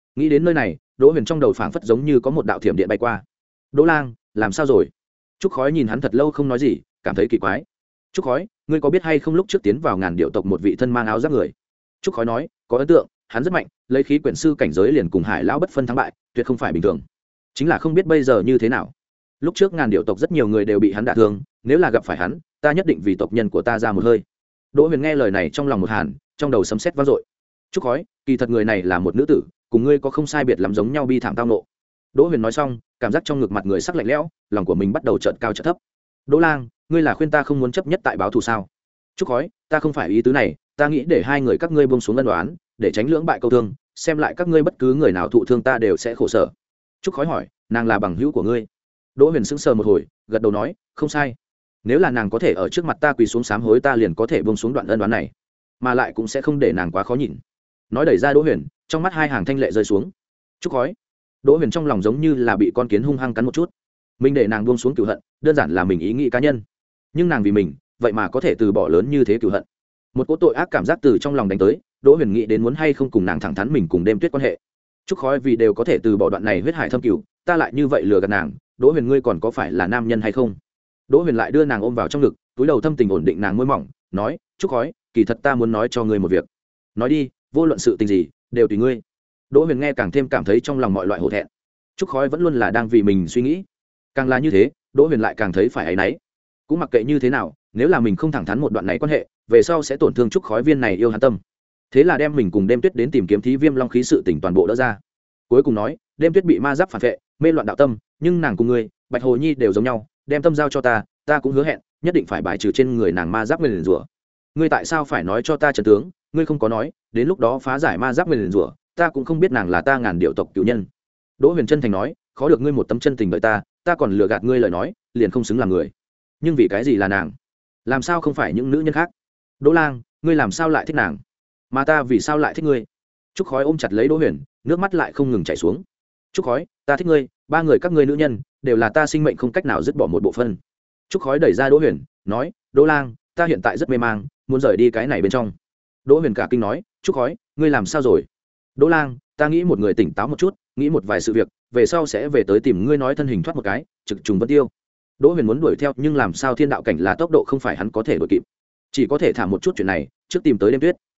[SPEAKER 1] nghĩ đến nơi này đỗ huyền trong đầu phảng phất giống như có một đạo thiểm điện bay qua. Đỗ lang làm sao rồi? Trúc khói nhìn hắn thật lâu không nói gì, cảm thấy kỳ quái. Trúc khói, ngươi có biết hay không lúc trước tiến vào ngàn điệu tộc một vị thân mang áo giáp người? Trúc khói nói, có ấn tượng, hắn rất mạnh, lấy khí quyển sư cảnh giới liền cùng Hải lão bất phân thắng bại, tuyệt không phải bình thường. Chính là không biết bây giờ như thế nào. Lúc trước ngàn điệu tộc rất nhiều người đều bị hắn đả thương, nếu là gặp phải hắn, ta nhất định vì tộc nhân của ta ra một hơi. Đỗ huyền nghe lời này trong lòng một hàn, trong đầu sấm sét vang dội. Trúc khói, kỳ thật người này là một nữ tử, cùng ngươi có không sai biệt lắm giống nhau bi thảm tao nộ. Đỗ huyền nói xong, cảm giác trong ngực mặt người sắc lạnh lẽo, lòng của mình bắt đầu chợt cao chợt thấp. Đỗ lang, ngươi là khuyên ta không muốn chấp nhất tại báo thù sao? Trúc khói, ta không phải ý tứ này, ta nghĩ để hai người các ngươi buông xuống ân đoán, để tránh lưỡng bại câu thương, xem lại các ngươi bất cứ người nào thụ thương ta đều sẽ khổ sở. Trúc khói hỏi, nàng là bằng hữu của ngươi? Đỗ huyền sững sờ một hồi, gật đầu nói, không sai. Nếu là nàng có thể ở trước mặt ta quỳ xuống sám hối, ta liền có thể buông xuống đoạn ân đoán này, mà lại cũng sẽ không để nàng quá khó nhìn. Nói đẩy ra Đỗ huyền, trong mắt hai hàng thanh lệ rơi xuống. Trúc khói. Đỗ huyền trong lòng giống như là bị con kiến hung hăng cắn một chút. Mình để nàng buông xuống cửu hận, đơn giản là mình ý nghĩ cá nhân, nhưng nàng vì mình, vậy mà có thể từ bỏ lớn như thế cửu hận. Một cỗ tội ác cảm giác từ trong lòng đánh tới, Đỗ huyền nghĩ đến muốn hay không cùng nàng thẳng thắn mình cùng đêm tuyết quan hệ. Trúc khói vì đều có thể từ bỏ đoạn này huyết hải thâm cửu, ta lại như vậy lừa gạt nàng, Đỗ huyền ngươi còn có phải là nam nhân hay không? Đỗ huyền lại đưa nàng ôm vào trong ngực, túi đầu thâm tình ổn định nàng môi mỏng, nói, Trúc khói, kỳ thật ta muốn nói cho ngươi một việc. Nói đi, vô luận sự tình gì đều tùy ngươi. Đỗ huyền nghe càng thêm cảm thấy trong lòng mọi loại hổ thẹn. Trúc khói vẫn luôn là đang vì mình suy nghĩ, càng là như thế Đỗ huyền lại càng thấy phải áy náy. Cũng mặc kệ như thế nào, nếu là mình không thẳng thắn một đoạn này quan hệ, về sau sẽ tổn thương Trúc khói viên này yêu hắn tâm. Thế là đem mình cùng đêm tuyết đến tìm kiếm thí viêm long khí sự tình toàn bộ đỡ ra. Cuối cùng nói, đêm tuyết bị ma giáp phản vệ, mê loạn đạo tâm, nhưng nàng cùng ngươi Bạch Hồ Nhi đều giống nhau, đem tâm giao cho ta, ta cũng hứa hẹn nhất định phải bài trừ trên người nàng ma giáp nguyền rủa. Ngươi tại sao phải nói cho ta trần tướng? Ngươi không có nói, đến lúc đó phá giải ma giáp nguyền rủa, ta cũng không biết nàng là ta ngàn điệu tộc cửu nhân. Đỗ huyền chân thành nói, khó được ngươi một tấm chân tình đợi ta, ta còn lừa gạt ngươi lời nói, liền không xứng làm người. Nhưng vì cái gì là nàng? Làm sao không phải những nữ nhân khác? Đỗ lang, ngươi làm sao lại thích nàng? Mà ta vì sao lại thích ngươi? Trúc khói ôm chặt lấy Đỗ huyền, nước mắt lại không ngừng chảy xuống. Trúc khói, ta thích ngươi, ba người các ngươi nữ nhân đều là ta sinh mệnh không cách nào dứt bỏ một bộ phận. Trúc khói đẩy ra Đỗ huyền, nói, Đỗ lang, ta hiện tại rất mê mang, muốn rời đi cái này bên trong. Đỗ huyền cả kinh nói, Trúc khói, ngươi làm sao rồi? Đỗ lang, ta nghĩ một người tỉnh táo một chút, nghĩ một vài sự việc, về sau sẽ về tới tìm ngươi nói thân hình thoát một cái, trực trùng vân tiêu. Đỗ huyền muốn đuổi theo, nhưng làm sao thiên đạo cảnh là tốc độ không phải hắn có thể đuổi kịp, chỉ có thể thả một chút chuyện này, trước tìm tới đêm tuyết.